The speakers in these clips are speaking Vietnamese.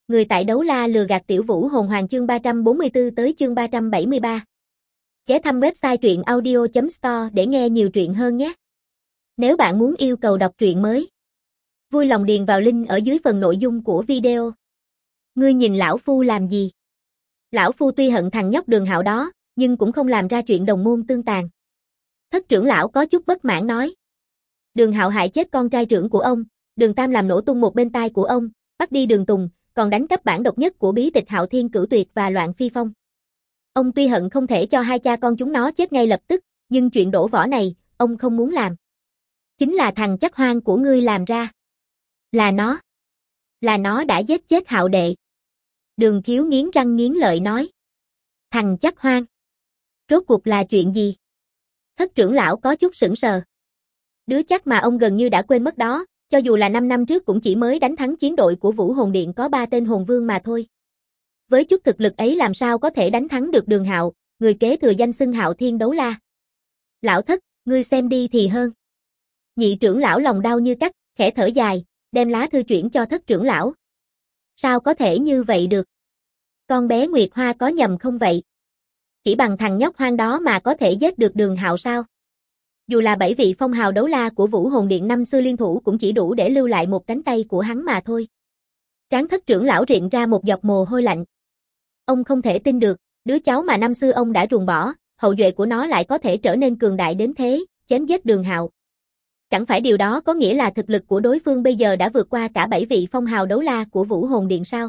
Người tại đấu la lừa gạt tiểu vũ hồn hoàng chương 344 tới chương 373. Ghé thăm website truyện audio.store để nghe nhiều truyện hơn nhé. Nếu bạn muốn yêu cầu đọc truyện mới, vui lòng điền vào link ở dưới phần nội dung của video. Ngươi nhìn lão phu làm gì? Lão phu tuy hận thằng nhóc Đường Hạo đó, nhưng cũng không làm ra chuyện đồng môn tương tàn. Thất trưởng lão có chút bất mãn nói. Đường Hạo hại chết con trai trưởng của ông, Đường Tam làm nổ tung một bên tai của ông, bắt đi Đường Tùng, còn đánh cắp bản độc nhất của bí tịch Hạo Thiên Cửu Tuyệt và Loạn Phi Phong. Ông tuy hận không thể cho hai cha con chúng nó chết ngay lập tức, nhưng chuyện đổ vỏ này, ông không muốn làm. Chính là thằng Chắc Hoang của ngươi làm ra. Là nó đã giết chết Hạo đệ. Đường Khiếu nghiến răng nghiến lợi nói. Thằng Chắc Hoang. Rốt cuộc là chuyện gì? Thất trưởng lão có chút sững sờ. Đứa chắc mà ông gần như đã quên mất đó, cho dù là 5 năm trước cũng chỉ mới đánh thắng chiến đội của Vũ Hồn Điện có 3 tên hồn vương mà thôi. Với chút thực lực ấy làm sao có thể đánh thắng được Đường Hạo, người kế thừa danh xưng Hạo Thiên Đấu La. Lão Thất, ngươi xem đi thì hơn. Nhị trưởng lão lòng đau như cắt, khẽ thở dài, đem lá thư chuyển cho thất trưởng lão. Sao có thể như vậy được? Con bé Nguyệt Hoa có nhầm không vậy? Chỉ bằng thằng nhóc hoang đó mà có thể giết được Đường Hạo sao? Dù là 7 vị phong hào đấu la của Vũ Hồn Điện năm xưa liên thủ cũng chỉ đủ để lưu lại một cánh tay của hắn mà thôi. Trán thất trưởng lão riện ra một giọt mồ hôi lạnh. Ông không thể tin được, đứa cháu mà năm xưa ông đã ruồng bỏ, hậu duệ của nó lại có thể trở nên cường đại đến thế, chém giết Đường Hạo. Chẳng phải điều đó có nghĩa là thực lực của đối phương bây giờ đã vượt qua cả 7 vị phong hào đấu la của Vũ Hồn Điện sao?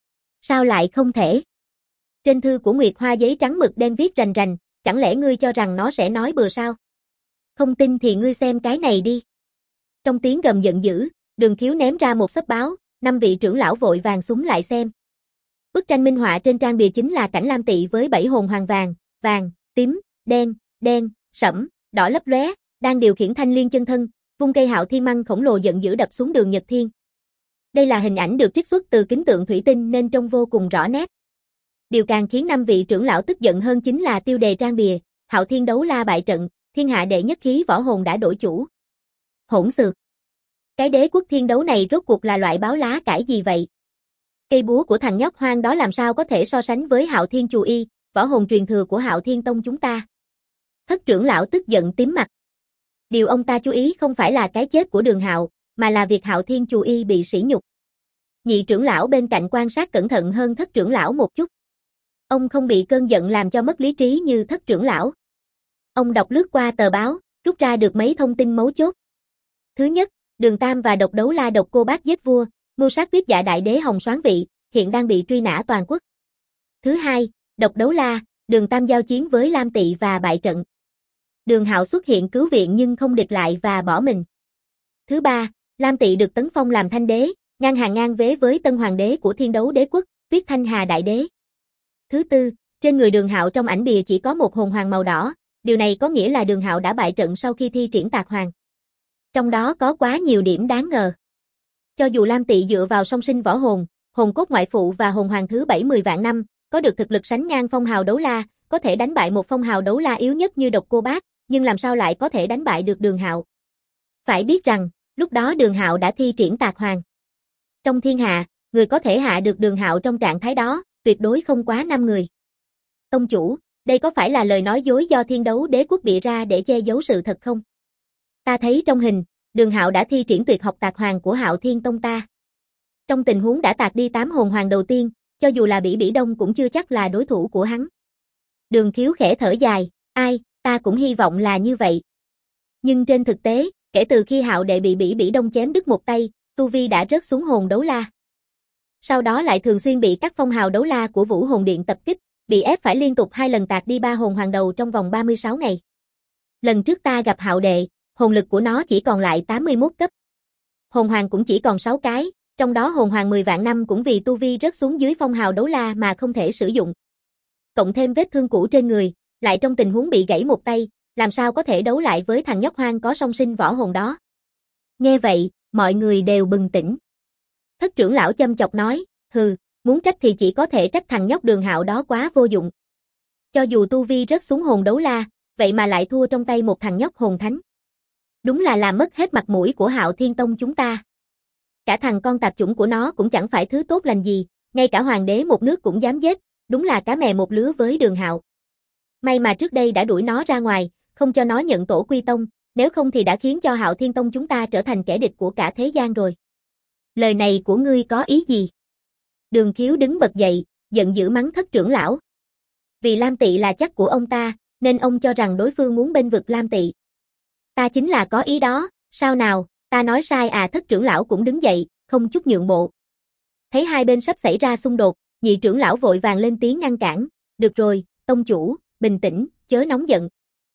Sao lại không thể? Trên thư của Nguyệt Hoa giấy trắng mực đen viết rành rành, chẳng lẽ ngươi cho rằng nó sẽ nói bừa sao? Không tin thì ngươi xem cái này đi. Trong tiếng gầm giận dữ, Đường Khiếu ném ra một xấp báo, 5 vị trưởng lão vội vàng xúm lại xem. Bức tranh minh họa trên trang bìa chính là cảnh Lam Tỵ với 7 hồn hoàng vàng, tím, đen, sẫm, đỏ lấp lóe, đang điều khiển thanh liên chân thân, vung cây Hạo Thiên Măng khổng lồ giận dữ đập xuống Đường Nhật Thiên. Đây là hình ảnh được trích xuất từ kính tượng thủy tinh nên trông vô cùng rõ nét. Điều càng khiến 5 vị trưởng lão tức giận hơn chính là tiêu đề trang bìa, Hạo Thiên Đấu La bại trận, thiên hạ đệ nhất khí võ hồn đã đổi chủ. Hỗn xược. Cái đế quốc thiên đấu này rốt cuộc là loại báo lá cải gì vậy? Cây búa của thằng nhóc hoang đó làm sao có thể so sánh với Hạo Thiên Chù Y, võ hồn truyền thừa của Hạo Thiên Tông chúng ta? Thất trưởng lão tức giận tím mặt. Điều ông ta chú ý không phải là cái chết của Đường Hạo, mà là việc Hạo Thiên Chù Y bị sỉ nhục. Nhị trưởng lão bên cạnh quan sát cẩn thận hơn thất trưởng lão một chút. Ông không bị cơn giận làm cho mất lý trí như thất trưởng lão. Ông đọc lướt qua tờ báo, rút ra được mấy thông tin mấu chốt. Thứ nhất, Đường Tam và độc đấu la Độc Cô Bác giết vua, mưu sát Tuyết Dạ đại đế Hồng Soán Vị, hiện đang bị truy nã toàn quốc. Thứ hai, độc đấu la, Đường Tam giao chiến với Lam Tỵ và bại trận. Đường Hạo xuất hiện cứu viện nhưng không địch lại và bỏ mình. Thứ ba, Lam Tỵ được tấn phong làm thanh đế, ngang hàng ngang vế với tân hoàng đế của Thiên Đấu Đế quốc, Tuyết Thanh Hà đại đế. Thứ tư, trên người Đường Hạo trong ảnh bìa chỉ có một hồn hoàng màu đỏ, điều này có nghĩa là Đường Hạo đã bại trận sau khi thi triển Tạc Hoàng. Trong đó có quá nhiều điểm đáng ngờ. Cho dù Lam Tỵ dựa vào song sinh võ hồn, hồn cốt ngoại phụ và hồn hoàng thứ 70 vạn năm, có được thực lực sánh ngang phong hào đấu la, có thể đánh bại một phong hào đấu la yếu nhất như Độc Cô Bác, nhưng làm sao lại có thể đánh bại được Đường Hạo? Phải biết rằng, lúc đó Đường Hạo đã thi triển Tạc Hoàng. Trong thiên hạ, người có thể hạ được Đường Hạo trong trạng thái đó, tuyệt đối không quá 5 người. Tông chủ, đây có phải là lời nói dối do Thiên Đấu Đế quốc bịa ra để che giấu sự thật không? Ta thấy trong hình, Đường Hạo đã thi triển tuyệt học Tạc Hoàng của Hạo Thiên Tông ta. Trong tình huống đã tạc đi 8 hồn hoàng đầu tiên, cho dù là Bỉ Đông cũng chưa chắc là đối thủ của hắn. Đường Khiếu khẽ thở dài, ta cũng hy vọng là như vậy. Nhưng trên thực tế, kể từ khi Hạo đệ bị Bỉ Đông chém đứt một tay, tu vi đã rớt xuống hồn đấu la. Sau đó lại thường xuyên bị các phong hào đấu la của Vũ Hồn Điện tập kích, bị ép phải liên tục 2 lần tạc đi 3 hồn hoàng đầu trong vòng 36 ngày. Lần trước ta gặp Hạo đệ, hồn lực của nó chỉ còn lại 81 cấp. Hồn hoàng cũng chỉ còn 6 cái, trong đó hồn hoàng 10 vạn năm cũng vì tu vi rớt xuống dưới phong hào đấu la mà không thể sử dụng. Cộng thêm vết thương cũ trên người, lại trong tình huống bị gãy một tay, làm sao có thể đấu lại với thằng nhóc hoang có song sinh võ hồn đó. Nghe vậy, mọi người đều bừng tỉnh. Thất trưởng lão châm chọc nói, hừ, muốn trách thì chỉ có thể trách thằng nhóc Đường Hạo đó quá vô dụng. Cho dù tu vi rớt xuống hồn đấu la, vậy mà lại thua trong tay một thằng nhóc hồn thánh. Đúng là làm mất hết mặt mũi của Hạo Thiên Tông chúng ta. Cả thằng con tạp chủng của nó cũng chẳng phải thứ tốt lành gì, ngay cả hoàng đế một nước cũng dám giết, đúng là cá mè một lứa với Đường Hạo. May mà trước đây đã đuổi nó ra ngoài, không cho nó nhận tổ quy tông, nếu không thì đã khiến cho Hạo Thiên Tông chúng ta trở thành kẻ địch của cả thế gian rồi. Lời này của ngươi có ý gì? Đường Khiếu đứng bật dậy, giận dữ mắng Thất trưởng lão. Vì Lam Tỵ là chắc của ông ta, nên ông cho rằng đối phương muốn bênh vực Lam Tỵ. Ta chính là có ý đó, sao nào, ta nói sai à? Thất trưởng lão cũng đứng dậy, không chút nhượng bộ. Thấy hai bên sắp xảy ra xung đột, nhị trưởng lão vội vàng lên tiếng ngăn cản. Được rồi, tông chủ, bình tĩnh, chớ nóng giận.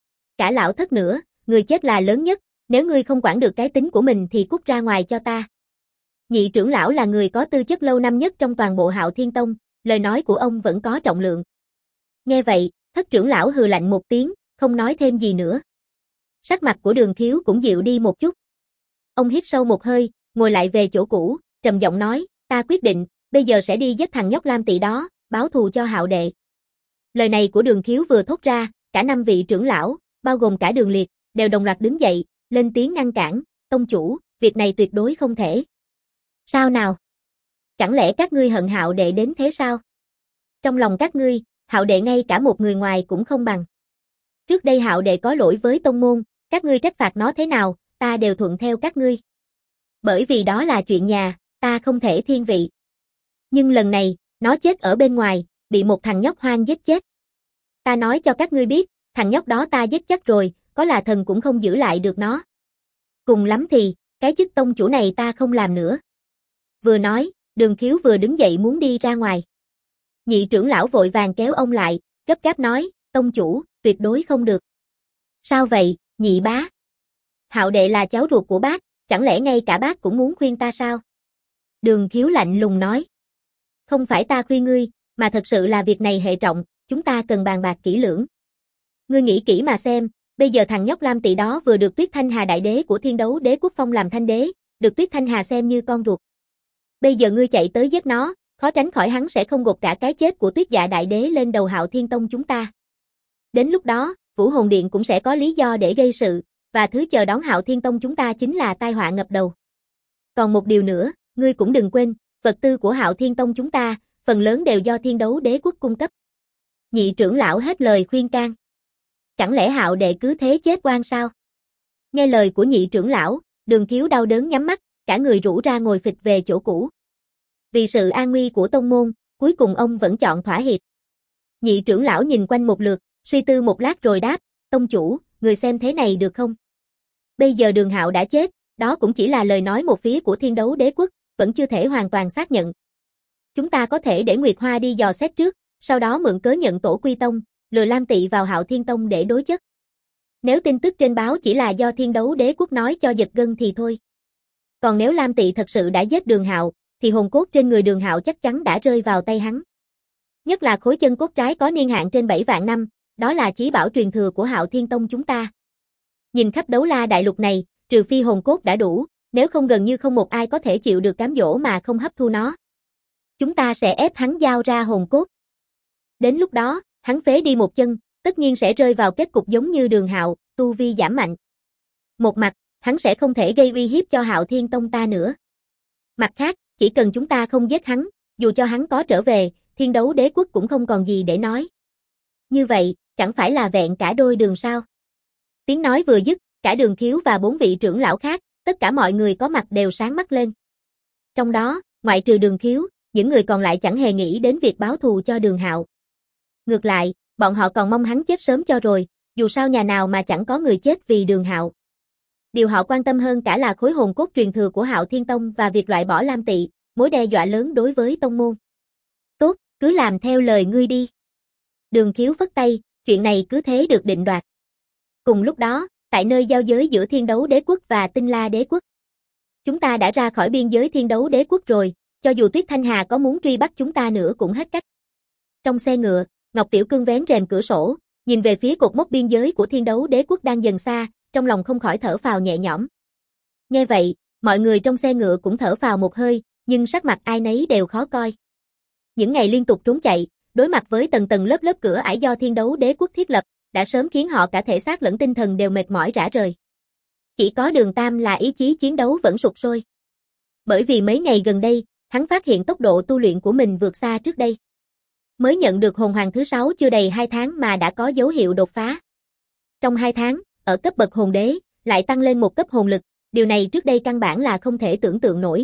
Cả lão Thất nữa, người chết là lớn nhất, nếu ngươi không quản được cái tính của mình thì cút ra ngoài cho ta. Nhị trưởng lão là người có tư chất lâu năm nhất trong toàn bộ Hạo Thiên Tông, lời nói của ông vẫn có trọng lượng. Nghe vậy, Thất trưởng lão hừ lạnh một tiếng, không nói thêm gì nữa. Sắc mặt của Đường Khiếu cũng dịu đi một chút. Ông hít sâu một hơi, ngồi lại về chỗ cũ, trầm giọng nói, ta quyết định, bây giờ sẽ đi giết thằng nhóc Lam Tỵ đó, báo thù cho Hạo đệ. Lời này của Đường Khiếu vừa thốt ra, cả 5 vị trưởng lão, bao gồm cả Đường Liệt, đều đồng loạt đứng dậy, lên tiếng ngăn cản, tông chủ, việc này tuyệt đối không thể. Sao nào? Chẳng lẽ các ngươi hận Hạo đệ đến thế sao? Trong lòng các ngươi, Hạo đệ ngay cả một người ngoài cũng không bằng. Trước đây Hạo đệ có lỗi với tông môn, các ngươi trách phạt nó thế nào, ta đều thuận theo các ngươi. Bởi vì đó là chuyện nhà, ta không thể thiên vị. Nhưng lần này, nó chết ở bên ngoài, bị một thằng nhóc hoang giết chết. Ta nói cho các ngươi biết, thằng nhóc đó ta giết chắc rồi, có là thần cũng không giữ lại được nó. Cùng lắm thì, cái chức tông chủ này ta không làm nữa. Vừa nói, Đường Khiếu vừa đứng dậy muốn đi ra ngoài. Nhị trưởng lão vội vàng kéo ông lại, gấp gáp nói, tông chủ, tuyệt đối không được. Sao vậy, nhị bá? Hạo đệ là cháu ruột của bác, chẳng lẽ ngay cả bác cũng muốn khuyên ta sao? Đường Khiếu lạnh lùng nói. Không phải ta khuyên ngươi, mà thật sự là việc này hệ trọng, chúng ta cần bàn bạc kỹ lưỡng. Ngươi nghĩ kỹ mà xem, bây giờ thằng nhóc Lam Tỵ đó vừa được Tuyết Thanh Hà đại đế của Thiên Đấu Đế Quốc phong làm thanh đế, được Tuyết Thanh Hà xem như con ruột. Bây giờ ngươi chạy tới giết nó, khó tránh khỏi hắn sẽ không gột cả cái chết của Tuyết Dạ đại đế lên đầu Hạo Thiên Tông chúng ta. Đến lúc đó, Vũ Hồn Điện cũng sẽ có lý do để gây sự, và thứ chờ đón Hạo Thiên Tông chúng ta chính là tai họa ngập đầu. Còn một điều nữa, ngươi cũng đừng quên, vật tư của Hạo Thiên Tông chúng ta, phần lớn đều do Thiên Đấu Đế Quốc cung cấp. Nhị trưởng lão hết lời khuyên can. Chẳng lẽ Hạo đệ cứ thế chết oan sao? Nghe lời của nhị trưởng lão, Đường Khiếu đau đớn nhắm mắt, cả người rũ ra ngồi phịch về chỗ cũ. Vì sự an nguy của tông môn, cuối cùng ông vẫn chọn thỏa hiệp. Nhị trưởng lão nhìn quanh một lượt, suy tư một lát rồi đáp, tông chủ, người xem thế này được không? Bây giờ Đường Hạo đã chết, đó cũng chỉ là lời nói một phía của Thiên Đấu Đế Quốc, vẫn chưa thể hoàn toàn xác nhận. Chúng ta có thể để Nguyệt Hoa đi dò xét trước, sau đó mượn cớ nhận tổ quy tông, lừa Lam Tỵ vào Hạo Thiên Tông để đối chất. Nếu tin tức trên báo chỉ là do Thiên Đấu Đế Quốc nói cho giật gân thì thôi. Còn nếu Lam Tỵ thật sự đã giết Đường Hạo, thì hồn cốt trên người Đường Hạo chắc chắn đã rơi vào tay hắn. Nhất là khối chân cốt trái có niên hạn trên 7 vạn năm, đó là chí bảo truyền thừa của Hạo Thiên Tông chúng ta. Nhìn khắp Đấu La đại lục này, trừ phi hồn cốt đã đủ, nếu không gần như không một ai có thể chịu được cám dỗ mà không hấp thu nó. Chúng ta sẽ ép hắn giao ra hồn cốt. Đến lúc đó, hắn phế đi một chân, tất nhiên sẽ rơi vào kết cục giống như Đường Hạo, tu vi giảm mạnh. Một mặt, hắn sẽ không thể gây uy hiếp cho Hạo Thiên Tông ta nữa. Mặt khác, chỉ cần chúng ta không giết hắn, dù cho hắn có trở về, Thiên Đấu Đế Quốc cũng không còn gì để nói. Như vậy, chẳng phải là vẹn cả đôi đường sao? Tiếng nói vừa dứt, cả Đường Khiếu và 4 vị trưởng lão khác, tất cả mọi người có mặt đều sáng mắt lên. Trong đó, ngoại trừ Đường Khiếu, những người còn lại chẳng hề nghĩ đến việc báo thù cho Đường Hạo. Ngược lại, bọn họ còn mong hắn chết sớm cho rồi, dù sao nhà nào mà chẳng có người chết vì Đường Hạo. Điều họ quan tâm hơn cả là khối hồn cốt truyền thừa của Hạo Thiên Tông và việc loại bỏ Lam Tỵ, mối đe dọa lớn đối với tông môn. Tốt, cứ làm theo lời ngươi đi. Đường Khiếu phất tay, chuyện này cứ thế được định đoạt. Cùng lúc đó, tại nơi giao giới giữa Thiên Đấu Đế Quốc và Tinh La Đế Quốc. Chúng ta đã ra khỏi biên giới Thiên Đấu Đế Quốc rồi, cho dù Tuyết Thanh Hà có muốn truy bắt chúng ta nữa cũng hết cách. Trong xe ngựa, Ngọc Tiểu Cương vén rèm cửa sổ, nhìn về phía cột mốc biên giới của Thiên Đấu Đế Quốc đang dần xa, trong lòng không khỏi thở phào nhẹ nhõm. Nghe vậy, mọi người trong xe ngựa cũng thở phào một hơi, nhưng sắc mặt ai nấy đều khó coi. Những ngày liên tục trốn chạy, đối mặt với tầng tầng lớp lớp cửa ải do Thiên Đấu Đế Quốc thiết lập, đã sớm khiến họ cả thể xác lẫn tinh thần đều mệt mỏi rã rời. Chỉ có Đường Tam là ý chí chiến đấu vẫn sục sôi. Bởi vì mấy ngày gần đây, Hắn phát hiện tốc độ tu luyện của mình vượt xa trước đây. Mới nhận được hồn hoàng thứ 6 chưa đầy 2 tháng mà đã có dấu hiệu đột phá. Trong 2 tháng, ở cấp bậc hồn đế, lại tăng lên một cấp hồn lực, điều này trước đây căn bản là không thể tưởng tượng nổi.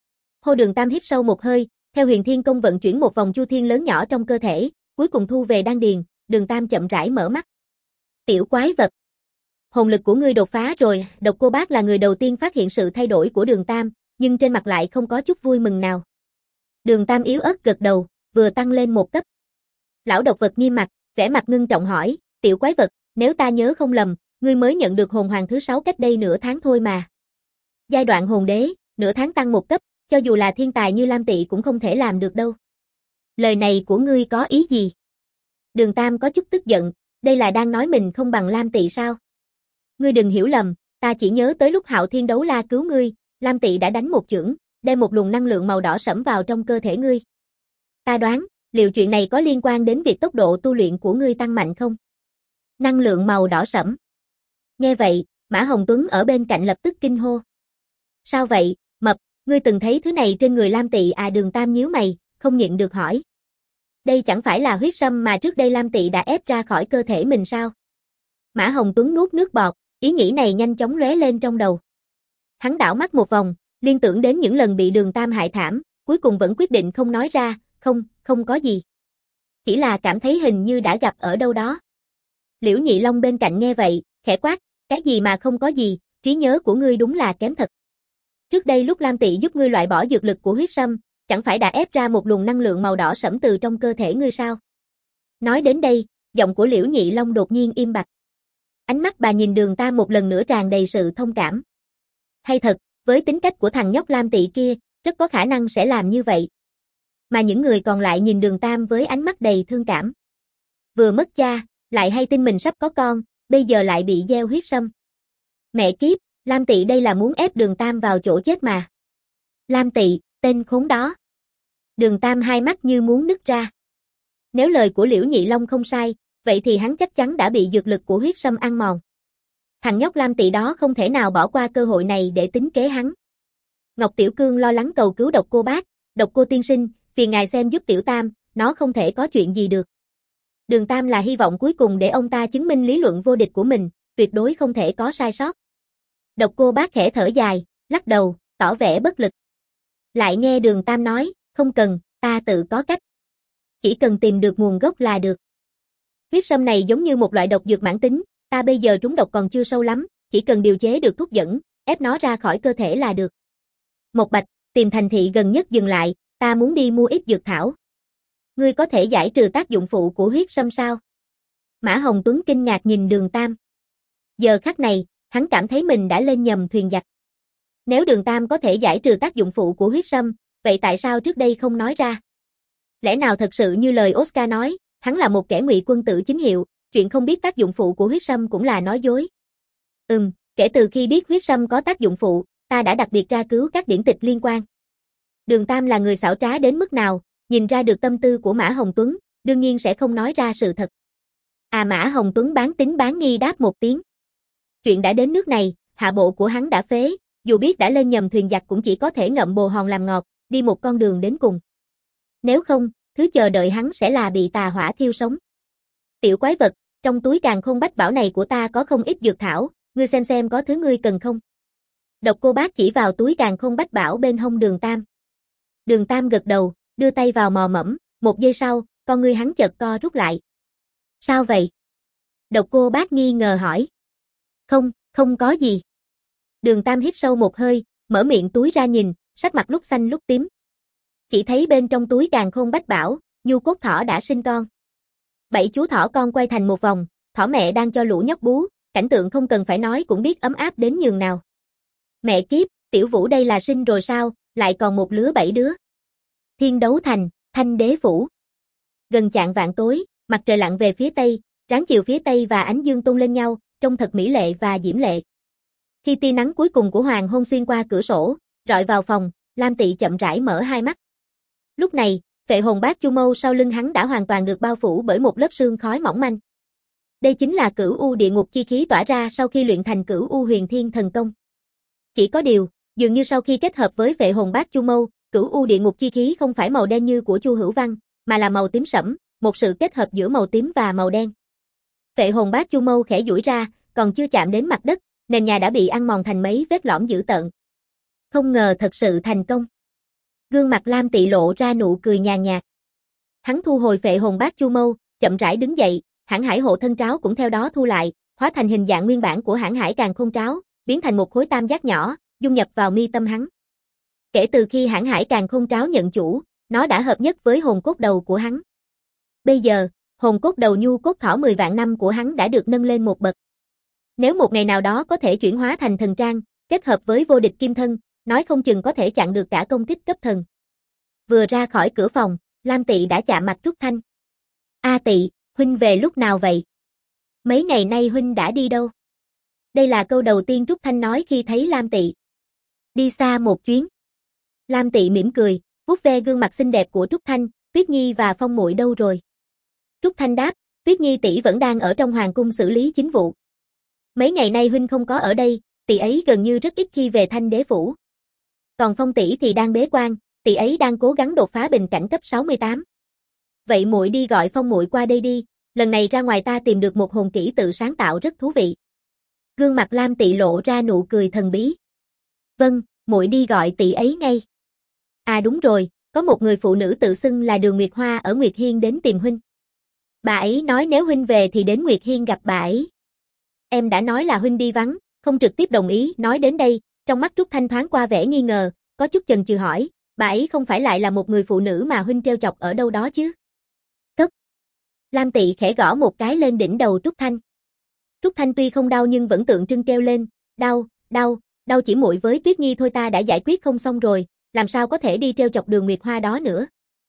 Hô Đường Tam hít sâu một hơi, theo Huyền Thiên Công vận chuyển một vòng chu thiên lớn nhỏ trong cơ thể, cuối cùng thu về đan điền, Đường Tam chậm rãi mở mắt. Tiểu quái vật, hồn lực của ngươi đột phá rồi. Độc Cô Bác là người đầu tiên phát hiện sự thay đổi của Đường Tam, nhưng trên mặt lại không có chút vui mừng nào. Đường Tam yếu ớt gật đầu, vừa tăng lên một cấp. Lão độc vật nghiêm mặt, vẻ mặt ngưng trọng hỏi, tiểu quái vật, nếu ta nhớ không lầm, ngươi mới nhận được hồn hoàng thứ 6 cách đây nửa tháng thôi mà. Giai đoạn hồn đế, nửa tháng tăng một cấp, cho dù là thiên tài như Lam Tị cũng không thể làm được đâu. Lời này của ngươi có ý gì? Đường Tam có chút tức giận, đây là đang nói mình không bằng Lam Tị sao? Ngươi đừng hiểu lầm, ta chỉ nhớ tới lúc Hạo Thiên Đấu La cứu ngươi, Lam Tị đã đánh một chưởng, đem một luồng năng lượng màu đỏ sẫm vào trong cơ thể ngươi. Ta đoán, liệu chuyện này có liên quan đến việc tốc độ tu luyện của ngươi tăng mạnh không? Năng lượng màu đỏ sẫm. Nghe vậy, Mã Hồng Tuấn ở bên cạnh lập tức kinh hô. Sao vậy, Mập, ngươi từng thấy thứ này trên người Lam Tị à? Đường Tam nhíu mày, không nhịn được hỏi. Đây chẳng phải là huyết sâm mà trước đây Lam Tị đã ép ra khỏi cơ thể mình sao? Mã Hồng Tuấn nuốt nước bọt, ý nghĩ này nhanh chóng lóe lên trong đầu. Hắn đảo mắt một vòng, liên tưởng đến những lần bị Đường Tam hại thảm, cuối cùng vẫn quyết định không nói ra, không có gì. Chỉ là cảm thấy hình như đã gặp ở đâu đó. Liễu Nhị Long bên cạnh nghe vậy, khẽ quát, cái gì mà không có gì, trí nhớ của ngươi đúng là kém thật. Trước đây lúc Lam Tị giúp ngươi loại bỏ dược lực của huyết sâm, chẳng phải đã ép ra một luồng năng lượng màu đỏ sẫm từ trong cơ thể ngươi sao? Nói đến đây, giọng của Liễu Nhị Long đột nhiên im bặt. Ánh mắt bà nhìn Đường Tam một lần nữa tràn đầy sự thông cảm. Hay thật, với tính cách của thằng nhóc Lam Tị kia, rất có khả năng sẽ làm như vậy. Mà những người còn lại nhìn Đường Tam với ánh mắt đầy thương cảm. Vừa mất cha, lại hay tin mình sắp có con, bây giờ lại bị gieo huyết sâm. Mẹ kiếp, Lam Tị đây là muốn ép Đường Tam vào chỗ chết mà. Lam Tị, tên khốn đó. Đường Tam hai mắt như muốn nứt ra. Nếu lời của Liễu Nhị Long không sai, vậy thì hắn chắc chắn đã bị dược lực của huyết sâm ăn mòn. Thằng nhóc Lam Tị đó không thể nào bỏ qua cơ hội này để tính kế hắn. Ngọc Tiểu Cương lo lắng cầu cứu Độc Cô Bác, Độc Cô tiên sinh, phiền ngài xem giúp Tiểu Tam, nó không thể có chuyện gì được. Đường Tam là hy vọng cuối cùng để ông ta chứng minh lý luận vô địch của mình, tuyệt đối không thể có sai sót. Độc Cô Bác khẽ thở dài, lắc đầu, tỏ vẻ bất lực. Lại nghe Đường Tam nói, không cần, ta tự có cách. Chỉ cần tìm được nguồn gốc là được. Huyết sâm này giống như một loại độc dược mãn tính, ta bây giờ trúng độc còn chưa sâu lắm, chỉ cần điều chế được thuốc dẫn, ép nó ra khỏi cơ thể là được. Một Bạch, tìm thành thị gần nhất dừng lại, ta muốn đi mua ít dược thảo. Ngươi có thể giải trừ tác dụng phụ của huyết sâm sao? Mã Hồng Tuấn kinh ngạc nhìn Đường Tam. Giờ khắc này, hắn cảm thấy mình đã lên nhầm thuyền giặc. Nếu Đường Tam có thể giải trừ tác dụng phụ của huyết sâm, vậy tại sao trước đây không nói ra? Lẽ nào thật sự như lời Oscar nói, hắn là một kẻ ngụy quân tử chính hiệu, chuyện không biết tác dụng phụ của huyết sâm cũng là nói dối. Kể từ khi biết huyết sâm có tác dụng phụ, ta đã đặc biệt tra cứu các điển tịch liên quan. Đường Tam là người xảo trá đến mức nào, nhìn ra được tâm tư của Mã Hồng Tuấn, đương nhiên sẽ không nói ra sự thật. À, Mã Hồng Tuấn bán tín bán nghi đáp một tiếng. Chuyện đã đến nước này, hạ bộ của hắn đã phế, dù biết đã lên nhầm thuyền giặc cũng chỉ có thể ngậm bồ hòn làm ngọt, đi một con đường đến cùng. Nếu không, thứ chờ đợi hắn sẽ là bị tà hỏa thiêu sống. Tiểu quái vật, trong túi càn khôn bách bảo này của ta có không ít dược thảo, ngươi xem có thứ ngươi cần không? Độc Cô Bác chỉ vào túi càn khôn bách bảo bên hông Đường Tam. Đường Tam gật đầu, đưa tay vào mò mẫm, một giây sau, con ngươi hắn chợt co rút lại. Sao vậy? Độc Cô Bác nghi ngờ hỏi. Không có gì. Đường Tam hít sâu một hơi, mở miệng túi ra nhìn, sắc mặt lúc xanh lúc tím. Chỉ thấy bên trong túi càn khôn bách bảo, nhu cốt thỏ đã sinh con. 7 chú thỏ con quay thành một vòng, thỏ mẹ đang cho lũ nhóc bú, cảnh tượng không cần phải nói cũng biết ấm áp đến nhường nào. Mẹ kiếp, Tiểu Vũ đây là sinh rồi sao, lại còn một lứa 7 đứa. Thiên Đấu Thành, Thanh Đế Phủ. Gần chạng vạng tối, mặt trời lặn về phía tây, ráng chiều phía tây và ánh dương tôn lên nhau, trông thật mỹ lệ và diễm lệ. Khi tia nắng cuối cùng của hoàng hôn xuyên qua cửa sổ, rọi vào phòng, Lam Tị chậm rãi mở hai mắt. Lúc này, phệ hồn bát chu mâu sau lưng hắn đã hoàn toàn được bao phủ bởi một lớp sương khói mỏng manh. Đây chính là Cửu U địa ngục chi khí tỏa ra sau khi luyện thành Cửu U huyền thiên thần công. Chỉ có điều, dường như sau khi kết hợp với phệ hồn bát chu mâu, Cửu U địa ngục chi khí không phải màu đen như của Chu Hữu Văn, mà là màu tím sẫm, một sự kết hợp giữa màu tím và màu đen. Phệ hồn bát chu mâu khẽ duỗi ra, còn chưa chạm đến mặt đất, nền nhà đã bị ăn mòn thành mấy vết lõm dữ tợn. Không ngờ thật sự thành công. Gương mặt Lam Tị lộ ra nụ cười nhàn nhạt. Hắn thu hồi phệ hồn bát chu mâu, chậm rãi đứng dậy, Hãn Hải hộ thân tráo cũng theo đó thu lại, hóa thành hình dạng nguyên bản của Hãn Hải càn khôn tráo, biến thành một khối tam giác nhỏ, dung nhập vào mi tâm hắn. Kể từ khi Hãn Hải càn khôn tráo nhận chủ, nó đã hợp nhất với hồn cốt đầu của hắn. Bây giờ, hồn cốt đầu nhu cốt thỏ 10 vạn năm của hắn đã được nâng lên một bậc. Nếu một ngày nào đó có thể chuyển hóa thành thần trang, kết hợp với vô địch kim thân, nói không chừng có thể chặn được cả công kích cấp thần. Vừa ra khỏi cửa phòng, Lam Tị đã chạm mặt Trúc Thanh. A Tị, huynh về lúc nào vậy? Mấy ngày nay huynh đã đi đâu? Đây là câu đầu tiên Trúc Thanh nói khi thấy Lam Tị. Đi xa một chuyến. Lam Tị mỉm cười, vuốt ve gương mặt xinh đẹp của Trúc Thanh, Tuyết Nhi và Phong muội đâu rồi? Trúc Thanh đáp, Tuyết Nhi tỷ vẫn đang ở trong hoàng cung xử lý chính vụ. Mấy ngày nay huynh không có ở đây, tỷ ấy gần như rất ít khi về Thanh Đế phủ. Còn Phong tỷ thì đang bế quan, tỷ ấy đang cố gắng đột phá bình cảnh cấp 68. Vậy muội đi gọi Phong muội qua đây đi, lần này ra ngoài ta tìm được một hồn kỹ tự sáng tạo rất thú vị. Gương mặt Lam Tị lộ ra nụ cười thần bí. Vâng, muội đi gọi tỷ ấy ngay. À đúng rồi, có một người phụ nữ tự xưng là Đường Nguyệt Hoa ở Nguyệt Hiên đến tìm huynh. Bà ấy nói nếu huynh về thì đến Nguyệt Hiên gặp bà ấy. Em đã nói là huynh đi vắng, không trực tiếp đồng ý, nói đến đây, trong mắt Trúc Thanh thoáng qua vẻ nghi ngờ, có chút chần chừ hỏi, bà ấy không phải lại là một người phụ nữ mà huynh trêu chọc ở đâu đó chứ? Tức. Lam Tị khẽ gõ một cái lên đỉnh đầu Trúc Thanh. Trúc Thanh tuy không đau nhưng vẫn tượng trưng kêu lên, đau, đau, đau chỉ muội với Tuyết Nhi thôi ta đã giải quyết không xong rồi, làm sao có thể đi trêu chọc Đường Nguyệt Hoa đó nữa.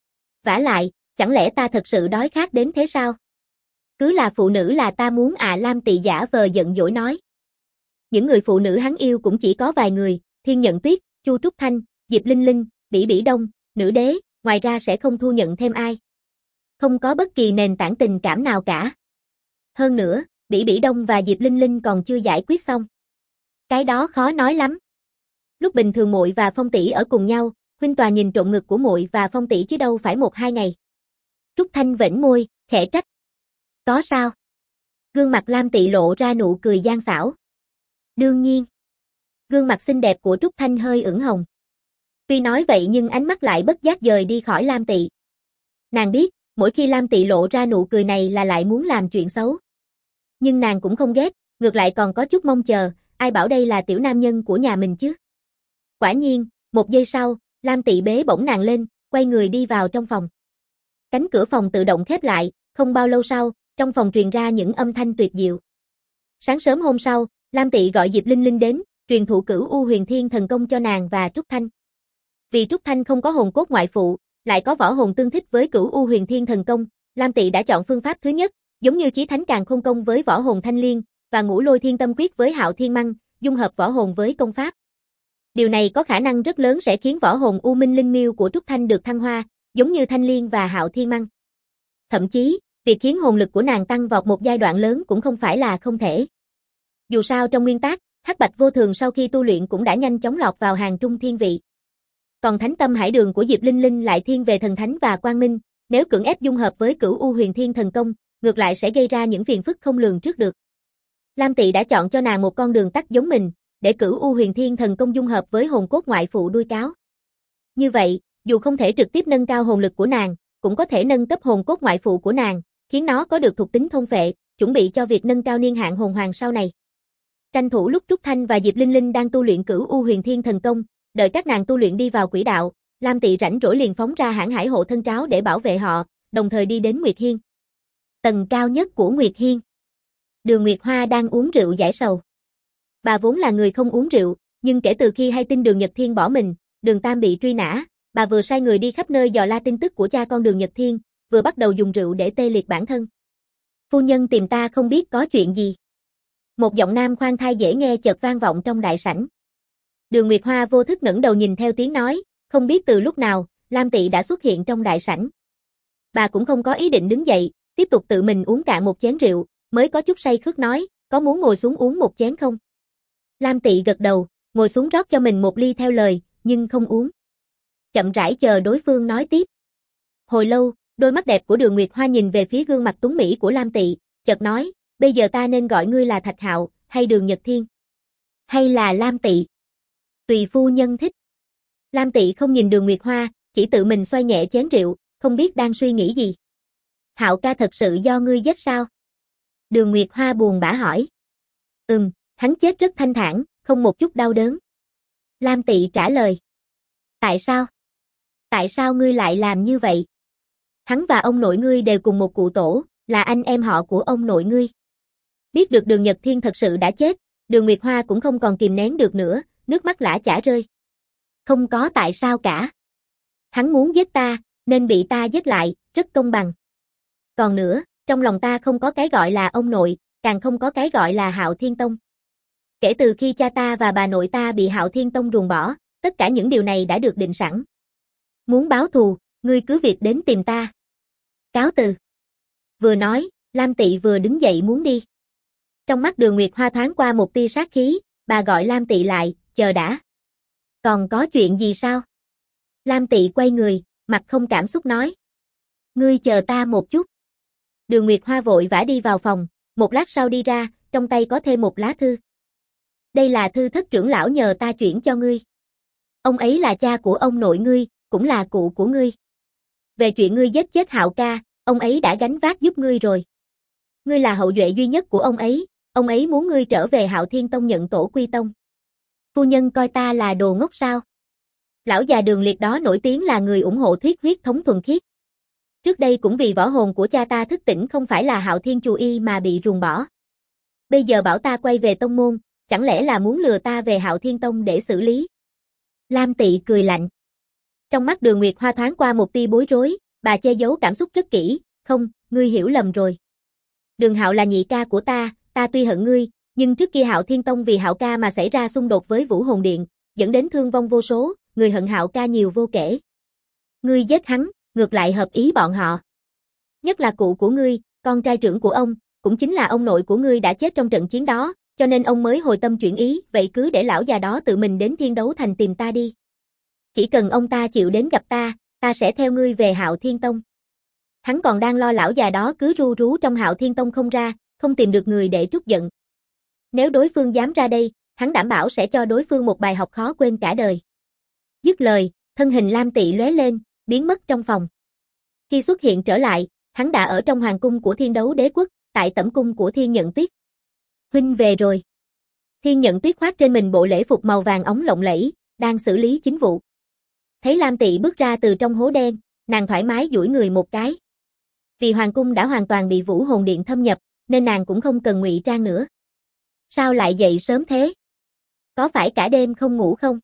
Vả lại, chẳng lẽ ta thật sự đói khát đến thế sao? Cứ là phụ nữ là ta muốn à, Lam Tị giả vờ giận dỗi nói. Những người phụ nữ hắn yêu cũng chỉ có vài người, Thiên Nhận Tuyết, Chu Trúc Thanh, Diệp Linh Linh, Bỉ Bỉ Đông, Nữ Đế, ngoài ra sẽ không thu nhận thêm ai. Không có bất kỳ nền tảng tình cảm nào cả. Hơn nữa, Bỉ Bỉ Đông và Diệp Linh Linh còn chưa giải quyết xong. Cái đó khó nói lắm. Lúc bình thường muội và Phong tỷ ở cùng nhau, huynh tòa nhìn trộm ngực của muội và Phong tỷ chứ đâu phải 1-2 ngày. Trúc Thanh vểnh môi, khẽ trách. Có sao? Gương mặt Lam Tị lộ ra nụ cười gian xảo. Đương nhiên. Gương mặt xinh đẹp của Trúc Thanh hơi ửng hồng. Tuy nói vậy nhưng ánh mắt lại bất giác dời đi khỏi Lam Tị. Nàng biết, mỗi khi Lam Tị lộ ra nụ cười này là lại muốn làm chuyện xấu. Nhưng nàng cũng không ghét, ngược lại còn có chút mong chờ, ai bảo đây là tiểu nam nhân của nhà mình chứ. Quả nhiên, 1 giây sau, Lam Tị bế bổng nàng lên, quay người đi vào trong phòng. Cánh cửa phòng tự động khép lại, không bao lâu sau, trong phòng truyền ra những âm thanh tuyệt diệu. Sáng sớm hôm sau, Lam Tị gọi Diệp Linh Linh đến, truyền thụ Cửu U Huyền Thiên Thần Công cho nàng và Trúc Thanh. Vì Trúc Thanh không có hồn cốt ngoại phụ, lại có võ hồn tương thích với Cửu U Huyền Thiên Thần Công, Lam Tị đã chọn phương pháp thứ nhất, giống như Chí Thánh Càn Khôn Công với võ hồn Thanh Liên, và Ngũ Lôi Thiên Tâm Quyết với Hạo Thiên Măng, dung hợp võ hồn với công pháp. Điều này có khả năng rất lớn sẽ khiến võ hồn U Minh Linh Miêu của Trúc Thanh được thăng hoa, giống như Thanh Liên và Hạo Thiên Măng. Thậm chí, việc khiến hồn lực của nàng tăng vọt một giai đoạn lớn cũng không phải là không thể. Dù sao trong nguyên tắc, Hắc Bạch Vô Thường sau khi tu luyện cũng đã nhanh chóng lọt vào hàng trung thiên vị. Còn Thánh Tâm Hải Đường của Diệp Linh Linh lại thiên về thần thánh và quang minh, nếu cưỡng ép dung hợp với Cửu U Huyền Thiên Thần Công, ngược lại sẽ gây ra những phiền phức không lường trước được. Lam Tị đã chọn cho nàng một con đường tắt giống mình, để Cửu U Huyền Thiên Thần Công dung hợp với hồn cốt ngoại phụ đuôi cáo. Như vậy, dù không thể trực tiếp nâng cao hồn lực của nàng, cũng có thể nâng cấp hồn cốt ngoại phụ của nàng, khiến nó có được thuộc tính thôn phệ, chuẩn bị cho việc nâng cao niên hạn hồn hoàng sau này. Tranh thủ lúc Trúc Thanh và Diệp Linh Linh đang tu luyện Cửu U Huyền Thiên Thần Công, đợi các nàng tu luyện đi vào quỹ đạo, Lam Tị rảnh rỗi liền phóng ra Hãn Hải hộ thân tráo để bảo vệ họ, đồng thời đi đến Nguyệt Hiên. Tầng cao nhất của Nguyệt Hiên. Đường Nguyệt Hoa đang uống rượu giải sầu. Bà vốn là người không uống rượu, nhưng kể từ khi hay tin Đường Nhật Thiên bỏ mình, Đường Tam bị truy nã, bà vừa sai người đi khắp nơi dò la tin tức của cha con Đường Nhật Thiên, vừa bắt đầu dùng rượu để tê liệt bản thân. Phu nhân tìm ta không biết có chuyện gì. Một giọng nam khoan thai dễ nghe chợt vang vọng trong đại sảnh. Đường Nguyệt Hoa vô thức ngẩng đầu nhìn theo tiếng nói, không biết từ lúc nào, Lam Tị đã xuất hiện trong đại sảnh. Bà cũng không có ý định đứng dậy, tiếp tục tự mình uống cạn một chén rượu, mới có chút say khướt nói, có muốn ngồi xuống uống một chén không? Lam Tị gật đầu, ngồi xuống rót cho mình một ly theo lời, nhưng không uống. chậm rãi chờ đối phương nói tiếp. Hồi lâu, đôi mắt đẹp của Đường Nguyệt Hoa nhìn về phía gương mặt tuấn mỹ của Lam Tị, chợt nói, bây giờ ta nên gọi ngươi là Thạch Hạo, hay Đường Nhật Thiên? Hay là Lam Tị? Tùy phu nhân thích. Lam Tị không nhìn Đường Nguyệt Hoa, chỉ tự mình xoay nhẹ chén rượu, không biết đang suy nghĩ gì. Hạo ca thật sự do ngươi giết sao? Đường Nguyệt Hoa buồn bã hỏi. Hắn chết rất thanh thản, không một chút đau đớn. Lam Tị trả lời. Tại sao? Tại sao ngươi lại làm như vậy? Hắn và ông nội ngươi đều cùng một cụ tổ, là anh em họ của ông nội ngươi. Biết được Đường Nhật Thiên thật sự đã chết, Đường Nguyệt Hoa cũng không còn kìm nén được nữa, nước mắt lã chả rơi. Không có tại sao cả. Hắn muốn giết ta, nên bị ta giết lại, rất công bằng. Còn nữa, trong lòng ta không có cái gọi là ông nội, càng không có cái gọi là Hạo Thiên Tông. Kể từ khi cha ta và bà nội ta bị Hạo Thiên Tông ruồng bỏ, tất cả những điều này đã được định sẵn. Muốn báo thù, ngươi cứ việc đến tìm ta. Cáo từ. Vừa nói, Lam Tị vừa đứng dậy muốn đi. Trong mắt Đường Nguyệt Hoa thoáng qua một tia sát khí, bà gọi Lam Tị lại, chờ đã. Còn có chuyện gì sao? Lam Tị quay người, mặt không cảm xúc nói. Ngươi chờ ta một chút. Đường Nguyệt Hoa vội vã đi vào phòng, một lát sau đi ra, trong tay có thêm một lá thư. Đây là thư Thất trưởng lão nhờ ta chuyển cho ngươi. Ông ấy là cha của ông nội ngươi, cũng là cụ của ngươi. Về chuyện ngươi giết chết Hạo ca, ông ấy đã gánh vác giúp ngươi rồi. Ngươi là hậu duệ duy nhất của ông ấy muốn ngươi trở về Hạo Thiên Tông nhận tổ quy tông. Phu nhân coi ta là đồ ngốc sao? Lão già Đường Liệt đó nổi tiếng là người ủng hộ thuyết huyết thống thuần khiết. Trước đây cũng vì võ hồn của cha ta thức tỉnh không phải là Hạo Thiên Chù Y mà bị ruồng bỏ. Bây giờ bảo ta quay về tông môn, chẳng lẽ là muốn lừa ta về Hạo Thiên Tông để xử lý? Lam Tị cười lạnh. Trong mắt Đường Nguyệt Hoa thoáng qua một tia bối rối, bà che giấu cảm xúc rất kỹ, không, ngươi hiểu lầm rồi. Đường Hạo là nhị ca của ta tuy hận ngươi, nhưng trước kia Hạo Thiên Tông vì Hạo ca mà xảy ra xung đột với Vũ Hồn Điện, dẫn đến thương vong vô số, người hận Hạo ca nhiều vô kể. Ngươi giết hắn, ngược lại hợp ý bọn họ. Nhất là cụ của ngươi, con trai trưởng của ông, cũng chính là ông nội của ngươi đã chết trong trận chiến đó, cho nên ông mới hồi tâm chuyển ý, vậy cứ để lão già đó tự mình đến Thiên Đấu Thành tìm ta đi. Chỉ cần ông ta chịu đến gặp ta sẽ theo ngươi về Hạo Thiên Tông. Hắn còn đang lo lão già đó cứ ru rú trong Hạo Thiên Tông không ra, không tìm được người để trút giận. Nếu đối phương dám ra đây, hắn đảm bảo sẽ cho đối phương một bài học khó quên cả đời. Dứt lời, thân hình Lam Tị lóe lên, biến mất trong phòng. Khi xuất hiện trở lại, hắn đã ở trong hoàng cung của Thiên Đấu Đế Quốc, tại tẩm cung của Thiên Nhận Tuyết. Huynh về rồi. Thiên Nhận Tuyết khoác trên mình bộ lễ phục màu vàng óng lộng lẫy, đang xử lý chính vụ. Thấy Lam Tị bước ra từ trong hố đen, nàng thoải mái duỗi người một cái. Vì hoàng cung đã hoàn toàn bị Vũ Hồn Điện thâm nhập, nên nàng cũng không cần ngụy trang nữa. Sao lại dậy sớm thế? Có phải cả đêm không ngủ không?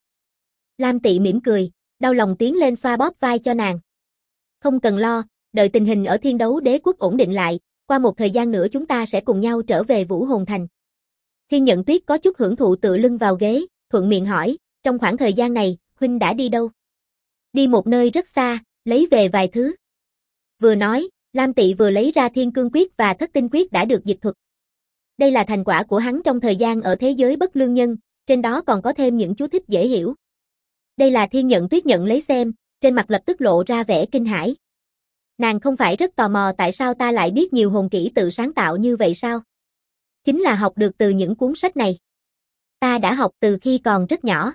Lam Tị mỉm cười, đau lòng tiến lên xoa bóp vai cho nàng. Không cần lo, đợi tình hình ở Thiên Đấu Đế Quốc ổn định lại, qua một thời gian nữa chúng ta sẽ cùng nhau trở về Vũ Hồn Thành. Thiên Nhận Tuyết có chút hưởng thụ tựa lưng vào ghế, thuận miệng hỏi, trong khoảng thời gian này, huynh đã đi đâu? Đi một nơi rất xa, lấy về vài thứ. Vừa nói, Lam Tị vừa lấy ra Thiên Cương Quyết và Thất Tinh Quyết đã được dịch thuật. Đây là thành quả của hắn trong thời gian ở thế giới bất lương nhân, trên đó còn có thêm những chú thích dễ hiểu. Đây là Thiên Nhận Tuyết nhận lấy xem, trên mặt lập tức lộ ra vẻ kinh hãi. Nàng không phải rất tò mò tại sao ta lại biết nhiều hồn kỹ tự sáng tạo như vậy sao? Chính là học được từ những cuốn sách này. Ta đã học từ khi còn rất nhỏ.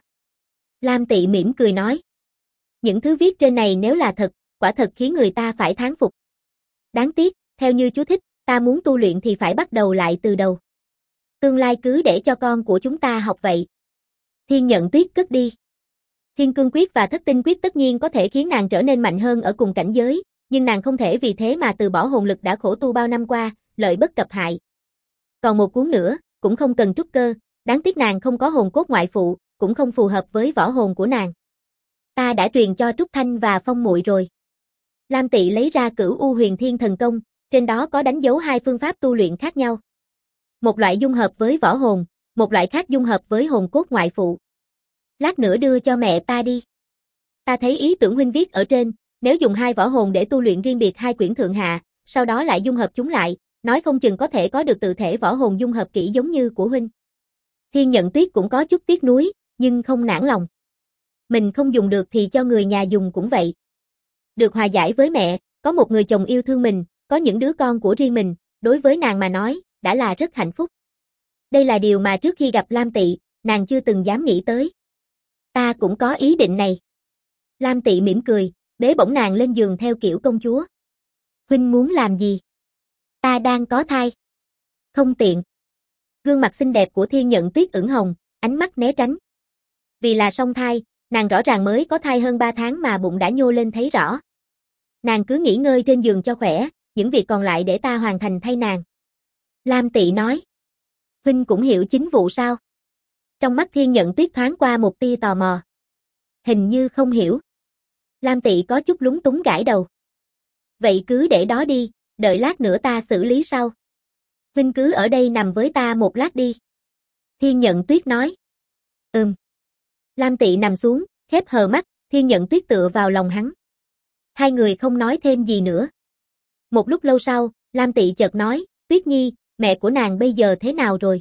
Lam Tị mỉm cười nói. Những thứ viết trên này nếu là thật, quả thật khiến người ta phải thán phục. Đáng tiếc, theo như chú thích, ta muốn tu luyện thì phải bắt đầu lại từ đầu. Tương lai cứ để cho con của chúng ta học vậy. Thiên Nhận Tuyết cất đi. Thiên Cương Quyết và Thất Tinh Quyết tất nhiên có thể khiến nàng trở nên mạnh hơn ở cùng cảnh giới, nhưng nàng không thể vì thế mà từ bỏ hồn lực đã khổ tu bao năm qua, lợi bất cập hại. Còn một cuốn nữa, cũng không cần trúc cơ, đáng tiếc nàng không có hồn cốt ngoại phụ, cũng không phù hợp với võ hồn của nàng. Ta đã truyền cho Trúc Thanh và Phong Muội rồi. Lam Tị lấy ra Cửu U Huyền Thiên Thần Công, trên đó có đánh dấu hai phương pháp tu luyện khác nhau. Một loại dung hợp với võ hồn, một loại khác dung hợp với hồn cốt ngoại phụ. Lát nữa đưa cho mẹ ta đi. Ta thấy ý tưởng huynh viết ở trên, nếu dùng hai võ hồn để tu luyện riêng biệt hai quyển thượng hạ, sau đó lại dung hợp chúng lại, nói không chừng có thể có được tự thể võ hồn dung hợp kỹ giống như của huynh. Thiên Nhận Tuyết cũng có chút tiếc nuối, nhưng không nản lòng. Mình không dùng được thì cho người nhà dùng cũng vậy. Được hòa giải với mẹ, có một người chồng yêu thương mình, có những đứa con của riêng mình, đối với nàng mà nói, đã là rất hạnh phúc. Đây là điều mà trước khi gặp Lam Tị, nàng chưa từng dám nghĩ tới. Ta cũng có ý định này. Lam Tị mỉm cười, bế bổng nàng lên giường theo kiểu công chúa. Huynh muốn làm gì? Ta đang có thai. Không tiện. Gương mặt xinh đẹp của Thiên Nhận Tuyết ửng hồng, ánh mắt né tránh. Vì là song thai, nàng rõ ràng mới có thai hơn 3 tháng mà bụng đã nhô lên thấy rõ. Nàng cứ nghỉ ngơi trên giường cho khỏe, những việc còn lại để ta hoàn thành thay nàng. Lam Tị nói. Huynh cũng hiểu chính vụ sao? Trong mắt Thiên Nhận Tuyết thoáng qua một tia tò mò. Hình như không hiểu. Lam Tị có chút lúng túng gãi đầu. Vậy cứ để đó đi, đợi lát nữa ta xử lý sau. Huynh cứ ở đây nằm với ta một lát đi. Thiên Nhận Tuyết nói. Lam Tị nằm xuống, khép hờ mắt, Thiên Nhận Tuyết tựa vào lòng hắn. Hai người không nói thêm gì nữa. Một lúc lâu sau, Lam Tị chợt nói, Tuyết Nhi, mẹ của nàng bây giờ thế nào rồi?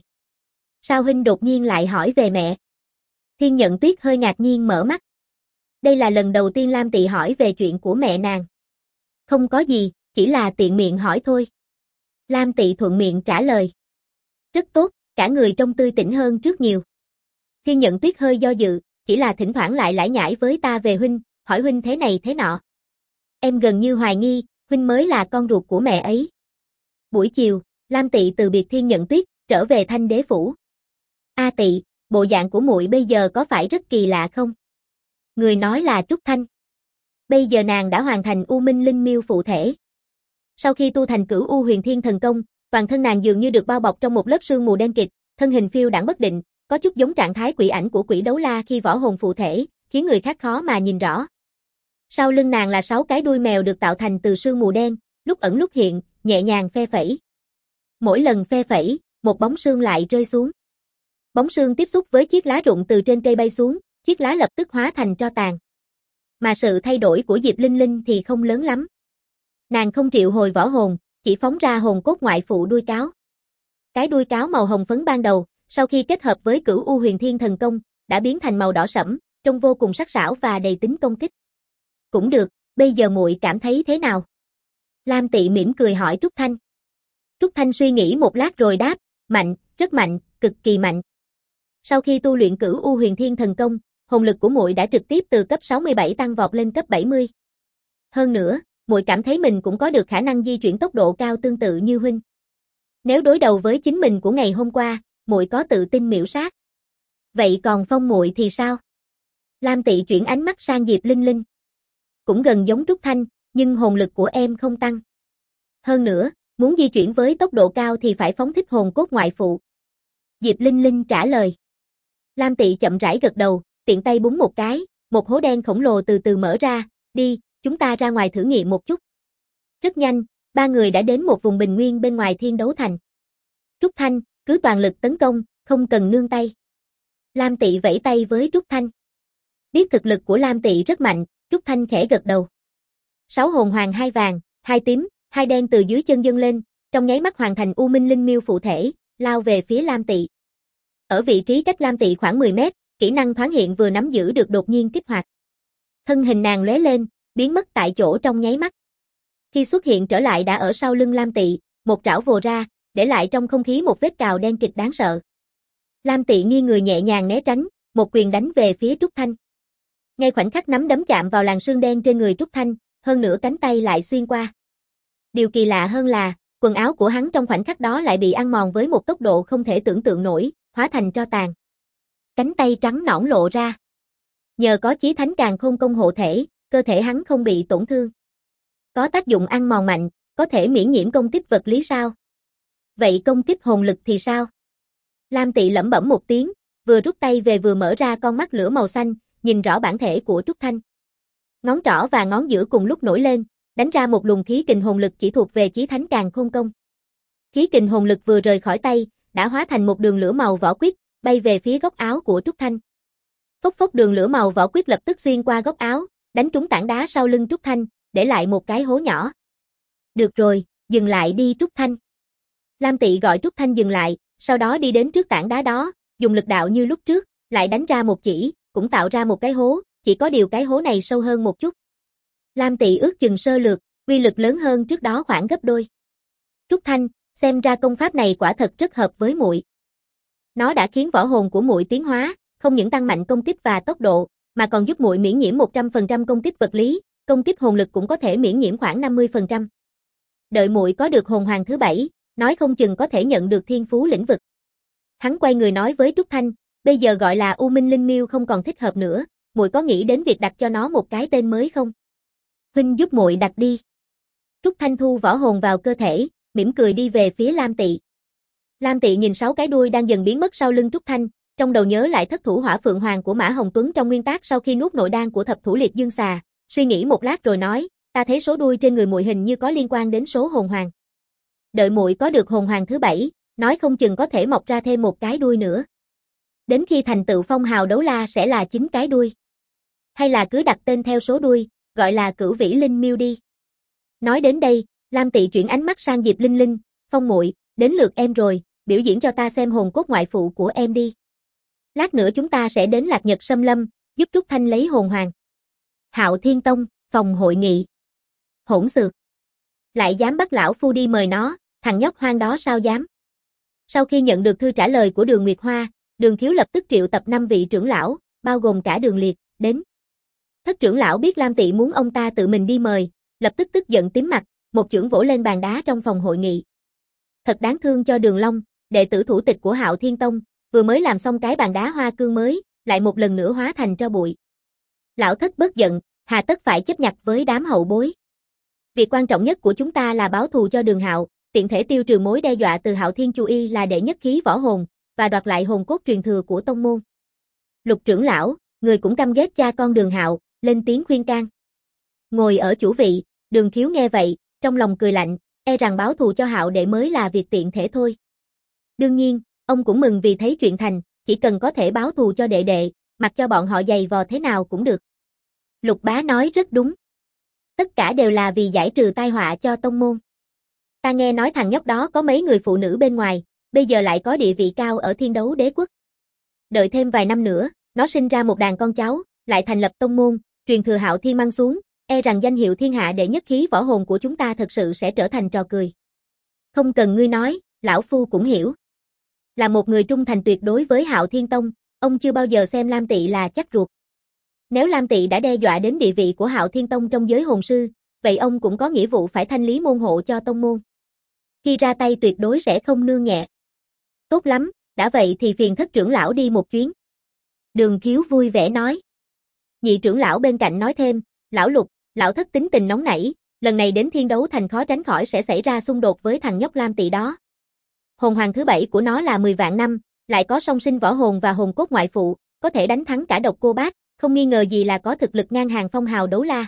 Sao huynh đột nhiên lại hỏi về mẹ? Thiên Nhận Tuyết hơi ngạc nhiên mở mắt. Đây là lần đầu tiên Lam Tị hỏi về chuyện của mẹ nàng. Không có gì, chỉ là tiện miệng hỏi thôi. Lam Tị thuận miệng trả lời. Rất tốt, cả người trông tươi tỉnh hơn trước nhiều. Thiên Nhận Tuyết hơi do dự, chỉ là thỉnh thoảng lại lải nhải với ta về huynh, hỏi huynh thế này thế nọ. Em gần như hoài nghi, huynh mới là con ruột của mẹ ấy. Buổi chiều, Lam Tị từ biệt Thiên Nhận Tuyết, trở về Thanh Đế phủ. A Tị, bộ dạng của muội bây giờ có phải rất kỳ lạ không? Người nói là Trúc Thanh. Bây giờ nàng đã hoàn thành U Minh Linh Miêu phụ thể. Sau khi tu thành Cửu U Huyền Thiên Thần Công, toàn thân nàng dường như được bao bọc trong một lớp sương mù đen kịt, thân hình phiêu đãng bất định, có chút giống trạng thái quỷ ảnh của Quỷ Đấu La khi võ hồn phụ thể, khiến người khác khó mà nhìn rõ. Sau lưng nàng là 6 cái đuôi mèo được tạo thành từ sương mù đen, lúc ẩn lúc hiện, nhẹ nhàng phe phẩy. Mỗi lần phe phẩy, một bóng sương lại rơi xuống. Bóng sương tiếp xúc với chiếc lá rụng từ trên cây bay xuống, chiếc lá lập tức hóa thành tro tàn. Mà sự thay đổi của Diệp Linh Linh thì không lớn lắm. Nàng không triệu hồi võ hồn, chỉ phóng ra hồn cốt ngoại phụ đuôi cáo. Cái đuôi cáo màu hồng phấn ban đầu, sau khi kết hợp với Cửu U Huyền Thiên Thần Công, đã biến thành màu đỏ sẫm, trông vô cùng sắc sảo và đầy tính công kích. Cũng được, bây giờ muội cảm thấy thế nào? Lam Tị mỉm cười hỏi Trúc Thanh. Trúc Thanh suy nghĩ một lát rồi đáp, mạnh, rất mạnh, cực kỳ mạnh. Sau khi tu luyện Cửu U Huyền Thiên Thần Công, hồn lực của muội đã trực tiếp từ cấp 67 tăng vọt lên cấp 70. Hơn nữa, muội cảm thấy mình cũng có được khả năng di chuyển tốc độ cao tương tự như huynh. Nếu đối đầu với chính mình của ngày hôm qua, muội có tự tin miểu sát. Vậy còn Phong muội thì sao? Lam Tị chuyển ánh mắt sang Diệp Linh Linh. Cũng gần giống Trúc Thanh, nhưng hồn lực của em không tăng. Hơn nữa, muốn di chuyển với tốc độ cao thì phải phóng thích hồn cốt ngoại phụ. Diệp Linh Linh trả lời. Lam Tị chậm rãi gật đầu, tiện tay búng một cái, một hố đen khổng lồ từ từ mở ra, đi, chúng ta ra ngoài thử nghiệm một chút. Rất nhanh, ba người đã đến một vùng bình nguyên bên ngoài Thiên Đấu Thành. Trúc Thanh, cứ toàn lực tấn công, không cần nương tay. Lam Tị vẫy tay với Trúc Thanh. Biết thực lực của Lam Tị rất mạnh, Trúc Thanh khẽ gật đầu. 6 hồn hoàng 2 vàng, 2 tím, 2 đen từ dưới chân dâng lên, trong nháy mắt hoàn thành U Minh Linh Miêu phụ thể, lao về phía Lam Tị. Ở vị trí cách Lam Tị khoảng 10 mét, kỹ năng thoáng hiện vừa nắm giữ được đột nhiên kích hoạt. Thân hình nàng lóe lên, biến mất tại chỗ trong nháy mắt. Khi xuất hiện trở lại đã ở sau lưng Lam Tị, một trảo vồ ra, để lại trong không khí một vết cào đen kịt đáng sợ. Lam Tị nghiêng người nhẹ nhàng né tránh, một quyền đánh về phía Trúc Thanh. Ngay khoảnh khắc nắm đấm chạm vào làn sương đen trên người Trúc Thanh, hơn nữa cánh tay lại xuyên qua. Điều kỳ lạ hơn là, quần áo của hắn trong khoảnh khắc đó lại bị ăn mòn với một tốc độ không thể tưởng tượng nổi, hóa thành tro tàn. Cánh tay trắng nõn lộ ra. Nhờ có Chí Thánh Càn Khôn Công hộ thể, cơ thể hắn không bị tổn thương. Có tác dụng ăn mòn mạnh, có thể miễn nhiễm công kích vật lý sao? Vậy công kích hồn lực thì sao? Lam Tị lẩm bẩm một tiếng, vừa rút tay về vừa mở ra con mắt lửa màu xanh, nhìn rõ bản thể của Trúc Thanh. Ngón trỏ và ngón giữa cùng lúc nổi lên, đánh ra một luồng khí kình hồn lực chỉ thuộc về Chí Thánh Càn Khôn Công. Khí kình hồn lực vừa rời khỏi tay, đã hóa thành một đường lửa màu vỏ quýt, bay về phía góc áo của Trúc Thanh. Phốc phốc, đường lửa màu vỏ quýt lập tức xuyên qua góc áo, đánh trúng tảng đá sau lưng Trúc Thanh, để lại một cái hố nhỏ. Được rồi, dừng lại đi Trúc Thanh. Lam Tị gọi Trúc Thanh dừng lại, sau đó đi đến trước tảng đá đó, dùng lực đạo như lúc trước, lại đánh ra một chỉ, cũng tạo ra một cái hố, chỉ có điều cái hố này sâu hơn một chút. Lam Tị ước chừng sơ lược, uy lực lớn hơn trước đó khoảng gấp đôi. Trúc Thanh, xem ra công pháp này quả thật rất hợp với muội. Nó đã khiến võ hồn của muội tiến hóa, không những tăng mạnh công kích và tốc độ, mà còn giúp muội miễn nhiễm 100% công kích vật lý, công kích hồn lực cũng có thể miễn nhiễm khoảng 50%. Đợi muội có được hồn hoàng thứ 7, nói không chừng có thể nhận được thiên phú lĩnh vực. Hắn quay người nói với Trúc Thanh, bây giờ gọi là U Minh Linh Miêu không còn thích hợp nữa, muội có nghĩ đến việc đặt cho nó một cái tên mới không? Huynh giúp muội đặt đi. Trúc Thanh thu võ hồn vào cơ thể, mỉm cười đi về phía Lam Tị. Lam Tị nhìn 6 cái đuôi đang dần biến mất sau lưng Trúc Thanh, trong đầu nhớ lại thất thủ hỏa phượng hoàng của Mã Hồng Tuấn trong nguyên tác sau khi nuốt nội đan của thập thủ liệt dương xà, suy nghĩ một lát rồi nói, ta thấy số đuôi trên người muội hình như có liên quan đến số hồn hoàng. Đợi muội có được hồn hoàng thứ 7, nói không chừng có thể mọc ra thêm một cái đuôi nữa. Đến khi thành tựu phong hào đấu la sẽ là 9 cái đuôi. Hay là cứ đặt tên theo số đuôi, gọi là Cửu Vĩ Linh Miêu đi. Nói đến đây, Lam Tị chuyển ánh mắt sang Diệp Linh Linh, Phong muội, đến lượt em rồi, biểu diễn cho ta xem hồn cốt ngoại phụ của em đi. Lát nữa chúng ta sẽ đến Lạc Nhật Sâm Lâm, giúp Trúc Thanh lấy hồn hoàng. Hạo Thiên Tông, phòng hội nghị. Hỗn xược. Lại dám bắt lão phu đi mời nó, thằng nhóc hoang đó sao dám. Sau khi nhận được thư trả lời của Đường Nguyệt Hoa, Đường Khiếu lập tức triệu tập 5 vị trưởng lão, bao gồm cả Đường Liệt, đến. Thất trưởng lão biết Lam Tị muốn ông ta tự mình đi mời, lập tức tức giận tím mặt, một chưởng vỗ lên bàn đá trong phòng hội nghị. Thật đáng thương cho Đường Long, đệ tử thủ tịch của Hạo Thiên Tông, vừa mới làm xong cái bàn đá hoa cương mới, lại một lần nữa hóa thành tro bụi. Lão thất bất giận, hà tất phải chấp nhặt với đám hậu bối. Việc quan trọng nhất của chúng ta là báo thù cho Đường Hạo, tiện thể tiêu trừ mối đe dọa từ Hạo Thiên Chu Y là đệ nhất khí võ hồn, và đoạt lại hồn cốt truyền thừa của tông môn. Lục trưởng lão, người cũng căm ghét cha con Đường Hạo, lên tiếng khuyên can. Ngồi ở chủ vị, Đường Khiếu nghe vậy, trong lòng cười lạnh, e rằng báo thù cho Hạo đệ mới là việc tiện thể thôi. Đương nhiên, ông cũng mừng vì thấy chuyện thành, chỉ cần có thể báo thù cho đệ đệ, mặc cho bọn họ giày vò thế nào cũng được. Lục bá nói rất đúng. Tất cả đều là vì giải trừ tai họa cho tông môn. Ta nghe nói thằng nhóc đó có mấy người phụ nữ bên ngoài, bây giờ lại có địa vị cao ở Thiên Đấu Đế Quốc. Đợi thêm vài năm nữa, nó sinh ra một đàn con cháu, lại thành lập tông môn, truyền thừa Hạo Thiên mang xuống, e rằng danh hiệu thiên hạ đệ nhất khí võ hồn của chúng ta thật sự sẽ trở thành trò cười. Không cần ngươi nói, lão phu cũng hiểu. Là một người trung thành tuyệt đối với Hạo Thiên Tông, ông chưa bao giờ xem Lam Tị là chắc ruột. Nếu Lam Tị đã đe dọa đến địa vị của Hạo Thiên Tông trong giới hồn sư, vậy ông cũng có nghĩa vụ phải thanh lý môn hộ cho tông môn. Khi ra tay tuyệt đối sẽ không nương nhẹ. Tốt lắm, đã vậy thì phiền thất trưởng lão đi một chuyến. Đường Khiếu vui vẻ nói. Nhị trưởng lão bên cạnh nói thêm, lão Lục, lão thất tính tình nóng nảy, lần này đến Thiên Đấu Thành khó tránh khỏi sẽ xảy ra xung đột với thằng nhóc Lam Tị đó. Hồn hoàng thứ 7 của nó là 10 vạn năm, lại có song sinh võ hồn và hồn cốt ngoại phụ, có thể đánh thắng cả Độc Cô Bác, không nghi ngờ gì là có thực lực ngang hàng phong hào đấu la.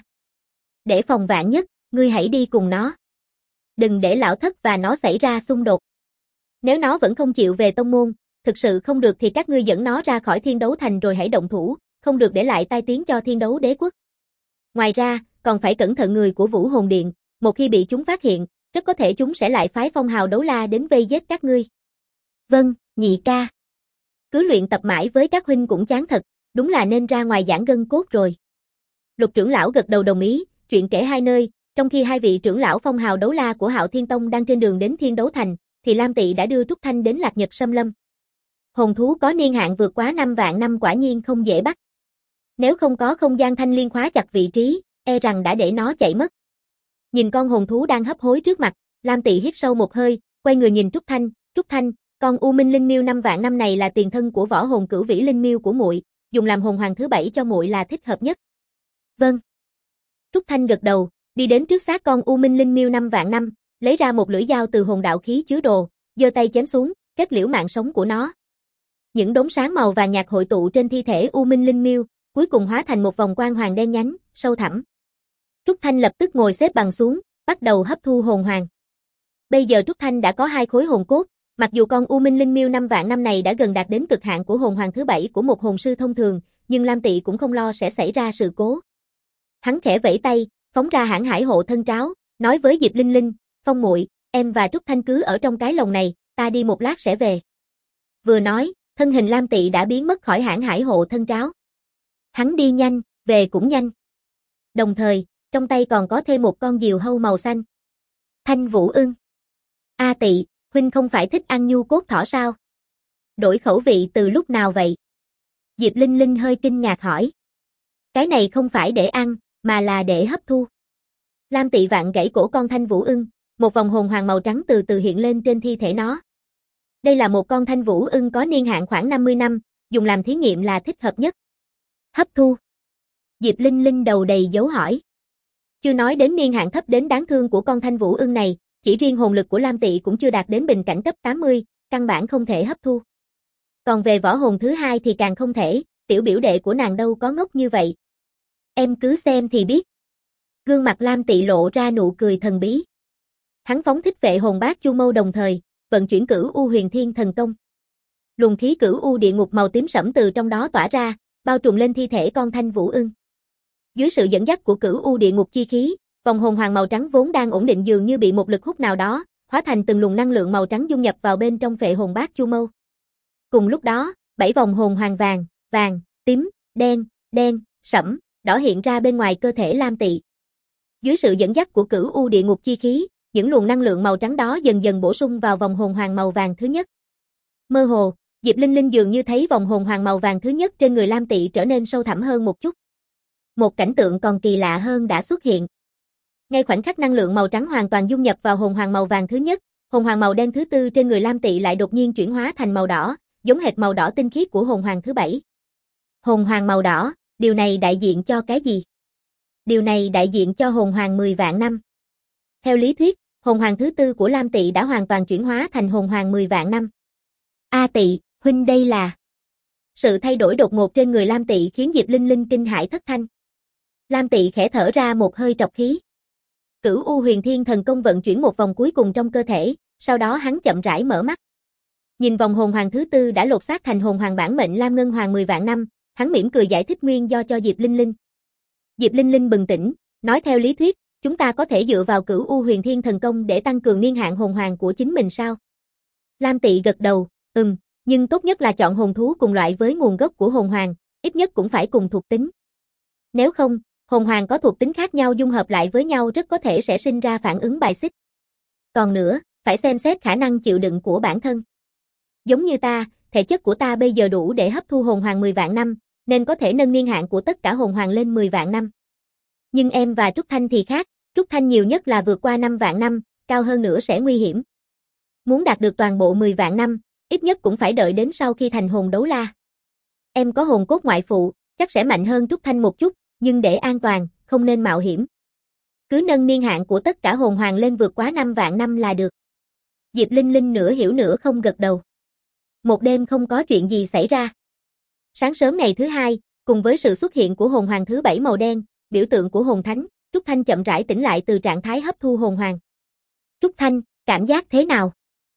Để phòng vạn nhất, ngươi hãy đi cùng nó. Đừng để lão thất và nó xảy ra xung đột. Nếu nó vẫn không chịu về tông môn, thực sự không được thì các ngươi dẫn nó ra khỏi Thiên Đấu Thành rồi hãy động thủ, không được để lại tai tiếng cho Thiên Đấu Đế Quốc. Ngoài ra, còn phải cẩn thận người của Vũ Hồn Điện, một khi bị chúng phát hiện, rất có thể chúng sẽ lại phái phong hào đấu la đến vây giết các ngươi. Vâng, nhị ca. Cứ luyện tập mãi với các huynh cũng chán thật, đúng là nên ra ngoài giảng gân cốt rồi. Lục trưởng lão gật đầu đồng ý, chuyện kể hai nơi, trong khi hai vị trưởng lão phong hào đấu la của Hạo Thiên Tông đang trên đường đến Thiên Đấu Thành, thì Lam Tị đã đưa Trúc Thanh đến Lạc Nhật Sâm Lâm. Hồn thú có niên hạn vượt quá 5 vạn năm quả nhiên không dễ bắt. Nếu không có không gian thanh liên khóa chặt vị trí, e rằng đã để nó chạy mất. Nhìn con hồn thú đang hấp hối trước mặt, Lam Tị hít sâu một hơi, quay người nhìn Trúc Thanh, con U Minh Linh Miêu 5 vạn năm này là tiền thân của võ hồn Cửu Vĩ Linh Miêu của muội, dùng làm hồn hoàng thứ 7 cho muội là thích hợp nhất. Vâng. Trúc Thanh gật đầu, đi đến trước xác con U Minh Linh Miêu 5 vạn năm, lấy ra một lưỡi dao từ hồn đạo khí chứa đồ, giơ tay chém xuống, kết liễu mạng sống của nó. Những đốm sáng màu vàng nhạt hội tụ trên thi thể U Minh Linh Miêu, cuối cùng hóa thành một vòng quang hoàng đen nhánh, sâu thẳm. Trúc Thanh lập tức ngồi xếp bằng xuống, bắt đầu hấp thu hồn hoàng. Bây giờ Trúc Thanh đã có 2 khối hồn cốt, mặc dù con U Minh Linh Miêu 5 vạn năm này đã gần đạt đến cực hạn của hồn hoàng thứ 7 của một hồn sư thông thường, nhưng Lam Tị cũng không lo sẽ xảy ra sự cố. Hắn khẽ vẫy tay, phóng ra hãn hải hộ thân tráo, nói với Diệp Linh Linh, Phong muội, em và Trúc Thanh cứ ở trong cái lồng này, ta đi một lát sẽ về. Vừa nói, thân hình Lam Tị đã biến mất khỏi hãn hải hộ thân tráo. Hắn đi nhanh, về cũng nhanh. Đồng thời, trong tay còn có thêm một con diều hâu màu xanh. Thanh Vũ Ưng. A Tị, huynh không phải thích ăn nhu cốt thỏ sao? Đổi khẩu vị từ lúc nào vậy? Diệp Linh Linh hơi kinh ngạc hỏi. Cái này không phải để ăn, mà là để hấp thu. Lam Tị vặn gãy cổ con Thanh Vũ Ưng, một vòng hồn hoàng màu trắng từ từ hiện lên trên thi thể nó. Đây là một con Thanh Vũ Ưng có niên hạn khoảng 50 năm, dùng làm thí nghiệm là thích hợp nhất. Hấp thu. Diệp Linh Linh đầu đầy dấu hỏi. Chưa nói đến niên hạn thấp đến đáng thương của con Thanh Vũ Ưng này, chỉ riêng hồn lực của Lam Tị cũng chưa đạt đến bình cảnh cấp 80, căn bản không thể hấp thu. Còn về võ hồn thứ hai thì càng không thể, tiểu biểu đệ của nàng đâu có ngốc như vậy. Em cứ xem thì biết. Gương mặt Lam Tị lộ ra nụ cười thần bí. Hắn phóng thích vệ hồn bát chu mâu đồng thời, vận chuyển Cửu U Huyền Thiên Thần Công. Luồng khí Cửu U địa ngục màu tím sẫm từ trong đó tỏa ra, bao trùm lên thi thể con Thanh Vũ Ưng. Dưới sự dẫn dắt của Cửu U địa ngục chi khí, vòng hồn hoàng màu trắng vốn đang ổn định dường như bị một lực hút nào đó, hóa thành từng luồng năng lượng màu trắng dung nhập vào bên trong vệ hồn bát chu mâu. Cùng lúc đó, 7 vòng hồn hoàng vàng, vàng, tím, đen, sẫm, đỏ hiện ra bên ngoài cơ thể Lam Tị. Dưới sự dẫn dắt của Cửu U địa ngục chi khí, những luồng năng lượng màu trắng đó dần dần bổ sung vào vòng hồn hoàng màu vàng thứ nhất. Mơ hồ, Diệp Linh Linh dường như thấy vòng hồn hoàng màu vàng thứ nhất trên người Lam Tị trở nên sâu thẳm hơn một chút. Một cảnh tượng còn kỳ lạ hơn đã xuất hiện. Ngay khoảnh khắc năng lượng màu trắng hoàn toàn dung nhập vào hồn hoàng màu vàng thứ nhất, hồn hoàng màu đen thứ tư trên người Lam Tị lại đột nhiên chuyển hóa thành màu đỏ, giống hệt màu đỏ tinh khiết của hồn hoàng thứ 7. Hồn hoàng màu đỏ, điều này đại diện cho cái gì? Điều này đại diện cho hồn hoàng 10 vạn năm. Theo lý thuyết, hồn hoàng thứ tư của Lam Tị đã hoàn toàn chuyển hóa thành hồn hoàng 10 vạn năm. A Tị, huynh đây là... Sự thay đổi đột ngột trên người Lam Tị khiến Diệp Linh Linh kinh hãi thất thanh. Lam Tị khẽ thở ra một hơi trọc khí. Cửu U Huyền Thiên Thần Công vận chuyển một vòng cuối cùng trong cơ thể, sau đó hắn chậm rãi mở mắt. Nhìn vòng hồn hoàng thứ tư đã lột xác thành hồn hoàng bản mệnh Lam Ngân Hoàng 10 vạn năm, hắn mỉm cười giải thích nguyên do cho Diệp Linh Linh. Diệp Linh Linh bừng tỉnh, nói theo lý thuyết, chúng ta có thể dựa vào Cửu U Huyền Thiên Thần Công để tăng cường niên hạn hồn hoàng của chính mình sao? Lam Tị gật đầu, nhưng tốt nhất là chọn hồn thú cùng loại với nguồn gốc của hồn hoàng, ít nhất cũng phải cùng thuộc tính. Nếu không, hồn hoàng có thuộc tính khác nhau dung hợp lại với nhau rất có thể sẽ sinh ra phản ứng bài xích. Còn nữa, phải xem xét khả năng chịu đựng của bản thân. Giống như ta, thể chất của ta bây giờ đủ để hấp thu hồn hoàng 10 vạn năm, nên có thể nâng niên hạn của tất cả hồn hoàng lên 10 vạn năm. Nhưng em và Trúc Thanh thì khác, Trúc Thanh nhiều nhất là vượt qua 5 vạn năm, cao hơn nữa sẽ nguy hiểm. Muốn đạt được toàn bộ 10 vạn năm, ít nhất cũng phải đợi đến sau khi thành hồn đấu la. Em có hồn cốt ngoại phụ, chắc sẽ mạnh hơn Trúc Thanh một chút, nhưng để an toàn, không nên mạo hiểm. Cứ nâng niên hạn của tất cả hồn hoàng lên vượt quá 5 vạn năm là được. Diệp Linh Linh nửa hiểu nửa không gật đầu. Một đêm không có chuyện gì xảy ra. Sáng sớm ngày thứ hai, cùng với sự xuất hiện của hồn hoàng thứ 7 màu đen, biểu tượng của hồn thánh, Trúc Thanh chậm rãi tỉnh lại từ trạng thái hấp thu hồn hoàng. Trúc Thanh, cảm giác thế nào?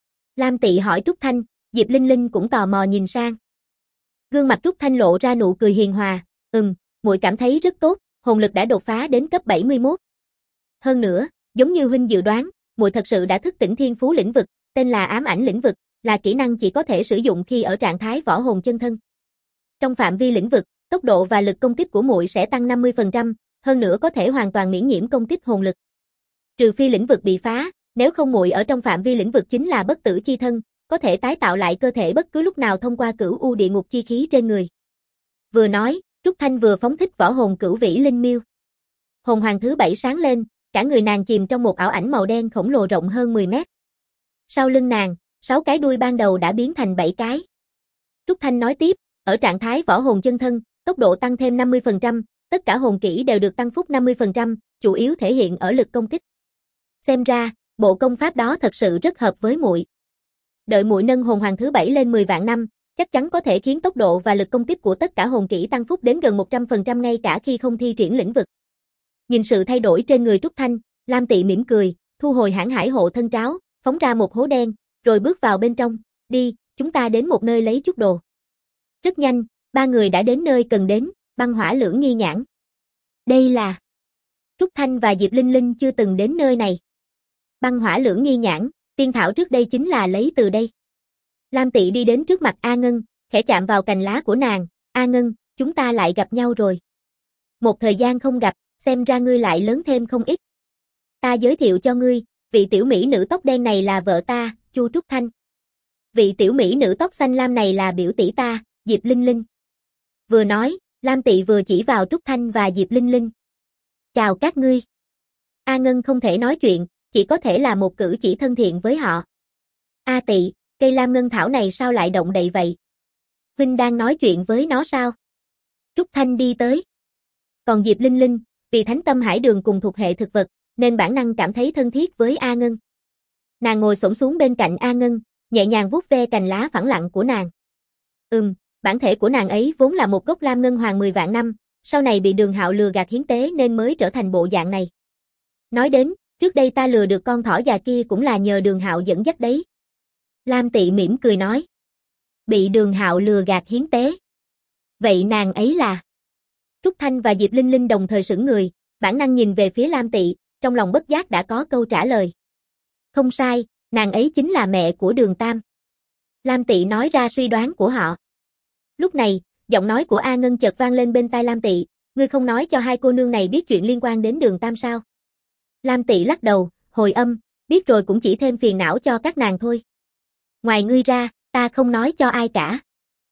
Lam Tị hỏi Trúc Thanh, Diệp Linh Linh cũng tò mò nhìn sang. Gương mặt Trúc Thanh lộ ra nụ cười hiền hòa, muội cảm thấy rất tốt, hồn lực đã đột phá đến cấp 71. Hơn nữa, giống như huynh dự đoán, muội thật sự đã thức tỉnh thiên phú lĩnh vực, tên là ám ảnh lĩnh vực, là kỹ năng chỉ có thể sử dụng khi ở trạng thái võ hồn chân thân. Trong phạm vi lĩnh vực, tốc độ và lực công kích của muội sẽ tăng 50%, hơn nữa có thể hoàn toàn miễn nhiễm công kích hồn lực. Trừ phi lĩnh vực bị phá, nếu không muội ở trong phạm vi lĩnh vực chính là bất tử chi thân, có thể tái tạo lại cơ thể bất cứ lúc nào thông qua Cửu U địa ngục chi khí trên người. Vừa nói, Trúc Thanh vừa phóng thích võ hồn Cửu Vĩ Linh Miêu. Hồn hoàng thứ 7 sáng lên, cả người nàng chìm trong một ảo ảnh màu đen khổng lồ rộng hơn 10 mét. Sau lưng nàng, 6 cái đuôi ban đầu đã biến thành 7 cái. Trúc Thanh nói tiếp, ở trạng thái võ hồn chân thân, tốc độ tăng thêm 50%, tất cả hồn kỹ đều được tăng phúc 50%, chủ yếu thể hiện ở lực công kích. Xem ra, bộ công pháp đó thật sự rất hợp với muội. Đợi muội nâng hồn hoàng thứ 7 lên 10 vạn năm, chắc chắn có thể khiến tốc độ và lực công kích của tất cả hồn kỹ tăng phúc đến gần 100% ngay cả khi không thi triển lĩnh vực. Nhìn sự thay đổi trên người Trúc Thanh, Lam Tị mỉm cười, thu hồi hãn hải hộ thân tráo, phóng ra một hố đen, rồi bước vào bên trong, đi, chúng ta đến một nơi lấy chút đồ. Rất nhanh, ba người đã đến nơi cần đến, băng hỏa lưỡng nghi nhãn. Đây là... Trúc Thanh và Diệp Linh Linh chưa từng đến nơi này. Băng hỏa lưỡng nghi nhãn, tiên thảo trước đây chính là lấy từ đây. Lam Tị đi đến trước mặt A Ngân, khẽ chạm vào cành lá của nàng, A Ngân, chúng ta lại gặp nhau rồi. Một thời gian không gặp, xem ra ngươi lại lớn thêm không ít. Ta giới thiệu cho ngươi, vị tiểu mỹ nữ tóc đen này là vợ ta, Chu Trúc Thanh. Vị tiểu mỹ nữ tóc xanh lam này là biểu tỷ ta, Diệp Linh Linh. Vừa nói, Lam Tị vừa chỉ vào Trúc Thanh và Diệp Linh Linh. Chào các ngươi. A Ngân không thể nói chuyện, chỉ có thể là một cử chỉ thân thiện với họ. A Tị, cây lam ngân thảo này sao lại động đậy vậy? Huynh đang nói chuyện với nó sao? Trúc Thanh đi tới. Còn Diệp Linh Linh, vì thánh tâm hải đường cùng thuộc hệ thực vật, nên bản năng cảm thấy thân thiết với A Ngân. Nàng ngồi xổm xuống bên cạnh A Ngân, nhẹ nhàng vuốt ve cành lá phẳng lặng của nàng. Bản thể của nàng ấy vốn là một gốc lam ngân hoàng 10 vạn năm, sau này bị Đường Hạo lừa gạt hiến tế nên mới trở thành bộ dạng này. Nói đến, trước đây ta lừa được con thỏ già kia cũng là nhờ Đường Hạo dẫn dắt đấy. Lam Tị mỉm cười nói. Bị Đường Hạo lừa gạt hiến tế. Vậy nàng ấy là? Trúc Thanh và Diệp Linh Linh đồng thời sững người, bản năng nhìn về phía Lam Tị, trong lòng bất giác đã có câu trả lời. Không sai, nàng ấy chính là mẹ của Đường Tam. Lam Tị nói ra suy đoán của họ. Lúc này, giọng nói của A Ngân chợt vang lên bên tai Lam Tị, ngươi không nói cho hai cô nương này biết chuyện liên quan đến Đường Tam sao? Lam Tị lắc đầu, hồi âm, biết rồi cũng chỉ thêm phiền não cho các nàng thôi. Ngoài ngươi ra, ta không nói cho ai cả.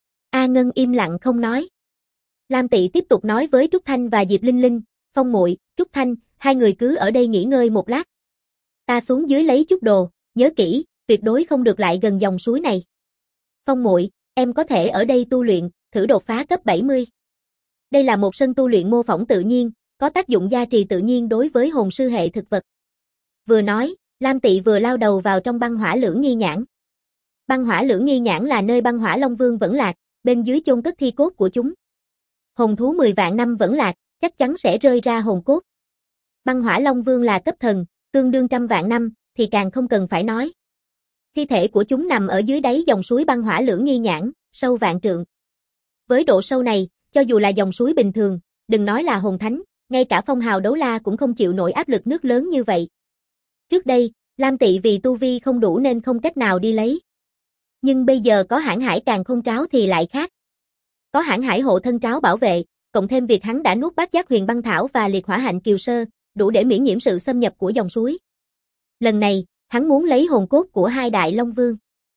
A Ngân im lặng không nói. Lam Tị tiếp tục nói với Trúc Thanh và Diệp Linh Linh, Phong muội, Trúc Thanh, hai người cứ ở đây nghỉ ngơi một lát. Ta xuống dưới lấy chút đồ, nhớ kỹ, tuyệt đối không được lại gần dòng suối này. Phong muội, em có thể ở đây tu luyện, thử đột phá cấp 70. Đây là một sân tu luyện mô phỏng tự nhiên, có tác dụng gia trì tự nhiên đối với hồn sư hệ thực vật. Vừa nói, Lam Tị vừa lao đầu vào trong băng hỏa lưỡng nghi nhãn. Băng hỏa lưỡng nghi nhãn là nơi băng hỏa long vương vẫn lạc, bên dưới chôn cất thi cốt của chúng. Hồn thú 10 vạn năm vẫn lạc, chắc chắn sẽ rơi ra hồn cốt. Băng hỏa long vương là cấp thần, tương đương trăm vạn năm, thì càng không cần phải nói. Thi thể của chúng nằm ở dưới đáy dòng suối băng hỏa lưỡng nghi nhãn, sâu vạn trượng. Với độ sâu này, cho dù là dòng suối bình thường, đừng nói là hồn thánh, ngay cả phong hào đấu la cũng không chịu nổi áp lực nước lớn như vậy. Trước đây, Lam Tị vì tu vi không đủ nên không cách nào đi lấy. Nhưng bây giờ có hãn hải càng không tráo thì lại khác. Có hãn hải hộ thân tráo bảo vệ, cộng thêm việc hắn đã nuốt bát giác huyền băng thảo và liệt hỏa hạnh kiều sơ, đủ để miễn nhiễm sự xâm nhập của dòng suối. Lần này, hắn muốn lấy hồn cốt của hai đại long vương.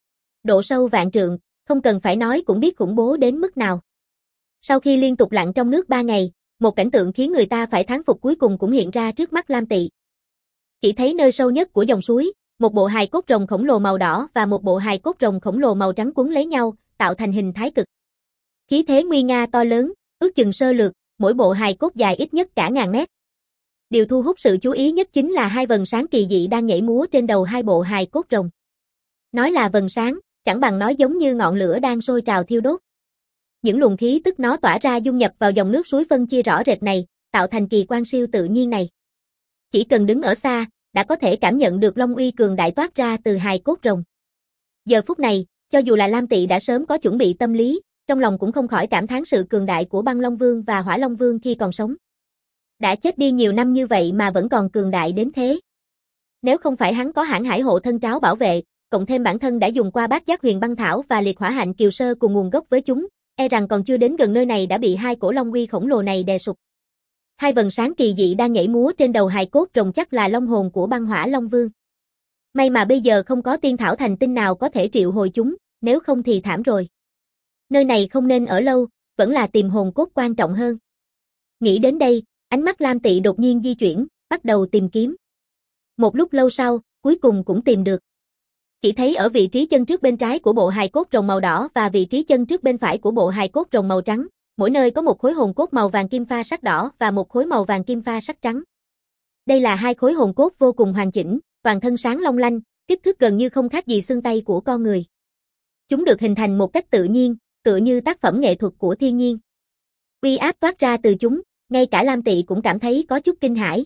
Độ sâu vạn trượng, không cần phải nói cũng biết khủng bố đến mức nào. Sau khi liên tục lặn trong nước 3 ngày, một cảnh tượng khiến người ta phải thán phục cuối cùng cũng hiện ra trước mắt Lam Tị. Chỉ thấy nơi sâu nhất của dòng suối, một bộ hài cốt rồng khổng lồ màu đỏ và một bộ hài cốt rồng khổng lồ màu trắng quấn lấy nhau, tạo thành hình thái cực. Khí thế nguy nga to lớn, ước chừng sơ lược, mỗi bộ hài cốt dài ít nhất cả ngàn mét. Điều thu hút sự chú ý nhất chính là hai vầng sáng kỳ dị đang nhảy múa trên đầu hai bộ hài cốt rồng. Nói là vầng sáng, chẳng bằng nói giống như ngọn lửa đang sôi trào thiêu đốt. Những luồng khí tức nó tỏa ra dung nhập vào dòng nước suối phân chia rõ rệt này, tạo thành kỳ quan siêu tự nhiên này. Chỉ cần đứng ở xa, đã có thể cảm nhận được long uy cường đại toát ra từ hài cốt rồng. Giờ phút này, cho dù là Lam Tị đã sớm có chuẩn bị tâm lý, trong lòng cũng không khỏi cảm thán sự cường đại của băng long vương và hỏa long vương khi còn sống. Đã chết đi nhiều năm như vậy mà vẫn còn cường đại đến thế. Nếu không phải hắn có hãn hải hộ thân tráo bảo vệ, cộng thêm bản thân đã dùng qua bát giác huyền băng thảo và liệt hỏa hạnh kiều sơ cùng nguồn gốc với chúng, e rằng còn chưa đến gần nơi này đã bị hai cổ long uy khổng lồ này đè sụp. Hai vầng sáng kỳ dị đang nhảy múa trên đầu hài cốt rồng chắc là long hồn của băng hỏa long vương. May mà bây giờ không có tiên thảo thành tinh nào có thể triệu hồi chúng, nếu không thì thảm rồi. Nơi này không nên ở lâu, vẫn là tìm hồn cốt quan trọng hơn. Nghĩ đến đây, ánh mắt Lam Tị đột nhiên di chuyển, bắt đầu tìm kiếm. Một lúc lâu sau, cuối cùng cũng tìm được. Chỉ thấy ở vị trí chân trước bên trái của bộ hài cốt rồng màu đỏ và vị trí chân trước bên phải của bộ hài cốt rồng màu trắng, mỗi nơi có một khối hồn cốt màu vàng kim pha sắc đỏ và một khối màu vàng kim pha sắc trắng. Đây là hai khối hồn cốt vô cùng hoàn chỉnh, toàn thân sáng long lanh, kích thước gần như không khác gì xương tay của con người. Chúng được hình thành một cách tự nhiên, tựa như tác phẩm nghệ thuật của thiên nhiên. Uy áp toát ra từ chúng, ngay cả Lam Tị cũng cảm thấy có chút kinh hãi.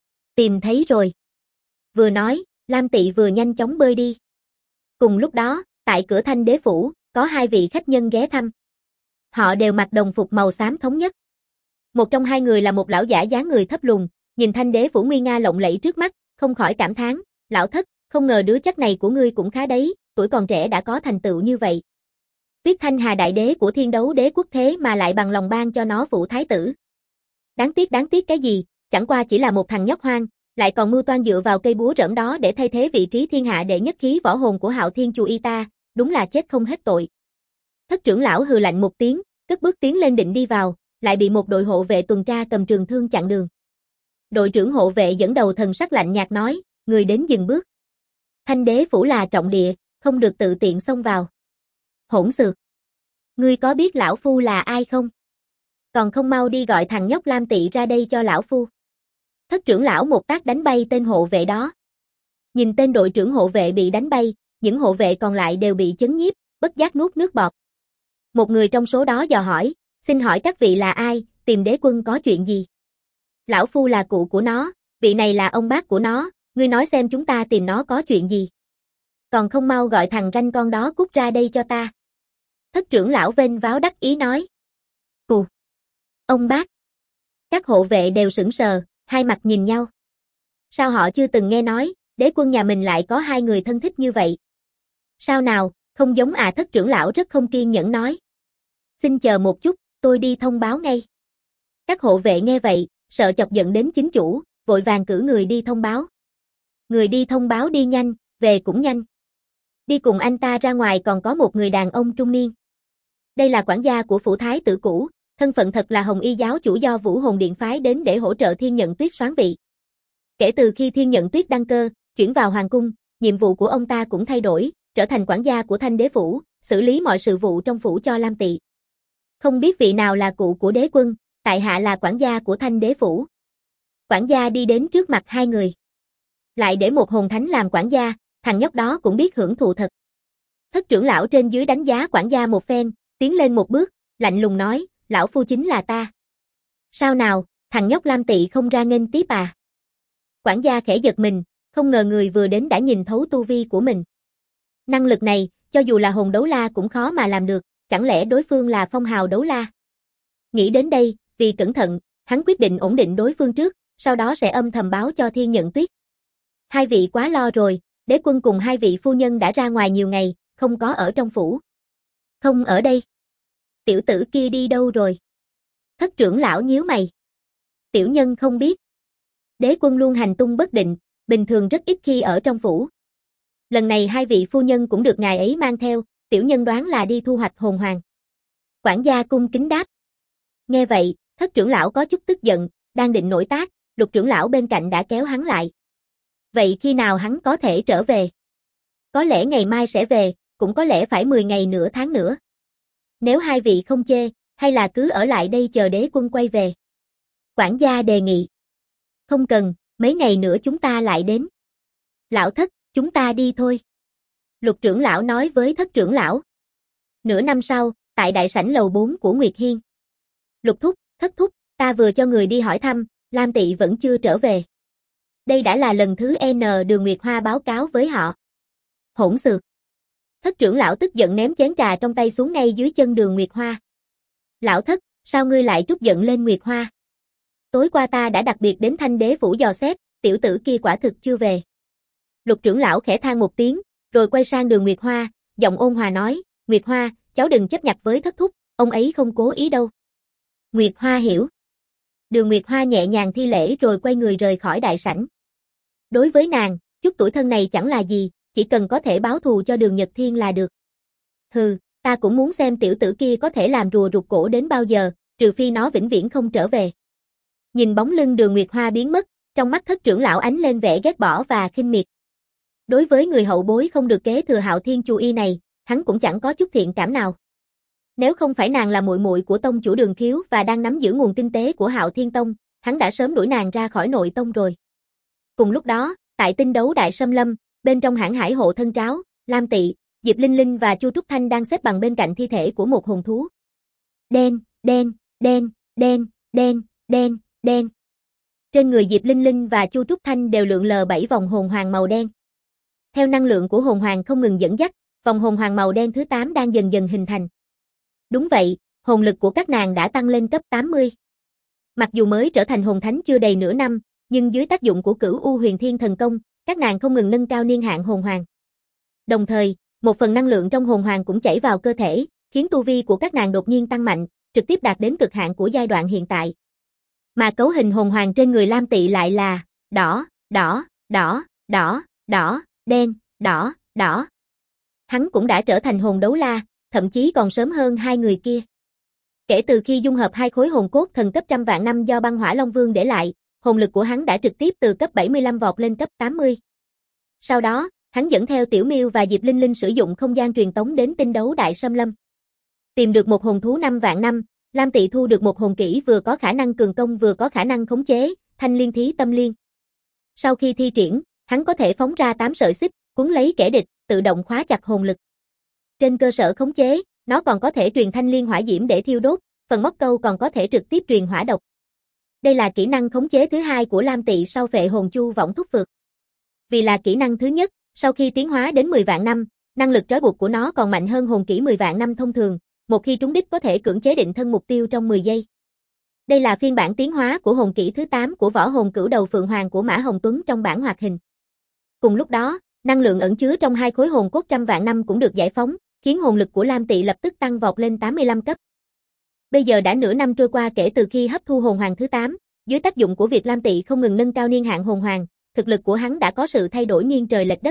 Tìm thấy rồi. Vừa nói, Lam Tị vừa nhanh chóng bơi đi. Cùng lúc đó, tại cửa Thanh Đế Phủ, có hai vị khách nhân ghé thăm. Họ đều mặc đồng phục màu xám thống nhất. Một trong hai người là một lão giả dáng người thấp lùn, nhìn Thanh Đế Phủ nguy nga lộng lẫy trước mắt, không khỏi cảm thán, lão thất, không ngờ đứa chắc này của ngươi cũng khá đấy, tuổi còn trẻ đã có thành tựu như vậy. Tuyết Thanh Hà đại đế của Thiên Đấu Đế quốc thế mà lại bằng lòng ban cho nó phủ thái tử. Đáng tiếc cái gì, chẳng qua chỉ là một thằng nhóc hoang, lại còn mưu toan dựa vào cây búa rỡm đó để thay thế vị trí thiên hạ đệ nhất khí võ hồn của Hạo Thiên Chu Y ta, đúng là chết không hết tội. Thất trưởng lão hừ lạnh một tiếng, cất bước tiến lên định đi vào, lại bị một đội hộ vệ tuần tra cầm trường thương chặn đường. Đội trưởng hộ vệ dẫn đầu thần sắc lạnh nhạt nói, người đến dừng bước. Thanh đế phủ là trọng địa, không được tự tiện xông vào. Hỗn xược. Ngươi có biết lão phu là ai không? Còn không mau đi gọi thằng nhóc Lam Tị ra đây cho lão phu. Thất trưởng lão một tác đánh bay tên hộ vệ đó. Nhìn tên đội trưởng hộ vệ bị đánh bay, những hộ vệ còn lại đều bị chấn nhiếp, bất giác nuốt nước bọt. Một người trong số đó dò hỏi, xin hỏi các vị là ai, tìm đế quân có chuyện gì? Lão phu là cụ của nó, vị này là ông bác của nó, ngươi nói xem chúng ta tìm nó có chuyện gì? Còn không mau gọi thằng ranh con đó cút ra đây cho ta. Thất trưởng lão vênh váo đắc ý nói. Cù. Ông bác. Các hộ vệ đều sững sờ, hai mặt nhìn nhau. Sao họ chưa từng nghe nói, đế quân nhà mình lại có hai người thân thích như vậy? Sao nào, không giống à? Thất trưởng lão rất không kiên nhẫn nói. Xin chờ một chút, tôi đi thông báo ngay. Các hộ vệ nghe vậy, sợ chọc giận đến chính chủ, vội vàng cử người đi thông báo. Người đi thông báo đi nhanh, về cũng nhanh. Đi cùng anh ta ra ngoài còn có một người đàn ông trung niên. Đây là quản gia của phủ thái tử cũ, thân phận thật là Hồng Y giáo chủ do Vũ Hồn Điện phái đến để hỗ trợ Thiên Nhận Tuyết soán vị. Kể từ khi Thiên Nhận Tuyết đăng cơ, chuyển vào hoàng cung, nhiệm vụ của ông ta cũng thay đổi, trở thành quản gia của Thanh đế phủ, xử lý mọi sự vụ trong phủ cho Lam Tị. Không biết vị nào là cụ của đế quân, tại hạ là quản gia của Thanh đế phủ. Quản gia đi đến trước mặt hai người. Lại để một hồn thánh làm quản gia, thằng nhóc đó cũng biết hưởng thụ thật. Thất trưởng lão trên dưới đánh giá quản gia một phen, tiến lên một bước, lạnh lùng nói, lão phu chính là ta. Sao nào, thằng nhóc Lam Tị không ra nghênh tiếp à? Quản gia khẽ giật mình, không ngờ người vừa đến đã nhìn thấu tu vi của mình. Năng lực này, cho dù là hồn đấu la cũng khó mà làm được, chẳng lẽ đối phương là phong hào đấu la? Nghĩ đến đây, vì cẩn thận, hắn quyết định ổn định đối phương trước, sau đó sẽ âm thầm báo cho Thiên Nhận Tuyết. Hai vị quá lo rồi, đế quân cùng hai vị phu nhân đã ra ngoài nhiều ngày, không có ở trong phủ. Không ở đây. Tiểu tử kia đi đâu rồi? Thất trưởng lão nhíu mày. Tiểu nhân không biết. Đế quân luôn hành tung bất định, bình thường rất ít khi ở trong phủ. Lần này hai vị phu nhân cũng được ngài ấy mang theo, tiểu nhân đoán là đi thu hoạch hồn hoàng. Quản gia cung kính đáp. Nghe vậy, thất trưởng lão có chút tức giận, đang định nổi tác, lục trưởng lão bên cạnh đã kéo hắn lại. Vậy khi nào hắn có thể trở về? Có lẽ ngày mai sẽ về, cũng có lẽ phải 10 ngày nửa tháng nữa. Nếu hai vị không chê, hay là cứ ở lại đây chờ đế quân quay về? Quản gia đề nghị. Không cần, mấy ngày nữa chúng ta lại đến. Lão thất, chúng ta đi thôi. Lục trưởng lão nói với thất trưởng lão. Nửa năm sau, tại đại sảnh lầu 4 của Nguyệt Hiên. Lục thúc, thất thúc, ta vừa cho người đi hỏi thăm, Lam Tị vẫn chưa trở về. Đây đã là lần thứ N Đường Nguyệt Hoa báo cáo với họ. Hỗn xược. Thất trưởng lão tức giận ném chén trà trong tay xuống ngay dưới chân Đường Nguyệt Hoa. Lão thất, sao ngươi lại trút giận lên Nguyệt Hoa? Tối qua ta đã đặc biệt đến Thanh đế phủ dò xét, tiểu tử kia quả thực chưa về. Lục trưởng lão khẽ than một tiếng, rồi quay sang Đường Nguyệt Hoa, giọng ôn hòa nói, Nguyệt Hoa, cháu đừng chấp nhặt với thất thúc, ông ấy không cố ý đâu. Nguyệt Hoa hiểu. Đường Nguyệt Hoa nhẹ nhàng thi lễ rồi quay người rời khỏi đại sảnh. Đối với nàng, chút tuổi thân này chẳng là gì, chỉ cần có thể báo thù cho Đường Nhật Thiên là được. Hừ, ta cũng muốn xem tiểu tử kia có thể làm rùa rụt cổ đến bao giờ, trừ phi nó vĩnh viễn không trở về. Nhìn bóng lưng Đường Nguyệt Hoa biến mất, trong mắt thất trưởng lão ánh lên vẻ ghét bỏ và khinh miệt. Đối với người hậu bối không được kế thừa Hạo Thiên Chu Y này, hắn cũng chẳng có chút thiện cảm nào. Nếu không phải nàng là muội muội của tông chủ Đường Khiếu và đang nắm giữ nguồn kinh tế của Hạo Thiên Tông, hắn đã sớm đuổi nàng ra khỏi nội tông rồi. Cùng lúc đó, tại tinh đấu đại xâm lâm, bên trong hãng hải hộ thân tráo, Lam Tị, Diệp Linh Linh và Chu Trúc Thanh đang xếp bằng bên cạnh thi thể của một hồn thú. Đen, đen, đen, đen, đen, đen, đen. Trên người Diệp Linh Linh và Chu Trúc Thanh đều lượn lờ 7 vòng hồn hoàng màu đen. Theo năng lượng của hồn hoàng không ngừng dẫn dắt, vòng hồn hoàng màu đen thứ 8 đang dần dần hình thành. Đúng vậy, hồn lực của các nàng đã tăng lên cấp 80. Mặc dù mới trở thành hồn thánh chưa đầy nửa năm, nhưng dưới tác dụng của Cửu U Huyền Thiên thần công, các nàng không ngừng nâng cao niên hạn hồn hoàng. Đồng thời, một phần năng lượng trong hồn hoàng cũng chảy vào cơ thể, khiến tu vi của các nàng đột nhiên tăng mạnh, trực tiếp đạt đến cực hạn của giai đoạn hiện tại. Mà cấu hình hồn hoàng trên người Lam Tỵ lại là đỏ, đỏ, đỏ, đỏ, đỏ, đen, đỏ, đỏ. Hắn cũng đã trở thành hồn đấu la, thậm chí còn sớm hơn hai người kia. Kể từ khi dung hợp hai khối hồn cốt thần cấp trăm vạn năm do băng hỏa Long Vương để lại, hồn lực của hắn đã trực tiếp từ cấp 75 vọt lên cấp 80. Sau đó, hắn dẫn theo Tiểu Miêu và Diệp Linh Linh sử dụng không gian truyền tống đến tinh đấu Đại Xâm Lâm. Tìm được một hồn thú 5 vạn năm, Lam Tỵ thu được một hồn kỹ vừa có khả năng cường công vừa có khả năng khống chế, Thanh Liên Thí Tâm Liên. Sau khi thi triển, hắn có thể phóng ra 8 sợi xích, cuốn lấy kẻ địch, tự động khóa chặt hồn lực. Trên cơ sở khống chế, nó còn có thể truyền thanh liên hỏa diễm để thiêu đốt, phần móc câu còn có thể trực tiếp truyền hỏa độc. Đây là kỹ năng khống chế thứ hai của Lam Tỵ sau phệ hồn chu võng thúc phược. Vì là kỹ năng thứ nhất, sau khi tiến hóa đến 10 vạn năm, năng lực trói buộc của nó còn mạnh hơn hồn kỹ 10 vạn năm thông thường, một khi trúng đích có thể cưỡng chế định thân mục tiêu trong 10 giây. Đây là phiên bản tiến hóa của hồn kỹ thứ 8 của võ hồn cửu đầu Phượng Hoàng của Mã Hồng Tuấn trong bản hoạt hình. Cùng lúc đó, năng lượng ẩn chứa trong hai khối hồn cốt trăm vạn năm cũng được giải phóng, khiến hồn lực của Lam Tỵ lập tức tăng vọt lên 85 cấp. Bây giờ đã nửa năm trôi qua kể từ khi hấp thu hồn hoàng thứ 8, dưới tác dụng của việc Lam Tỵ không ngừng nâng cao niên hạn hồn hoàng, thực lực của hắn đã có sự thay đổi nghiêng trời lệch đất.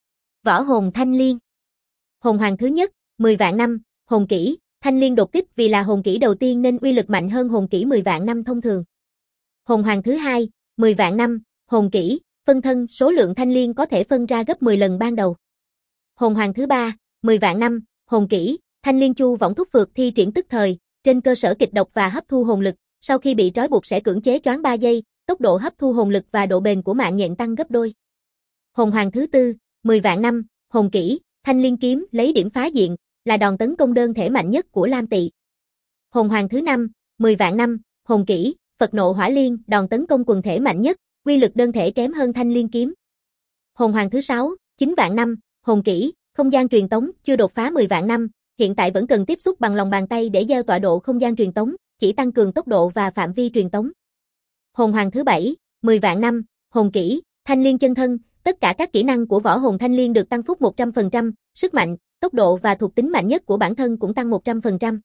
Võ hồn Thanh Liên. Hồn hoàng thứ nhất, 10 vạn năm, hồn kỹ, Thanh Liên đột kích vì là hồn kỹ đầu tiên nên uy lực mạnh hơn hồn kỹ 10 vạn năm thông thường. Hồn hoàng thứ hai, 10 vạn năm, hồn kỹ, phân thân, số lượng Thanh Liên có thể phân ra gấp 10 lần ban đầu. Hồn hoàng thứ ba, 10 vạn năm, hồn kỹ, Thanh Liên chu võng thúc phược thi triển tức thời, trên cơ sở kịch độc và hấp thu hồn lực, sau khi bị trói buộc sẽ cưỡng chế choáng 3 giây, tốc độ hấp thu hồn lực và độ bền của mạng nhện tăng gấp đôi. Hồn hoàng thứ tư, 10 vạn năm, hồn kỹ, Thanh Liên kiếm lấy điểm phá diện, là đòn tấn công đơn thể mạnh nhất của Lam Tỵ. Hồn hoàng thứ năm, 10 vạn năm, hồn kỹ, Phật nộ hỏa liên, đòn tấn công quần thể mạnh nhất, uy lực đơn thể kém hơn Thanh Liên kiếm. Hồn hoàng thứ 6, 9 vạn năm, hồn kỹ, không gian truyền tống, chưa đột phá 10 vạn năm, hiện tại vẫn cần tiếp xúc bằng lòng bàn tay để gieo tọa độ không gian truyền tống, chỉ tăng cường tốc độ và phạm vi truyền tống. Hồn hoàng thứ 7, 10 vạn năm, hồn kỹ, Thanh Liên chân thân, tất cả các kỹ năng của võ hồn Thanh Liên được tăng phúc 100%, sức mạnh, tốc độ và thuộc tính mạnh nhất của bản thân cũng tăng 100%.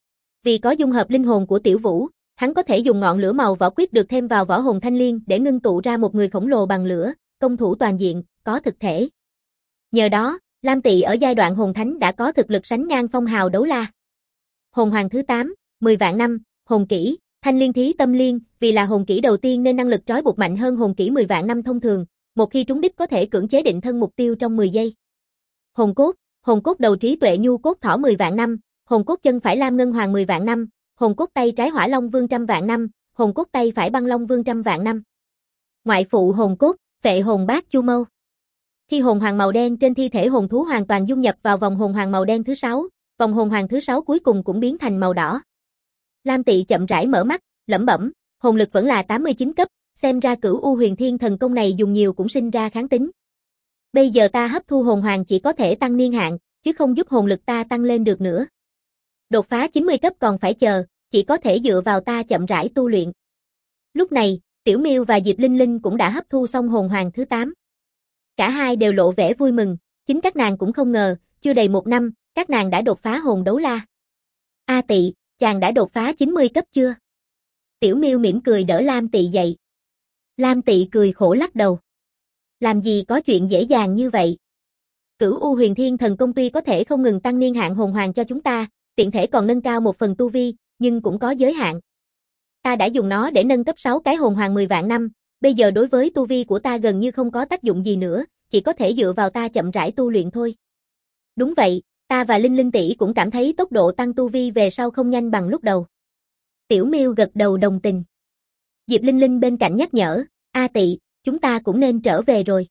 Vì có dung hợp linh hồn của Tiểu Vũ, hắn có thể dùng ngọn lửa màu võ quyết được thêm vào võ hồn Thanh Liên để ngưng tụ ra một người khổng lồ bằng lửa, công thủ toàn diện, có thực thể. Nhờ đó, Lam Tỵ ở giai đoạn hồn thánh đã có thực lực sánh ngang phong hào đấu la. Hồn hoàng thứ 8, 10 vạn năm, hồn kỹ, Thanh Liên Thí Tâm Liên, vì là hồn kỹ đầu tiên nên năng lực trói buộc mạnh hơn hồn kỹ 10 vạn năm thông thường, một khi trúng đích có thể cưỡng chế định thân mục tiêu trong 10 giây. Hồn cốt đầu trí tuệ nhu cốt thỏ 10 vạn năm, hồn cốt chân phải lam ngân hoàng 10 vạn năm, hồn cốt tay trái hỏa long vương trăm vạn năm, hồn cốt tay phải băng long vương trăm vạn năm. Ngoại phụ hồn cốt, phệ hồn bát chu mâu. Khi hồn hoàng màu đen trên thi thể hồn thú hoàn toàn dung nhập vào vòng hồn hoàng màu đen thứ 6, vòng hồn hoàng thứ 6 cuối cùng cũng biến thành màu đỏ. Lam Tỵ chậm rãi mở mắt, lẩm bẩm, hồn lực vẫn là 89 cấp, xem ra Cửu U Huyền Thiên thần công này dùng nhiều cũng sinh ra kháng tính. Bây giờ ta hấp thu hồn hoàng chỉ có thể tăng niên hạn, chứ không giúp hồn lực ta tăng lên được nữa. Đột phá 90 cấp còn phải chờ, chỉ có thể dựa vào ta chậm rãi tu luyện. Lúc này, Tiểu Miêu và Diệp Linh Linh cũng đã hấp thu xong hồn hoàng thứ 8. Cả hai đều lộ vẻ vui mừng, chính các nàng cũng không ngờ, chưa đầy 1 năm, các nàng đã đột phá hồn đấu la. A Tỵ, chàng đã đột phá 90 cấp chưa? Tiểu Miêu mỉm cười đỡ Lam Tỵ dậy. Lam Tỵ cười khổ lắc đầu. Làm gì có chuyện dễ dàng như vậy? Cửu U Huyền Thiên thần công tuy có thể không ngừng tăng niên hạn hồn hoàng cho chúng ta, tiện thể còn nâng cao một phần tu vi, nhưng cũng có giới hạn. Ta đã dùng nó để nâng cấp 6 cái hồn hoàng 10 vạn năm, bây giờ đối với tu vi của ta gần như không có tác dụng gì nữa, chỉ có thể dựa vào ta chậm rãi tu luyện thôi. Đúng vậy, ta và Linh Linh tỷ cũng cảm thấy tốc độ tăng tu vi về sau không nhanh bằng lúc đầu. Tiểu Miêu gật đầu đồng tình. Diệp Linh Linh bên cạnh nhắc nhở, A Tỵ, chúng ta cũng nên trở về rồi.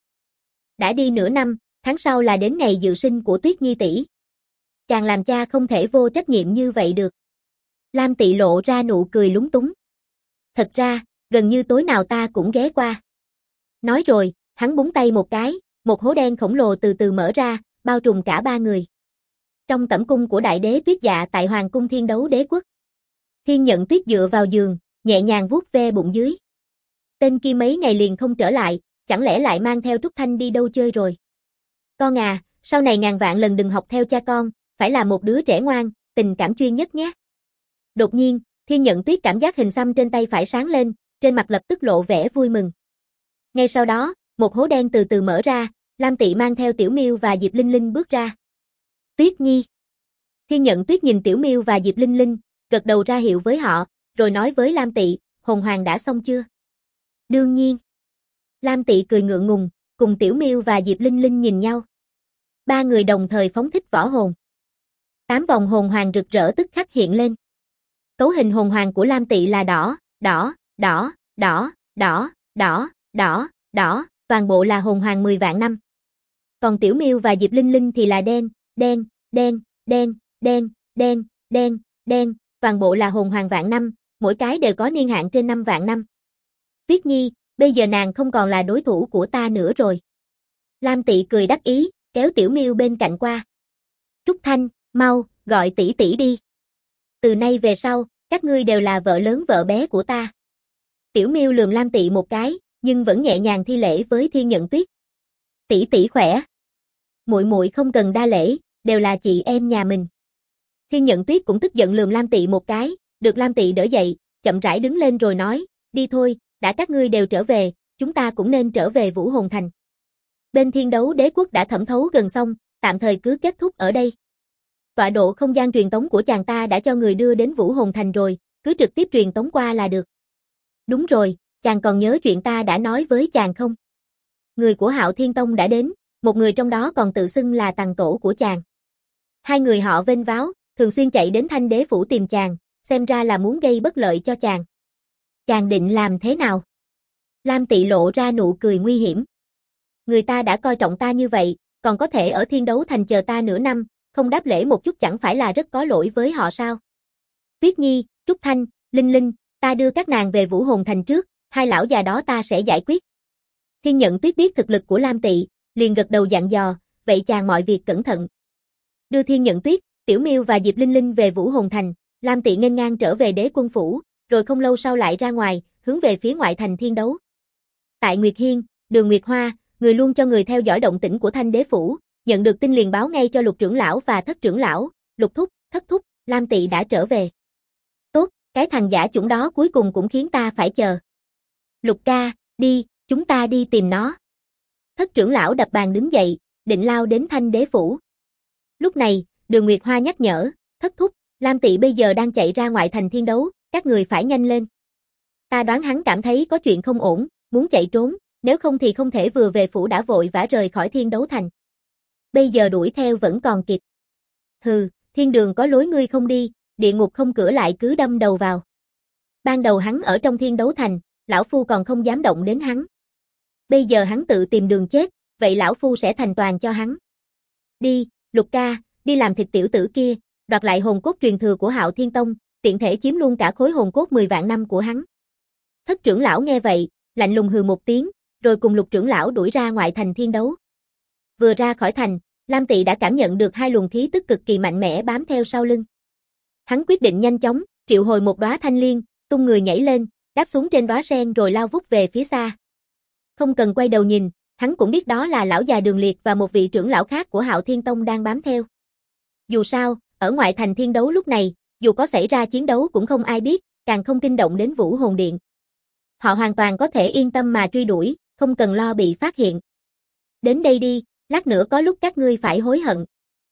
Đã đi nửa năm, tháng sau là đến ngày dự sinh của Tuyết Nhi tỷ. Chàng làm cha không thể vô trách nhiệm như vậy được. Lam Tỵ lộ ra nụ cười lúng túng. Thật ra, gần như tối nào ta cũng ghé qua. Nói rồi, hắn búng tay một cái, một hố đen khổng lồ từ từ mở ra, bao trùm cả ba người. Trong tẩm cung của Đại Đế Tuyết Dạ tại Hoàng cung Thiên Đấu Đế Quốc. Thiên Nhận Tuyết dựa vào giường, nhẹ nhàng vuốt ve bụng dưới. Tên kia mấy ngày liền không trở lại, chẳng lẽ lại mang theo Trúc Thanh đi đâu chơi rồi? Con à, sau này ngàn vạn lần đừng học theo cha con, phải là một đứa trẻ ngoan, tình cảm chuyên nhất nhé. Đột nhiên, Thiên Nhận Tuyết cảm giác hình xăm trên tay phải sáng lên, trên mặt lập tức lộ vẻ vui mừng. Ngay sau đó, một hố đen từ từ mở ra, Lam Tị mang theo Tiểu Miêu và Diệp Linh Linh bước ra. Tuyết Nhi. Thiên Nhận Tuyết nhìn Tiểu Miêu và Diệp Linh Linh, gật đầu ra hiệu với họ, rồi nói với Lam Tị, hồn hoàng đã xong chưa? Đương nhiên. Lam Tị cười ngượng ngùng, cùng Tiểu Miêu và Diệp Linh Linh nhìn nhau. Ba người đồng thời phóng thích võ hồn. 8 vòng hồn hoàng rực rỡ tức khắc hiện lên. Cấu hình hồn hoàng của Lam Tị là đỏ, đỏ, đỏ, đỏ, đỏ, đỏ, đỏ, đỏ, toàn bộ là hồn hoàng 10 vạn năm. Còn Tiểu Miêu và Diệp Linh Linh thì là đen, đen, đen, đen, đen, đen, đen, đen, toàn bộ là hồn hoàng vạn năm, mỗi cái đều có niên hạn trên 5 vạn năm. Tuyết Nhi, bây giờ nàng không còn là đối thủ của ta nữa rồi. Lam Tị cười đắc ý, kéo Tiểu Miêu bên cạnh qua. Trúc Thanh, mau, gọi tỷ tỷ đi. Từ nay về sau, các ngươi đều là vợ lớn vợ bé của ta. Tiểu Miêu lườm Lam Tị một cái, nhưng vẫn nhẹ nhàng thi lễ với Thiên Nhận Tuyết. Tỷ tỷ khỏe. Muội muội không cần đa lễ, đều là chị em nhà mình. Thiên Nhận Tuyết cũng tức giận lườm Lam Tị một cái, được Lam Tị đỡ dậy, chậm rãi đứng lên rồi nói, đi thôi, đã các ngươi đều trở về, chúng ta cũng nên trở về Vũ Hồn Thành. Bên Thiên Đấu Đế Quốc đã thẩm thấu gần xong, tạm thời cứ kết thúc ở đây. Tọa độ không gian truyền tống của chàng ta đã cho người đưa đến Vũ Hồn Thành rồi, cứ trực tiếp truyền tống qua là được. Đúng rồi, chàng còn nhớ chuyện ta đã nói với chàng không? Người của Hạo Thiên Tông đã đến, một người trong đó còn tự xưng là tằng tổ của chàng. Hai người họ vênh váo, thường xuyên chạy đến Thanh Đế Phủ tìm chàng, xem ra là muốn gây bất lợi cho chàng. Chàng định làm thế nào? Lam Tị lộ ra nụ cười nguy hiểm. Người ta đã coi trọng ta như vậy, còn có thể ở Thiên Đấu Thành chờ ta nửa năm, không đáp lễ một chút chẳng phải là rất có lỗi với họ sao? Tuyết Nhi, Trúc Thanh, Linh Linh, ta đưa các nàng về Vũ Hồn Thành trước, hai lão già đó ta sẽ giải quyết. Thiên Nhận Tuyết biết thực lực của Lam Tị, liền gật đầu dặn dò, vậy chàng mọi việc cẩn thận. Đưa Thiên Nhận Tuyết, Tiểu Miêu và Diệp Linh Linh về Vũ Hồn Thành, Lam Tị nghênh ngang trở về Đế Quân Phủ, rồi không lâu sau lại ra ngoài, hướng về phía ngoại thành Thiên Đấu. Tại Nguyệt Hiên, Đường Nguyệt Hoa, người luôn cho người theo dõi động tĩnh của Thanh Đế Phủ, nhận được tin liền báo ngay cho Lục trưởng lão và Thất trưởng lão, Lục thúc, Thất thúc, Lam Tị đã trở về. Tốt, cái thằng giả chủng đó cuối cùng cũng khiến ta phải chờ. Lục ca, đi, chúng ta đi tìm nó. Thất trưởng lão đập bàn đứng dậy, định lao đến Thanh Đế Phủ. Lúc này, Đường Nguyệt Hoa nhắc nhở, Thất thúc, Lam Tị bây giờ đang chạy ra ngoại thành Thiên Đấu, các người phải nhanh lên. Ta đoán hắn cảm thấy có chuyện không ổn, muốn chạy trốn, nếu không thì không thể vừa về phủ đã vội vã rời khỏi Thiên Đấu Thành. Bây giờ đuổi theo vẫn còn kịp. Hừ, thiên đường có lối ngươi không đi, địa ngục không cửa lại cứ đâm đầu vào. Ban đầu hắn ở trong Thiên Đấu Thành, lão phu còn không dám động đến hắn. Bây giờ hắn tự tìm đường chết, vậy lão phu sẽ thành toàn cho hắn. Đi, Lục ca, đi làm thịt tiểu tử kia, đoạt lại hồn cốt truyền thừa của Hạo Thiên Tông, tiện thể chiếm luôn cả khối hồn cốt 10 vạn năm của hắn. Thất trưởng lão nghe vậy, lạnh lùng hừ một tiếng, rồi cùng Lục trưởng lão đuổi ra ngoại thành Thiên Đấu. Vừa ra khỏi thành, Lam Tị đã cảm nhận được hai luồng khí tức cực kỳ mạnh mẽ bám theo sau lưng. Hắn quyết định nhanh chóng, triệu hồi một đóa thanh liên, tung người nhảy lên, đáp xuống trên đóa sen rồi lao vút về phía xa. Không cần quay đầu nhìn, hắn cũng biết đó là lão già Đường Liệt và một vị trưởng lão khác của Hạo Thiên Tông đang bám theo. Dù sao, ở ngoại thành Thiên Đấu lúc này, dù có xảy ra chiến đấu cũng không ai biết, càng không kinh động đến Vũ Hồn Điện. Họ hoàn toàn có thể yên tâm mà truy đuổi, không cần lo bị phát hiện. Đến đây đi, lát nữa có lúc các ngươi phải hối hận.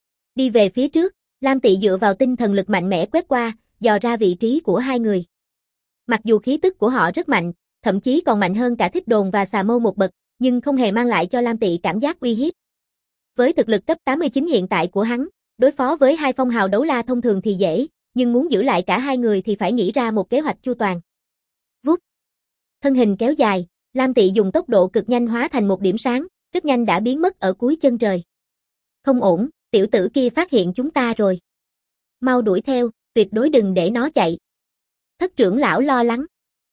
Đi về phía trước, Lam Tị dựa vào tinh thần lực mạnh mẽ quét qua, dò ra vị trí của hai người. Mặc dù khí tức của họ rất mạnh, thậm chí còn mạnh hơn cả Thích Đồn và Xà Mâu một bậc, nhưng không hề mang lại cho Lam Tị cảm giác uy hiếp. Với thực lực cấp 89 hiện tại của hắn, đối phó với hai phong hào đấu la thông thường thì dễ, nhưng muốn giữ lại cả hai người thì phải nghĩ ra một kế hoạch chu toàn. Vút. Thân hình kéo dài, Lam Tị dùng tốc độ cực nhanh hóa thành một điểm sáng, rất nhanh đã biến mất ở cuối chân trời. Không ổn, tiểu tử kia phát hiện chúng ta rồi. Mau đuổi theo, tuyệt đối đừng để nó chạy. Thất trưởng lão lo lắng.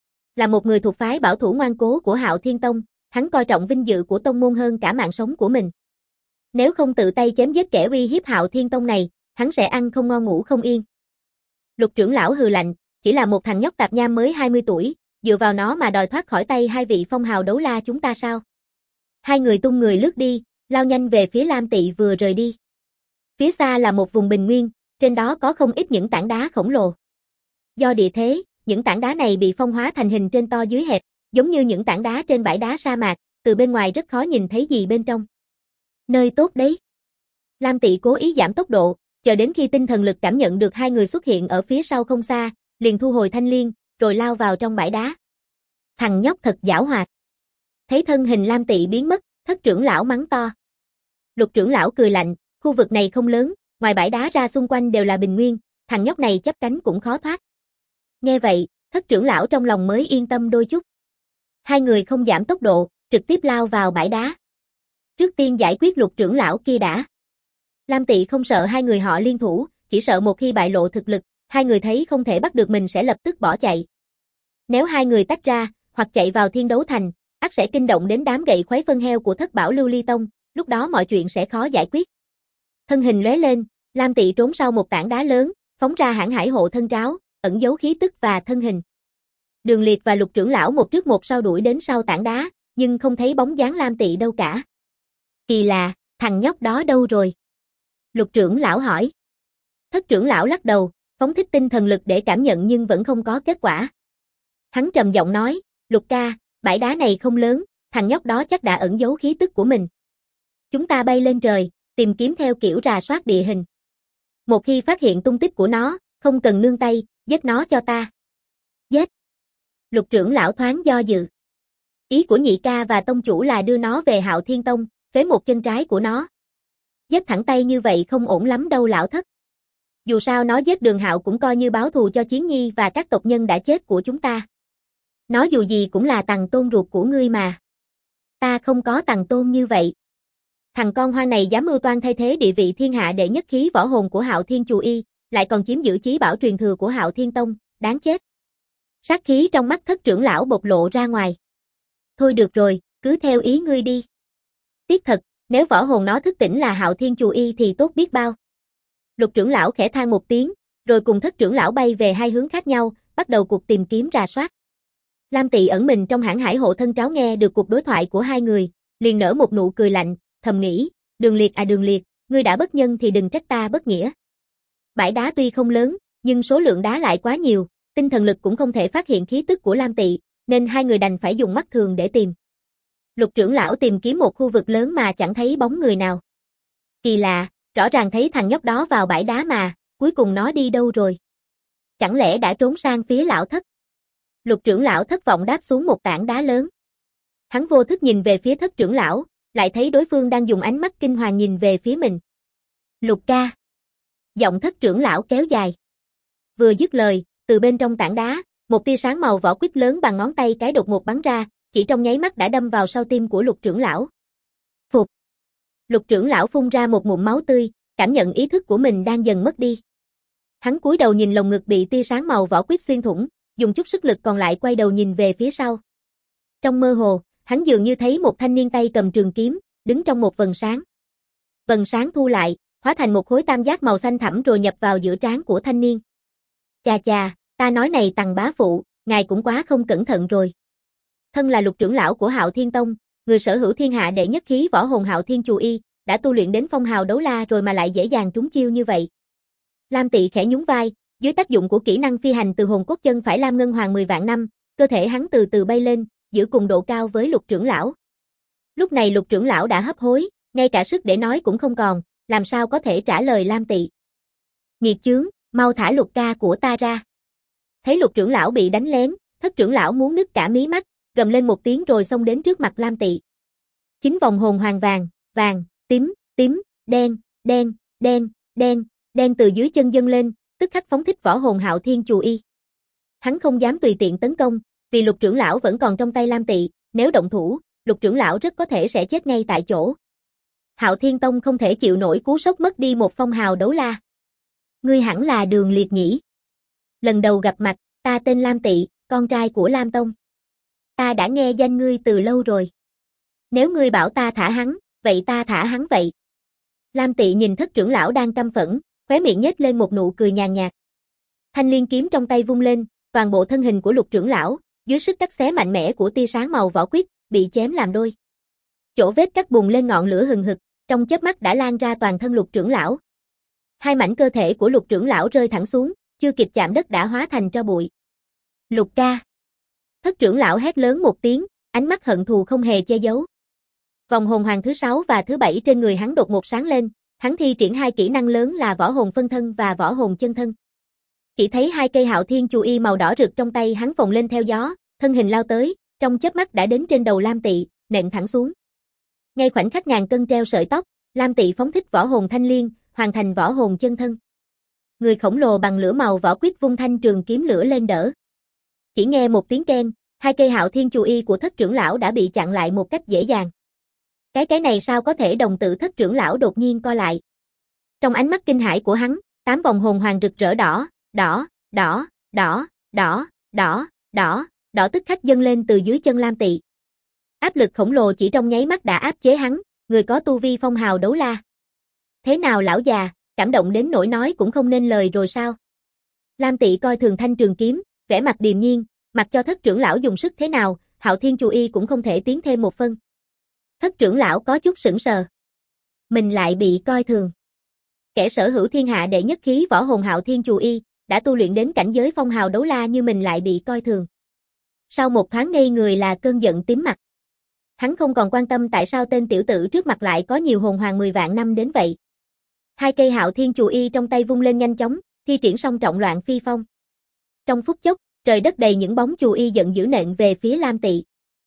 Là một người thuộc phái bảo thủ ngoan cố của Hạo Thiên Tông, hắn coi trọng vinh dự của tông môn hơn cả mạng sống của mình. Nếu không tự tay chém giết kẻ uy hiếp Hạo Thiên Tông này, hắn sẽ ăn không ngon ngủ không yên. Lục trưởng lão hừ lạnh, chỉ là một thằng nhóc tạp nham mới 20 tuổi, dựa vào nó mà đòi thoát khỏi tay hai vị phong hào đấu la chúng ta sao? Hai người tung người lướt đi, lao nhanh về phía Lam Tị vừa rời đi. Phía xa là một vùng bình nguyên, trên đó có không ít những tảng đá khổng lồ. Do địa thế, những tảng đá này bị phong hóa thành hình trên to dưới hẹp, giống như những tảng đá trên bãi đá sa mạc, từ bên ngoài rất khó nhìn thấy gì bên trong. Nơi tốt đấy. Lam Tị cố ý giảm tốc độ, chờ đến khi tinh thần lực cảm nhận được hai người xuất hiện ở phía sau không xa, liền thu hồi thanh liên, rồi lao vào trong bãi đá. Thằng nhóc thật giảo hoạt. Thấy thân hình Lam Tị biến mất, Thất trưởng lão mắng to. Lục trưởng lão cười lạnh, khu vực này không lớn, ngoài bãi đá ra xung quanh đều là bình nguyên, thằng nhóc này chấp cánh cũng khó thoát. Nghe vậy, Thất trưởng lão trong lòng mới yên tâm đôi chút. Hai người không giảm tốc độ, trực tiếp lao vào bãi đá. Trước tiên giải quyết lục trưởng lão kia đã. Lam Tị không sợ hai người họ liên thủ, chỉ sợ một khi bại lộ thực lực, hai người thấy không thể bắt được mình sẽ lập tức bỏ chạy. Nếu hai người tách ra, hoặc chạy vào Thiên Đấu Thành, ắt sẽ kinh động đến đám gậy khuấy phân heo của Thất Bảo Lưu Ly Tông, lúc đó mọi chuyện sẽ khó giải quyết. Thân hình lóe lên, Lam Tị trốn sau một tảng đá lớn, phóng ra hãn hải hộ thân tráo, ẩn giấu khí tức và thân hình. Đường Liệt và lục trưởng lão một trước một sau đuổi đến sau tảng đá, nhưng không thấy bóng dáng Lam Tị đâu cả. Kỳ lạ, thằng nhóc đó đâu rồi? Lục trưởng lão hỏi. Thất trưởng lão lắc đầu, phóng thích tinh thần lực để cảm nhận nhưng vẫn không có kết quả. Hắn trầm giọng nói, Lục ca, bãi đá này không lớn, thằng nhóc đó chắc đã ẩn giấu khí tức của mình. Chúng ta bay lên trời, tìm kiếm theo kiểu rà soát địa hình. Một khi phát hiện tung tích của nó, không cần nương tay, giết nó cho ta. Giết. Lục trưởng lão thoáng do dự. Ý của nhị ca và tông chủ là đưa nó về Hạo Thiên Tông, phế một chân trái của nó. Giết thẳng tay như vậy không ổn lắm đâu lão thất. Dù sao nó giết Đường Hạo cũng coi như báo thù cho Chiến Nhi và các tộc nhân đã chết của chúng ta. Nó dù gì cũng là tằng tôn ruột của ngươi mà. Ta không có tằng tôn như vậy. Thằng con hoang này dám mưu toan thay thế địa vị thiên hạ đệ nhất khí võ hồn của Hạo Thiên Chù Y, lại còn chiếm giữ chí bảo truyền thừa của Hạo Thiên Tông, đáng chết. Sát khí trong mắt Thất trưởng lão bộc lộ ra ngoài. Thôi được rồi, cứ theo ý ngươi đi. Tiếc thật, nếu võ hồn nó thức tỉnh là Hạo Thiên Chù Y thì tốt biết bao. Lục trưởng lão khẽ than một tiếng, rồi cùng Thất trưởng lão bay về hai hướng khác nhau, bắt đầu cuộc tìm kiếm rà soát. Lam Tị ẩn mình trong hãn hải hộ thân tráo nghe được cuộc đối thoại của hai người, liền nở một nụ cười lạnh, thầm nghĩ, Đường Liệt à Đường Liệt, ngươi đã bất nhân thì đừng trách ta bất nghĩa. Bãi đá tuy không lớn, nhưng số lượng đá lại quá nhiều, tinh thần lực cũng không thể phát hiện khí tức của Lam Tị, nên hai người đành phải dùng mắt thường để tìm. Lục trưởng lão tìm kiếm một khu vực lớn mà chẳng thấy bóng người nào. Kỳ lạ, rõ ràng thấy thằng nhóc đó vào bãi đá mà, cuối cùng nó đi đâu rồi? Chẳng lẽ đã trốn sang phía lão thất? Lục trưởng lão thất vọng đáp xuống một tảng đá lớn. Hắn vô thức nhìn về phía Thất trưởng lão, lại thấy đối phương đang dùng ánh mắt kinh hoàng nhìn về phía mình. Lục ca. Giọng Thất trưởng lão kéo dài. Vừa dứt lời, từ bên trong tảng đá, một tia sáng màu vỏ quýt lớn bằng ngón tay cái đột ngột bắn ra, chỉ trong nháy mắt đã đâm vào sau tim của lục trưởng lão. Phục. Lục trưởng lão phun ra một ngụm máu tươi, cảm nhận ý thức của mình đang dần mất đi. Hắn cúi đầu nhìn lồng ngực bị tia sáng màu vỏ quýt xuyên thủng, dùng chút sức lực còn lại quay đầu nhìn về phía sau. Trong mơ hồ, hắn dường như thấy một thanh niên tay cầm trường kiếm, đứng trong một vầng sáng. Vầng sáng thu lại, hóa thành một khối tam giác màu xanh thẳm rồi nhập vào giữa trán của thanh niên. Chà chà, ta nói này Tằng bá phụ, ngài cũng quá không cẩn thận rồi. Thân là lục trưởng lão của Hạo Thiên Tông, người sở hữu thiên hạ đệ nhất khí võ hồn Hạo Thiên Chù Y, đã tu luyện đến phong hào đấu la rồi mà lại dễ dàng trúng chiêu như vậy. Lam Tị khẽ nhún vai, dưới tác dụng của kỹ năng phi hành từ hồn cốt chân phải Lam Ngân Hoàng 10 vạn năm, cơ thể hắn từ từ bay lên, giữ cùng độ cao với lục trưởng lão. Lúc này lục trưởng lão đã hấp hối, ngay cả sức để nói cũng không còn, làm sao có thể trả lời Lam Tị. Nghiệt chướng, mau thả lục ca của ta ra. Thấy lục trưởng lão bị đánh lén, Thất trưởng lão muốn nứt cả mí mắt, gầm lên một tiếng rồi xông đến trước mặt Lam Tị. 9 vòng hồn hoàng vàng, vàng, tím, tím, đen, đen, đen, đen, đen từ dưới chân dâng lên, tức khắc phóng thích võ hồn Hạo Thiên Chù Y. Hắn không dám tùy tiện tấn công, vì lục trưởng lão vẫn còn trong tay Lam Tị, nếu động thủ, lục trưởng lão rất có thể sẽ chết ngay tại chỗ. Hạo Thiên Tông không thể chịu nổi cú sốc mất đi một phong hào đấu la. Ngươi hẳn là Đường Liệt nhỉ? Lần đầu gặp mặt, ta tên Lam Tị, con trai của Lam Tông. Ta đã nghe danh ngươi từ lâu rồi. Nếu ngươi bảo ta thả hắn, vậy ta thả hắn vậy. Lam Tị nhìn Thất trưởng lão đang căm phẫn, khóe miệng nhếch lên một nụ cười nhàn nhạt. Thanh liên kiếm trong tay vung lên, toàn bộ thân hình của lục trưởng lão, dưới sức cắt xé mạnh mẽ của tia sáng màu vỏ quýt, bị chém làm đôi. Chỗ vết cắt bùng lên ngọn lửa hừng hực, trong chớp mắt đã lan ra toàn thân lục trưởng lão. Hai mảnh cơ thể của lục trưởng lão rơi thẳng xuống, chưa kịp chạm đất đã hóa thành tro bụi. Lục ca. Thất trưởng lão hét lớn một tiếng, ánh mắt hận thù không hề che giấu. Vòng hồn hoàng thứ 6 và thứ 7 trên người hắn đột ngột sáng lên, hắn thi triển hai kỹ năng lớn là võ hồn phân thân và võ hồn chân thân. Chỉ thấy hai cây Hạo Thiên Chu Y màu đỏ rực trong tay hắn phồng lên theo gió, thân hình lao tới, trong chớp mắt đã đến trên đầu Lam Tị, nện thẳng xuống. Ngay khoảnh khắc ngàn cân treo sợi tóc, Lam Tị phóng thích võ hồn thanh liên, hoàn thành võ hồn chân thân. Người khổng lồ bằng lửa màu võ quyết vung thanh trường kiếm lửa lên đỡ. Chỉ nghe một tiếng keng, hai cây Hạo Thiên Chu Y của thất trưởng lão đã bị chặn lại một cách dễ dàng. Cái này sao có thể, đồng tử thất trưởng lão đột nhiên co lại. Trong ánh mắt kinh hãi của hắn, 8 vòng hồn hoàng rực rỡ đỏ, đỏ, đỏ, đỏ, đỏ, đỏ, đỏ, đỏ tức khắc dâng lên từ dưới chân Lam Tị. Áp lực khổng lồ chỉ trong nháy mắt đã áp chế hắn, người có tu vi phong hào đấu la. Thế nào lão già, cảm động đến nỗi nói cũng không nên lời rồi sao? Lam Tị coi thường thanh trường kiếm, vẻ mặt điềm nhiên, mặc cho thất trưởng lão dùng sức thế nào, Hạo Thiên Chu Y cũng không thể tiến thêm một phân. Thất trưởng lão có chút sững sờ. Mình lại bị coi thường. Kẻ sở hữu thiên hạ đệ nhất khí võ hồn Hạo Thiên Chu Y, đã tu luyện đến cảnh giới phong hào đấu la như mình lại bị coi thường. Sau một thoáng ngây người là cơn giận tím mặt. Hắn không còn quan tâm tại sao tên tiểu tử trước mặt lại có nhiều hồn hoàng 10 vạn năm đến vậy. Hai cây Hạo Thiên Chu Y trong tay vung lên nhanh chóng, thi triển song trọng loạn phi phong. Trong phút chốc, trời đất đầy những bóng Chu Y giận dữ nện về phía Lam Tị.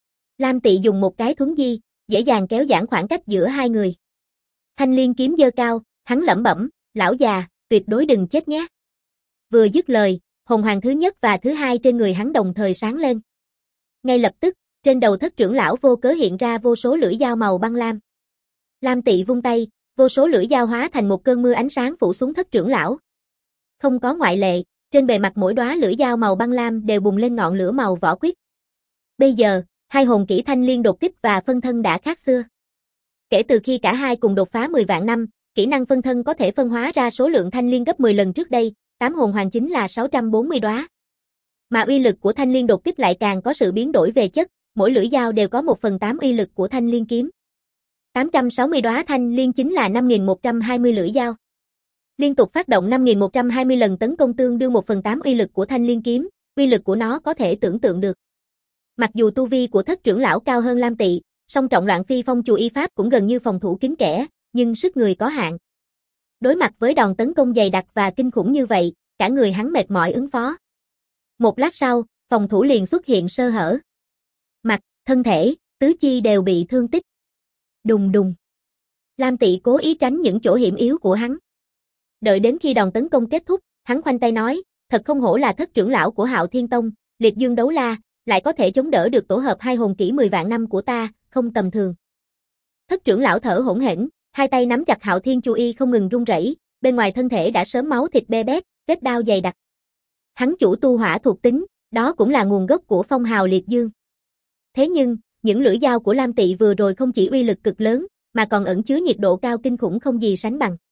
Lam Tị dùng một cái thuấn di, dễ dàng kéo giãn khoảng cách giữa hai người. Thanh liên kiếm giơ cao, hắn lẩm bẩm, lão già, tuyệt đối đừng chết nhé. Vừa dứt lời, hồn hoàng thứ nhất và thứ hai trên người hắn đồng thời sáng lên. Ngay lập tức, trên đầu thất trưởng lão vô cớ hiện ra vô số lưỡi dao màu băng lam. Lam Tị vung tay, vô số lưỡi dao hóa thành một cơn mưa ánh sáng phủ xuống thất trưởng lão. Không có ngoại lệ, trên bề mặt mỗi đóa lưỡi dao màu băng lam đều bùng lên ngọn lửa màu võ quyết. Bây giờ, hai hồn kỹ thanh liên đột kích và phân thân đã khác xưa. Kể từ khi cả hai cùng đột phá 10 vạn năm, kỹ năng phân thân có thể phân hóa ra số lượng thanh liên gấp 10 lần trước đây, 8 hồn hoàng chính là 640 đóa. Mà uy lực của thanh liên đột kích lại càng có sự biến đổi về chất, mỗi lưỡi dao đều có 1/8 uy lực của thanh liên kiếm. 860 đóa thanh liên chính là 5120 lưỡi dao. Liên tục phát động 5120 lần tấn công tương đương 1/8 uy lực của thanh liên kiếm, uy lực của nó có thể tưởng tượng được. Mặc dù tu vi của thất trưởng lão cao hơn Lam Tị, song trọng loạn phi phong Chu Y pháp cũng gần như phòng thủ kín kẽ, nhưng sức người có hạn. Đối mặt với đòn tấn công dày đặc và kinh khủng như vậy, cả người hắn mệt mỏi ứng phó. Một lát sau, phòng thủ liền xuất hiện sơ hở. Mặt, thân thể, tứ chi đều bị thương tích. Đùng đùng. Lam Tị cố ý tránh những chỗ hiểm yếu của hắn. Đợi đến khi đòn tấn công kết thúc, hắn khoanh tay nói, thật không hổ là thất trưởng lão của Hạo Thiên Tông, liệt dương đấu la, lại có thể chống đỡ được tổ hợp hai hồn kỹ 10 vạn năm của ta, không tầm thường. Thất trưởng lão thở hổn hển, hai tay nắm chặt Hạo Thiên Chu Y không ngừng run rẩy, bên ngoài thân thể đã sớm máu thịt be bét, vết đao dày đặc. Hắn chủ tu hỏa thuộc tính, đó cũng là nguồn gốc của phong hào liệt dương. Thế nhưng, những lưỡi dao của Lam Tị vừa rồi không chỉ uy lực cực lớn, mà còn ẩn chứa nhiệt độ cao kinh khủng không gì sánh bằng.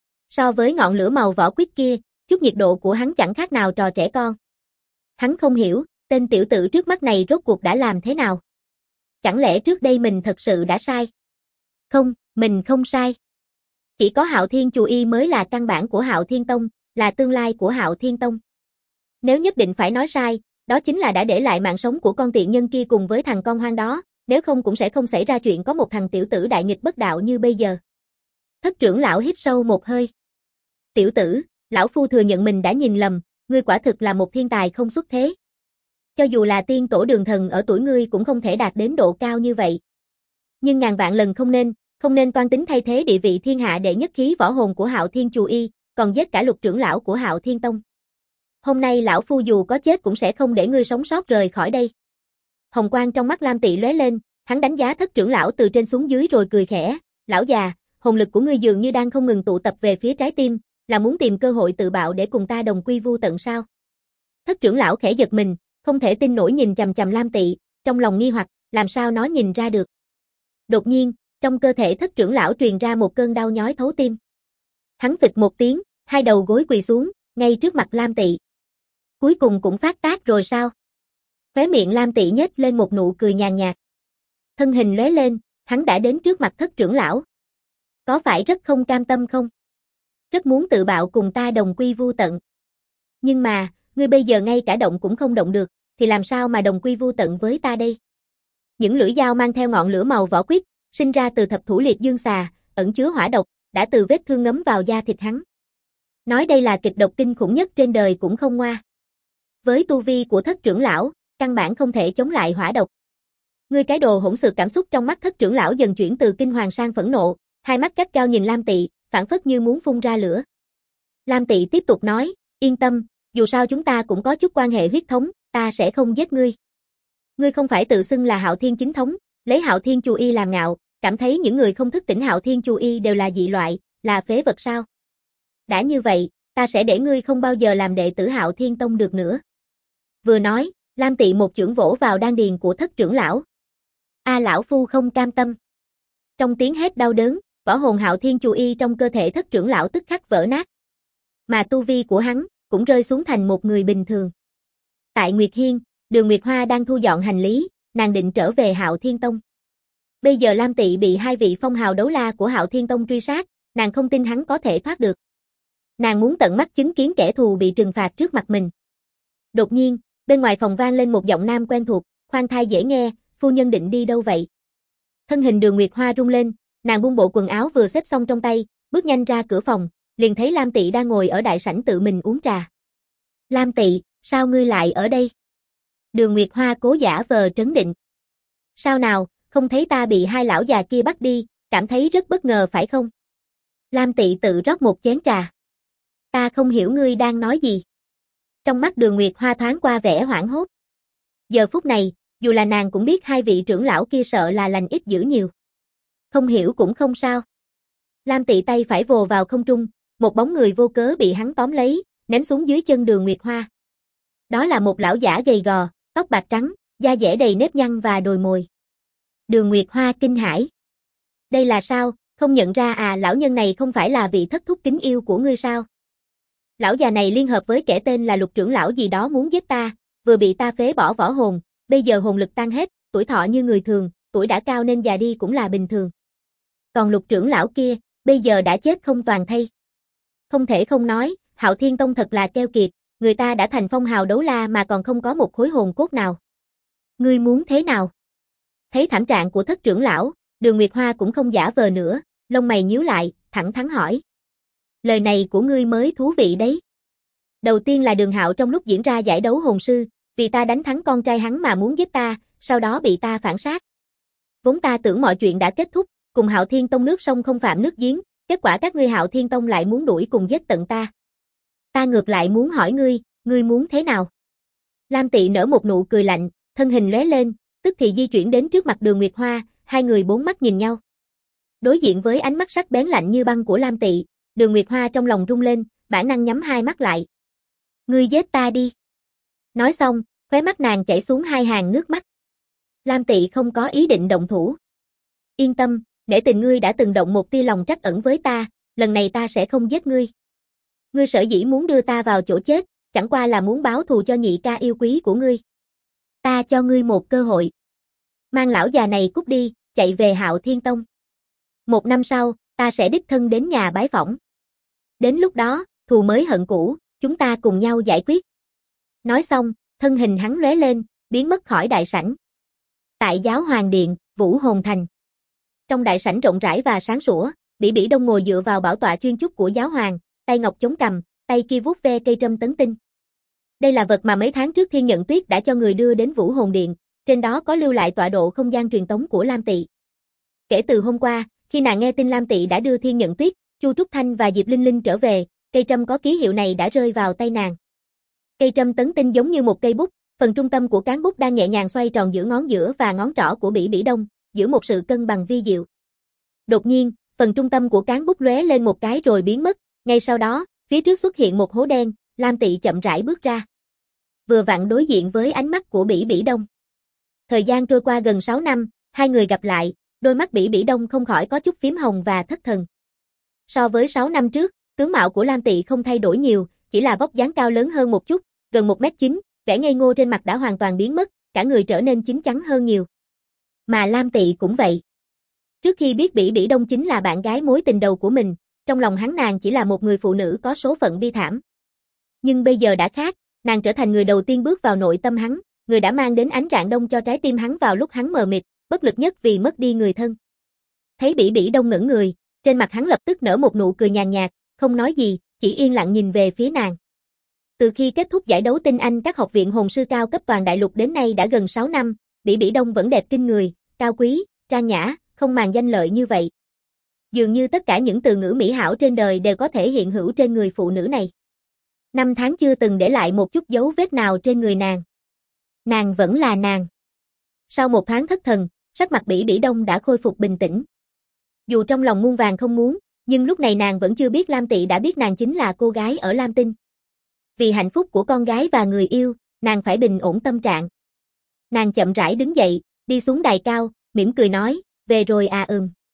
So với ngọn lửa màu võ quyết kia, chút nhiệt độ của hắn chẳng khác nào trò trẻ con. Hắn không hiểu, tên tiểu tử trước mắt này rốt cuộc đã làm thế nào? Chẳng lẽ trước đây mình thật sự đã sai? Không, mình không sai. Chỉ có Hạo Thiên Chu Y mới là căn bản của Hạo Thiên Tông, là tương lai của Hạo Thiên Tông. Nếu nhất định phải nói sai, đó chính là đã để lại mạng sống của con tiện nhân kia cùng với thằng con hoang đó, nếu không cũng sẽ không xảy ra chuyện có một thằng tiểu tử đại nghịch bất đạo như bây giờ. Thất trưởng lão hít sâu một hơi. Tiểu tử, lão phu thừa nhận mình đã nhìn lầm, ngươi quả thực là một thiên tài không xuất thế. Cho dù là tiên tổ đường thần ở tuổi ngươi cũng không thể đạt đến độ cao như vậy. Nhưng ngàn vạn lần không nên toan tính thay thế địa vị thiên hạ đệ nhất khí võ hồn của Hạo Thiên Chu Y, còn giết cả lục trưởng lão của Hạo Thiên Tông. Hôm nay lão phu dù có chết cũng sẽ không để ngươi sống sót rời khỏi đây. Hồng quang trong mắt Lam Tị lóe lên, hắn đánh giá thất trưởng lão từ trên xuống dưới rồi cười khẽ, lão già, hồn lực của ngươi dường như đang không ngừng tụ tập về phía trái tim, là muốn tìm cơ hội tự bạo để cùng ta đồng quy vu tận sao? Thất trưởng lão khẽ giật mình, không thể tin nổi nhìn chằm chằm Lam Tị, trong lòng nghi hoặc, làm sao nó nhìn ra được. Đột nhiên, trong cơ thể thất trưởng lão truyền ra một cơn đau nhói thấu tim. Hắn phịch một tiếng, hai đầu gối quỳ xuống, ngay trước mặt Lam Tị. Cuối cùng cũng phát tác rồi sao? Khóe miệng Lam Tị nhếch lên một nụ cười nhàn nhạt. Thân hình lóe lên, hắn đã đến trước mặt thất trưởng lão. Có phải rất không cam tâm không? Rất muốn tự bạo cùng ta đồng quy vu tận. Nhưng mà, ngươi bây giờ ngay cả động cũng không động được, thì làm sao mà đồng quy vu tận với ta đây? Những lưỡi dao mang theo ngọn lửa màu vỏ quýt, sinh ra từ thập thủ liệt dương xà, ẩn chứa hỏa độc, đã từ vết thương ngấm vào da thịt hắn. Nói đây là kịch độc kinh khủng nhất trên đời cũng không ngoa. Với tu vi của thất trưởng lão, căn bản không thể chống lại hỏa độc. Ngươi cái đồ hỗn xược. Cảm xúc trong mắt thất trưởng lão dần chuyển từ kinh hoàng sang phẫn nộ, hai mắt gắt gao nhìn Lam Tị, phảng phất như muốn phun ra lửa. Lam Tị tiếp tục nói, yên tâm, dù sao chúng ta cũng có chút quan hệ huyết thống, ta sẽ không giết ngươi. Ngươi không phải tự xưng là Hạo Thiên chính thống, lấy Hạo Thiên Chu Y làm ngạo, cảm thấy những người không thức tỉnh Hạo Thiên Chu Y đều là dị loại, là phế vật sao? Đã như vậy, ta sẽ để ngươi không bao giờ làm đệ tử Hạo Thiên Tông được nữa. Vừa nói, Lam Tị một chưởng vỗ vào đan điền của thất trưởng lão. A lão phu không cam tâm. Trong tiếng hét đau đớn, võ hồn Hạo Thiên Chu Y trong cơ thể thất trưởng lão tức khắc vỡ nát. Mà tu vi của hắn cũng rơi xuống thành một người bình thường. Tại Nguyệt Hiên, Đường Nguyệt Hoa đang thu dọn hành lý, nàng định trở về Hạo Thiên Tông. Bây giờ Lam Tị bị hai vị phong hào đấu la của Hạo Thiên Tông truy sát, nàng không tin hắn có thể thoát được. Nàng muốn tận mắt chứng kiến kẻ thù bị trừng phạt trước mặt mình. Đột nhiên, bên ngoài phòng vang lên một giọng nam quen thuộc, khoan thai dễ nghe, phu nhân định đi đâu vậy? Thân hình Đường Nguyệt Hoa rung lên, nàng buông bộ quần áo vừa xếp xong trong tay, bước nhanh ra cửa phòng, liền thấy Lam Tị đang ngồi ở đại sảnh tự mình uống trà. Lam Tị, sao ngươi lại ở đây? Đường Nguyệt Hoa cố giả vờ trấn định. Sao nào, không thấy ta bị hai lão già kia bắt đi, cảm thấy rất bất ngờ phải không? Lam Tị tự rót một chén trà. Ta không hiểu ngươi đang nói gì. Trong mắt Đường Nguyệt Hoa thoáng qua vẻ hoảng hốt. Giờ phút này, dù là nàng cũng biết hai vị trưởng lão kia sợ là lành ít dữ nhiều. Không hiểu cũng không sao. Lam Tị tay phải vồ vào không trung, một bóng người vô cớ bị hắn tóm lấy, ném xuống dưới chân Đường Nguyệt Hoa. Đó là một lão giả gầy gò, tóc bạc trắng, da dẻ đầy nếp nhăn và đồi mồi. Đường Nguyệt Hoa kinh hãi. Đây là sao, không nhận ra à, lão nhân này không phải là vị thất thúc kính yêu của ngươi sao? Lão già này liên hợp với kẻ tên là Lục trưởng lão gì đó muốn giết ta, vừa bị ta phế bỏ võ hồn, bây giờ hồn lực tan hết, tuổi thọ như người thường, tuổi đã cao nên già đi cũng là bình thường. Còn Lục trưởng lão kia, bây giờ đã chết không toàn thây. Không thể không nói, Hạo Thiên Tông thật là keo kiệt, người ta đã thành phong hào đấu la mà còn không có một khối hồn cốt nào. Ngươi muốn thế nào? Thấy thảm trạng của thất trưởng lão, Đường Nguyệt Hoa cũng không giả vờ nữa, lông mày nhíu lại, thẳng thắn hỏi. Lời này của ngươi mới thú vị đấy. Đầu tiên là Đường Hạo trong lúc diễn ra giải đấu hồn sư, vì ta đánh thắng con trai hắn mà muốn giết ta, sau đó bị ta phản sát. Vốn ta tưởng mọi chuyện đã kết thúc, cùng Hạo Thiên Tông nước sông không phạm nước giếng, kết quả các ngươi Hạo Thiên Tông lại muốn đuổi cùng giết tận ta. Ta ngược lại muốn hỏi ngươi muốn thế nào? Lam Tị nở một nụ cười lạnh, thân hình lóe lên, tức thì di chuyển đến trước mặt Đường Nguyệt Hoa, hai người bốn mắt nhìn nhau. Đối diện với ánh mắt sắc bén lạnh như băng của Lam Tị, Đường Nguyệt Hoa trong lòng rung lên, bản năng nhắm hai mắt lại. Ngươi giết ta đi. Nói xong, khóe mắt nàng chảy xuống hai hàng nước mắt. Lam Tị không có ý định động thủ. Yên tâm, nể tình ngươi đã từng động một tia lòng trắc ẩn với ta, lần này ta sẽ không giết ngươi. Ngươi sở dĩ muốn đưa ta vào chỗ chết, chẳng qua là muốn báo thù cho nhị ca yêu quý của ngươi. Ta cho ngươi một cơ hội. Mang lão già này cút đi, chạy về Hạo Thiên Tông. 1 năm sau, ta sẽ đích thân đến nhà bái phỏng. Đến lúc đó, thù mới hận cũ, chúng ta cùng nhau giải quyết. Nói xong, thân hình hắn lóe lên, biến mất khỏi đại sảnh. Tại Giáo Hoàng Điện, Vũ Hồn Thành. Trong đại sảnh rộng rãi và sáng sủa, Bỉ Bỉ Đông ngồi dựa vào bảo tọa chuyên chúc của Giáo Hoàng, tay ngọc chống cằm, tay kia vuốt ve cây trâm tấn tinh. Đây là vật mà mấy tháng trước Thiên Nhận Tuyết đã cho người đưa đến Vũ Hồn Điện, trên đó có lưu lại tọa độ không gian truyền tống của Lam Tị. Kể từ hôm qua, khi nàng nghe tin Lam Tị đã đưa Thiên Nhận Tuyết, Chu Trúc Thanh và Diệp Linh Linh trở về, cây trâm có ký hiệu này đã rơi vào tay nàng. Cây trâm tấn tinh giống như một cây bút, phần trung tâm của cán bút đang nhẹ nhàng xoay tròn giữa ngón giữa và ngón trỏ của Bỉ Bỉ Đông, giữ một sự cân bằng vi diệu. Đột nhiên, phần trung tâm của cán bút lóe lên một cái rồi biến mất, ngay sau đó, phía trước xuất hiện một hố đen, Lam Tị chậm rãi bước ra. Vừa vặn đối diện với ánh mắt của Bỉ Bỉ Đông. Thời gian trôi qua gần 6 năm, hai người gặp lại, đôi mắt Bỉ Bỉ Đông không khỏi có chút phím hồng và thất thần. So với 6 năm trước, tướng mạo của Lam Tị không thay đổi nhiều, chỉ là vóc dáng cao lớn hơn một chút, gần 1m9, vẻ ngây ngô trên mặt đã hoàn toàn biến mất, cả người trở nên chín chắn hơn nhiều. Mà Lam Tị cũng vậy. Trước khi biết Bỉ Bỉ Đông chính là bạn gái mối tình đầu của mình, trong lòng hắn nàng chỉ là một người phụ nữ có số phận bi thảm. Nhưng bây giờ đã khác, nàng trở thành người đầu tiên bước vào nội tâm hắn, người đã mang đến ánh rạng đông cho trái tim hắn vào lúc hắn mờ mịt, bất lực nhất vì mất đi người thân. Thấy Bỉ Bỉ Đông ngẩn người, trên mặt hắn lập tức nở một nụ cười nhàn nhạt, không nói gì, chỉ yên lặng nhìn về phía nàng. Từ khi kết thúc giải đấu tinh anh các học viện hồn sư cao cấp toàn đại lục đến nay đã gần 6 năm, Bỉ Bỉ Đông vẫn đẹp kinh người, cao quý, trang nhã, không màng danh lợi như vậy. Dường như tất cả những từ ngữ mỹ hảo trên đời đều có thể hiện hữu trên người phụ nữ này. Năm tháng chưa từng để lại một chút dấu vết nào trên người nàng. Nàng vẫn là nàng. Sau một tháng thất thần, sắc mặt Bỉ Bỉ Đông đã khôi phục bình tĩnh. Dù trong lòng muôn vàn không muốn, nhưng lúc này nàng vẫn chưa biết Lam Tị đã biết nàng chính là cô gái ở Lam Tinh. Vì hạnh phúc của con gái và người yêu, nàng phải bình ổn tâm trạng. Nàng chậm rãi đứng dậy, đi xuống đài cao, mỉm cười nói, về rồi à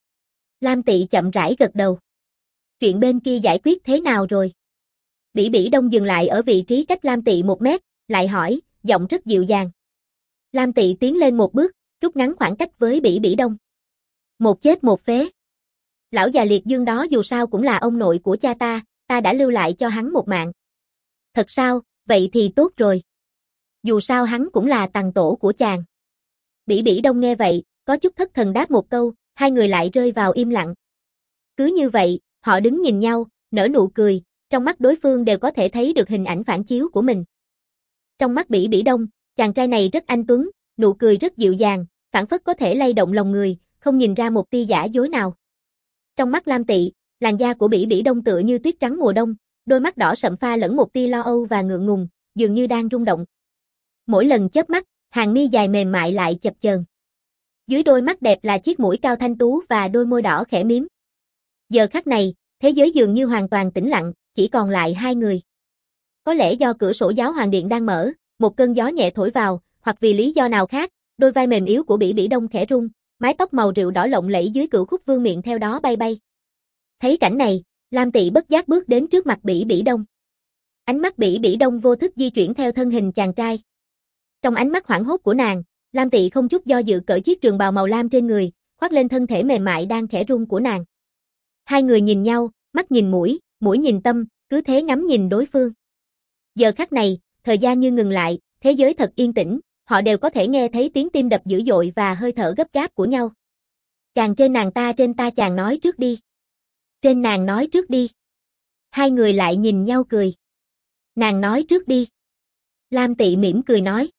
Lam Tị chậm rãi gật đầu. Chuyện bên kia giải quyết thế nào rồi? Bỉ Bỉ Đông dừng lại ở vị trí cách Lam Tị 1 mét, lại hỏi, giọng rất dịu dàng. Lam Tị tiến lên một bước, rút ngắn khoảng cách với Bỉ Bỉ Đông. Một chết một phế. Lão già liệt dương đó dù sao cũng là ông nội của cha ta đã lưu lại cho hắn một mạng. Thật sao, vậy thì tốt rồi. Dù sao hắn cũng là tằng tổ của chàng. Bỉ Bỉ Đông nghe vậy, có chút thất thần đáp một câu, hai người lại rơi vào im lặng. Cứ như vậy, họ đứng nhìn nhau, nở nụ cười, trong mắt đối phương đều có thể thấy được hình ảnh phản chiếu của mình. Trong mắt Bỉ Bỉ Đông, chàng trai này rất anh tuấn, nụ cười rất dịu dàng, phảng phất có thể lay động lòng người, không nhìn ra một tia giả dối nào. Trong mắt Lam Tị, làn da của Bỉ Bỉ Đông tựa như tuyết trắng mùa đông, đôi mắt đỏ sậm pha lẫn một tia lo âu và ngượng ngùng, dường như đang rung động. Mỗi lần chớp mắt, hàng mi dài mềm mại lại chập chờn. Dưới đôi mắt đẹp là chiếc mũi cao thanh tú và đôi môi đỏ khẽ mím. Giờ khắc này, thế giới dường như hoàn toàn tĩnh lặng, chỉ còn lại hai người. Có lẽ do cửa sổ giáo hoàng điện đang mở, một cơn gió nhẹ thổi vào, hoặc vì lý do nào khác, đôi vai mềm yếu của Bỉ Bỉ Đông khẽ rung, mái tóc màu rượu đỏ lộng lẫy dưới cửu khúc vương miện theo đó bay bay. Thấy cảnh này, Lam Tị bất giác bước đến trước mặt Bỉ Bỉ Đông. Ánh mắt Bỉ Bỉ Đông vô thức di chuyển theo thân hình chàng trai. Trong ánh mắt hoảng hốt của nàng, Lam Tị không chút do dự cởi chiếc trường bào màu lam trên người, khoác lên thân thể mềm mại đang khẽ rung của nàng. Hai người nhìn nhau, mắt nhìn mũi, mũi nhìn tâm, cứ thế ngắm nhìn đối phương. Giờ khắc này, thời gian như ngừng lại, thế giới thật yên tĩnh, họ đều có thể nghe thấy tiếng tim đập dữ dội và hơi thở gấp gáp của nhau. Chàng trên nàng ta trên ta, chàng nói trước đi. Trên nàng nói trước đi. Hai người lại nhìn nhau cười. Nàng nói trước đi. Lam Tị mỉm cười nói.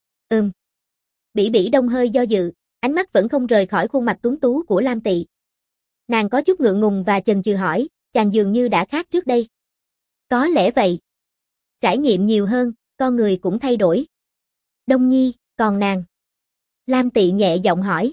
Bỉ Bỉ Đông hơi do dự, ánh mắt vẫn không rời khỏi khuôn mặt tuấn tú của Lam Tị. Nàng có chút ngượng ngùng và chần chừ hỏi, chàng dường như đã khác trước đây. Có lẽ vậy. Trải nghiệm nhiều hơn, con người cũng thay đổi. Đông Nhi, còn nàng? Lam Tị nhẹ giọng hỏi.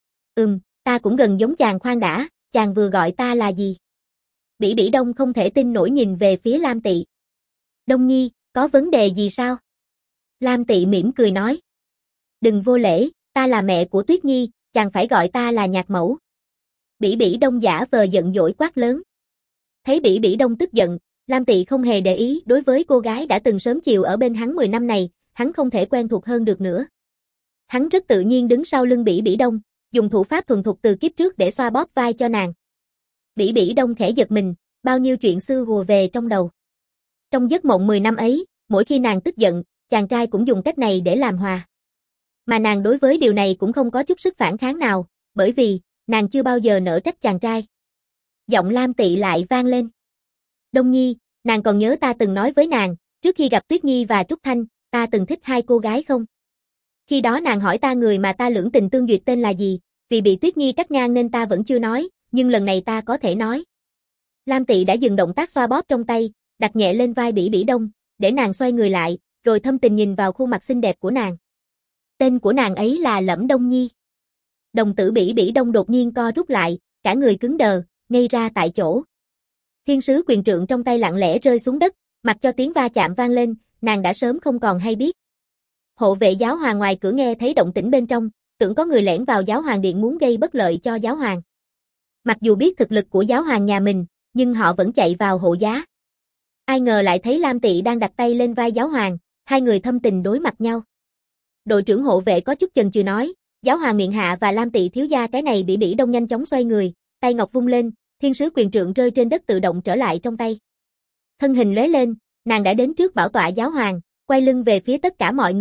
Ta cũng gần giống chàng, khoan đã, chàng vừa gọi ta là gì? Bỉ Bỉ Đông không thể tin nổi nhìn về phía Lam Tị. Đông Nhi, có vấn đề gì sao? Lam Tị mỉm cười nói. Đừng vô lễ, ta là mẹ của Tuyết Nhi, chàng phải gọi ta là nhạc mẫu. Bỉ Bỉ Đông giả vờ giận dỗi quát lớn. Thấy Bỉ Bỉ Đông tức giận, Lam Tị không hề để ý, đối với cô gái đã từng sớm chiều ở bên hắn 10 năm này, hắn không thể quen thuộc hơn được nữa. Hắn rất tự nhiên đứng sau lưng Bỉ Bỉ Đông, dùng thủ pháp thuần thục từ kiếp trước để xoa bóp vai cho nàng. Bỉ Bỉ Đông khẽ giật mình, bao nhiêu chuyện xưa hùa về trong đầu. Trong giấc mộng 10 năm ấy, mỗi khi nàng tức giận, chàng trai cũng dùng cách này để làm hòa. Mà nàng đối với điều này cũng không có chút sức phản kháng nào, bởi vì, nàng chưa bao giờ nỡ trách chàng trai. Giọng Lam Tị lại vang lên. Đông Nhi, nàng còn nhớ ta từng nói với nàng, trước khi gặp Tuyết Nhi và Trúc Thanh, ta từng thích hai cô gái không? Khi đó nàng hỏi ta người mà ta lưỡng tình tương duyệt tên là gì, vì bị Tuyết Nhi cắt ngang nên ta vẫn chưa nói, nhưng lần này ta có thể nói. Lam Tị đã dừng động tác xoa bóp trong tay, đặt nhẹ lên vai Bỉ Bỉ Đông, để nàng xoay người lại, rồi thâm tình nhìn vào khuôn mặt xinh đẹp của nàng. Tên của nàng ấy là Lẫm Đông Nhi. Đồng tử Bỉ Bỉ Đông đột nhiên co rút lại, cả người cứng đờ, ngây ra tại chỗ. Thiên sứ quyền trượng trong tay lặng lẽ rơi xuống đất, mặc cho tiếng va chạm vang lên, nàng đã sớm không còn hay biết. Hộ vệ giáo hoàng ngoài cửa nghe thấy động tĩnh bên trong, tưởng có người lẻn vào giáo hoàng điện muốn gây bất lợi cho giáo hoàng. Mặc dù biết thực lực của giáo hoàng nhà mình, nhưng họ vẫn chạy vào hộ giá. Ai ngờ lại thấy Lam Tị đang đặt tay lên vai giáo hoàng, hai người thâm tình đối mặt nhau. Đội trưởng hộ vệ có chút chần chừ nói, giáo hoàng miệng hạ và Lam Tị thiếu gia cái này. Bỉ Bỉ Đông nhanh chóng xoay người, tay ngọc vung lên, thiên sứ quyền trượng rơi trên đất tự động trở lại trong tay. Thân hình lóe lên, nàng đã đến trước bảo tọa giáo hoàng, quay lưng về phía tất cả mọi người,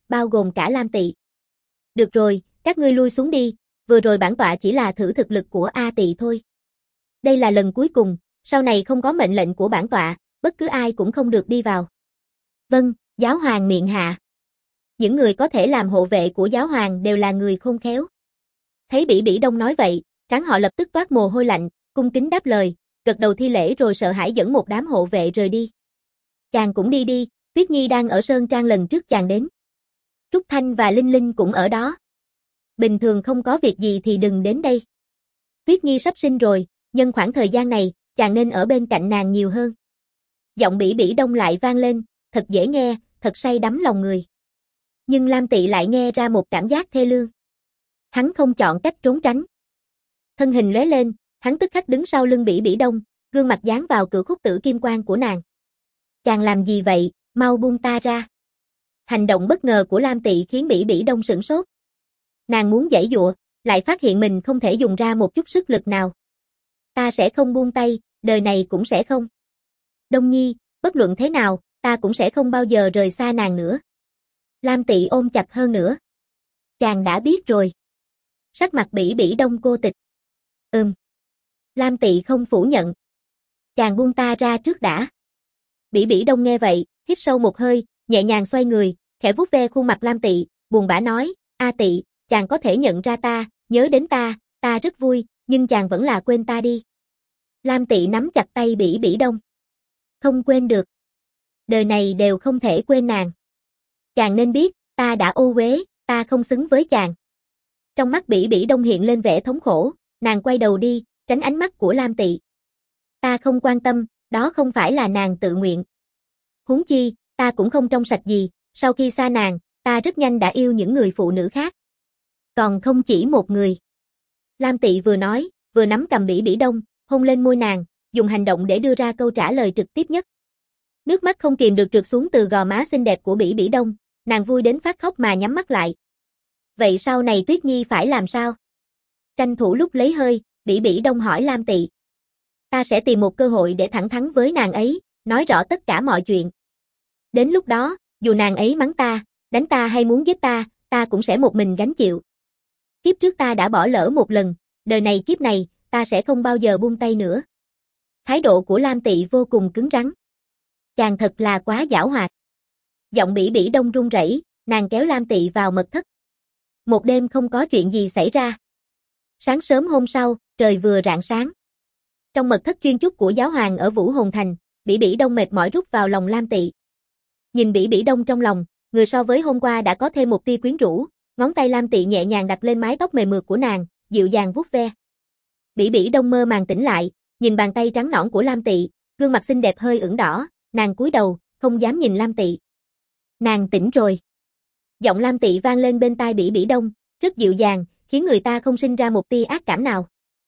bao gồm cả Lam Tỵ. Được rồi, các ngươi lui xuống đi, vừa rồi bản tọa chỉ là thử thực lực của A Tỵ thôi. Đây là lần cuối cùng, sau này không có mệnh lệnh của bản tọa, bất cứ ai cũng không được đi vào. Vâng, giáo hoàng miệng hạ. Những người có thể làm hộ vệ của giáo hoàng đều là người khôn khéo. Thấy Bỉ Bỉ Đông nói vậy, trán họ lập tức toát mồ hôi lạnh, cung kính đáp lời, gật đầu thi lễ rồi sợ hãi dẫn một đám hộ vệ rời đi. Chàng cũng đi đi, Tuyết Nhi đang ở Sơn Trang lần trước chàng đến. Trúc Thanh và Linh Linh cũng ở đó. Bình thường không có việc gì thì đừng đến đây. Tuyết Nhi sắp sinh rồi, nhân khoảng thời gian này, chàng nên ở bên cạnh nàng nhiều hơn. Giọng Bỉ Bỉ Đông lại vang lên, thật dễ nghe, thật say đắm lòng người. Nhưng Lam Tỵ lại nghe ra một cảm giác thê lương. Hắn không chọn cách trốn tránh. Thân hình lóe lên, hắn tức khắc đứng sau lưng Bỉ Bỉ Đông, gương mặt dán vào cự khúc tử kim quang của nàng. Chàng làm gì vậy, mau buông ta ra. Hành động bất ngờ của Lam Tỵ khiến Bỉ Bỉ Đông sửng sốt. Nàng muốn giãy giụa, lại phát hiện mình không thể dùng ra một chút sức lực nào. Ta sẽ không buông tay, đời này cũng sẽ không. Đông Nhi, bất luận thế nào, ta cũng sẽ không bao giờ rời xa nàng nữa. Lam Tỵ ôm chặt hơn nữa. Chàng đã biết rồi. Sắc mặt Bỉ Bỉ Đông cô tịch. Lam Tỵ không phủ nhận. Chàng buông ta ra trước đã. Bỉ Bỉ Đông nghe vậy, hít sâu một hơi, nhẹ nhàng xoay người, khẽ vuốt ve khuôn mặt Lam Tỵ, buồn bã nói, A Tỵ, chàng có thể nhận ra ta, nhớ đến ta rất vui, nhưng chàng vẫn là quên ta đi. Lam Tỵ nắm chặt tay Bỉ Bỉ Đông. Không quên được. Đời này đều không thể quên nàng. Chàng nên biết, ta đã ô uế, ta không xứng với chàng. Trong mắt Bỉ Bỉ Đông hiện lên vẻ thống khổ, nàng quay đầu đi, tránh ánh mắt của Lam Tỵ. Ta không quan tâm, đó không phải là nàng tự nguyện. Huống chi, ta cũng không trong sạch gì, sau khi xa nàng, ta rất nhanh đã yêu những người phụ nữ khác. Còn không chỉ một người. Lam Tỵ vừa nói, vừa nắm cầm Bỉ Bỉ Đông, hôn lên môi nàng, dùng hành động để đưa ra câu trả lời trực tiếp nhất. Nước mắt không kìm được trượt xuống từ gò má xinh đẹp của Bỉ Bỉ Đông, nàng vui đến phát khóc mà nhắm mắt lại. Vậy sau này Tuyết Nhi phải làm sao? Tranh thủ lúc lấy hơi, Bỉ Bỉ Đông hỏi Lam Tỵ. Ta sẽ tìm một cơ hội để thẳng thắn với nàng ấy, nói rõ tất cả mọi chuyện. Đến lúc đó, dù nàng ấy mắng ta, đánh ta hay muốn giết ta cũng sẽ một mình gánh chịu. Kiếp trước ta đã bỏ lỡ một lần, đời này kiếp này, ta sẽ không bao giờ buông tay nữa. Thái độ của Lam Tỵ vô cùng cứng rắn. Chàng thật là quá giảo hoạt. Giọng Bỉ Bỉ Đông run rẩy, nàng kéo Lam Tỵ vào mật thất. Một đêm không có chuyện gì xảy ra. Sáng sớm hôm sau, trời vừa rạng sáng. Trong mật thất chuyên chúc của giáo hoàng ở Vũ Hồn Thành, Bỉ Bỉ Đông mệt mỏi rút vào lòng Lam Tỵ. Nhìn Bỉ Bỉ Đông trong lòng, người so với hôm qua đã có thêm một tia quyến rũ, ngón tay Lam Tỵ nhẹ nhàng đặt lên mái tóc mềm mượt của nàng, dịu dàng vuốt ve. Bỉ Bỉ Đông mơ màng tỉnh lại, nhìn bàn tay trắng nõn của Lam Tỵ, gương mặt xinh đẹp hơi ửng đỏ, nàng cúi đầu, không dám nhìn Lam Tỵ. Nàng tỉnh rồi. Giọng Lam Tỵ vang lên bên tai Bỉ Bỉ Đông, rất dịu dàng, khiến người ta không sinh ra một tia ác cảm nào.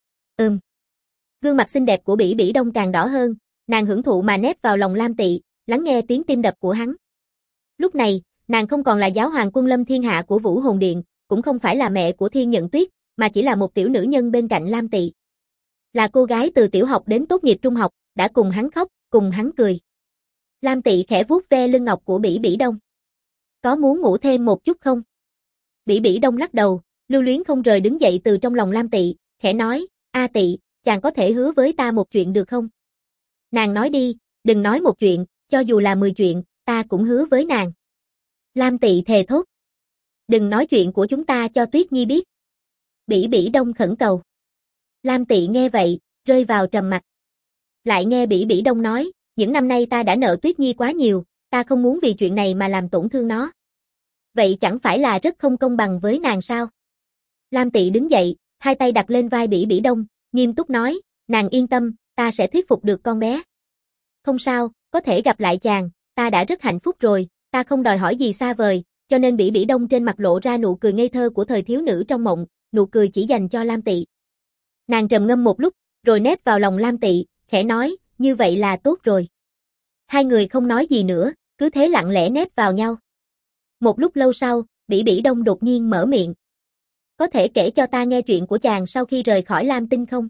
Gương mặt xinh đẹp của Bỉ Bỉ Đông càng đỏ hơn, nàng hưởng thụ mà nép vào lòng Lam Tỵ, lắng nghe tiếng tim đập của hắn. Lúc này, nàng không còn là giáo hoàng quân lâm thiên hạ của Vũ Hồn Điện, cũng không phải là mẹ của Thiên Nhận Tuyết, mà chỉ là một tiểu nữ nhân bên cạnh Lam Tỵ. Là cô gái từ tiểu học đến tốt nghiệp trung học, đã cùng hắn khóc, cùng hắn cười. Lam Tỵ khẽ vuốt ve lưng ngọc của Bỉ Bỉ Đông. Có muốn ngủ thêm một chút không? Bỉ Bỉ Đông lắc đầu, lưu luyến không rời đứng dậy từ trong lòng Lam Tỵ, khẽ nói, A Tỵ, chàng có thể hứa với ta một chuyện được không? Nàng nói đi, đừng nói một chuyện, cho dù là 10 chuyện, ta cũng hứa với nàng. Lam Tỵ thề thốt. Đừng nói chuyện của chúng ta cho Tuyết Nhi biết. Bỉ Bỉ Đông khẩn cầu. Lam Tỵ nghe vậy, rơi vào trầm mặc. Lại nghe Bỉ Bỉ Đông nói, những năm nay ta đã nợ Tuyết Nhi quá nhiều, ta không muốn vì chuyện này mà làm tổn thương nó. Vậy chẳng phải là rất không công bằng với nàng sao? Lam Tỵ đứng dậy, hai tay đặt lên vai Bỉ Bỉ Đông, nghiêm túc nói, nàng yên tâm, ta sẽ thuyết phục được con bé. Không sao, có thể gặp lại chàng, ta đã rất hạnh phúc rồi, ta không đòi hỏi gì xa vời, cho nên Bỉ Bỉ Đông trên mặt lộ ra nụ cười ngây thơ của thời thiếu nữ trong mộng, nụ cười chỉ dành cho Lam Tỵ. Nàng trầm ngâm một lúc, rồi nép vào lòng Lam Tỵ, khẽ nói, như vậy là tốt rồi. Hai người không nói gì nữa, cứ thế lặng lẽ nép vào nhau. Một lúc lâu sau, Bỉ Bỉ Đông đột nhiên mở miệng. Có thể kể cho ta nghe chuyện của chàng sau khi rời khỏi Lam Tinh không?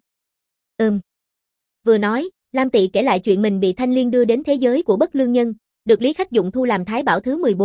Vừa nói, Lam Tỵ kể lại chuyện mình bị Thanh Liên đưa đến thế giới của bất lương nhân, được Lý Khách Dụng thu làm thái bảo thứ 14,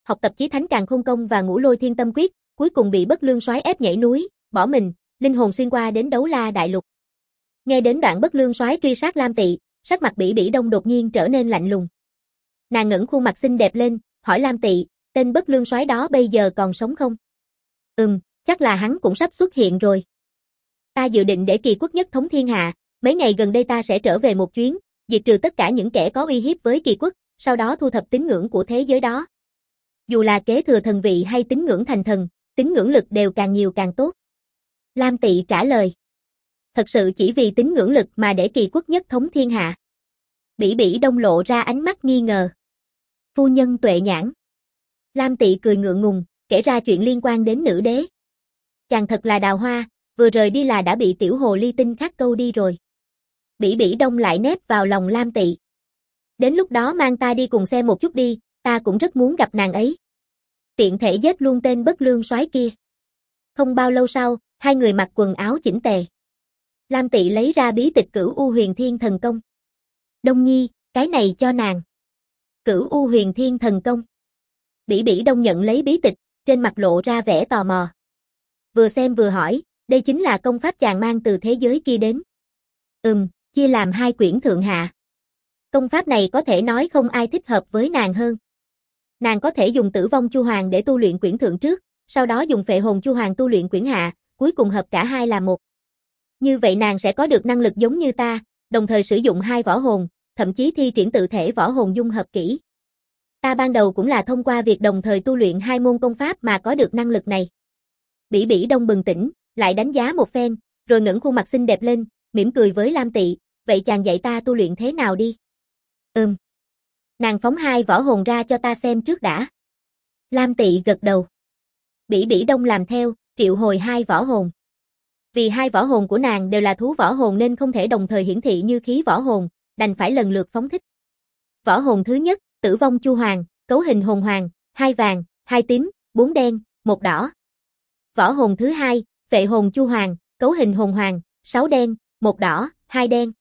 học tập Chí Thánh Càn Khôn Công và Ngũ Lôi Thiên Tâm Quyết, cuối cùng bị Bất Lương Soái ép nhảy núi, bỏ mình, linh hồn xuyên qua đến Đấu La Đại Lục. Nghe đến đoạn Bất Lương Soái truy sát Lam Tị, sắc mặt Bỉ Bỉ Đông đột nhiên trở nên lạnh lùng. Nàng ngẩng khuôn mặt xinh đẹp lên, hỏi Lam Tị, tên Bất Lương Soái đó bây giờ còn sống không? Chắc là hắn cũng sắp xuất hiện rồi. Ta dự định để Kỳ Quốc nhất thống thiên hạ, mấy ngày gần đây ta sẽ trở về một chuyến, diệt trừ tất cả những kẻ có uy hiếp với Kỳ Quốc, sau đó thu thập tín ngưỡng của thế giới đó. Dù là kế thừa thần vị hay tín ngưỡng thành thần, tín ngưỡng lực đều càng nhiều càng tốt. Lam Tị trả lời. Thật sự chỉ vì tín ngưỡng lực mà để Kỳ Quốc nhất thống thiên hạ. Bỉ Bỉ Đông lộ ra ánh mắt nghi ngờ. Phu nhân tuệ nhãn. Lam Tị cười ngượng ngùng, kể ra chuyện liên quan đến nữ đế. Chàng thật là đào hoa, vừa rời đi là đã bị tiểu hồ ly tinh khát câu đi rồi. Bỉ Bỉ Đông lại nép vào lòng Lam Tị. Đến lúc đó mang ta đi cùng xem một chút đi, ta cũng rất muốn gặp nàng ấy. Tiện thể giết luôn tên Bất Lương Soái kia. Không bao lâu sau, hai người mặc quần áo chỉnh tề. Lam Tị lấy ra bí tịch Cửu U Huyền Thiên Thần Công. Đông Nhi, cái này cho nàng. Cửu U Huyền Thiên Thần Công. Bỉ Bỉ Đông nhận lấy bí tịch, trên mặt lộ ra vẻ tò mò. Vừa xem vừa hỏi, đây chính là công pháp chàng mang từ thế giới kia đến. Chia làm 2 quyển thượng hạ. Công pháp này có thể nói không ai thích hợp với nàng hơn. Nàng có thể dùng Tử Vong Chu Hoàng để tu luyện quyển thượng trước, sau đó dùng Phệ Hồn Chu Hoàng tu luyện quyển hạ, cuối cùng hợp cả hai là một. Như vậy nàng sẽ có được năng lực giống như ta, đồng thời sử dụng 2 võ hồn, thậm chí thi triển tự thể võ hồn dung hợp kỹ. Ta ban đầu cũng là thông qua việc đồng thời tu luyện 2 môn công pháp mà có được năng lực này. Bỉ Bỉ Đông bừng tỉnh, lại đánh giá một phen, rồi ngẩng khuôn mặt xinh đẹp lên, mỉm cười với Lam Tị, vậy chàng dạy ta tu luyện thế nào đi? Nàng phóng 2 võ hồn ra cho ta xem trước đã. Lam Tị gật đầu. Bỉ Bỉ Đông làm theo, triệu hồi 2 võ hồn. Vì 2 võ hồn của nàng đều là thú võ hồn nên không thể đồng thời hiển thị như khí võ hồn, đành phải lần lượt phóng thích. Võ hồn thứ nhất, Tử Vong Chu Hoàng, cấu hình hồn hoàng, 2 vàng, 2 tím, 4 đen, 1 đỏ. Võ hồn thứ hai, Phệ Hồn Chu Hoàng, cấu hình hồn hoàng, 6 đen, 1 đỏ, 2 đen.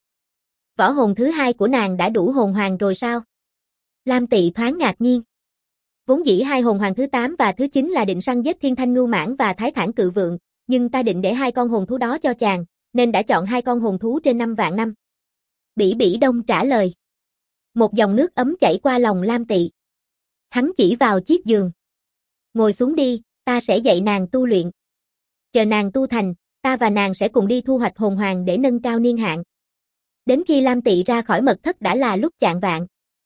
Võ hồn thứ hai của nàng đã đủ hồn hoàng rồi sao? Lam Tị thoáng ngạc nhiên. Vốn dĩ 2 hồn hoàng thứ 8 và thứ 9 là định săn giết Thiên Thanh Ngưu Mãng và Thái Thản Cự Vượng, nhưng ta định để 2 con hồn thú đó cho chàng, nên đã chọn 2 con hồn thú trên 5 vạn năm. Bỉ Bỉ Đông trả lời. Một dòng nước ấm chảy qua lòng Lam Tị. Hắn chỉ vào chiếc giường. Ngồi xuống đi, ta sẽ dạy nàng tu luyện. Chờ nàng tu thành, ta và nàng sẽ cùng đi thu hoạch hồn hoàng để nâng cao niên hạn. Đến khi Lam Tị ra khỏi mật thất đã là lúc chạng vạng.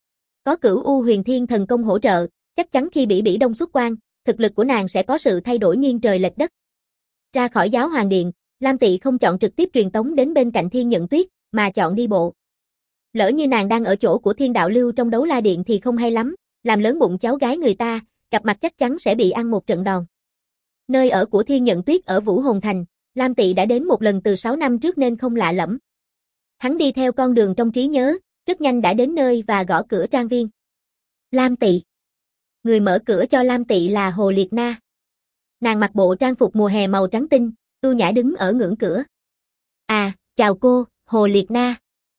Có Cửu U Huyền Thiên Thần Công hỗ trợ, chắc chắn khi Bỉ Bỉ Đông xuất quan, thực lực của nàng sẽ có sự thay đổi nghiêng trời lệch đất. Ra khỏi Giáo Hoàng Điện, Lam Tị không chọn trực tiếp truyền tống đến bên cạnh Thiên Nhận Tuyết, mà chọn đi bộ. Lỡ như nàng đang ở chỗ của Thiên Đạo Lưu trong Đấu La Điện thì không hay lắm, làm lớn bụng cháu gái người ta, gặp mặt chắc chắn sẽ bị ăn một trận đòn. Nơi ở của Thiên Nhận Tuyết ở Vũ Hồn Thành, Lam Tị đã đến một lần từ 6 năm trước nên không lạ lẫm. Hắn đi theo con đường trong trí nhớ, rất nhanh đã đến nơi và gõ cửa trang viên. Lam Tị. Người mở cửa cho Lam Tị là Hồ Liệt Na. Nàng mặc bộ trang phục mùa hè màu trắng tinh, tu nhã đứng ở ngưỡng cửa. À, chào cô, Hồ Liệt Na.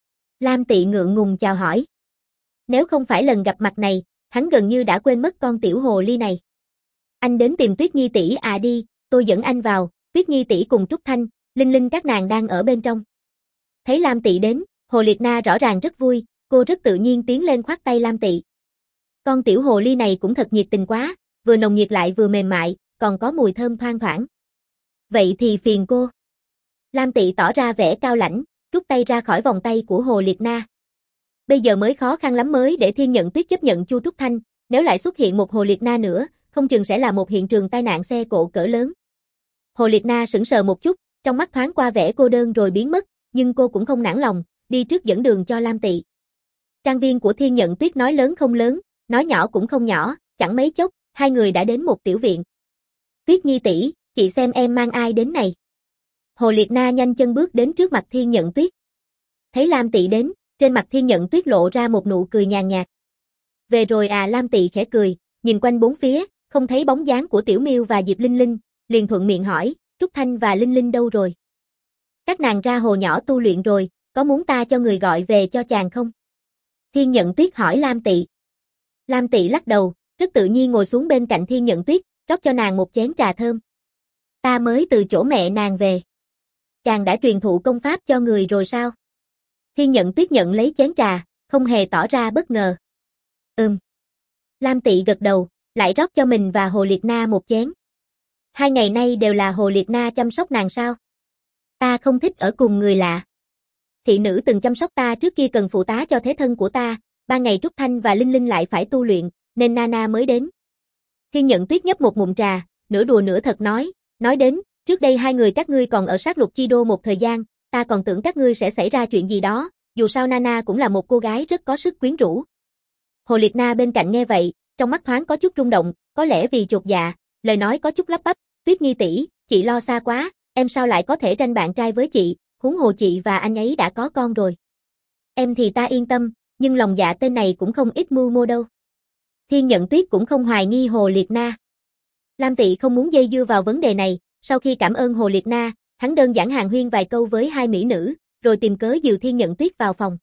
Lam Tị ngượng ngùng chào hỏi. Nếu không phải lần gặp mặt này, hắn gần như đã quên mất con tiểu hồ ly này. Anh đến tìm Tuyết Nhi tỷ à đi, tôi dẫn anh vào, Tuyết Nhi tỷ cùng Trúc Thanh, Linh Linh các nàng đang ở bên trong. Thấy Lam Tị đến, Hồ Liệt Na rõ ràng rất vui, cô rất tự nhiên tiến lên khoác tay Lam Tị. Con tiểu hồ ly này cũng thật nhiệt tình quá, vừa nồng nhiệt lại vừa mềm mại, còn có mùi thơm thoang thoảng. Vậy thì phiền cô. Lam Tị tỏ ra vẻ cao lãnh, rút tay ra khỏi vòng tay của Hồ Liệt Na. Bây giờ mới khó khăn lắm mới để Thiên Nhận Tuyết chấp nhận Chu Trúc Thanh, nếu lại xuất hiện một Hồ Liệt Na nữa, không chừng sẽ là một hiện trường tai nạn xe cộ cỡ lớn. Hồ Liệt Na sững sờ một chút, trong mắt thoáng qua vẻ cô đơn rồi biến mất, nhưng cô cũng không nản lòng, đi trước dẫn đường cho Lam Tị. Trang viên của Thiên Nhận Tuyết nói lớn không lớn, nói nhỏ cũng không nhỏ, chẳng mấy chốc, hai người đã đến một tiểu viện. Tuyết Nhi tỷ, chị xem em mang ai đến này. Hồ Liệt Na nhanh chân bước đến trước mặt Thiên Nhận Tuyết. Thấy Lam Tị đến, trên mặt Thiên Nhận Tuyết lộ ra một nụ cười nhàn nhạt. Về rồi à, Lam Tị khẽ cười, nhìn quanh bốn phía, không thấy bóng dáng của Tiểu Miêu và Diệp Linh Linh, liền thuận miệng hỏi, Trúc Thanh và Linh Linh đâu rồi? Các nàng ra hồ nhỏ tu luyện rồi, có muốn ta cho người gọi về cho chàng không? Thiên Nhận Tuyết hỏi Lam Tị. Lam Tị lắc đầu, rất tự nhiên ngồi xuống bên cạnh Thiên Nhận Tuyết, rót cho nàng một chén trà thơm. Ta mới từ chỗ mẹ nàng về. Chàng đã truyền thụ công pháp cho người rồi sao? Thiên Nhận Tuyết nhận lấy chén trà, không hề tỏ ra bất ngờ. Lam Tị gật đầu, lại rót cho mình và Hồ Liệt Na một chén. 2 ngày nay đều là Hồ Liệt Na chăm sóc nàng sao? Ta không thích ở cùng người lạ. Thị nữ từng chăm sóc ta trước kia cần phụ tá cho thế thân của ta, 3 ngày Trúc Thanh và Linh Linh lại phải tu luyện, nên Nana mới đến. Thiên Nhận Tuyết nhấp một ngụm trà, nửa đùa nửa thật nói đến, trước đây 2 người các ngươi còn ở sát lục chi đô một thời gian, ta còn tưởng các ngươi sẽ xảy ra chuyện gì đó, dù sao Nana cũng là một cô gái rất có sức quyến rũ. Hồ Liệt Na bên cạnh nghe vậy, trong mắt thoáng có chút rung động, có lẽ vì chột dạ, lời nói có chút lắp bắp, Tuyết Nhi tỷ, chị lo xa quá, em sao lại có thể tranh bạn trai với chị, huống hồ chị và anh ấy đã có con rồi. Em thì ta yên tâm, nhưng lòng dạ tên này cũng không ít mưu mô đâu. Thiên Nhận Tuyết cũng không hoài nghi Hồ Liệt Na. Lam Tị không muốn dây dưa vào vấn đề này, sau khi cảm ơn Hồ Liệt Na, hắn đơn giản hàn huyên vài câu với 2 mỹ nữ, rồi tìm cớ dìu Thiên Nhận Tuyết vào phòng.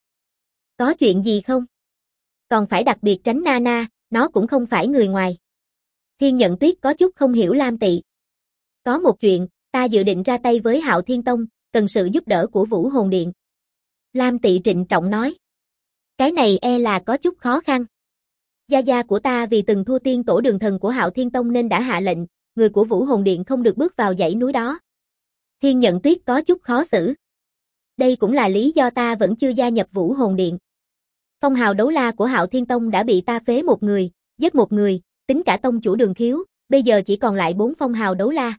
Có chuyện gì không? Còn phải đặc biệt tránh Nana, nó cũng không phải người ngoài. Thiên Nhận Tuyết có chút không hiểu Lam Tị. Có một chuyện, ta dự định ra tay với Hạo Thiên Tông, cần sự giúp đỡ của Vũ Hồn Điện. Lam Tị trịnh trọng nói. Cái này e là có chút khó khăn. Gia gia của ta vì từng thua tiên tổ đường thần của Hạo Thiên Tông nên đã hạ lệnh, người của Vũ Hồn Điện không được bước vào dãy núi đó. Thiên Nhận Tuyết có chút khó xử. Đây cũng là lý do ta vẫn chưa gia nhập Vũ Hồn Điện. Phong hào đấu la của Hạo Thiên Tông đã bị ta phế một người, giết một người, tính cả tông chủ Đường Khiếu, bây giờ chỉ còn lại 4 phong hào đấu la.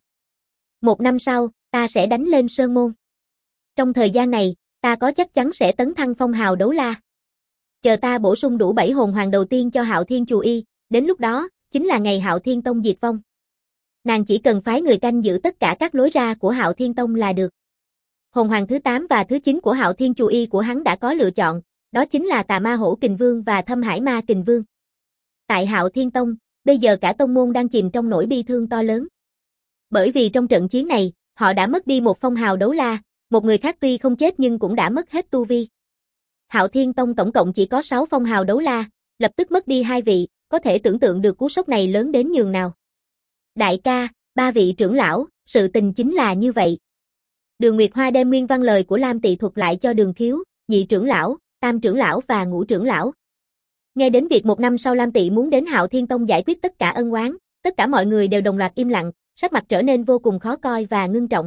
1 năm sau, ta sẽ đánh lên Sơn Môn. Trong thời gian này, ta có chắc chắn sẽ tấn thăng phong hào đấu la. Chờ ta bổ sung đủ 7 hồn hoàng đầu tiên cho Hạo Thiên Chù Y, đến lúc đó, chính là ngày Hạo Thiên Tông diệt vong. Nàng chỉ cần phái người canh giữ tất cả các lối ra của Hạo Thiên Tông là được. Hồn hoàng thứ 8 và thứ 9 của Hạo Thiên Chù Y của hắn đã có lựa chọn, đó chính là Tà Ma Hổ Kình Vương và Thâm Hải Ma Kình Vương. Tại Hạo Thiên Tông, bây giờ cả tông môn đang chìm trong nỗi bi thương to lớn. Bởi vì trong trận chiến này, họ đã mất đi một phong hào đấu la, một người khác tuy không chết nhưng cũng đã mất hết tu vi. Hạo Thiên Tông tổng cộng chỉ có 6 phong hào đấu la, lập tức mất đi 2 vị, có thể tưởng tượng được cú sốc này lớn đến nhường nào. Đại ca, 3 vị trưởng lão, sự tình chính là như vậy. Đường Nguyệt Hoa đem nguyên văn lời của Lam Tị thuật lại cho Đường Khiếu, nhị trưởng lão, tam trưởng lão và ngũ trưởng lão. Nghe đến việc 1 năm sau Lam Tị muốn đến Hạo Thiên Tông giải quyết tất cả ân oán, tất cả mọi người đều đồng loạt im lặng, sắc mặt trở nên vô cùng khó coi và ngưng trọng.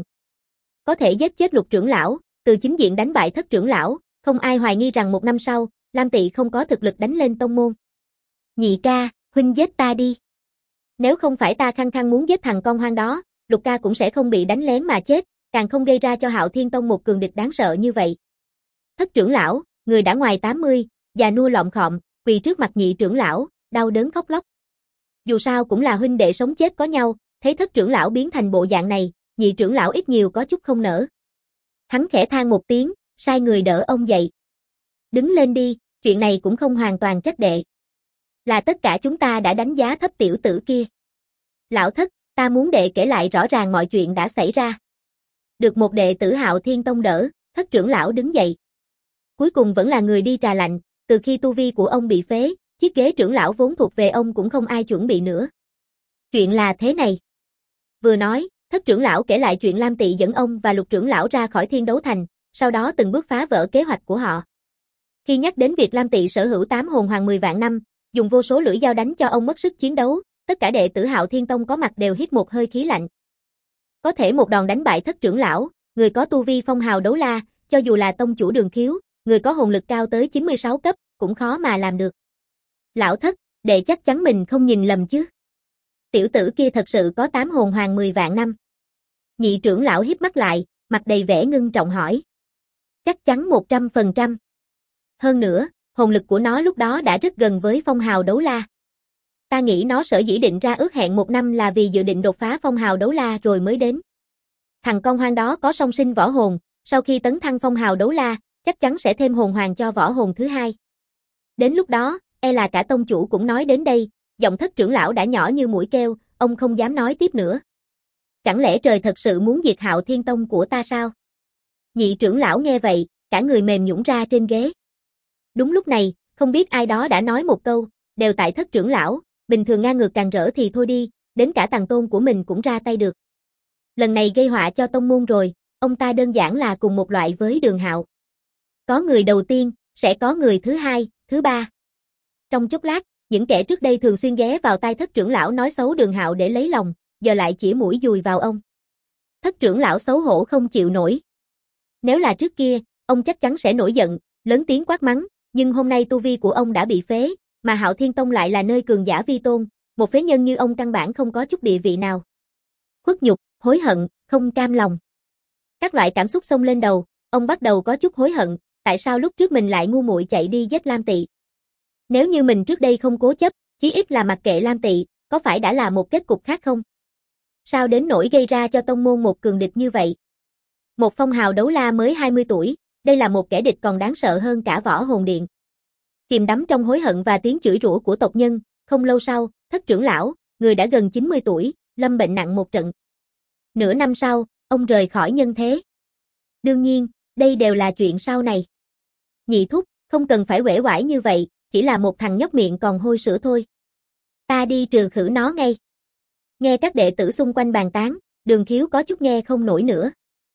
Có thể giết chết Lục trưởng lão, từ chính diện đánh bại Thất trưởng lão, không ai hoài nghi rằng 1 năm sau, Lam Tị không có thực lực đánh lên tông môn. Nhị ca, huynh giết ta đi. Nếu không phải ta khăng khăng muốn giết thằng con hoang đó, Lục ca cũng sẽ không bị đánh lén mà chết, càng không gây ra cho Hạo Thiên Tông một cường địch đáng sợ như vậy. Thất trưởng lão, người đã ngoài 80, già nua lọm khọm, quỳ trước mặt nhị trưởng lão, đau đớn khóc lóc. Dù sao cũng là huynh đệ sống chết có nhau, thấy Thất trưởng lão biến thành bộ dạng này, nhị trưởng lão ít nhiều có chút không nỡ. Hắn khẽ than một tiếng, sai người đỡ ông dậy. Đứng lên đi, chuyện này cũng không hoàn toàn trách đệ. Là tất cả chúng ta đã đánh giá thấp tiểu tử kia. Lão Thất, ta muốn đệ kể lại rõ ràng mọi chuyện đã xảy ra. Được một đệ tử Hạo Thiên Tông đỡ, Thất trưởng lão đứng dậy. Cuối cùng vẫn là người đi trà lạnh, từ khi tu vi của ông bị phế, chiếc ghế trưởng lão vốn thuộc về ông cũng không ai chuẩn bị nữa. Chuyện là thế này. Vừa nói, Thất trưởng lão kể lại chuyện Lam Tị dẫn ông và Lục trưởng lão ra khỏi Thiên Đấu Thành, sau đó từng bước phá vỡ kế hoạch của họ. Khi nhắc đến việc Lam Tị sở hữu 8 hồn hoàng 10 vạn năm, dùng vô số lưỡi dao đánh cho ông mất sức chiến đấu, tất cả đệ tử Hạo Thiên Tông có mặt đều hít một hơi khí lạnh. Có thể một đòn đánh bại Thất trưởng lão, người có tu vi phong hào đấu la, cho dù là tông chủ Đường Khiếu, người có hồn lực cao tới 96 cấp, cũng khó mà làm được. Lão Thất, đệ chắc chắn mình không nhìn lầm chứ. Tiểu tử kia thật sự có 8 hồn hoàng 10 vạn năm. Nhị trưởng lão híp mắt lại, mặt đầy vẻ ngưng trọng hỏi. Chắc chắn 100%. Hơn nữa, hồn lực của nó lúc đó đã rất gần với phong hào đấu la. Ta nghĩ nó sở dĩ định ra ước hẹn 1 năm là vì dự định đột phá phong hào đấu la rồi mới đến. Thằng con hoang đó có song sinh võ hồn, sau khi tấn thăng phong hào đấu la, chắc chắn sẽ thêm hồn hoàng cho võ hồn thứ hai. Đến lúc đó, e là cả tông chủ cũng nói đến đây, giọng Thất trưởng lão đã nhỏ như mũi kêu, ông không dám nói tiếp nữa. Chẳng lẽ trời thật sự muốn diệt Hạo Thiên Tông của ta sao? Nhị trưởng lão nghe vậy, cả người mềm nhũn ra trên ghế. Đúng lúc này, không biết ai đó đã nói một câu, đều tại Thất trưởng lão, bình thường ngang ngược càng rỡ thì thôi đi, đến cả Tằng Tôn của mình cũng ra tay được. Lần này gây họa cho tông môn rồi, ông ta đơn giản là cùng một loại với Đường Hạo. Có người đầu tiên, sẽ có người thứ hai, thứ ba. Trong chốc lát, những kẻ trước đây thường xuyên ghé vào tai Thất trưởng lão nói xấu Đường Hạo để lấy lòng, giờ lại chỉ mũi dùi vào ông. Thất trưởng lão xấu hổ không chịu nổi. Nếu là trước kia, ông chắc chắn sẽ nổi giận, lớn tiếng quát mắng, nhưng hôm nay tu vi của ông đã bị phế, mà Hạo Thiên Tông lại là nơi cường giả vi tôn, một phế nhân như ông căn bản không có chút địa vị nào. Khuất nhục, hối hận, không cam lòng. Các loại cảm xúc xông lên đầu, ông bắt đầu có chút hối hận, tại sao lúc trước mình lại ngu muội chạy đi giết Lam Tị. Nếu như mình trước đây không cố chấp, chí ít là mặc kệ Lam Tị, có phải đã là một kết cục khác không? Sao đến nỗi gây ra cho tông môn một cường địch như vậy? Một phong hào đấu la mới 20 tuổi, đây là một kẻ địch còn đáng sợ hơn cả Võ Hồn Điện. Chìm đắm trong hối hận và tiếng chửi rủa của tộc nhân, không lâu sau, Thất trưởng lão, người đã gần 90 tuổi, lâm bệnh nặng một trận. Nửa năm sau, ông rời khỏi nhân thế. Đương nhiên, đây đều là chuyện sau này. Nhị thúc, không cần phải uể oải như vậy, chỉ là một thằng nhóc miệng còn hôi sữa thôi. Ta đi trừ khử nó ngay. Nghe các đệ tử xung quanh bàn tán, Đường Khiếu có chút nghe không nổi nữa.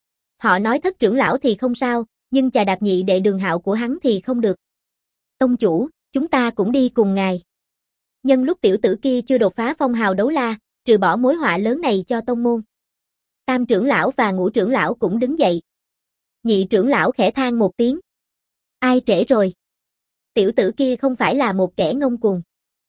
Họ nói Thất trưởng lão thì không sao, nhưng chà đạp nhị đệ Đường Hạo của hắn thì không được. Tông chủ, chúng ta cũng đi cùng ngài. Nhân lúc tiểu tử kia chưa đột phá phong hào đấu la, trừ bỏ mối họa lớn này cho tông môn. Tam trưởng lão và Ngũ trưởng lão cũng đứng dậy. Nhị trưởng lão khẽ than một tiếng. Ai trễ rồi? Tiểu tử kia không phải là một kẻ ngông cuồng.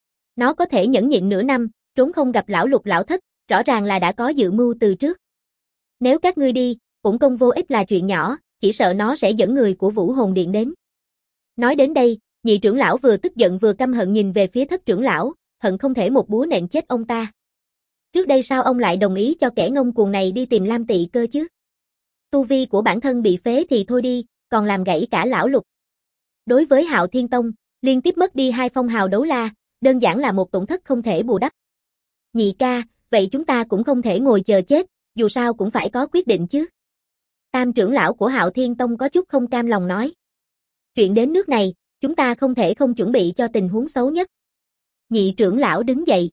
Nó có thể nhẫn nhịn nửa năm, trốn không gặp lão Lục lão Thất, rõ ràng là đã có dự mưu từ trước. Nếu các ngươi đi, cũng công vô ích là chuyện nhỏ, chỉ sợ nó sẽ dẫn người của Vũ Hồn Điện đến. Nói đến đây, nhị trưởng lão vừa tức giận vừa căm hận nhìn về phía Thất trưởng lão, hận không thể một búa nện chết ông ta. Trước đây sao ông lại đồng ý cho kẻ ngông cuồng này đi tìm Lam Tị cơ chứ? Tu vi của bản thân bị phế thì thôi đi, còn làm gãy cả lão Lục. Đối với Hạo Thiên Tông, liên tiếp mất đi 2 phong hào đấu la, đơn giản là một tổn thất không thể bù đắp. Nhị ca, vậy chúng ta cũng không thể ngồi chờ chết, dù sao cũng phải có quyết định chứ. Tam trưởng lão của Hạo Thiên Tông có chút không cam lòng nói. Chuyện đến nước này, chúng ta không thể không chuẩn bị cho tình huống xấu nhất. Nhị trưởng lão đứng dậy.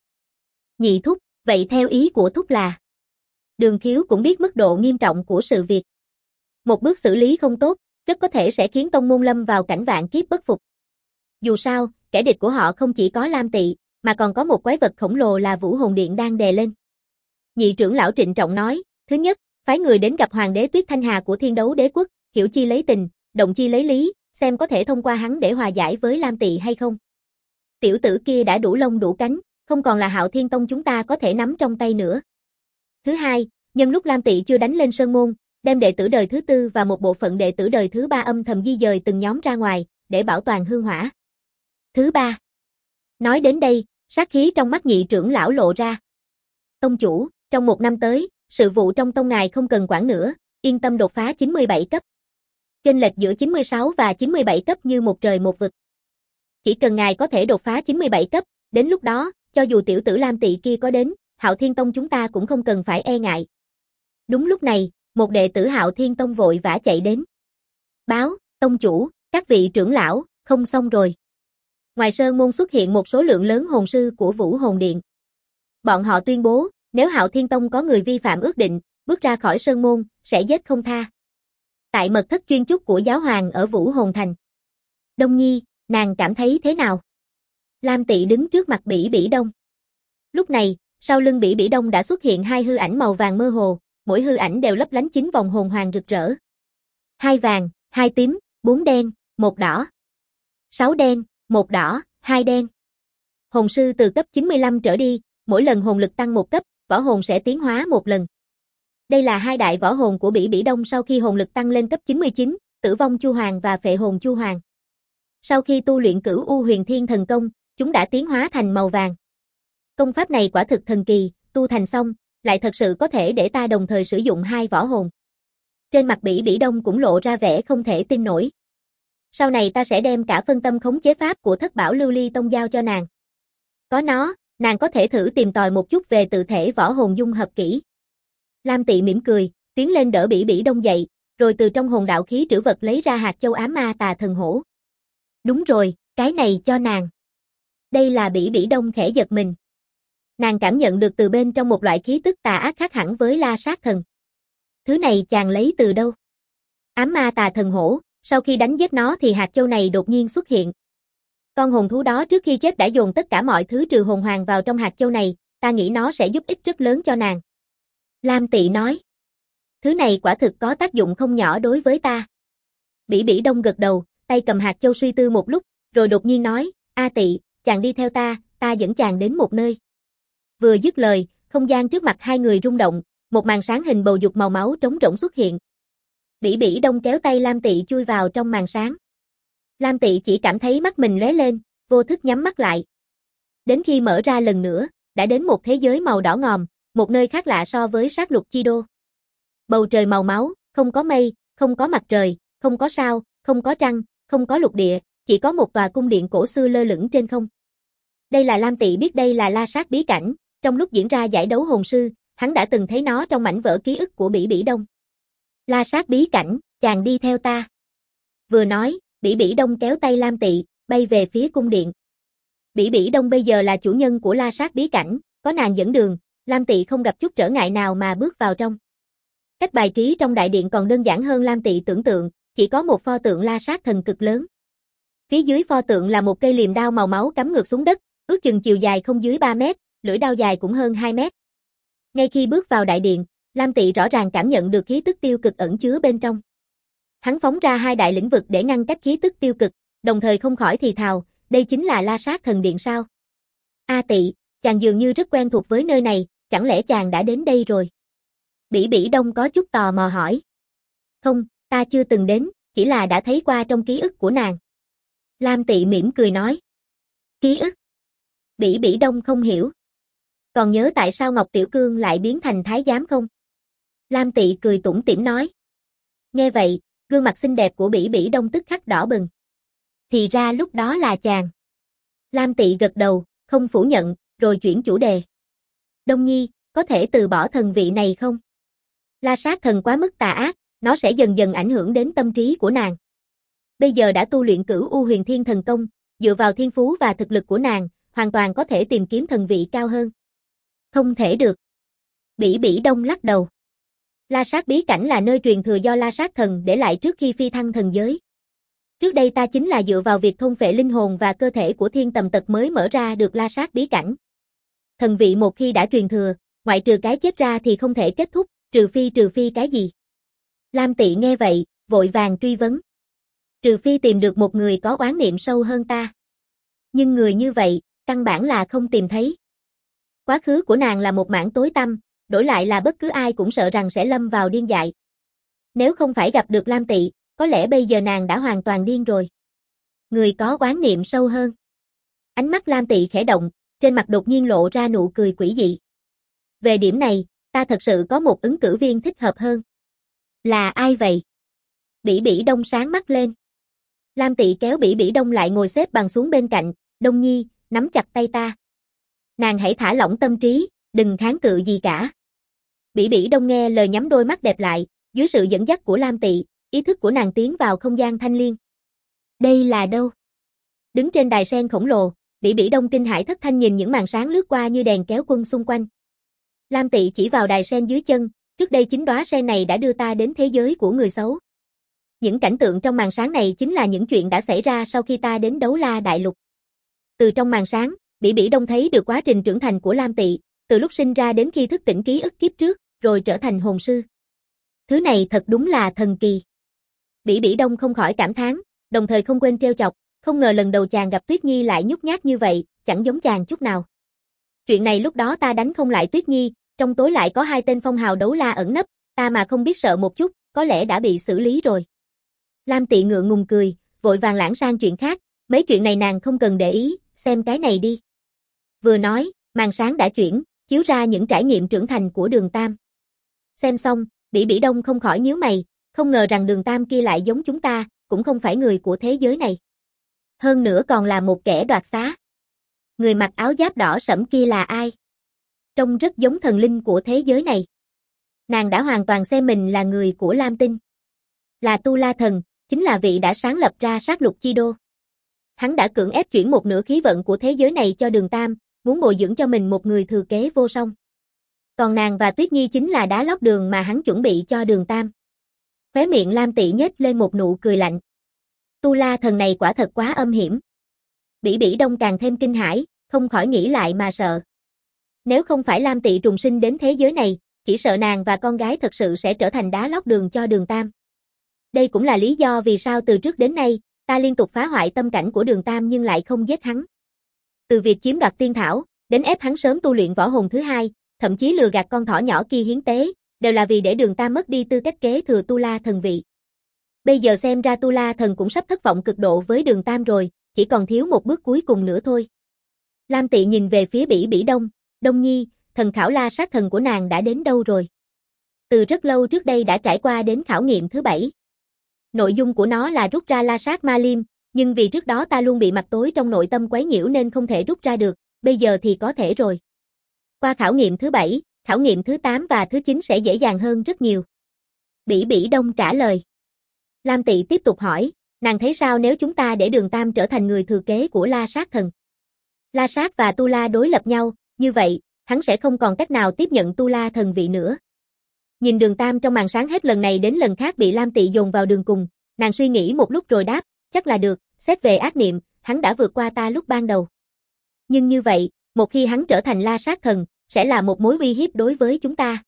Nhị thúc, vậy theo ý của thúc là. Đường Khiếu cũng biết mức độ nghiêm trọng của sự việc. Một bước xử lý không tốt, rất có thể sẽ khiến tông môn lâm vào cảnh vạn kiếp bất phục. Dù sao, kẻ địch của họ không chỉ có Lam Tị, mà còn có một quái vật khổng lồ là Vũ Hồn Điện đang đè lên. Nhị trưởng lão trịnh trọng nói, thứ nhất, phái người đến gặp Hoàng đế Tuyết Thanh Hà của Thiên Đấu Đế Quốc, hiểu chi lấy tình, động chi lấy lý, xem có thể thông qua hắn để hòa giải với Lam Tị hay không. Tiểu tử kia đã đủ lông đủ cánh, không còn là Hạo Thiên Tông chúng ta có thể nắm trong tay nữa. Thứ hai, nhân lúc Lam Tị chưa đánh lên Sơn Môn, đem đệ tử đời thứ 4 và một bộ phận đệ tử đời thứ 3 âm thầm di dời từng nhóm ra ngoài, để bảo toàn hương hỏa. Thứ ba. Nói đến đây, sát khí trong mắt nhị trưởng lão lộ ra. Tông chủ, trong 1 năm tới, sự vụ trong tông ngài không cần quản nữa, yên tâm đột phá 97 cấp. Chênh lệch giữa 96 và 97 cấp như một trời một vực. Chỉ cần ngài có thể đột phá 97 cấp, đến lúc đó, cho dù tiểu tử Lam Tị kia có đến, Hạo Thiên Tông chúng ta cũng không cần phải e ngại. Đúng lúc này, một đệ tử Hạo Thiên Tông vội vã chạy đến. Báo, tông chủ, các vị trưởng lão, không xong rồi. Ngoài sơn môn xuất hiện một số lượng lớn hồn sư của Vũ Hồn Điện. Bọn họ tuyên bố, nếu Hạo Thiên Tông có người vi phạm ước định, bước ra khỏi sơn môn, sẽ giết không tha. Tại mật thất chuyên chúc của giáo hoàng ở Vũ Hồn Thành. Đông Nhi, nàng cảm thấy thế nào? Lam Tị đứng trước mặt Bỉ Bỉ Đông. Lúc này, sau lưng Bỉ Bỉ Đông đã xuất hiện 2 hư ảnh màu vàng mơ hồ, mỗi hư ảnh đều lấp lánh 9 vòng hồn hoàng rực rỡ. 2 vàng, 2 tím, 4 đen, 1 đỏ. 6 đen, 1 đỏ, 2 đen. Hồn sư từ cấp 95 trở đi, mỗi lần hồn lực tăng 1 cấp, võ hồn sẽ tiến hóa 1 lần. Đây là 2 đại võ hồn của Bỉ Bỉ Đông sau khi hồn lực tăng lên cấp 99, Tử Vong Chu Hoàng và Phệ Hồn Chu Hoàng. Sau khi tu luyện Cửu U Huyền Thiên Thần Công, chúng đã tiến hóa thành màu vàng. Công pháp này quả thực thần kỳ, tu thành xong, lại thật sự có thể để ta đồng thời sử dụng 2 võ hồn. Trên mặt Bỉ Bỉ Đông cũng lộ ra vẻ không thể tin nổi. Sau này ta sẽ đem cả phân tâm khống chế pháp của Thất Bảo Lưu Ly Tông giao cho nàng. Có nó, nàng có thể thử tìm tòi một chút về tự thể võ hồn dung hợp kỹ. Lam Tị mỉm cười, tiến lên đỡ Bỉ Bỉ Đông dậy, rồi từ trong hồn đạo khí trữ vật lấy ra hạt châu ám ma tà thần hổ. Đúng rồi, cái này cho nàng. Đây là Bỉ Bỉ Đông khẽ giật mình. Nàng cảm nhận được từ bên trong một loại khí tức tà ác khác hẳn với La Sát Thần. Thứ này chàng lấy từ đâu? Ám ma tà thần hổ, sau khi đánh giết nó thì hạt châu này đột nhiên xuất hiện. Con hồn thú đó trước khi chết đã dồn tất cả mọi thứ trừ hồn hoàng vào trong hạt châu này, ta nghĩ nó sẽ giúp ích rất lớn cho nàng. Lam Tị nói. Thứ này quả thực có tác dụng không nhỏ đối với ta. Bỉ Bỉ Đông gật đầu, tay cầm hạt châu suy tư một lúc, rồi đột nhiên nói, A Tị, chàng đi theo ta dẫn chàng đến một nơi. Vừa dứt lời, không gian trước mặt hai người rung động, một màn sáng hình bầu dục màu máu trống rỗng xuất hiện. Bỉ Bỉ Đông kéo tay Lam Tị chui vào trong màn sáng. Lam Tị chỉ cảm thấy mắt mình lóe lên, vô thức nhắm mắt lại. Đến khi mở ra lần nữa, đã đến một thế giới màu đỏ ngòm, một nơi khác lạ so với sát lục chi đô. Bầu trời màu máu, không có mây, không có mặt trời, không có sao, không có trăng, không có lục địa, chỉ có một tòa cung điện cổ xưa lơ lửng trên không. Đây là Lam Tị biết đây là La Sát bí cảnh, trong lúc diễn ra giải đấu hồn sư, hắn đã từng thấy nó trong mảnh vỡ ký ức của Bỉ Bỉ Đông. La Sát bí cảnh, chàng đi theo ta. Vừa nói, Bỉ Bỉ Đông kéo tay Lam Tị, bay về phía cung điện. Bỉ Bỉ Đông bây giờ là chủ nhân của La Sát bí cảnh, có nàng dẫn đường, Lam Tị không gặp chút trở ngại nào mà bước vào trong. Cách bài trí trong đại điện còn đơn giản hơn Lam Tị tưởng tượng, chỉ có một pho tượng La Sát thần cực lớn. Phía dưới pho tượng là một cây liềm đao màu máu cắm ngược xuống đất, ước chừng chiều dài không dưới 3 mét, lưỡi đao dài cũng hơn 2 mét. Ngay khi bước vào đại điện, Lam Tị rõ ràng cảm nhận được khí tức tiêu cực ẩn chứa bên trong. Hắn phóng ra hai đại lĩnh vực để ngăn cách khí tức tiêu cực, đồng thời không khỏi thì thào, đây chính là La Sát thần điện sao? A Tị, chàng dường như rất quen thuộc với nơi này, chẳng lẽ chàng đã đến đây rồi? Bỉ Bỉ Đông có chút tò mò hỏi. Không, ta chưa từng đến, chỉ là đã thấy qua trong ký ức của nàng. Lam Tị mỉm cười nói. Ký ức? Bỉ Bỉ Đông không hiểu. Còn nhớ tại sao Ngọc Tiểu Cương lại biến thành thái giám không? Lam Tị cười tủm tỉm nói. Nghe vậy, gương mặt xinh đẹp của Bỉ Bỉ Đông tức khắc đỏ bừng. Thì ra lúc đó là chàng. Lam Tị gật đầu, không phủ nhận, rồi chuyển chủ đề. Đông Nhi, có thể từ bỏ thần vị này không? La Sát thần quá mức tà ác, nó sẽ dần dần ảnh hưởng đến tâm trí của nàng. Bây giờ đã tu luyện Cửu U Huyền Thiên Thần Công, dựa vào thiên phú và thực lực của nàng, hoàn toàn có thể tìm kiếm thần vị cao hơn. Không thể được. Bỉ Bỉ Đông lắc đầu. La Sát bí cảnh là nơi truyền thừa do La Sát thần để lại trước khi phi thăng thần giới. Trước đây ta chính là dựa vào việc thôn phệ linh hồn và cơ thể của Thiên Tầm Tật mới mở ra được La Sát bí cảnh. Thần vị một khi đã truyền thừa, ngoại trừ cái chết ra thì không thể kết thúc, trừ phi cái gì? Lam Tị nghe vậy, vội vàng truy vấn. Trừ phi tìm được một người có oán niệm sâu hơn ta. Nhưng người như vậy, căn bản là không tìm thấy. Quá khứ của nàng là một mảng tối tăm, đổi lại là bất cứ ai cũng sợ rằng sẽ lâm vào điên dại. Nếu không phải gặp được Lam Tị, có lẽ bây giờ nàng đã hoàn toàn điên rồi. Người có oán niệm sâu hơn. Ánh mắt Lam Tị khẽ động, trên mặt đột nhiên lộ ra nụ cười quỷ dị. Về điểm này, ta thật sự có một ứng cử viên thích hợp hơn. Là ai vậy? Bỉ Bỉ Đông sáng mắt lên. Lam Tị kéo Bỉ Bỉ Đông lại ngồi xếp bằng xuống bên cạnh, Đông Nhi, nắm chặt tay ta. Nàng hãy thả lỏng tâm trí, đừng kháng cự gì cả. Bỉ Bỉ Đông nghe lời nhắm đôi mắt đẹp lại, dưới sự dẫn dắt của Lam Tị, ý thức của nàng tiến vào không gian thanh liên. Đây là đâu? Đứng trên đài sen khổng lồ, Bỉ Bỉ Đông kinh hãi thất thanh nhìn những màn sáng lướt qua như đèn kéo quân xung quanh. Lam Tị chỉ vào đài sen dưới chân, trước đây chính đóa sen này đã đưa ta đến thế giới của người xấu. Những cảnh tượng trong màn sáng này chính là những chuyện đã xảy ra sau khi ta đến Đấu La Đại Lục. Từ trong màn sáng, Bỉ Bỉ Đông thấy được quá trình trưởng thành của Lam Tị, từ lúc sinh ra đến khi thức tỉnh ký ức kiếp trước, rồi trở thành hồn sư. Thứ này thật đúng là thần kỳ. Bỉ Bỉ Đông không khỏi cảm thán, đồng thời không quên trêu chọc, không ngờ lần đầu chàng gặp Tuyết Nhi lại nhút nhát như vậy, chẳng giống chàng chút nào. Chuyện này lúc đó ta đánh không lại Tuyết Nhi, trong tối lại có hai tên phong hào Đấu La ẩn nấp, ta mà không biết sợ một chút, có lẽ đã bị xử lý rồi. Lam Tị ngượng ngùng cười, vội vàng lãng sang chuyện khác, mấy chuyện này nàng không cần để ý, xem cái này đi. Vừa nói, màn sáng đã chuyển, chiếu ra những trải nghiệm trưởng thành của Đường Tam. Xem xong, Bỉ Bỉ Đông không khỏi nhíu mày, không ngờ rằng Đường Tam kia lại giống chúng ta, cũng không phải người của thế giới này. Hơn nữa còn là một kẻ đoạt xá. Người mặc áo giáp đỏ sẫm kia là ai? Trông rất giống thần linh của thế giới này. Nàng đã hoàn toàn xem mình là người của Lam Tinh. Là Tu La Thần, chính là vị đã sáng lập ra sát lục chi đô. Hắn đã cưỡng ép chuyển một nửa khí vận của thế giới này cho Đường Tam, muốn bồi dưỡng cho mình một người thừa kế vô song. Còn nàng và Tuyết Nhi chính là đá lót đường mà hắn chuẩn bị cho Đường Tam. Khóe miệng Lam Tị nhếch lên một nụ cười lạnh. Tu La thần này quả thật quá âm hiểm. Bỉ Bỉ Đông càng thêm kinh hãi, không khỏi nghĩ lại mà sợ. Nếu không phải Lam Tị trùng sinh đến thế giới này, chỉ sợ nàng và con gái thật sự sẽ trở thành đá lót đường cho Đường Tam. Đây cũng là lý do vì sao từ trước đến nay, ta liên tục phá hoại tâm cảnh của Đường Tam nhưng lại không giết hắn. Từ việc chiếm đoạt tiên thảo, đến ép hắn sớm tu luyện võ hồn thứ hai, thậm chí lừa gạt con thỏ nhỏ kia hiến tế, đều là vì để Đường Tam mất đi tư cách kế thừa Tu La thần vị. Bây giờ xem ra Tu La thần cũng sắp thất vọng cực độ với Đường Tam rồi, chỉ còn thiếu một bước cuối cùng nữa thôi. Lam Tị nhìn về phía Bỉ Bỉ Đông, Đông Nhi, thần khảo La sát thần của nàng đã đến đâu rồi? Từ rất lâu trước đây đã trải qua đến khảo nghiệm thứ 7. Nội dung của nó là rút ra La sát ma liêm, nhưng vì trước đó ta luôn bị mặt tối trong nội tâm quấy nhiễu nên không thể rút ra được, bây giờ thì có thể rồi. Qua khảo nghiệm thứ 7, khảo nghiệm thứ 8 và thứ 9 sẽ dễ dàng hơn rất nhiều. Bỉ Bỉ Đông trả lời. Lam Tị tiếp tục hỏi, nàng thấy sao nếu chúng ta để Đường Tam trở thành người thừa kế của La sát thần? La sát và Tu La đối lập nhau, như vậy, hắn sẽ không còn cách nào tiếp nhận Tu La thần vị nữa. Nhìn Đường Tam trong màn sáng hết lần này đến lần khác bị Lam Tị dồn vào đường cùng, nàng suy nghĩ một lúc rồi đáp, chắc là được, xét về ác niệm, hắn đã vượt qua ta lúc ban đầu. Nhưng như vậy, một khi hắn trở thành La sát thần, sẽ là một mối uy hiếp đối với chúng ta.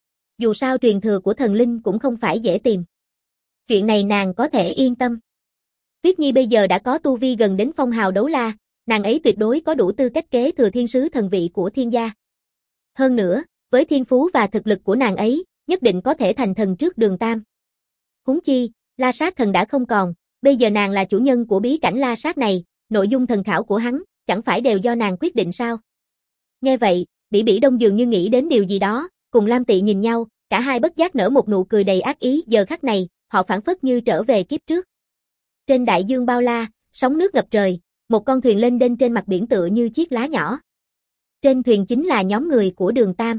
Dù sao truyền thừa của thần linh cũng không phải dễ tìm. Chuyện này nàng có thể yên tâm. Tuyết Nhi bây giờ đã có tu vi gần đến phong hào đấu la, nàng ấy tuyệt đối có đủ tư cách kế thừa thiên sứ thần vị của thiên gia. Hơn nữa, với thiên phú và thực lực của nàng ấy, nhất định có thể thành thần trước Đường Tam. Huống chi, La sát thần đã không còn, bây giờ nàng là chủ nhân của bí cảnh La sát này, nội dung thần khảo của hắn, chẳng phải đều do nàng quyết định sao? Nghe vậy, Bỉ Bỉ Đông dường như nghĩ đến điều gì đó, cùng Lam Tị nhìn nhau, cả hai bất giác nở một nụ cười đầy ác ý, giờ khắc này, họ phảng phất như trở về kiếp trước. Trên đại dương bao la, sóng nước ngập trời, một con thuyền lênh đênh trên mặt biển tựa như chiếc lá nhỏ. Trên thuyền chính là nhóm người của Đường Tam.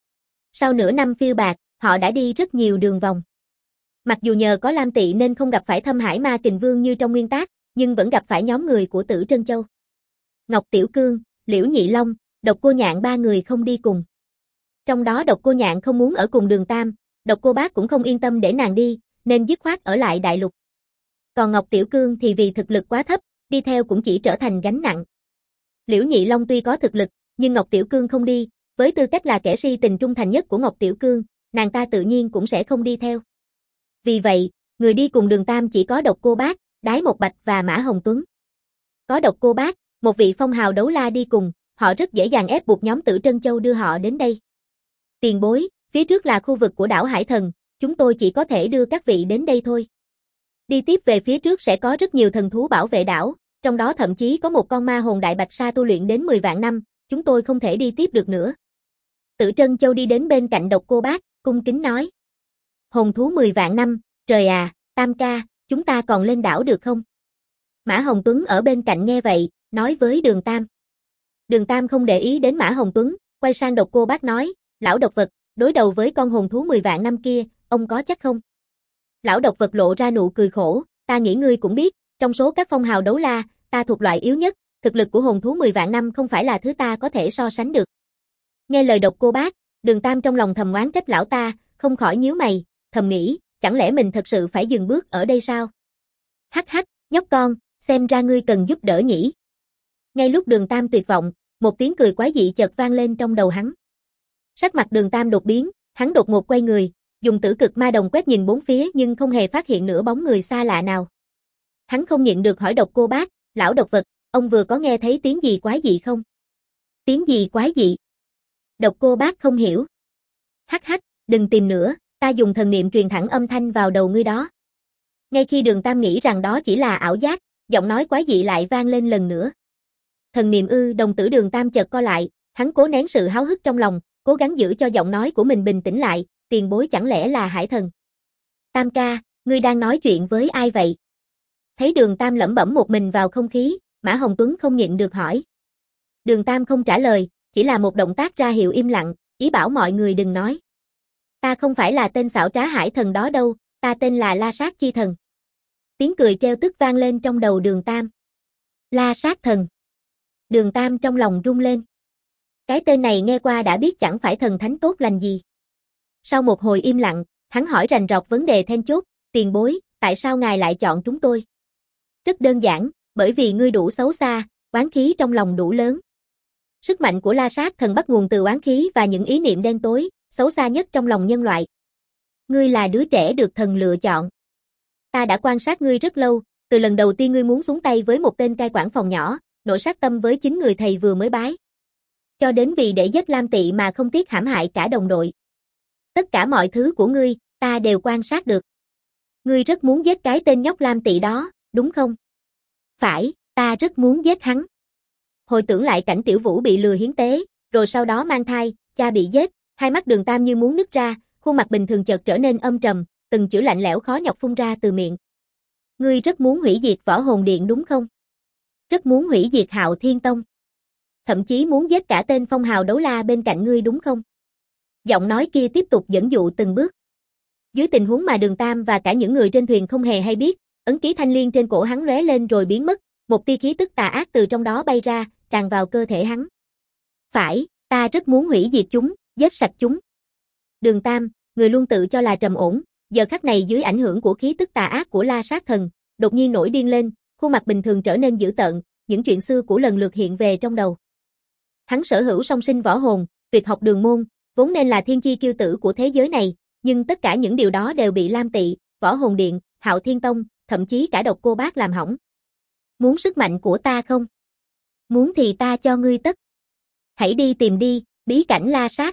Sau nửa năm phiêu bạt, họ đã đi rất nhiều đường vòng. Mặc dù nhờ có Lam Tị nên không gặp phải Thâm Hải Ma Kình Vương như trong nguyên tác, nhưng vẫn gặp phải nhóm người của Tử Trân Châu. Ngọc Tiểu Cương, Liễu Nhị Long, Độc Cô Nhạn ba người không đi cùng. Trong đó Độc Cô Nhạn không muốn ở cùng Đường Tam, Độc Cô Bác cũng không yên tâm để nàng đi, nên dứt khoát ở lại đại lục. Còn Ngọc Tiểu Cương thì vì thực lực quá thấp, đi theo cũng chỉ trở thành gánh nặng. Liễu Nhị Long tuy có thực lực, nhưng Ngọc Tiểu Cương không đi, với tư cách là kẻ si tình trung thành nhất của Ngọc Tiểu Cương, nàng ta tự nhiên cũng sẽ không đi theo. Vì vậy, người đi cùng Đường Tam chỉ có Độc Cô Bác, Đái Một Bạch và Mã Hồng Tuấn. Có Độc Cô Bác, một vị phong hào đấu la đi cùng, họ rất dễ dàng ép buộc nhóm Tử Trân Châu đưa họ đến đây. Tiền bối, phía trước là khu vực của đảo Hải Thần, chúng tôi chỉ có thể đưa các vị đến đây thôi. Đi tiếp về phía trước sẽ có rất nhiều thần thú bảo vệ đảo, trong đó thậm chí có một con ma hồn đại bạch sa tu luyện đến 10 vạn năm, chúng tôi không thể đi tiếp được nữa. Tử Trân Châu đi đến bên cạnh Độc Cô Bác, cung kính nói. Hồn thú 10 vạn năm, trời à, Tam ca, chúng ta còn lên đảo được không? Mã Hồng Tuấn ở bên cạnh nghe vậy, nói với Đường Tam. Đường Tam không để ý đến Mã Hồng Tuấn, quay sang Độc Cô Bác nói, lão độc vật, đối đầu với con hồn thú 10 vạn năm kia, ông có chắc không? Lão độc vật lộ ra nụ cười khổ, ta nghĩ ngươi cũng biết, trong số các phong hào đấu la, ta thuộc loại yếu nhất, thực lực của hồn thú 10 vạn năm không phải là thứ ta có thể so sánh được. Nghe lời Độc Cô Bác, Đường Tam trong lòng thầm oán trách lão ta, không khỏi nhíu mày, thầm nghĩ, chẳng lẽ mình thật sự phải dừng bước ở đây sao? Hắc hắc, nhóc con, xem ra ngươi cần giúp đỡ nhỉ. Ngay lúc Đường Tam tuyệt vọng, một tiếng cười quái dị chợt vang lên trong đầu hắn. Sắc mặt Đường Tam đột biến, hắn đột ngột quay người, dùng tử cực ma đồng quét nhìn bốn phía nhưng không hề phát hiện nửa bóng người xa lạ nào. Hắn không nhịn được hỏi Độc Cô Bác, lão độc vật, ông vừa có nghe thấy tiếng gì quái dị không? Tiếng gì quái dị? Độc Cô Bác không hiểu. Hắc hắc, đừng tìm nữa, ta dùng thần niệm truyền thẳng âm thanh vào đầu ngươi đó. Ngay khi Đường Tam nghĩ rằng đó chỉ là ảo giác, giọng nói quái dị lại vang lên lần nữa. Thần niệm ư? Đồng tử Đường Tam chợt co lại, hắn cố nén sự háo hức trong lòng, cố gắng giữ cho giọng nói của mình bình tĩnh lại, tiền bối chẳng lẽ là Hải Thần? Tam ca, ngươi đang nói chuyện với ai vậy? Thấy Đường Tam lẩm bẩm một mình vào không khí, Mã Hồng Tuấn không nhịn được hỏi. Đường Tam không trả lời, chỉ là một động tác ra hiệu im lặng, ý bảo mọi người đừng nói. Ta không phải là tên xảo trá Hải Thần đó đâu, ta tên là La Sát Chi Thần. Tiếng cười treo tức vang lên trong đầu Đường Tam. La sát thần. Đường Tam trong lòng rung lên. Cái tên này nghe qua đã biết chẳng phải thần thánh tốt lành gì. Sau một hồi im lặng, hắn hỏi rành rọt vấn đề then chốt, tiền bối, tại sao ngài lại chọn chúng tôi? Rất đơn giản, bởi vì ngươi đủ xấu xa, oán khí trong lòng đủ lớn. Sức mạnh của La Sát thần bắt nguồn từ oán khí và những ý niệm đen tối, xấu xa nhất trong lòng nhân loại. Ngươi là đứa trẻ được thần lựa chọn. Ta đã quan sát ngươi rất lâu, từ lần đầu tiên ngươi muốn xuống tay với một tên cai quản phòng nhỏ, nổi sát tâm với chính người thầy vừa mới bái. Cho đến vì để giết Lam Tị mà không tiếc hãm hại cả đồng đội. Tất cả mọi thứ của ngươi, ta đều quan sát được. Ngươi rất muốn giết cái tên nhóc Lam Tị đó, đúng không? Phải, ta rất muốn giết hắn. Hồi tưởng lại cảnh Tiểu Vũ bị lừa hiến tế, rồi sau đó mang thai, cha bị giết, hai mắt Đường Tam như muốn nứt ra, khuôn mặt bình thường chợt trở nên âm trầm, từng chữ lạnh lẽo khó nhọc phun ra từ miệng. Ngươi rất muốn hủy diệt Võ Hồn Điện đúng không? Rất muốn hủy diệt Hạo Thiên Tông. Thậm chí muốn giết cả tên phong hào đấu la bên cạnh ngươi đúng không? Giọng nói kia tiếp tục dẫn dụ từng bước. Dưới tình huống mà Đường Tam và cả những người trên thuyền không hề hay biết, ấn ký thanh liên trên cổ hắn lóe lên rồi biến mất, một tia khí tức tà ác từ trong đó bay ra, tràn vào cơ thể hắn. Phải, ta rất muốn hủy diệt chúng, giết sạch chúng. Đường Tam, người luôn tự cho là trầm ổn, giờ khắc này dưới ảnh hưởng của khí tức tà ác của La Sát Thần, đột nhiên nổi điên lên, khuôn mặt bình thường trở nên dữ tợn, những chuyện xưa cũ lần lượt hiện về trong đầu. Hắn sở hữu song sinh võ hồn, tuyệt học đường môn, vốn nên là thiên chi kiêu tử của thế giới này, nhưng tất cả những điều đó đều bị Lam Tị, Võ Hồn Điện, Hạo Thiên Tông, thậm chí cả Độc Cô Bác làm hỏng. Muốn sức mạnh của ta không? Muốn thì ta cho ngươi tất. Hãy đi tìm đi, bí cảnh La Sát.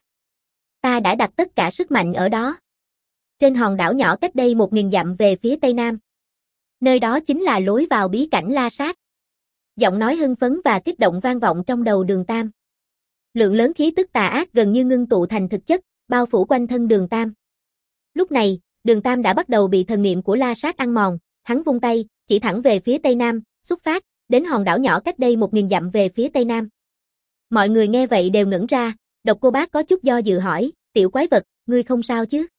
Ta đã đặt tất cả sức mạnh ở đó. Trên hòn đảo nhỏ cách đây 1000 dặm về phía tây nam. Nơi đó chính là lối vào bí cảnh La Sát. Giọng nói hưng phấn và kích động vang vọng trong đầu Đường Tam. Lượng lớn khí tức tà ác gần như ngưng tụ thành thực chất, bao phủ quanh thân Đường Tam. Lúc này, Đường Tam đã bắt đầu bị thần niệm của La Sát ăn mòn, hắn vung tay, chỉ thẳng về phía tây nam, xuất phát, đến hòn đảo nhỏ cách đây 1000 dặm về phía tây nam. Mọi người nghe vậy đều ngẩn ra, Độc Cô Bác có chút do dự hỏi, tiểu quái vật, ngươi không sao chứ?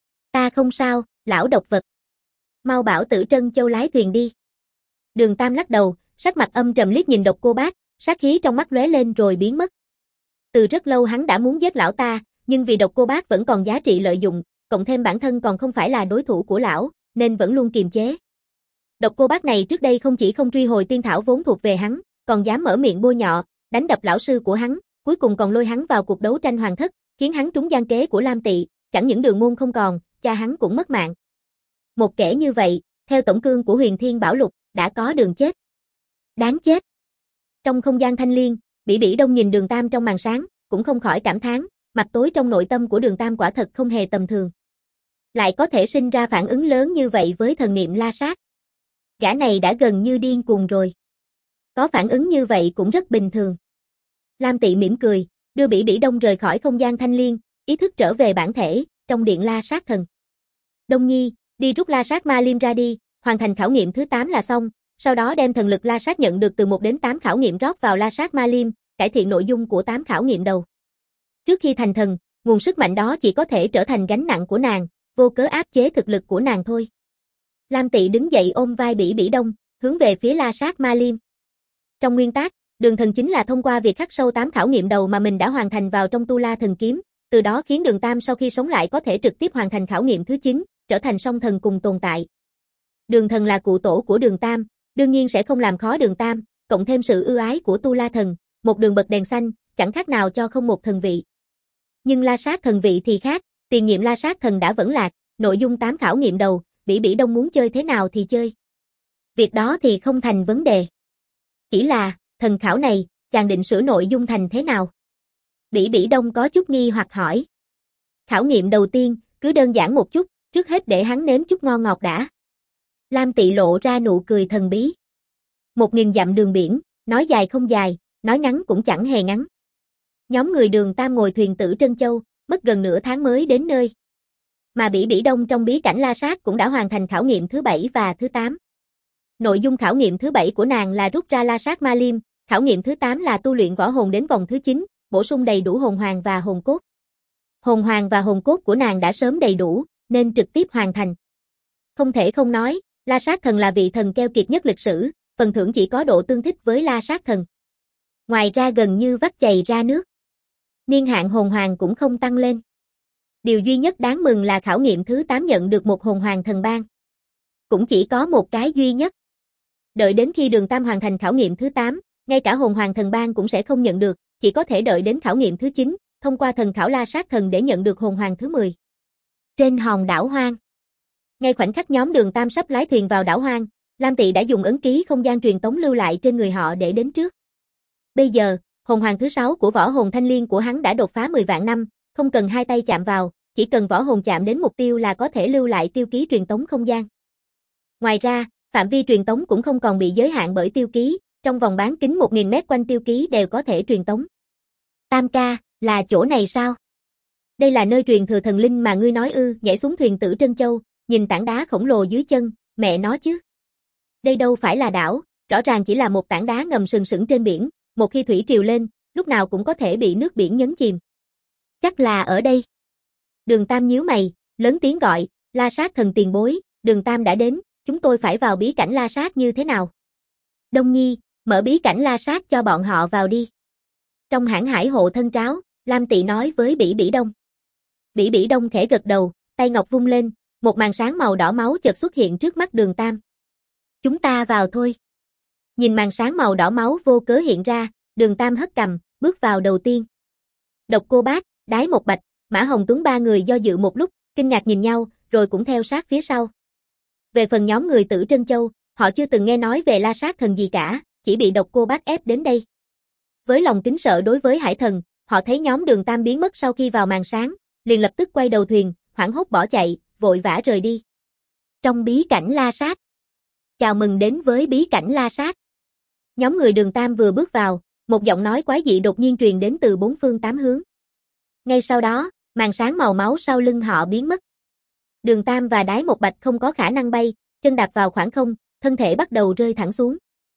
Ta không sao, lão độc vật. Mau bảo Tử Trân Châu lái thuyền đi. Đường Tam lắc đầu, sắc mặt âm trầm liếc nhìn Độc Cô Bác, sát khí trong mắt lóe lên rồi biến mất. Từ rất lâu hắn đã muốn giết lão ta, nhưng vì Độc Cô Bác vẫn còn giá trị lợi dụng, cộng thêm bản thân còn không phải là đối thủ của lão, nên vẫn luôn kiềm chế. Độc Cô Bác này trước đây không chỉ không truy hồi tiên thảo vốn thuộc về hắn, còn dám mở miệng bôi nhọ, đánh đập lão sư của hắn, cuối cùng còn lôi hắn vào cuộc đấu tranh hoàng thất, khiến hắn trúng gian kế của Lam Tị, chẳng những đường môn không còn, cha hắn cũng mất mạng. Một kẻ như vậy, theo tổng cương của Huyền Thiên Bảo Lục, đã có đường chết. Đáng chết. Trong không gian thanh liên, Bỉ Bỉ Đông nhìn Đường Tam trong màn sáng, cũng không khỏi cảm thán, mặt tối trong nội tâm của Đường Tam quả thật không hề tầm thường. Lại có thể sinh ra phản ứng lớn như vậy với thần niệm La Sát. Gã này đã gần như điên cuồng rồi. Có phản ứng như vậy cũng rất bình thường. Lam Tị mỉm cười, đưa Bỉ Bỉ Đông rời khỏi không gian thanh liên, ý thức trở về bản thể, trong điện La Sát Thần. Đông Nhi, đi rút La Sát Ma Liêm ra đi, hoàn thành khảo nghiệm thứ 8 là xong, sau đó đem thần lực La Sát nhận được từ 1 đến 8 khảo nghiệm rót vào La Sát Ma Liêm, cải thiện nội dung của 8 khảo nghiệm đầu. Trước khi thành thần, nguồn sức mạnh đó chỉ có thể trở thành gánh nặng của nàng, vô cớ áp chế thực lực của nàng thôi. Lam Tị đứng dậy ôm vai Bỉ Bỉ Đông, hướng về phía La Sát Ma Liêm. Trong nguyên tắc, đường thần chính là thông qua việc khắc sâu 8 khảo nghiệm đầu mà mình đã hoàn thành vào trong Tu La Thần Kiếm, từ đó khiến Đường Tam sau khi sống lại có thể trực tiếp hoàn thành khảo nghiệm thứ 9, trở thành song thần cùng tồn tại. Đường thần là cụ tổ của Đường Tam, đương nhiên sẽ không làm khó Đường Tam, cộng thêm sự ưu ái của Tu La Thần, một đường bật đèn xanh, chẳng khác nào cho không một thần vị. Nhưng La Sát thần vị thì khác, tiền nhiệm La Sát thần đã vẫn lạc, nội dung 8 khảo nghiệm đầu, Bỉ Bỉ Đông muốn chơi thế nào thì chơi. Việc đó thì không thành vấn đề. Chỉ là, thần khảo này, chàng định sửa nội dung thành thế nào? Bỉ Bỉ Đông có chút nghi hoặc hỏi. Khảo nghiệm đầu tiên, cứ đơn giản một chút, trước hết để hắn nếm chút ngon ngọt đã. Lam Tị lộ ra nụ cười thần bí. 1000 dặm đường biển, nói dài không dài, nói ngắn cũng chẳng hề ngắn. Nhóm người Đường Tam ngồi thuyền Tử Trân Châu, mất gần nửa tháng mới đến nơi. Mà Bỉ Bỉ Đông trong bí cảnh La Sát cũng đã hoàn thành khảo nghiệm thứ 7 và thứ 8. Nội dung khảo nghiệm thứ 7 của nàng là rút ra La Sát Ma Liêm, khảo nghiệm thứ 8 là tu luyện võ hồn đến vòng thứ 9, bổ sung đầy đủ hồn hoàng và hồn cốt. Hồn hoàng và hồn cốt của nàng đã sớm đầy đủ, nên trực tiếp hoàn thành. Không thể không nói, La Sát thần là vị thần keo kiệt nhất lịch sử, phần thưởng chỉ có độ tương thích với La Sát Thần. Ngoài ra gần như vắt chày ra nước. Niên hạn hồn hoàng cũng không tăng lên. Điều duy nhất đáng mừng là khảo nghiệm thứ 8 nhận được một hồn hoàng thần ban. Cũng chỉ có một cái duy nhất. Đợi đến khi Đường Tam hoàn thành khảo nghiệm thứ 8, ngay cả hồn hoàng thần ban cũng sẽ không nhận được, chỉ có thể đợi đến khảo nghiệm thứ 9, thông qua thần khảo La Sát Thần để nhận được hồn hoàng thứ 10. Trên hòn đảo hoang. Ngay khoảnh khắc nhóm Đường Tam sắp lái thuyền vào đảo hoang, Lam Tị đã dùng ấn ký không gian truyền tống lưu lại trên người họ để đến trước. Bây giờ, hồn hoàng thứ 6 của võ hồn thanh liên của hắn đã đột phá 10 vạn năm, không cần hai tay chạm vào, chỉ cần võ hồn chạm đến mục tiêu là có thể lưu lại tiêu ký truyền tống không gian. Ngoài ra, phạm vi truyền tống cũng không còn bị giới hạn bởi tiêu ký, trong vòng bán kính 1000 mét quanh tiêu ký đều có thể truyền tống. Tam ca, là chỗ này sao? Đây là nơi truyền thừa thần linh mà ngươi nói ư? Nhảy xuống thuyền Tử Trân Châu, nhìn tảng đá khổng lồ dưới chân, mẹ nó chứ. Đây đâu phải là đảo, rõ ràng chỉ là một tảng đá ngầm sừng sững trên biển, một khi thủy triều lên, lúc nào cũng có thể bị nước biển nhấn chìm. Chắc là ở đây. Đường Tam nhíu mày, lớn tiếng gọi, La Sát Thần tiền bối, Đường Tam đã đến, chúng tôi phải vào bí cảnh La Sát như thế nào? Đông Nhi, mở bí cảnh La Sát cho bọn họ vào đi. Trong hãng hải hộ thân tráo, Lam Tị nói với Bỉ Bỉ Đông. Bỉ Bỉ Đông khẽ gật đầu, tay ngọc vung lên, một màn sáng màu đỏ máu chợt xuất hiện trước mắt Đường Tam. Chúng ta vào thôi. Nhìn màn sáng màu đỏ máu vô cớ hiện ra, Đường Tam hất cằm, bước vào đầu tiên. Độc Cô Bác, Đái Một Bạch, Mã Hồng Tuấn ba người do dự một lúc, kinh ngạc nhìn nhau, rồi cũng theo sát phía sau. Về phần nhóm người Tử Trân Châu, họ chưa từng nghe nói về La Sát Thần gì cả, chỉ bị Độc Cô Bác ép đến đây. Với lòng kính sợ đối với hải thần, họ thấy nhóm Đường Tam biến mất sau khi vào màn sáng, liền lập tức quay đầu thuyền, hoảng hốt bỏ chạy, vội vã rời đi. Trong bí cảnh La Sát. Chào mừng đến với bí cảnh La Sát. Nhóm người Đường Tam vừa bước vào, một giọng nói quái dị đột nhiên truyền đến từ bốn phương tám hướng. Ngay sau đó, màn sáng màu máu sau lưng họ biến mất. Đường Tam và Đái Một Bạch không có khả năng bay, chân đạp vào khoảng không, thân thể bắt đầu rơi thẳng xuống.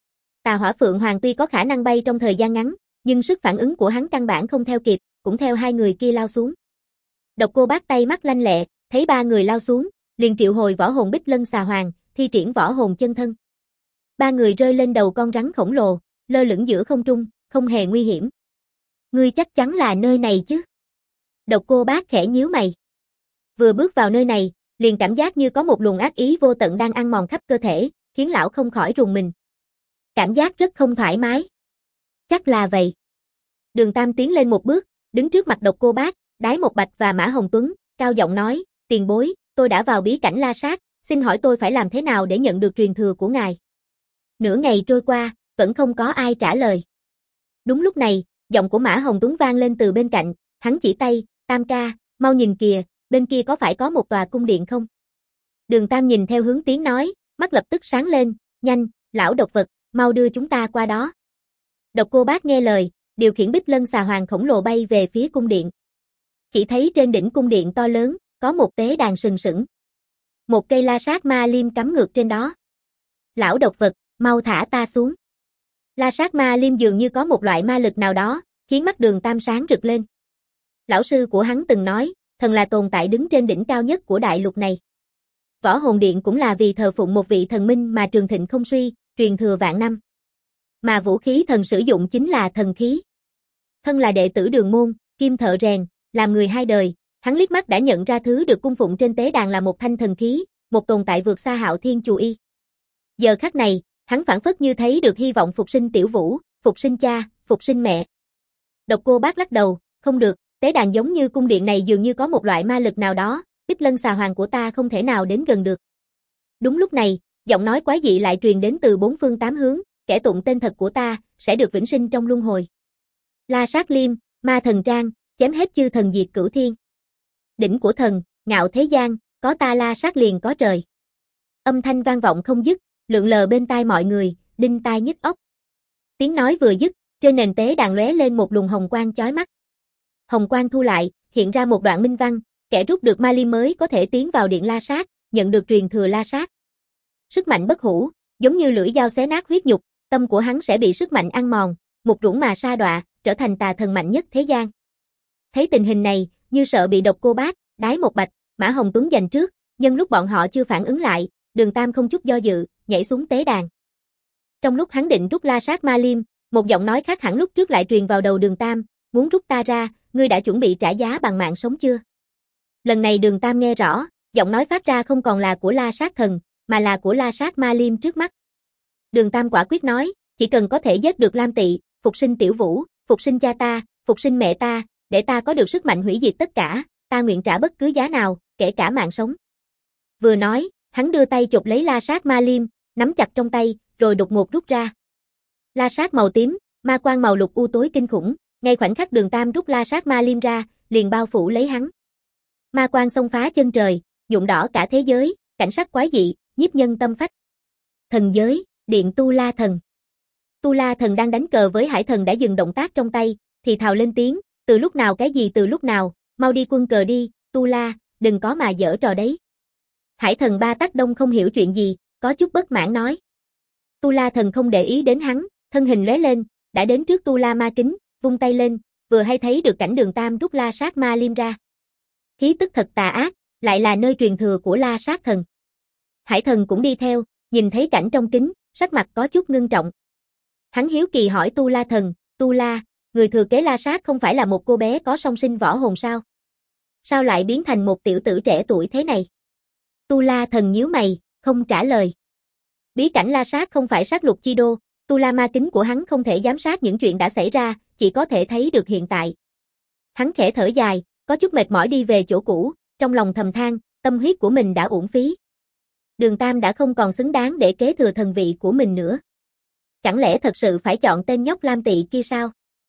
Tà Hỏa Phượng Hoàng tuy có khả năng bay trong thời gian ngắn, nhưng sức phản ứng của hắn căn bản không theo kịp, cũng theo hai người kia lao xuống. Độc Cô Bác tay mắt lanh lẹ, thấy ba người lao xuống, liền triệu hồi võ hồn Bích Lân Xà Hoàng, thi triển võ hồn chân thân. Ba người rơi lên đầu con rắn khổng lồ, lơ lửng giữa không trung, không hề nguy hiểm. Ngươi chắc chắn là nơi này chứ? Độc Cô Bác khẽ nhíu mày. Vừa bước vào nơi này, liền cảm giác như có một luồng ác ý vô tận đang ăn mòn khắp cơ thể, khiến lão không khỏi rùng mình. Cảm giác rất không thoải mái. Chắc là vậy. Đường Tam tiến lên một bước, đứng trước mặt Độc Cô Bác, Đái Một Bạch và Mã Hồng Tuấn, cao giọng nói, tiền bối, tôi đã vào bí cảnh La Sát, xin hỏi tôi phải làm thế nào để nhận được truyền thừa của ngài? Nửa ngày trôi qua, vẫn không có ai trả lời. Đúng lúc này, giọng của Mã Hồng Tuấn vang lên từ bên cạnh, hắn chỉ tay, Tam ca, mau nhìn kìa, bên kia có phải có một tòa cung điện không? Đường Tam nhìn theo hướng tiếng nói, mắt lập tức sáng lên, nhanh, lão độc vật, mau đưa chúng ta qua đó. Độc Cô Bác nghe lời, điều khiển Bích Lân Xà Hoàng khổng lồ bay về phía cung điện. Chỉ thấy trên đỉnh cung điện to lớn, có một tế đàn sừng sững. Một cây La Sát Ma Liêm cắm ngược trên đó. Lão độc vật, mau thả ta xuống. La Sát Ma Liêm dường như có một loại ma lực nào đó, khiến mắt Đường Tam sáng rực lên. Lão sư của hắn từng nói, thần là tồn tại đứng trên đỉnh cao nhất của đại lục này. Võ Hồn Điện cũng là vì thờ phụng một vị thần minh mà trường thịnh không suy, truyền thừa vạn năm. Mà vũ khí thần sử dụng chính là thần khí. Thân là đệ tử Đường môn, kim thợ rèn, làm người hai đời, hắn liếc mắt đã nhận ra thứ được cung phụng trên tế đàn là một thanh thần khí, một tồn tại vượt xa Hạo Thiên Chù Y. Giờ khắc này, hắn phảng phất như thấy được hy vọng phục sinh Tiểu Vũ, phục sinh cha, phục sinh mẹ. Độc Cô Bác lắc đầu, không được, tế đàn giống như cung điện này dường như có một loại ma lực nào đó, Bích Lân Xà Hoàng của ta không thể nào đến gần được. Đúng lúc này, giọng nói quái dị lại truyền đến từ bốn phương tám hướng, kẻ tụng tên thật của ta, sẽ được vĩnh sinh trong luân hồi. La Sát Liêm, Ma Thần Trang, chém hết chư thần diệt cửu thiên. Đỉnh của thần, ngạo thế gian, có ta La Sát liền có trời. Âm thanh vang vọng không dứt, lượn lờ bên tai mọi người, đinh tai nhức óc. Tiếng nói vừa dứt, trên nền tế đàn lóe lên một luồng hồng quang chói mắt. Hồng quang thu lại, hiện ra một đoạn minh văn, kẻ rút được ma liêm mới có thể tiến vào điện La Sát, nhận được truyền thừa La Sát. Sức mạnh bất hủ, giống như lưỡi dao xé nát huyết nhục, tâm của hắn sẽ bị sức mạnh ăn mòn, mục rũng mà sa đọa, trở thành tà thần mạnh nhất thế gian. Thấy tình hình này, như sợ bị Độc Cô Bác, Đái Một Bạch, Mã Hồng Tuấn giành trước, nhân lúc bọn họ chưa phản ứng lại, Đường Tam không chút do dự, nhảy xuống tế đàn. Trong lúc hắn định rút la sát ma liêm, một giọng nói khác hẳn lúc trước lại truyền vào đầu Đường Tam, muốn rút ta ra, ngươi đã chuẩn bị trả giá bằng mạng sống chưa? Lần này Đường Tam nghe rõ, giọng nói phát ra không còn là của la sát thần, mà là của la sát ma liêm trước mắt. Đường Tam quả quyết nói, chỉ cần có thể giết được Lam Tị, phục sinh Tiểu Vũ, phục sinh cha ta, phục sinh mẹ ta, để ta có được sức mạnh hủy diệt tất cả, ta nguyện trả bất cứ giá nào, kể cả mạng sống. Vừa nói, hắn đưa tay chụp lấy la sát ma liêm, nắm chặt trong tay, rồi đột ngột rút ra. La sát màu tím, ma quang màu lục u tối kinh khủng, ngay khoảnh khắc Đường Tam rút la sát ma liêm ra, liền bao phủ lấy hắn. Ma quang xông phá chân trời, nhuộm đỏ cả thế giới, cảnh sắc quái dị, nhiếp nhân tâm phách. Thần giới, điện Tu La Thần. Tu La Thần đang đánh cờ với Hải Thần đã dừng động tác trong tay, thì thào lên tiếng, từ lúc nào cái gì từ lúc nào, mau đi quân cờ đi, Tu La, đừng có mà giở trò đấy. Hải Thần Ba Tắc Đông không hiểu chuyện gì, có chút bất mãn nói. Tu La Thần không để ý đến hắn, thân hình lóe lên, đã đến trước Tu La ma kính, vung tay lên, vừa hay thấy được cảnh Đường Tam rút la sát ma liêm ra. Khí tức thật tà ác, lại là nơi truyền thừa của la sát thần. Hải Thần cũng đi theo, nhìn thấy cảnh trong kính, sắc mặt có chút ngưng trọng. Hắn hiếu kỳ hỏi Tu La Thần, Tu La, người thừa kế la sát không phải là một cô bé có song sinh võ hồn sao? Sao lại biến thành một tiểu tử trẻ tuổi thế này? Tu La Thần nhíu mày, không trả lời. Bí cảnh la sát không phải sát lục chi đô, Tu La ma kính của hắn không thể giám sát những chuyện đã xảy ra, chỉ có thể thấy được hiện tại. Hắn khẽ thở dài, có chút mệt mỏi đi về chỗ cũ, trong lòng thầm than, tâm huyết của mình đã uổng phí. Đường Tam đã không còn xứng đáng để kế thừa thần vị của mình nữa. Chẳng lẽ thật sự phải chọn tên nhóc Lam Tị kia sao?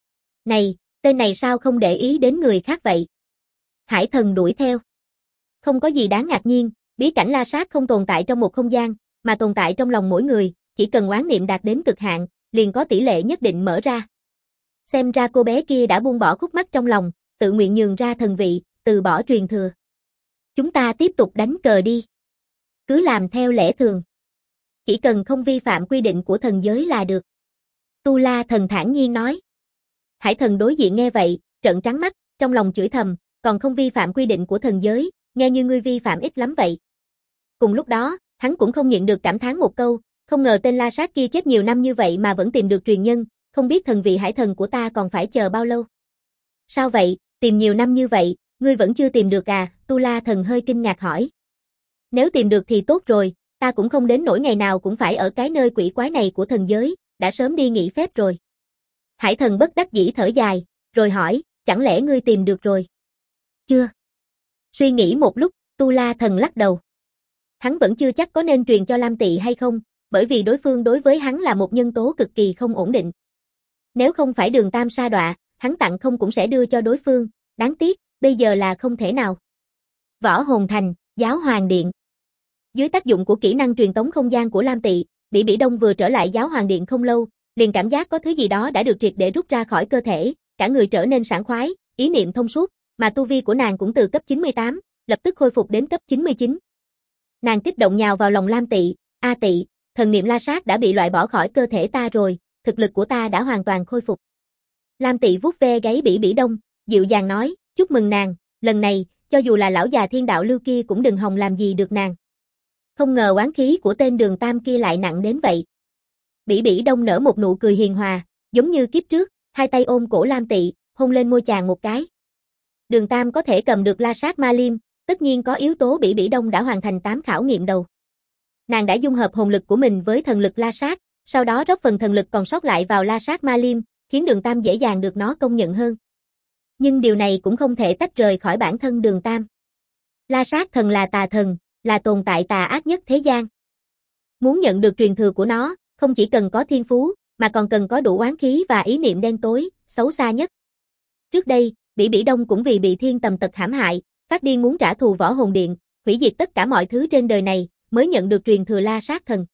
Này, tên này sao không để ý đến người khác vậy? Hải Thần đuổi theo. Không có gì đáng ngạc nhiên, bí cảnh la sát không tồn tại trong một không gian, mà tồn tại trong lòng mỗi người, chỉ cần oán niệm đạt đến cực hạn, liền có tỷ lệ nhất định mở ra. Xem ra cô bé kia đã buông bỏ khúc mắc trong lòng, tự nguyện nhường ra thần vị, từ bỏ truyền thừa. Chúng ta tiếp tục đánh cờ đi. Cứ làm theo lẽ thường. Chỉ cần không vi phạm quy định của thần giới là được. Tu La Thần thản nhiên nói. Hải Thần đối diện nghe vậy, trợn trắng mắt, trong lòng chửi thầm, còn không vi phạm quy định của thần giới, nghe như ngươi vi phạm ít lắm vậy. Cùng lúc đó, hắn cũng không nhịn được cảm thán một câu, không ngờ tên la sát kia chết nhiều năm như vậy mà vẫn tìm được truyền nhân, không biết thần vị Hải Thần của ta còn phải chờ bao lâu. Sao vậy, tìm nhiều năm như vậy, ngươi vẫn chưa tìm được à? Tu La Thần hơi kinh ngạc hỏi. Nếu tìm được thì tốt rồi, ta cũng không đến nỗi ngày nào cũng phải ở cái nơi quỷ quái này của thần giới, đã sớm đi nghỉ phép rồi. Hải Thần bất đắc dĩ thở dài, rồi hỏi, chẳng lẽ ngươi tìm được rồi? Chưa. Suy nghĩ một lúc, Tu La Thần lắc đầu. Hắn vẫn chưa chắc có nên truyền cho Lam Tị hay không, bởi vì đối phương đối với hắn là một nhân tố cực kỳ không ổn định. Nếu không phải Đường Tam sa đọa, hắn tặng không cũng sẽ đưa cho đối phương, đáng tiếc, bây giờ là không thể nào. Võ Hồn Thành, Giáo Hoàng Điện. Dưới tác dụng của kỹ năng truyền tống không gian của Lam Tị, Bỉ Bỉ Đông vừa trở lại Giáo Hoàng Điện không lâu, liền cảm giác có thứ gì đó đã được triệt để rút ra khỏi cơ thể, cả người trở nên sảng khoái, ý niệm thông suốt, mà tu vi của nàng cũng từ cấp 98, lập tức khôi phục đến cấp 99. Nàng kích động nhào vào lòng Lam Tị, "A Tị, thần niệm la sát đã bị loại bỏ khỏi cơ thể ta rồi, thực lực của ta đã hoàn toàn khôi phục." Lam Tị vuốt ve gáy Bỉ Bỉ Đông, dịu dàng nói, "Chúc mừng nàng, lần này, cho dù là lão già thiên đạo lưu kia cũng đừng hòng làm gì được nàng." Không ngờ oán khí của tên Đường Tam kia lại nặng đến vậy. Bỉ Bỉ Đông nở một nụ cười hiền hòa, giống như kiếp trước, hai tay ôm cổ Lam Tị, hôn lên môi chàng một cái. Đường Tam có thể cầm được la sát ma liêm, tất nhiên có yếu tố Bỉ Bỉ Đông đã hoàn thành 8 khảo nghiệm đầu. Nàng đã dung hợp hồn lực của mình với thần lực la sát, sau đó rót phần thần lực còn sót lại vào la sát ma liêm, khiến Đường Tam dễ dàng được nó công nhận hơn. Nhưng điều này cũng không thể tách rời khỏi bản thân Đường Tam. La sát thần là tà thần, là tồn tại tà ác nhất thế gian. Muốn nhận được truyền thừa của nó, không chỉ cần có thiên phú, mà còn cần có đủ oán khí và ý niệm đen tối, xấu xa nhất. Trước đây, Bỉ Bỉ Đông cũng vì bị thiên tầm tật hãm hại, phát điên muốn trả thù Võ Hồn Điện, hủy diệt tất cả mọi thứ trên đời này, mới nhận được truyền thừa la sát thần.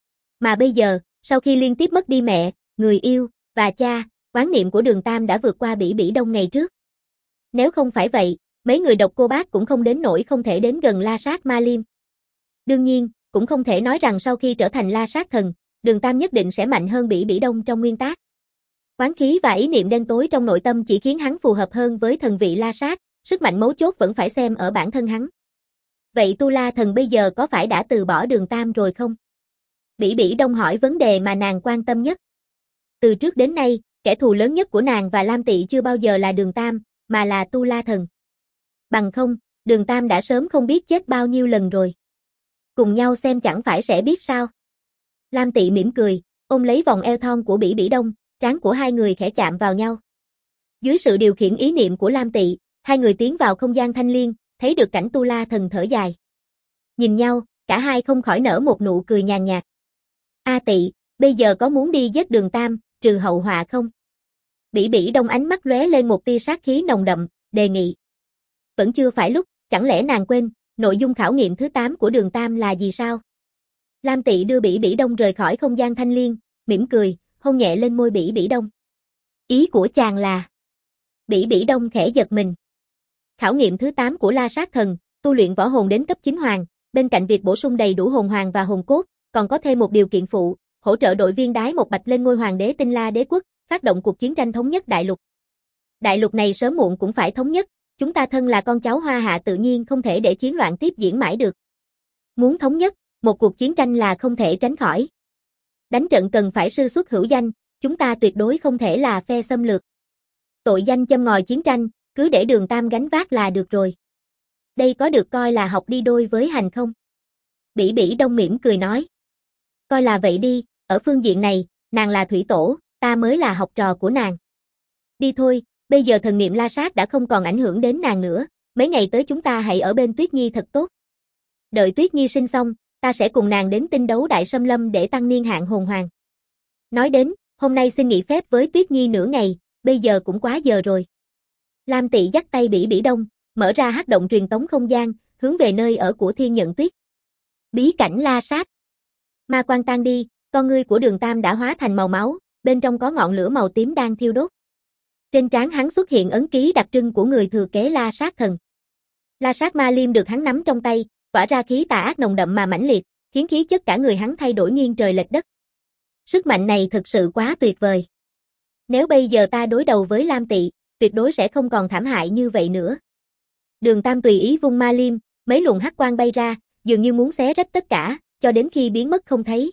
Mà bây giờ, sau khi liên tiếp mất đi mẹ, người yêu, và cha, oán niệm của Đường Tam đã vượt qua Bỉ Bỉ Đông ngày trước. Nếu không phải vậy, mấy người độc cô bác cũng không đến nỗi không thể đến gần la sát ma liêm. Đương nhiên, cũng không thể nói rằng sau khi trở thành la sát thần, Đường Tam nhất định sẽ mạnh hơn Bỉ Bỉ Đông trong nguyên tắc. Oán khí và ý niệm đen tối trong nội tâm chỉ khiến hắn phù hợp hơn với thần vị la sát, sức mạnh mấu chốt vẫn phải xem ở bản thân hắn. Vậy Tu La Thần bây giờ có phải đã từ bỏ Đường Tam rồi không? Bỉ Bỉ Đông hỏi vấn đề mà nàng quan tâm nhất. Từ trước đến nay, kẻ thù lớn nhất của nàng và Lam Tỵ chưa bao giờ là Đường Tam, mà là Tu La Thần. Bằng không, Đường Tam đã sớm không biết chết bao nhiêu lần rồi. Cùng nhau xem chẳng phải sẽ biết sao. Lam Tỵ mỉm cười, ôm lấy vòng eo thon của Bỉ Bỉ Đông, trán của hai người khẽ chạm vào nhau. Dưới sự điều khiển ý niệm của Lam Tỵ, hai người tiến vào không gian thanh liên, thấy được cảnh Tu La Thần thở dài. Nhìn nhau, cả hai không khỏi nở một nụ cười nhàn nhạt. A Tỵ, bây giờ có muốn đi giết Đường Tam, trừ hậu họa không? Bỉ Bỉ Đông ánh mắt lóe lên một tia sát khí nồng đậm, đề nghị. Vẫn chưa phải lúc, chẳng lẽ nàng quên, nội dung khảo nghiệm thứ 8 của Đường Tam là gì sao? Lam Tỵ đưa Bỉ Bỉ Đông rời khỏi không gian thanh liên, mỉm cười, hôn nhẹ lên môi Bỉ Bỉ Đông. Ý của chàng là... Bỉ Bỉ Đông khẽ giật mình. Khảo nghiệm thứ 8 của La Sát Thần, tu luyện võ hồn đến cấp 9 hoàng, bên cạnh việc bổ sung đầy đủ hồn hoàng và hồn cốt, còn có thêm một điều kiện phụ, hỗ trợ đội viên đái một bạch lên ngôi hoàng đế Tinh La Đế quốc, phát động cuộc chiến tranh thống nhất đại lục. Đại lục này sớm muộn cũng phải thống nhất, chúng ta thân là con cháu Hoa Hạ tự nhiên không thể để chiến loạn tiếp diễn mãi được. Muốn thống nhất, một cuộc chiến tranh là không thể tránh khỏi. Đánh trận cần phải sư xuất hữu danh, chúng ta tuyệt đối không thể là phe xâm lược. Tội danh châm ngòi chiến tranh, cứ để Đường Tam gánh vác là được rồi. Đây có được coi là học đi đôi với hành không? Bỉ Bỉ Đông mỉm cười nói. Coi là vậy đi, ở phương diện này, nàng là thủy tổ, ta mới là học trò của nàng. Đi thôi, bây giờ thần niệm la sát đã không còn ảnh hưởng đến nàng nữa, mấy ngày tới chúng ta hãy ở bên Tuyết Nhi thật tốt. Đợi Tuyết Nhi sinh xong, ta sẽ cùng nàng đến tinh đấu đại xâm lâm để tăng niên hạn hồn hoàng. Nói đến, hôm nay xin nghỉ phép với Tuyết Nhi nửa ngày, bây giờ cũng quá giờ rồi. Lam Tỵ dắt tay Bỉ Bỉ Đông, mở ra hắc động truyền tống không gian, hướng về nơi ở của Thiên Nhận Tuyết. Bí cảnh la sát. Ma quang tan đi, con ngươi của Đường Tam đã hóa thành màu máu, bên trong có ngọn lửa màu tím đang thiêu đốt. Trên trán hắn xuất hiện ấn ký đặc trưng của người thừa kế La Sát Thần. La Sát Ma Liêm được hắn nắm trong tay, tỏa ra khí tà ác nồng đậm mà mãnh liệt, khiến khí chất cả người hắn thay đổi nghiêng trời lệch đất. Sức mạnh này thực sự quá tuyệt vời. Nếu bây giờ ta đối đầu với Lam Tỵ, tuyệt đối sẽ không còn thảm hại như vậy nữa. Đường Tam tùy ý vung ma liêm, mấy luồng hắc quang bay ra, dường như muốn xé rách tất cả, cho đến khi biến mất không thấy.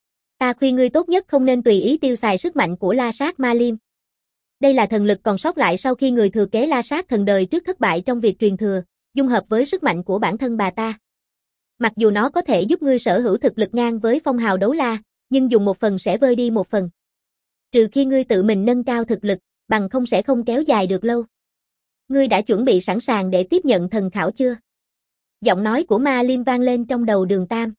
Ta khuyên ngươi tốt nhất không nên tùy ý tiêu xài sức mạnh của La Sát Ma Liêm. Đây là thần lực còn sót lại sau khi người thừa kế La Sát Thần đời trước thất bại trong việc truyền thừa, dung hợp với sức mạnh của bản thân bà ta. Mặc dù nó có thể giúp ngươi sở hữu thực lực ngang với phong hào đấu la, nhưng dùng một phần sẽ vơi đi một phần. Trừ khi ngươi tự mình nâng cao thực lực, bằng không sẽ không kéo dài được lâu. Ngươi đã chuẩn bị sẵn sàng để tiếp nhận thần khảo chưa? Giọng nói của Ma Liêm vang lên trong đầu Đường Tam.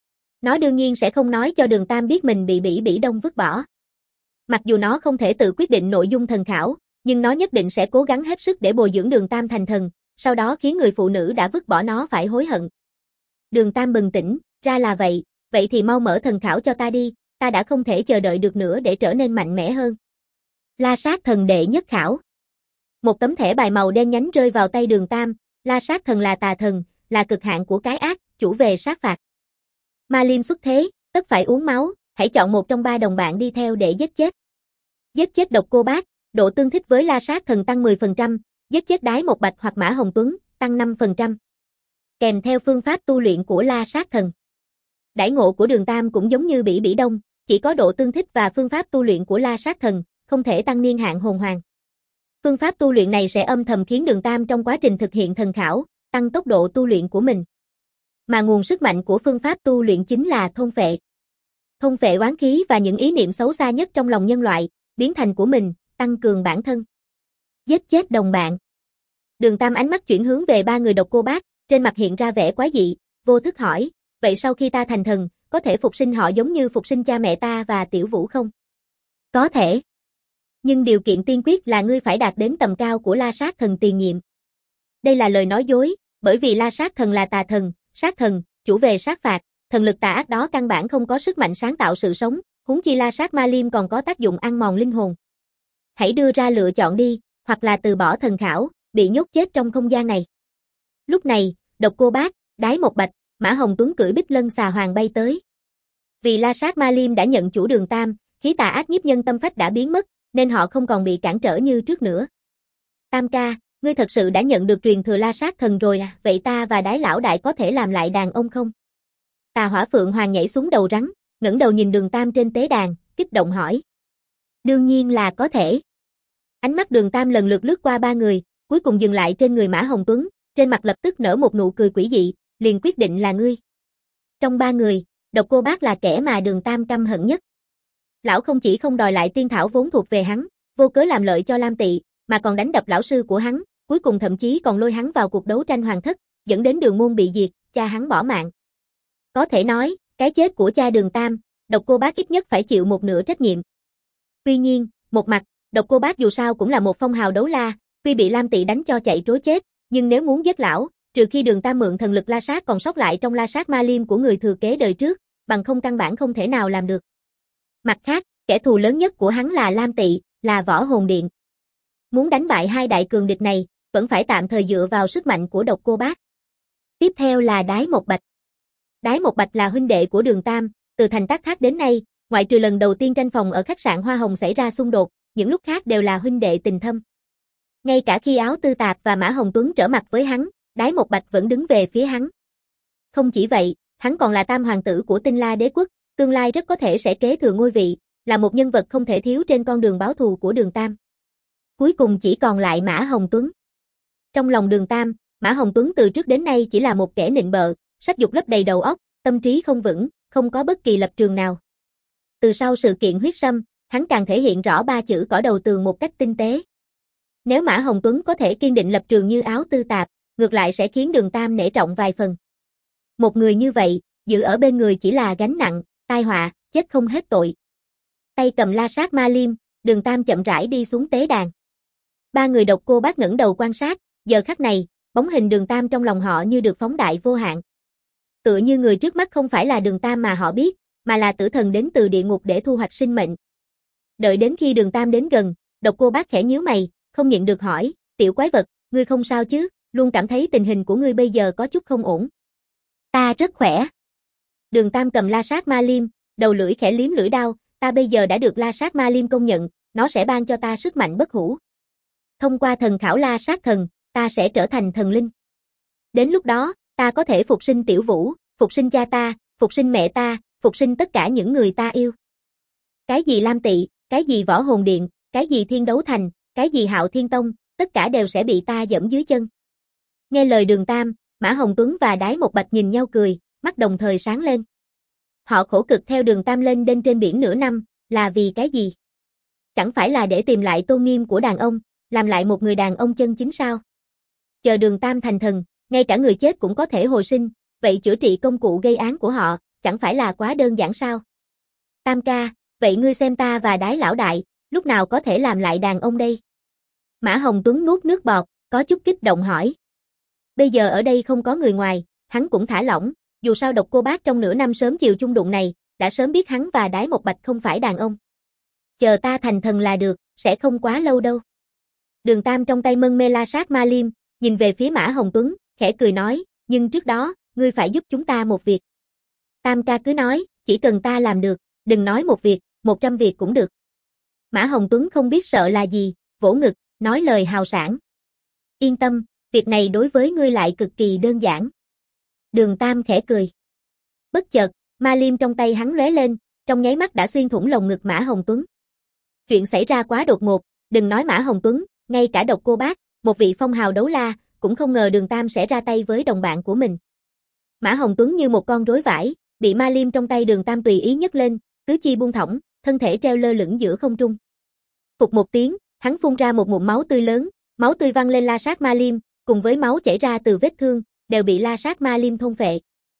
Nó đương nhiên sẽ không nói cho Đường Tam biết mình bị Bỉ Bỉ Đông vứt bỏ. Mặc dù nó không thể tự quyết định nội dung thần khảo, nhưng nó nhất định sẽ cố gắng hết sức để bồi dưỡng Đường Tam thành thần, sau đó khiến người phụ nữ đã vứt bỏ nó phải hối hận. Đường Tam bừng tỉnh, ra là vậy, vậy thì mau mở thần khảo cho ta đi, ta đã không thể chờ đợi được nữa để trở nên mạnh mẽ hơn. La Sát Thần đệ nhất khảo. Một tấm thẻ bài màu đen nhánh rơi vào tay Đường Tam, La Sát Thần là tà thần, là cực hạn của cái ác, chủ về sát phạt. Ma Liêm xuất thế, tất phải uống máu, hãy chọn một trong 3 đồng bạn đi theo để giết chết. Giết chết Độc Cô Bác, độ tương thích với La Sát Thần tăng 10%, giết chết Đái Một Bạch hoặc Mã Hồng Tuấn, tăng 5%. Kèm theo phương pháp tu luyện của La Sát Thần. Đãi ngộ của Đường Tam cũng giống như Bỉ Bỉ Đông, chỉ có độ tương thích và phương pháp tu luyện của La Sát Thần, không thể tăng niên hạn hồn hoàng. Phương pháp tu luyện này sẽ âm thầm khiến Đường Tam trong quá trình thực hiện thần khảo, tăng tốc độ tu luyện của mình. Mà nguồn sức mạnh của phương pháp tu luyện chính là thôn phệ. Thôn phệ oán khí và những ý niệm xấu xa nhất trong lòng nhân loại, biến thành của mình, tăng cường bản thân. Giết chết đồng bạn. Đường Tam ánh mắt chuyển hướng về 3 người Độc Cô Bác, trên mặt hiện ra vẻ quái dị, vô thức hỏi, vậy sau khi ta thành thần, có thể phục sinh họ giống như phục sinh cha mẹ ta và Tiểu Vũ không? Có thể. Nhưng điều kiện tiên quyết là ngươi phải đạt đến tầm cao của La Sát Thần tiền nhiệm. Đây là lời nói dối, bởi vì La Sát Thần là tà thần, sát thần, chủ về sát phạt, thần lực tà ác đó căn bản không có sức mạnh sáng tạo sự sống, huống chi La Sát Ma Liêm còn có tác dụng ăn mòn linh hồn. Hãy đưa ra lựa chọn đi, hoặc là từ bỏ thần khảo, bị nhốt chết trong không gian này. Lúc này, Độc Cô Bác, Đái Một Bạch, Mã Hồng Tuấn cưỡi Bích Lân xà hoàng bay tới. Vì La Sát Ma Liêm đã nhận chủ Đường Tam, khí tà ác nhiếp nhân tâm phách đã biến mất, nên họ không còn bị cản trở như trước nữa. Tam ca, ngươi thật sự đã nhận được truyền thừa La Sát Thần rồi à, vậy ta và Đái lão đại có thể làm lại đàn ông không? Tà Hỏa Phượng Hoàng nhảy xuống đầu rắn, ngẩng đầu nhìn Đường Tam trên tế đàn, kích động hỏi. Đương nhiên là có thể. Ánh mắt Đường Tam lần lượt lướt qua ba người, cuối cùng dừng lại trên người Mã Hồng Tuấn, trên mặt lập tức nở một nụ cười quỷ dị, liền quyết định là ngươi. Trong ba người, Độc Cô Bác là kẻ mà Đường Tam căm hận nhất. Lão không chỉ không đòi lại tiên thảo vốn thuộc về hắn, vô cớ làm lợi cho Lam Tị, mà còn đánh đập lão sư của hắn, cuối cùng thậm chí còn lôi hắn vào cuộc đấu tranh hoàng thất, dẫn đến Đường môn bị diệt, cha hắn bỏ mạng. Có thể nói, cái chết của cha Đường Tam, Độc Cô Bác ít nhất phải chịu một nửa trách nhiệm. Tuy nhiên, một mặt, Độc Cô Bác dù sao cũng là một phong hào đấu la, tuy bị Lam Tị đánh cho chạy trối chết, nhưng nếu muốn giết lão, trừ khi Đường Tam mượn thần lực La Sát còn sót lại trong La Sát Ma Liêm của người thừa kế đời trước, bằng không căn bản không thể nào làm được. Mặt khác, kẻ thù lớn nhất của hắn là Lam Tị, là Võ Hồn Điện. Muốn đánh bại hai đại cường địch này, vẫn phải tạm thời dựa vào sức mạnh của Độc Cô Bác. Tiếp theo là Đái Một Bạch. Đái Một Bạch là huynh đệ của Đường Tam, từ thành Tác Thác đến nay, ngoại trừ lần đầu tiên tranh phòng ở khách sạn Hoa Hồng xảy ra xung đột, những lúc khác đều là huynh đệ tình thâm. Ngay cả khi Áo Tư Tạp và Mã Hồng Tuấn trở mặt với hắn, Đái Một Bạch vẫn đứng về phía hắn. Không chỉ vậy, hắn còn là tam hoàng tử của Tinh La Đế quốc, tương lai rất có thể sẽ kế thừa ngôi vị, là một nhân vật không thể thiếu trên con đường báo thù của Đường Tam. Cuối cùng chỉ còn lại Mã Hồng Tuấn. Trong lòng Đường Tam, Mã Hồng Tuấn từ trước đến nay chỉ là một kẻ nịnh bợ, sắc dục lấp đầy đầu óc, tâm trí không vững, không có bất kỳ lập trường nào. Từ sau sự kiện huyết sâm, hắn càng thể hiện rõ ba chữ cỏ đầu tường một cách tinh tế. Nếu Mã Hồng Tuấn có thể kiên định lập trường như Áo Tư Tạp, ngược lại sẽ khiến Đường Tam nể trọng vài phần. Một người như vậy, giữ ở bên người chỉ là gánh nặng, tai họa, chết không hết tội. Tay cầm La Sát Ma Liêm, Đường Tam chậm rãi đi xuống tế đàn. Ba người Độc Cô Bác ngẩng đầu quan sát, giờ khắc này, bóng hình Đường Tam trong lòng họ như được phóng đại vô hạn. Tựa như người trước mắt không phải là Đường Tam mà họ biết, mà là tử thần đến từ địa ngục để thu hoạch sinh mệnh. Đợi đến khi Đường Tam đến gần, Độc Cô Bác khẽ nhíu mày, không nhịn được hỏi, tiểu quái vật, ngươi không sao chứ, luôn cảm thấy tình hình của ngươi bây giờ có chút không ổn. Ta rất khỏe. Đường Tam cầm La Sát Ma Liêm, đầu lưỡi khẽ liếm lưỡi đao, ta bây giờ đã được La Sát Ma Liêm công nhận, nó sẽ ban cho ta sức mạnh bất hủ. Thông qua thần khảo La Sát thần, ta sẽ trở thành thần linh. Đến lúc đó, ta có thể phục sinh Tiểu Vũ, phục sinh cha ta, phục sinh mẹ ta, phục sinh tất cả những người ta yêu. Cái gì Lam Tị, cái gì Võ Hồn Điện, cái gì Thiên Đấu Thành, cái gì Hạo Thiên Tông, tất cả đều sẽ bị ta dẫm dưới chân. Nghe lời Đường Tam, Mã Hồng Tuấn và Đái Một Bạch nhìn nhau cười, mắt đồng thời sáng lên. Họ khổ cực theo Đường Tam lên đên trên biển nửa năm, là vì cái gì? Chẳng phải là để tìm lại tôn nghiêm của đàn ông, làm lại một người đàn ông chân chính sao? Chờ Đường Tam thành thần, ngay cả người chết cũng có thể hồi sinh, vậy chữa trị công cụ gây án của họ, chẳng phải là quá đơn giản sao? Tam ca, vậy ngươi xem ta và Đái lão đại, lúc nào có thể làm lại đàn ông đây? Mã Hồng Tuấn nuốt nước bọt, có chút kích động hỏi. Bây giờ ở đây không có người ngoài, hắn cũng thả lỏng, dù sao Độc Cô Bác trong nửa năm sớm chiều chung đụng này, đã sớm biết hắn và Đái Một Bạch không phải đàn ông. Chờ ta thành thần là được, sẽ không quá lâu đâu. Đường Tam trong tay mân mê La Sát Ma Liêm, nhìn về phía Mã Hồng Tuấn, khẽ cười nói, nhưng trước đó, ngươi phải giúp chúng ta một việc. Tam ca cứ nói, chỉ cần ta làm được, đừng nói một việc, 100 việc cũng được. Mã Hồng Tuấn không biết sợ là gì, vỗ ngực, nói lời hào sảng. Yên tâm, việc này đối với ngươi lại cực kỳ đơn giản. Đường Tam khẽ cười. Bất chợt, ma liêm trong tay hắn lóe lên, trong nháy mắt đã xuyên thủng lồng ngực Mã Hồng Tuấn. Chuyện xảy ra quá đột ngột, đừng nói Mã Hồng Tuấn, ngay cả Độc Cô Bác, một vị phong hào đấu la, cũng không ngờ Đường Tam sẽ ra tay với đồng bạn của mình. Mã Hồng Tuấn như một con rối vải, bị ma liêm trong tay Đường Tam tùy ý nhấc lên, tứ chi buông thõng, thân thể treo lơ lửng giữa không trung. Phụt một tiếng, hắn phun ra một ngụm máu tươi lớn, máu tươi văng lên La Sát Ma Liêm, cùng với máu chảy ra từ vết thương, đều bị La Sát Ma Liêm thôn phệ.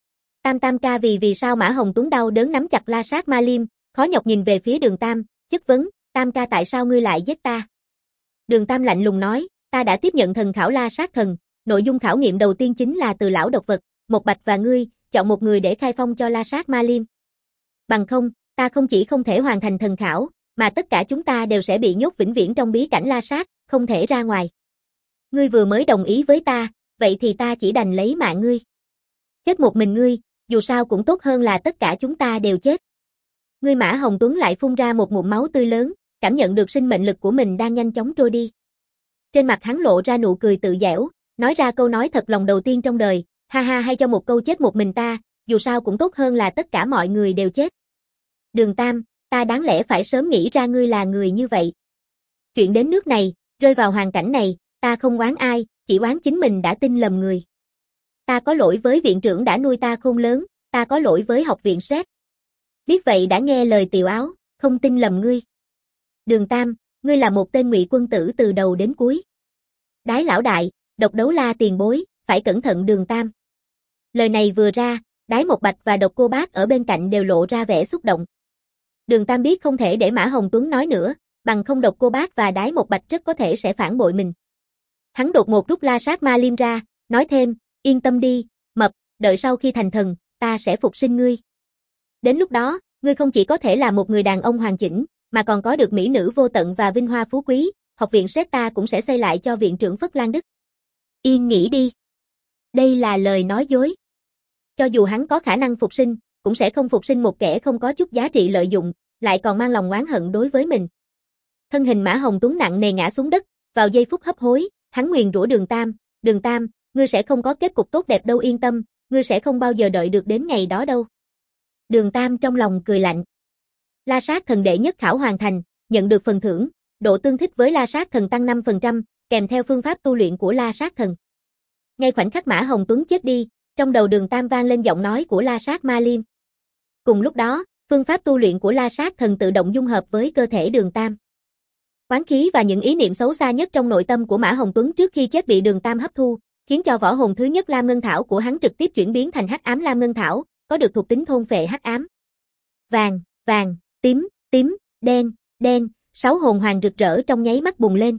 Tam ca vì sao Mã Hồng Tuấn đau đớn nắm chặt La Sát Ma Liêm, khó nhọc nhìn về phía Đường Tam, chất vấn, Tam ca tại sao ngươi lại giết ta? Đường Tam lạnh lùng nói, ta đã tiếp nhận thần khảo La Sát thần, nội dung khảo nghiệm đầu tiên chính là từ lão độc vật, Một Bạch và ngươi, chọn một người để khai phong cho La Sát Ma Liêm. Bằng không, ta không chỉ không thể hoàn thành thần khảo, mà tất cả chúng ta đều sẽ bị nhốt vĩnh viễn trong bí cảnh La Sát, không thể ra ngoài. Ngươi vừa mới đồng ý với ta, vậy thì ta chỉ đành lấy mạng ngươi. Chết một mình ngươi, dù sao cũng tốt hơn là tất cả chúng ta đều chết. Ngươi Mã Hồng Tuấn lại phun ra một ngụm máu tươi lớn, cảm nhận được sinh mệnh lực của mình đang nhanh chóng trôi đi. Trên mặt hắn lộ ra nụ cười tự dẻo, nói ra câu nói thật lòng đầu tiên trong đời, ha ha hay cho một câu chết một mình ta, dù sao cũng tốt hơn là tất cả mọi người đều chết. Đường Tam, ta đáng lẽ phải sớm nghĩ ra ngươi là người như vậy. Chuyện đến nước này, rơi vào hoàn cảnh này, ta không oán ai, chỉ oán chính mình đã tin lầm người. Ta có lỗi với viện trưởng đã nuôi ta khôn lớn, ta có lỗi với học viện Sét. Biết vậy đã nghe lời Tiều Áo, không tin lầm ngươi. Đường Tam, ngươi là một tên ngụy quân tử từ đầu đến cuối. Đái lão đại, Độc Đấu La tiền bối, phải cẩn thận Đường Tam. Lời này vừa ra, Đái Một Bạch và Độc Cô Bác ở bên cạnh đều lộ ra vẻ xúc động. Đường Tam biết không thể để Mã Hồng Tuấn nói nữa, bằng không Độc Cô Bác và Đái Một Bạch rất có thể sẽ phản bội mình. Hắn đột ngột rút La Sát Ma Liêm ra, nói thêm, yên tâm đi, Mập, đợi sau khi thành thần, ta sẽ phục sinh ngươi. Đến lúc đó, ngươi không chỉ có thể là một người đàn ông hoàn chỉnh, mà còn có được mỹ nữ vô tận và vinh hoa phú quý, học viện Sét ta cũng sẽ xây lại cho viện trưởng Phất Lan Đức. Yên nghĩ đi. Đây là lời nói dối. Cho dù hắn có khả năng phục sinh, cũng sẽ không phục sinh một kẻ không có chút giá trị lợi dụng, lại còn mang lòng oán hận đối với mình. Thân hình Mã Hồng Tuấn nặng nề ngã xuống đất, vào giây phút hấp hối, hắn nguyền rủa Đường Tam, ngươi sẽ không có kết cục tốt đẹp đâu yên tâm, ngươi sẽ không bao giờ đợi được đến ngày đó đâu. Đường Tam trong lòng cười lạnh. La Sát Thần đệ nhất khảo hoàn thành, nhận được phần thưởng, độ tương thích với La Sát Thần tăng 5%, kèm theo phương pháp tu luyện của La Sát Thần. Ngay khoảnh khắc Mã Hồng Tuấn chết đi, trong đầu Đường Tam vang lên giọng nói của La Sát Ma Liêm. Cùng lúc đó, phương pháp tu luyện của La Sát Thần tự động dung hợp với cơ thể Đường Tam. Oán khí và những ý niệm xấu xa nhất trong nội tâm của Mã Hồng Tuấn trước khi chết bị Đường Tam hấp thu, khiến cho võ hồn thứ nhất Lam Ngân Thảo của hắn trực tiếp chuyển biến thành hắc ám Lam Ngân Thảo, có được thuộc tính thôn phệ hắc ám. Vàng, vàng, tím, tím, đen, đen, 6 hồn hoàng rực rỡ trong nháy mắt bùng lên.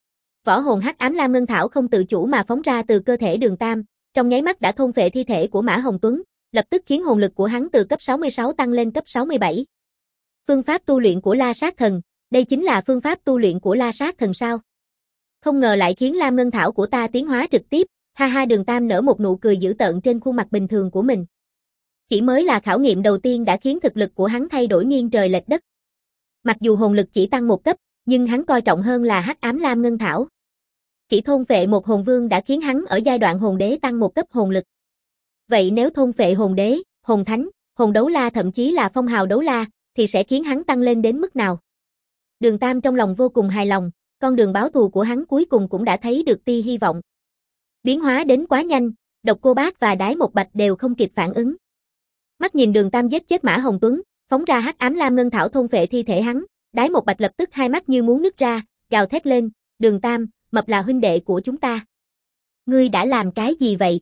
Võ hồn hắc ám Lam Ngân Thảo không tự chủ mà phóng ra từ cơ thể Đường Tam, trong nháy mắt đã thôn phệ thi thể của Mã Hồng Tuấn, lập tức khiến hồn lực của hắn từ cấp 66 tăng lên cấp 67. Phương pháp tu luyện của La Sát Thần, đây chính là phương pháp tu luyện của La Sát Thần sao? Không ngờ lại khiến Lam Ngân Thảo của ta tiến hóa trực tiếp, ha ha. Đường Tam nở một nụ cười dữ tợn trên khuôn mặt bình thường của mình. Chỉ mới là khảo nghiệm đầu tiên đã khiến thực lực của hắn thay đổi nghiêng trời lệch đất. Mặc dù hồn lực chỉ tăng một cấp, nhưng hắn coi trọng hơn là hắc ám Lam Ngân Thảo. Chỉ thôn phệ một hồn vương đã khiến hắn ở giai đoạn hồn đế tăng một cấp hồn lực. Vậy nếu thôn phệ hồn đế, hồn thánh, hồn đấu la thậm chí là phong hào đấu la, thì sẽ khiến hắn tăng lên đến mức nào? Đường Tam trong lòng vô cùng hài lòng, con đường báo thù của hắn cuối cùng cũng đã thấy được tia hy vọng. Biến hóa đến quá nhanh, Độc Cô Bác và Đái Một Bạch đều không kịp phản ứng. Mắt nhìn Đường Tam giết chết Mã Hồng Tuấn, phóng ra hắc ám Lam Ngân Thảo thôn phệ thi thể hắn, Đái Một Bạch lập tức hai mắt như muốn nứt ra, gào thét lên, Đường Tam, Mập là huynh đệ của chúng ta. Ngươi đã làm cái gì vậy?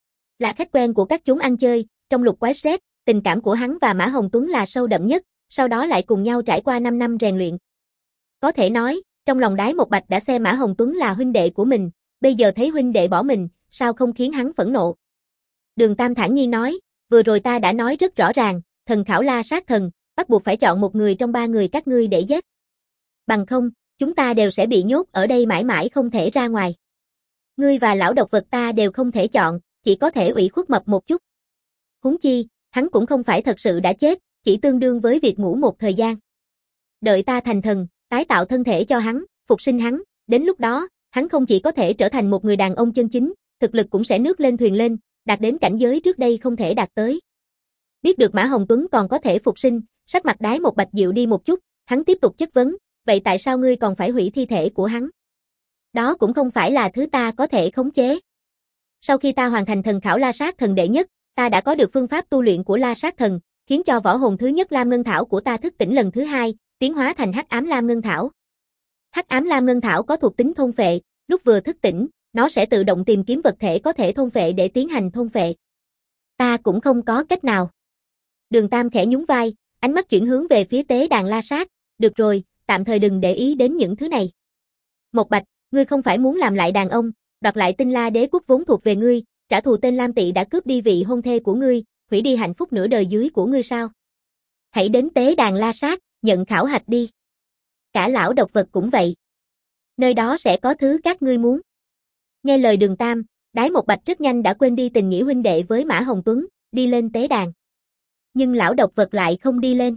Là khách quen của các chúng ăn chơi, trong lục quái sét, tình cảm của hắn và Mã Hồng Tuấn là sâu đậm nhất, sau đó lại cùng nhau trải qua 5 năm rèn luyện. Có thể nói, trong lòng Đái Một Bạch đã xem Mã Hồng Tuấn là huynh đệ của mình, bây giờ thấy huynh đệ bỏ mình, sao không khiến hắn phẫn nộ? Đường Tam thản nhiên nói, vừa rồi ta đã nói rất rõ ràng, thần khảo La Sát Thần, bắt buộc phải chọn một người trong 3 người các ngươi để giết. Bằng không, chúng ta đều sẽ bị nhốt ở đây mãi mãi không thể ra ngoài. Ngươi và lão độc vật ta đều không thể chọn, chỉ có thể ủy khuất Mập một chút. Huống chi, hắn cũng không phải thật sự đã chết, chỉ tương đương với việc ngủ một thời gian. Đợi ta thành thần, tái tạo thân thể cho hắn, phục sinh hắn, đến lúc đó, hắn không chỉ có thể trở thành một người đàn ông chân chính, thực lực cũng sẽ nước lên thuyền lên, đạt đến cảnh giới trước đây không thể đạt tới. Biết được Mã Hồng Tuấn còn có thể phục sinh, sắc mặt Đái Một Bạch dịu đi một chút, hắn tiếp tục chất vấn, vậy tại sao ngươi còn phải hủy thi thể của hắn? Đó cũng không phải là thứ ta có thể khống chế. Sau khi ta hoàn thành thần khảo La Sát Thần đệ nhất, ta đã có được phương pháp tu luyện của La Sát Thần, khiến cho võ hồn thứ nhất Lam Ngân Thảo của ta thức tỉnh lần thứ hai, tiến hóa thành hắc ám Lam Ngân Thảo. Hắc ám Lam Ngân Thảo có thuộc tính thôn phệ, lúc vừa thức tỉnh, nó sẽ tự động tìm kiếm vật thể có thể thôn phệ để tiến hành thôn phệ. Ta cũng không có cách nào. Đường Tam khẽ nhún vai, ánh mắt chuyển hướng về phía tế đàn La Sát, được rồi, tạm thời đừng để ý đến những thứ này. Một Bạch, ngươi không phải muốn làm lại đàn ông, đoạt lại Tinh La Đế quốc vốn thuộc về ngươi, trả thù tên Lam Tị đã cướp đi vị hôn thê của ngươi, hủy đi hạnh phúc nửa đời dưới của ngươi sao? Hãy đến tế đàn La Sát, nhận khảo hạch đi. Cả lão độc vật cũng vậy. Nơi đó sẽ có thứ các ngươi muốn. Nghe lời Đường Tam, Đái Một Bạch rất nhanh đã quên đi tình nghĩa huynh đệ với Mã Hồng Tuấn, đi lên tế đàn. Nhưng lão độc vật lại không đi lên.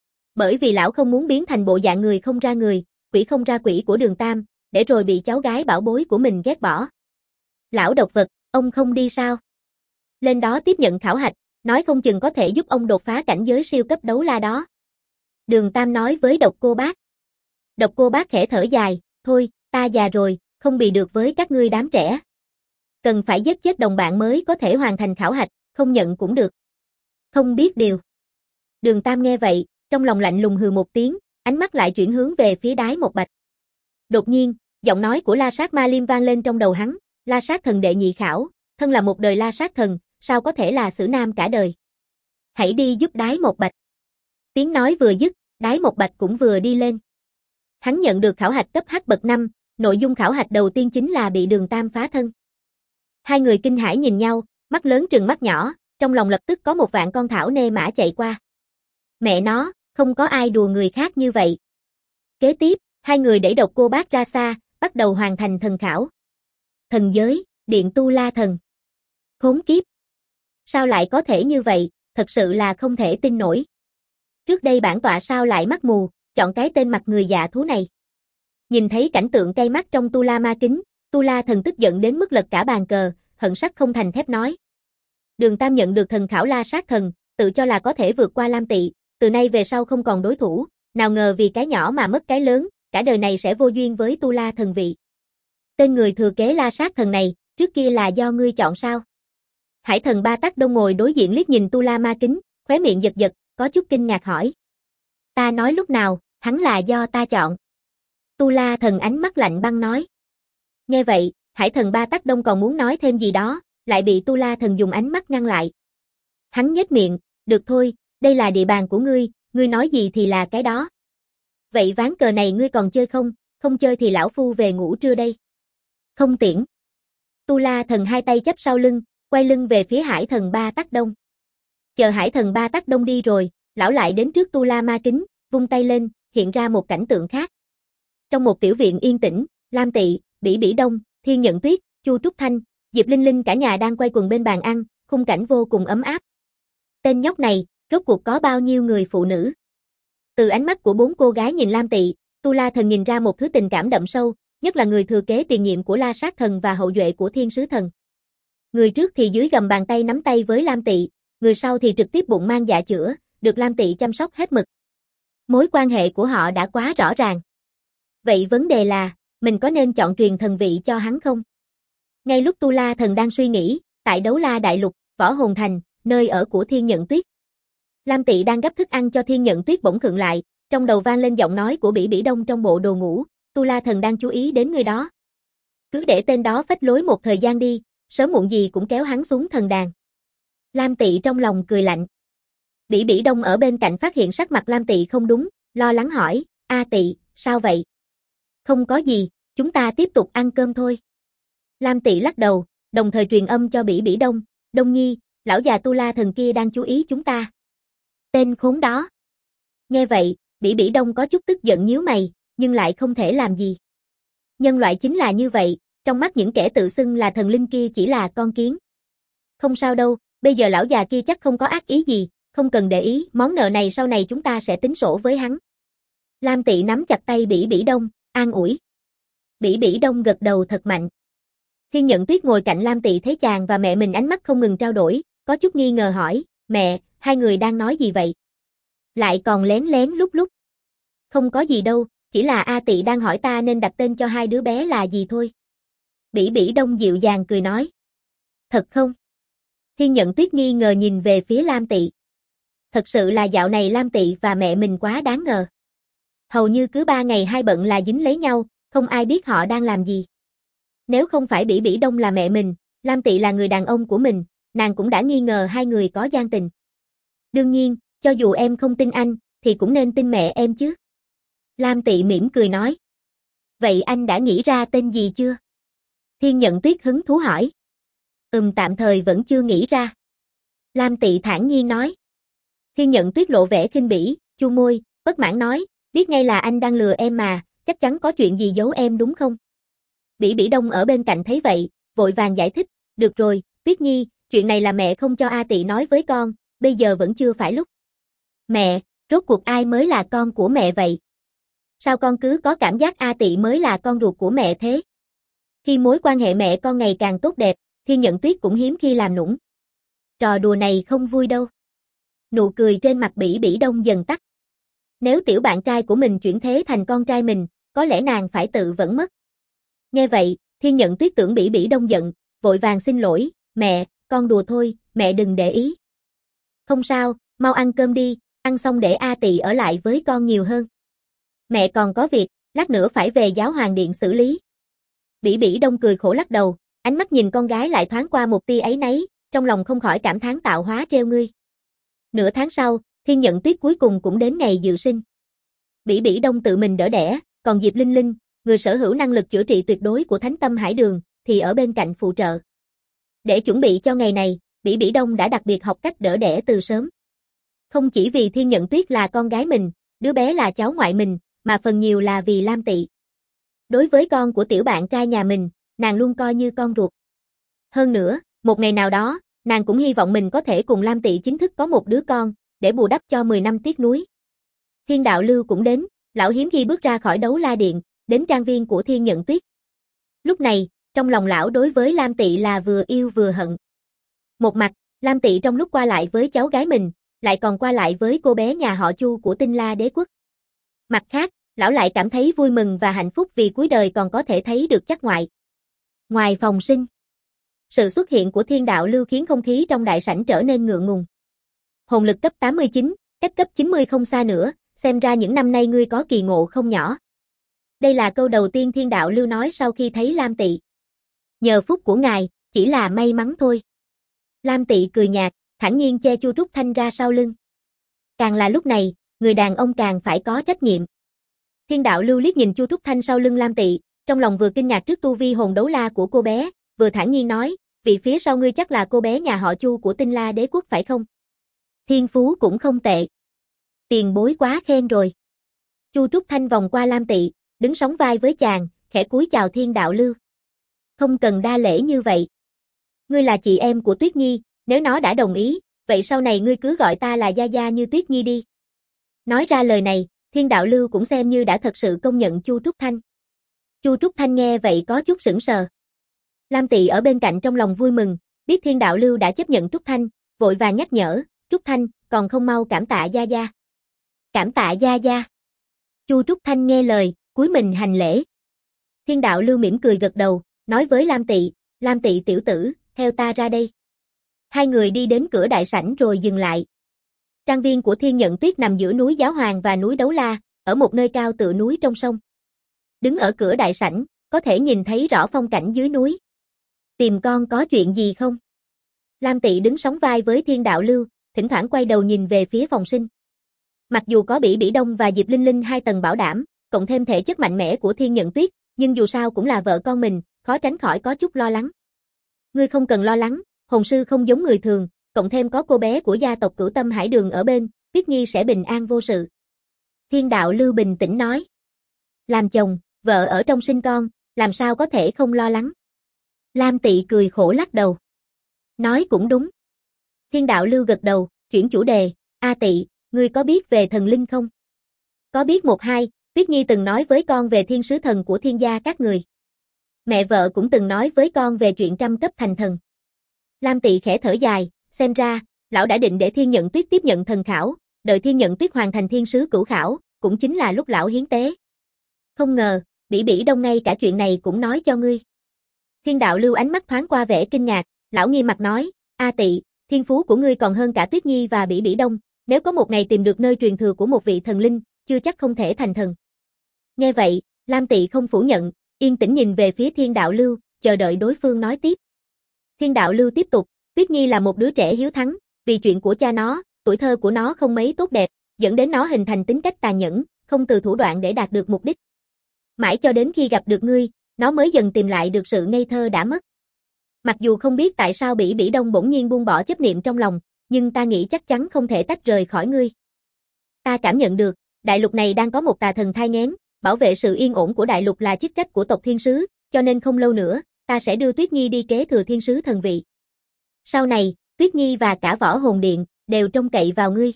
Bởi vì lão không muốn biến thành bộ dạng người không ra người, quỷ không ra quỷ của Đường Tam, để rồi bị cháu gái bảo bối của mình ghét bỏ. Lão độc vật, ông không đi sao? Lên đó tiếp nhận khảo hạch, nói không chừng có thể giúp ông đột phá cảnh giới siêu cấp đấu la đó. Đường Tam nói với Độc Cô Bác. Độc Cô Bác khẽ thở dài, thôi, ta già rồi, không bị được với các ngươi đám trẻ. Cần phải giết chết đồng bạn mới có thể hoàn thành khảo hạch, không nhận cũng được. Không biết điều. Đường Tam nghe vậy, trong lòng lạnh lùng hừ một tiếng, ánh mắt lại chuyển hướng về phía Đái Một Bạch. Đột nhiên, giọng nói của La Sát Ma Liêm vang lên trong đầu hắn, La Sát thần đệ nhị khảo, thân là một đời La Sát thần, sao có thể là xử nam cả đời. Hãy đi giúp Đái Một Bạch. Tiếng nói vừa dứt, Đái Một Bạch cũng vừa đi lên. Hắn nhận được khảo hạch cấp H bậc 5, nội dung khảo hạch đầu tiên chính là bị Đường Tam phá thân. Hai người kinh hãi nhìn nhau, mắt lớn trừng mắt nhỏ, trong lòng lập tức có một vạn con thảo nê mã chạy qua. Mẹ nó, không có ai đùa người khác như vậy. Kế tiếp, hai người đẩy Độc Cô Bác ra xa, bắt đầu hoàn thành thần khảo. Thần giới, Điện Tu La Thần. Khốn kiếp. Sao lại có thể như vậy, thật sự là không thể tin nổi. Trước đây bản tọa sao lại mắt mù, chọn cái tên mặt người dạ thú này. Nhìn thấy cảnh tượng cay mắt trong Tu La Ma Kính, Tu La Thần tức giận đến mức lật cả bàn cờ, hận sắt không thành thép nói. Đường Tam nhận được thần khảo La Sát Thần, tự cho là có thể vượt qua Lam Tị, từ nay về sau không còn đối thủ, nào ngờ vì cái nhỏ mà mất cái lớn, cả đời này sẽ vô duyên với Tu La Thần vị. Tên người thừa kế La Sát Thần này, trước kia là do ngươi chọn sao? Hải Thần Ba Tắc Đông ngồi đối diện liếc nhìn Tu La Ma Kính, khóe miệng giật giật, có chút kinh ngạc hỏi. Ta nói lúc nào, hắn là do ta chọn. Tu La Thần ánh mắt lạnh băng nói. Nghe vậy, Hải Thần Ba Tắc Đông còn muốn nói thêm gì đó, lại bị Tu La Thần dùng ánh mắt ngăn lại. Hắn nhếch miệng, được thôi, đây là địa bàn của ngươi nói gì thì là cái đó. Vậy ván cờ này ngươi còn chơi không, không chơi thì lão phu về ngủ trưa đây. Không tiễn. Tu La Thần hai tay chắp sau lưng, quay lưng về phía Hải Thần Ba Tắc Đông. Chờ Hải Thần Ba Tắc Đông đi rồi, lão lại đến trước Tu La Ma Kính, vung tay lên, hiện ra một cảnh tượng khác. Trong một tiểu viện yên tĩnh, Lam Tị, Bỉ Bỉ Đông, Thiên Nhận Tuyết, Chu Trúc Thanh, Diệp Linh Linh cả nhà đang quay quần bên bàn ăn, khung cảnh vô cùng ấm áp. Tên nhóc này, rốt cuộc có bao nhiêu người phụ nữ? Từ ánh mắt của bốn cô gái nhìn Lam Tị, Tu La Thần nhìn ra một thứ tình cảm đậm sâu, nhất là người thừa kế tiền nhiệm của La Sát Thần và hậu duệ của Thiên Sứ Thần. Người trước thì dưới gầm bàn tay nắm tay với Lam Tị, người sau thì trực tiếp bụng mang dạ chữa, được Lam Tị chăm sóc hết mực. Mối quan hệ của họ đã quá rõ ràng. Vậy vấn đề là, mình có nên chọn truyền thần vị cho hắn không? Ngay lúc Tu La Thần đang suy nghĩ, tại Đấu La Đại Lục, Võ Hồn Thành, nơi ở của Thiên Nhận Tuyết. Lam Tị đang gấp thức ăn cho Thiên Nhận Tuyết bỗng khựng lại, trong đầu vang lên giọng nói của Bỉ Bỉ Đông trong bộ đồ ngủ, Tu La Thần đang chú ý đến người đó. Cứ để tên đó phách lối một thời gian đi, sớm muộn gì cũng kéo hắn xuống thần đàn. Lam Tị trong lòng cười lạnh. Bỉ Bỉ Đông ở bên cạnh phát hiện sắc mặt Lam Tị không đúng, lo lắng hỏi, A Tị, sao vậy? Không có gì, chúng ta tiếp tục ăn cơm thôi. Lam Tị lắc đầu, đồng thời truyền âm cho Bỉ Bỉ Đông, Đông Nhi, lão già Tu La Thần kia đang chú ý chúng ta. Tên khốn đó. Nghe vậy, Bỉ Bỉ Đông có chút tức giận nhíu mày, nhưng lại không thể làm gì. Nhân loại chính là như vậy, trong mắt những kẻ tự xưng là thần linh kia chỉ là con kiến. Không sao đâu, bây giờ lão già kia chắc không có ác ý gì, không cần để ý, món nợ này sau này chúng ta sẽ tính sổ với hắn. Lam Tị nắm chặt tay Bỉ Bỉ Đông, an ủi. Bỉ Bỉ Đông gật đầu thật mạnh. Thiên Nhận Tuyết ngồi cạnh Lam Tị thấy chàng và mẹ mình ánh mắt không ngừng trao đổi, có chút nghi ngờ hỏi, mẹ, hai người đang nói gì vậy? Lại còn lén lén lúc lúc. Không có gì đâu, chỉ là A Tị đang hỏi ta nên đặt tên cho hai đứa bé là gì thôi. Bỉ Bỉ Đông dịu dàng cười nói. Thật không? Thiên Nhận Tuyết nghi ngờ nhìn về phía Lam Tị. Thật sự là dạo này Lam Tị và mẹ mình quá đáng ngờ. Hầu như cứ 3 ngày hai bận là dính lấy nhau, không ai biết họ đang làm gì. Nếu không phải Bỉ Bỉ Đông là mẹ mình, Lam Tị là người đàn ông của mình, nàng cũng đã nghi ngờ hai người có gian tình. Đương nhiên, cho dù em không tin anh, thì cũng nên tin mẹ em chứ. Lam Tị mỉm cười nói. Vậy anh đã nghĩ ra tên gì chưa? Thiên Nhận Tuyết hứng thú hỏi. Tạm thời vẫn chưa nghĩ ra. Lam Tị thản nhiên nói. Thiên Nhận Tuyết lộ vẻ khinh bỉ, chu môi, bất mãn nói, biết ngay là anh đang lừa em mà, chắc chắn có chuyện gì giấu em đúng không? Bỉ Bỉ Đông ở bên cạnh thấy vậy, vội vàng giải thích, được rồi, Tuyết Nhi, chuyện này là mẹ không cho A Tị nói với con, bây giờ vẫn chưa phải lúc. Mẹ, rốt cuộc ai mới là con của mẹ vậy? Sao con cứ có cảm giác A Tị mới là con ruột của mẹ thế? Khi mối quan hệ mẹ con ngày càng tốt đẹp, Thiên Nhận Tuyết cũng hiếm khi làm nũng. Trò đùa này không vui đâu. Nụ cười trên mặt Bỉ Bỉ Đông dần tắt. Nếu tiểu bạn trai của mình chuyển thế thành con trai mình, có lẽ nàng phải tự vẫn mất. Nghe vậy, Thiên Nhận Tuyết tưởng Bỉ Bỉ Đông giận, vội vàng xin lỗi, mẹ, con đùa thôi, mẹ đừng để ý. Không sao, mau ăn cơm đi, ăn xong để A Tị ở lại với con nhiều hơn. Mẹ còn có việc, lát nữa phải về giáo hoàng điện xử lý. Bỉ Bỉ Đông cười khổ lắc đầu, ánh mắt nhìn con gái lại thoáng qua một tia áy náy, trong lòng không khỏi cảm thán tạo hóa treo ngươi. Nửa tháng sau, Thiên Nhận Tuyết cuối cùng cũng đến ngày dự sinh. Bỉ Bỉ Đông tự mình đỡ đẻ, còn Diệp Linh Linh, người sở hữu năng lực chữa trị tuyệt đối của Thánh Tâm Hải Đường, thì ở bên cạnh phụ trợ. Để chuẩn bị cho ngày này, Bỉ Bỉ Đông đã đặc biệt học cách đỡ đẻ từ sớm. Không chỉ vì Thiên Nhận Tuyết là con gái mình, đứa bé là cháu ngoại mình, mà phần nhiều là vì Lam Tị. Đối với con của tiểu bạn trai nhà mình, nàng luôn coi như con ruột. Hơn nữa, một ngày nào đó, nàng cũng hy vọng mình có thể cùng Lam Tị chính thức có một đứa con, để bù đắp cho 10 năm tiếc nuối. Thiên Đạo Lưu cũng đến, lão hiếm khi bước ra khỏi đấu la điện, đến trang viên của Thiên Nhận Tuyết. Lúc này, trong lòng lão đối với Lam Tị là vừa yêu vừa hận. Một mặt, Lam Tị trong lúc qua lại với cháu gái mình, lại còn qua lại với cô bé nhà họ Chu của Tinh La Đế Quốc. Mặt khác, lão lại cảm thấy vui mừng và hạnh phúc vì cuối đời còn có thể thấy được cháu ngoại. Ngoài phòng sinh, sự xuất hiện của Thiên Đạo Lưu khiến không khí trong đại sảnh trở nên ngượng ngùng. Hồn lực cấp 89, cách cấp 90 không xa nữa, xem ra những năm nay ngươi có kỳ ngộ không nhỏ. Đây là câu đầu tiên Thiên Đạo Lưu nói sau khi thấy Lam Tị. Nhờ phúc của ngài, chỉ là may mắn thôi. Lam Tị cười nhạt, thản nhiên che Chu Trúc Thanh ra sau lưng. Càng là lúc này, người đàn ông càng phải có trách nhiệm. Thiên Đạo Lưu liếc nhìn Chu Trúc Thanh sau lưng Lam Tị, trong lòng vừa kinh ngạc trước tu vi hồn đấu la của cô bé, vừa thản nhiên nói, vị phía sau ngươi chắc là cô bé nhà họ Chu của Tinh La Đế Quốc phải không? Thiên phú cũng không tệ. Tiền bối quá khen rồi. Chu Trúc Thanh vòng qua Lam Tị, đứng sóng vai với chàng, khẽ cúi chào Thiên Đạo Lưu. Không cần đa lễ như vậy. Ngươi là chị em của Tuyết Nhi, nếu nó đã đồng ý, vậy sau này ngươi cứ gọi ta là Gia Gia như Tuyết Nhi đi. Nói ra lời này, Thiên Đạo Lưu cũng xem như đã thật sự công nhận Chu Trúc Thanh. Chu Trúc Thanh nghe vậy có chút sững sờ. Lam Tị ở bên cạnh trong lòng vui mừng, biết Thiên Đạo Lưu đã chấp nhận Trúc Thanh, vội vàng nhắc nhở, Trúc Thanh, còn không mau cảm tạ Gia Gia. Cảm tạ Gia Gia. Chu Trúc Thanh nghe lời, cúi mình hành lễ. Thiên Đạo Lưu mỉm cười gật đầu, nói với Lam Tị tiểu tử, theo ta ra đây. Hai người đi đến cửa đại sảnh rồi dừng lại. Trang viên của Thiên Nhận Tuyết nằm giữa núi Giáo Hoàng và núi Đấu La, ở một nơi cao tựa núi trong sông. Đứng ở cửa đại sảnh, có thể nhìn thấy rõ phong cảnh dưới núi. Tìm con có chuyện gì không? Lam Tị đứng sóng vai với Thiên Đạo Lưu, thỉnh thoảng quay đầu nhìn về phía phòng sinh. Mặc dù có Bỉ Bỉ Đông và Diệp Linh Linh hai tầng bảo đảm, cộng thêm thể chất mạnh mẽ của Thiên Nhận Tuyết, nhưng dù sao cũng là vợ con mình, khó tránh khỏi có chút lo lắng. Ngươi không cần lo lắng, hồn sư không giống người thường, cộng thêm có cô bé của gia tộc Cửu Tâm Hải Đường ở bên, Tuyết Nhi sẽ bình an vô sự. Thiên Đạo Lưu bình tĩnh nói. Làm chồng, vợ ở trong sinh con, làm sao có thể không lo lắng. Lam Tị cười khổ lắc đầu. Nói cũng đúng. Thiên Đạo Lưu gật đầu, chuyển chủ đề, A Tị, ngươi có biết về thần linh không? Có biết một hai, Tuyết Nhi từng nói với con về thiên sứ thần của thiên gia các người. Mẹ vợ cũng từng nói với con về chuyện trăm cấp thành thần. Lam Tị khẽ thở dài, xem ra, lão đã định để Thiên Nhận Tuyết tiếp nhận thần khảo, đợi Thiên Nhận Tuyết hoàn thành thiên sứ cửu khảo, cũng chính là lúc lão hiến tế. Không ngờ, Bỉ Bỉ Đông ngay cả chuyện này cũng nói cho ngươi. Thiên Đạo Lưu ánh mắt thoáng qua vẻ kinh ngạc, lão nghiêm mặt nói, A Tị, thiên phú của ngươi còn hơn cả Tuyết Nhi và Bỉ Bỉ Đông, nếu có một ngày tìm được nơi truyền thừa của một vị thần linh, chưa chắc không thể thành thần. Nghe vậy, Lam Tị không phủ nhận, yên tĩnh nhìn về phía Thiên Đạo Lưu, chờ đợi đối phương nói tiếp. Thiên Đạo Lưu tiếp tục, Tuyết Nhi là một đứa trẻ hiếu thắng, vì chuyện của cha nó, tuổi thơ của nó không mấy tốt đẹp, dẫn đến nó hình thành tính cách tàn nhẫn, không từ thủ đoạn để đạt được mục đích. Mãi cho đến khi gặp được ngươi, nó mới dần tìm lại được sự ngây thơ đã mất. Mặc dù không biết tại sao Bỉ Bỉ Đông bỗng nhiên buông bỏ chấp niệm trong lòng, nhưng ta nghĩ chắc chắn không thể tách rời khỏi ngươi. Ta cảm nhận được, đại lục này đang có một tà thần thai nghén, bảo vệ sự yên ổn của đại lục là chức trách của tộc thiên sứ, cho nên không lâu nữa, ta sẽ đưa Tuyết Nhi đi kế thừa thiên sứ thần vị. Sau này, Tuyết Nhi và cả Võ Hồn Điện đều trông cậy vào ngươi.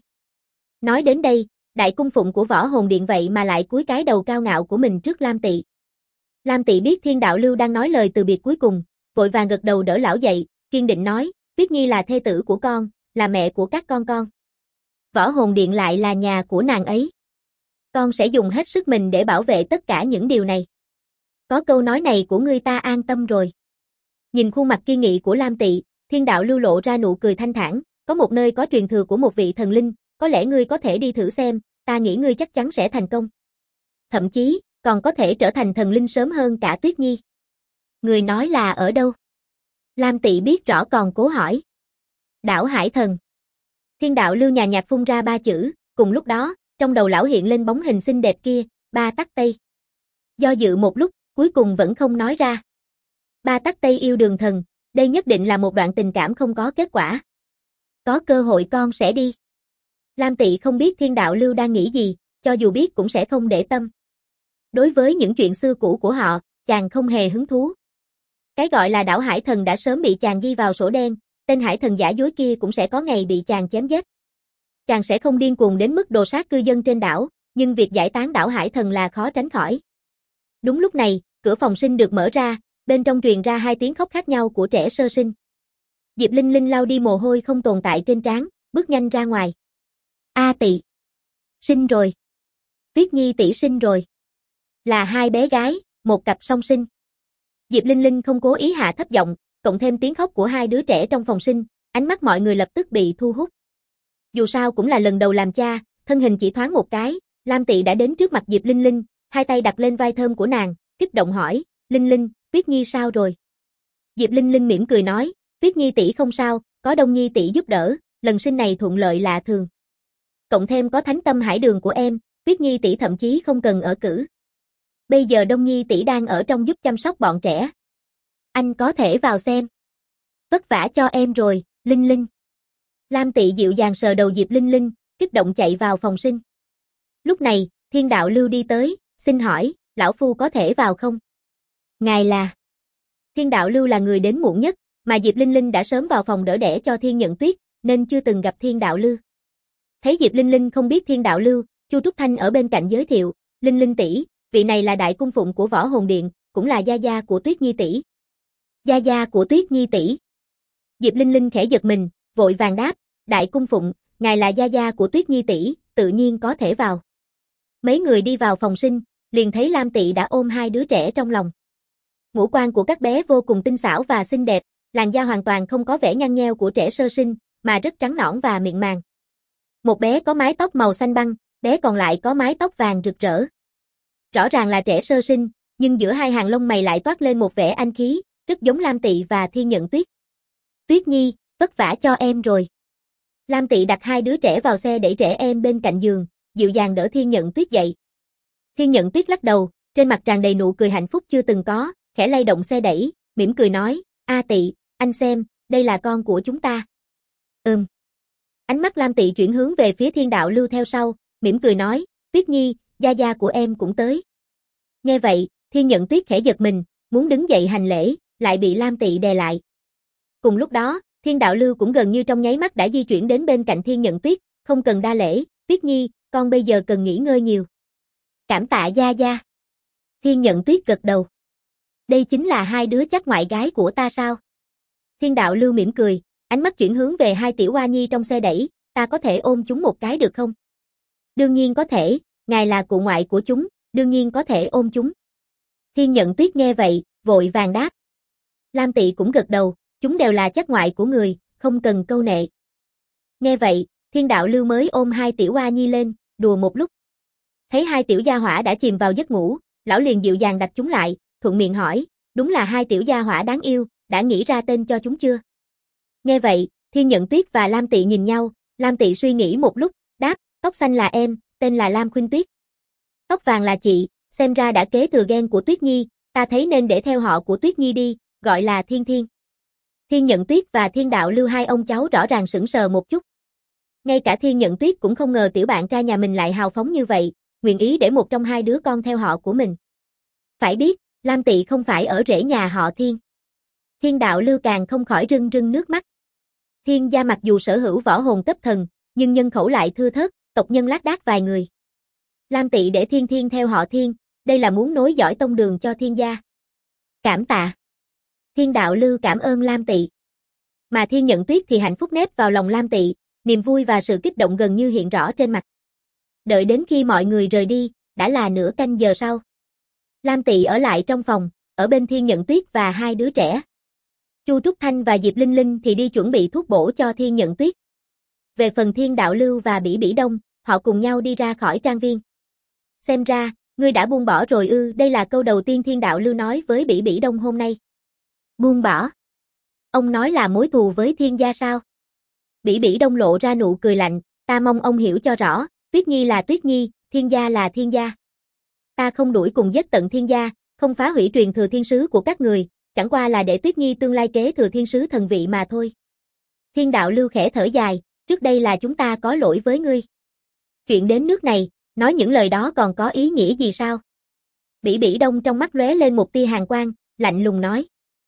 Nói đến đây, đại cung phụng của Võ Hồn Điện vậy mà lại cúi cái đầu cao ngạo của mình trước Lam Tị. Lam Tị biết Thiên Đạo Lưu đang nói lời từ biệt cuối cùng, vội vàng gật đầu đỡ lão dậy, kiên định nói, Tuyết Nhi là thê tử của con, là mẹ của các con. Võ Hồn Điện lại là nhà của nàng ấy. Con sẽ dùng hết sức mình để bảo vệ tất cả những điều này. Có câu nói này của ngươi ta an tâm rồi. Nhìn khuôn mặt kiên nghị của Lam Tị, Thiên Đạo Lưu lộ ra nụ cười thanh thản, có một nơi có truyền thừa của một vị thần linh, có lẽ ngươi có thể đi thử xem, ta nghĩ ngươi chắc chắn sẽ thành công. Thậm chí, còn có thể trở thành thần linh sớm hơn cả Tuyết Nhi. Người nói là ở đâu? Lam Tị biết rõ còn cố hỏi. Đảo Hải Thần. Thiên Đạo Lưu nhàn nhạt phun ra 3 chữ, cùng lúc đó, trong đầu lão hiện lên bóng hình xinh đẹp kia, Ba Tắc Tây. Do dự một lúc, cuối cùng vẫn không nói ra. Ba Tắc Tây yêu Đường Thần, đây nhất định là một đoạn tình cảm không có kết quả. Có cơ hội con sẽ đi. Lam Tị không biết Thiên Đạo Lưu đang nghĩ gì, cho dù biết cũng sẽ không để tâm. Đối với những chuyện xưa cũ của họ, chàng không hề hứng thú. Cái gọi là đảo Hải Thần đã sớm bị chàng ghi vào sổ đen, tên Hải Thần giả dối kia cũng sẽ có ngày bị chàng chém giết. Chàng sẽ không điên cuồng đến mức đồ sát cư dân trên đảo, nhưng việc giải tán đảo Hải Thần là khó tránh khỏi. Đúng lúc này, cửa phòng sinh được mở ra, bên trong truyền ra 2 tiếng khóc khác nhau của trẻ sơ sinh. Diệp Linh Linh lau đi mồ hôi không tồn tại trên trán, bước nhanh ra ngoài. A Tị, sinh rồi. Tuyết Nhi tỷ sinh rồi. Là 2 bé gái, một cặp song sinh. Diệp Linh Linh không cố ý hạ thấp giọng, cộng thêm tiếng khóc của 2 đứa trẻ trong phòng sinh, ánh mắt mọi người lập tức bị thu hút. Dù sao cũng là lần đầu làm cha, thân hình chỉ thoáng một cái, Lam Tị đã đến trước mặt Diệp Linh Linh, 2 tay đặt lên vai thơm của nàng, kích động hỏi, Linh Linh, Tuyết Nhi sao rồi? Diệp Linh Linh mỉm cười nói, Tuyết Nhi tỷ không sao, có Đông Nhi tỷ giúp đỡ, lần sinh này thuận lợi lạ thường. Cộng thêm có Thánh Tâm Hải Đường của em, Tuyết Nhi tỷ thậm chí không cần ở cữ. Bây giờ Đông Nhi tỷ đang ở trong giúp chăm sóc bọn trẻ. Anh có thể vào xem. Vất vả cho em rồi, Linh Linh. Lam Tị dịu dàng sờ đầu Diệp Linh Linh, kích động chạy vào phòng sinh. Lúc này, Thiên Đạo Lưu đi tới, xin hỏi, lão phu có thể vào không? Ngài là... Thiên Đạo Lưu là người đến muộn nhất, mà Diệp Linh Linh đã sớm vào phòng đỡ đẻ cho Thiên Nhận Tuyết, nên chưa từng gặp Thiên Đạo Lưu. Thấy Diệp Linh Linh không biết Thiên Đạo Lưu, Chu Trúc Thanh ở bên cạnh giới thiệu, Linh Linh tỷ, vị này là đại cung phụng của Võ Hồn Điện, cũng là gia gia của Tuyết Nhi tỷ. Gia gia của Tuyết Nhi tỷ. Diệp Linh Linh khẽ giật mình, vội vàng đáp, đại cung phụng, ngài là gia gia của Tuyết Nhi tỷ, tự nhiên có thể vào. Mấy người đi vào phòng sinh, liền thấy Lam Tị đã ôm 2 đứa trẻ trong lòng. Ngũ quan của các bé vô cùng tinh xảo và xinh đẹp, làn da hoàn toàn không có vẻ nhăn nheo của trẻ sơ sinh, mà rất trắng nõn và mịn màng. Một bé có mái tóc màu xanh băng, bé còn lại có mái tóc vàng rực rỡ. Rõ ràng là trẻ sơ sinh, nhưng giữa 2 hàng lông mày lại toát lên một vẻ anh khí, rất giống Lam Tị và Thiên Nhận Tuyết. Tuyết Nhi, vất vả cho em rồi. Lam Tị đặt 2 đứa trẻ vào xe đẩy trẻ em bên cạnh giường, dịu dàng đỡ Thiên Nhận Tuyết dậy. Thiên Nhận Tuyết lắc đầu, trên mặt tràn đầy nụ cười hạnh phúc chưa từng có, khẽ lay động xe đẩy, mỉm cười nói, A Tị, anh xem, đây là con của chúng ta. Ánh mắt Lam Tị chuyển hướng về phía Thiên Đạo Lưu theo sau, mỉm cười nói, Tuyết Nhi, gia gia của em cũng tới. Nghe vậy, Thiên Nhận Tuyết khẽ giật mình, muốn đứng dậy hành lễ, lại bị Lam Tị đè lại. Cùng lúc đó, Thiên Đạo Lưu cũng gần như trong nháy mắt đã di chuyển đến bên cạnh Thiên Nhận Tuyết, không cần đa lễ, Tuyết Nhi, con bây giờ cần nghỉ ngơi nhiều. Cảm tạ gia gia. Thiên Nhận Tuyết gật đầu. Đây chính là 2 đứa chắc ngoại gái của ta sao? Thiên Đạo Lưu mỉm cười, ánh mắt chuyển hướng về 2 tiểu oa nhi trong xe đẩy, ta có thể ôm chúng một cái được không? Đương nhiên có thể, ngài là cụ ngoại của chúng, đương nhiên có thể ôm chúng. Thiên Nhận Tuyết nghe vậy, vội vàng đáp. Lam Tị cũng gật đầu, chúng đều là chắc ngoại của người, không cần câu nệ. Nghe vậy, Thiên Đạo Lưu mới ôm 2 tiểu oa nhi lên, đùa một lúc. Thấy 2 tiểu gia hỏa đã chìm vào giấc ngủ, lão liền dịu dàng đặt chúng lại, thuận miệng hỏi, đúng là 2 tiểu gia hỏa đáng yêu, đã nghĩ ra tên cho chúng chưa? Nghe vậy, Thiên Nhận Tuyết và Lam Tị nhìn nhau, Lam Tị suy nghĩ một lúc, đáp, tóc xanh là em, tên là Lam Khuynh Tuyết. Tóc vàng là chị, xem ra đã kế thừa gen của Tuyết Nhi, ta thấy nên để theo họ của Tuyết Nhi đi, gọi là Thiên Thiên. Thiên Nhận Tuyết và Thiên Đạo Lưu 2 ông cháu rõ ràng sững sờ một chút. Ngay cả Thiên Nhận Tuyết cũng không ngờ tiểu bạn trai nhà mình lại hào phóng như vậy, nguyện ý để một trong 2 đứa con theo họ của mình. Phải biết, Lam Tị không phải ở rễ nhà họ Thiên. Thiên Đạo Lưu càng không khỏi rưng rưng nước mắt. Thiên gia mặc dù sở hữu võ hồn cấp thần, nhưng nhân khẩu lại thưa thớt, tộc nhân lác đác vài người. Lam Tị để Thiên Thiên theo họ Thiên, đây là muốn nối dõi tông đường cho Thiên gia. Cảm tạ. Thiên Đạo Lưu cảm ơn Lam Tị. Mà Thiên Nhận Tuyết thì hạnh phúc nép vào lòng Lam Tị, niềm vui và sự kích động gần như hiện rõ trên mặt. Đợi đến khi mọi người rời đi, đã là nửa canh giờ sau. Lam Tị ở lại trong phòng, ở bên Thiên Nhận Tuyết và hai đứa trẻ. Chu Trúc Thanh và Diệp Linh Linh thì đi chuẩn bị thuốc bổ cho Thiên Nhận Tuyết. Về phần Thiên Đạo Lưu và Bỉ Bỉ Đông, họ cùng nhau đi ra khỏi trang viên. Xem ra, ngươi đã buông bỏ rồi ư, đây là câu đầu tiên Thiên Đạo Lưu nói với Bỉ Bỉ Đông hôm nay. Buông bỏ? Ông nói là mối thù với Thiên gia sao? Bỉ Bỉ Đông lộ ra nụ cười lạnh, ta mong ông hiểu cho rõ, Tuyết Nhi là Tuyết Nhi, Thiên gia là Thiên gia. Ta không đuổi cùng giết tận Thiên gia, không phá hủy truyền thừa thiên sứ của các người, chẳng qua là để Tuyết Nhi tương lai kế thừa thiên sứ thần vị mà thôi. Thiên Đạo Lưu khẽ thở dài, trước đây là chúng ta có lỗi với ngươi. Chuyện đến nước này, nói những lời đó còn có ý nghĩa gì sao? Bỉ Bỉ Đông trong mắt lóe lên một tia hàn quang, lạnh lùng nói.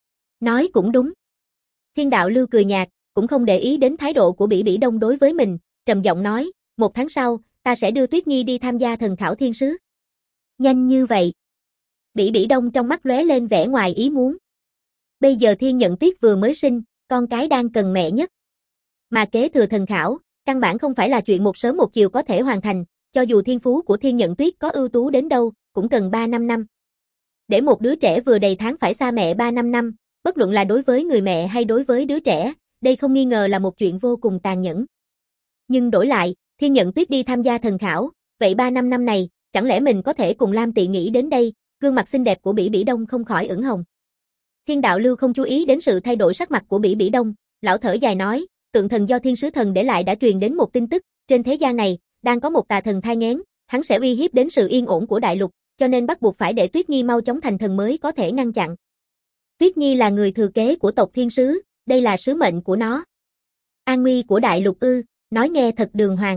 Nói cũng đúng. Thiên Đạo Lưu cười nhạt, cũng không để ý đến thái độ của Bỉ Bỉ Đông đối với mình, trầm giọng nói, 1 tháng sau, ta sẽ đưa Tuyết Nhi đi tham gia thần khảo thiên sứ. Nhanh như vậy. Bỉ Bỉ Đông trong mắt lóe lên vẻ ngoài ý muốn. Bây giờ Thiên Nhận Tuyết vừa mới sinh, con cái đang cần mẹ nhất. Mà kế thừa thần khảo, căn bản không phải là chuyện một sớm một chiều có thể hoàn thành, cho dù thiên phú của Thiên Nhận Tuyết có ưu tú đến đâu, cũng cần 3-5 năm. Để một đứa trẻ vừa đầy tháng phải xa mẹ 3-5 năm, bất luận là đối với người mẹ hay đối với đứa trẻ, đây không nghi ngờ là một chuyện vô cùng tàn nhẫn. Nhưng đổi lại, Thiên Nhận Tuyết đi tham gia thần khảo, vậy 3-5 năm này, chẳng lẽ mình có thể cùng Lam Tị nghĩ đến đây, gương mặt xinh đẹp của Bỉ Bỉ Đông không khỏi ửng hồng. Thiên Đạo Lưu không chú ý đến sự thay đổi sắc mặt của Bỉ Bỉ Đông, lão thở dài nói, tượng thần do thiên sứ thần để lại đã truyền đến một tin tức, trên thế gian này, đang có một tà thần thai nghén, hắn sẽ uy hiếp đến sự yên ổn của đại lục, cho nên bắt buộc phải để Tuyết Nhi mau chóng thành thần mới có thể ngăn chặn. Tuyết Nhi là người thừa kế của tộc thiên sứ, đây là sứ mệnh của nó. An nguy của đại lục ư, nói nghe thật đường hoàng.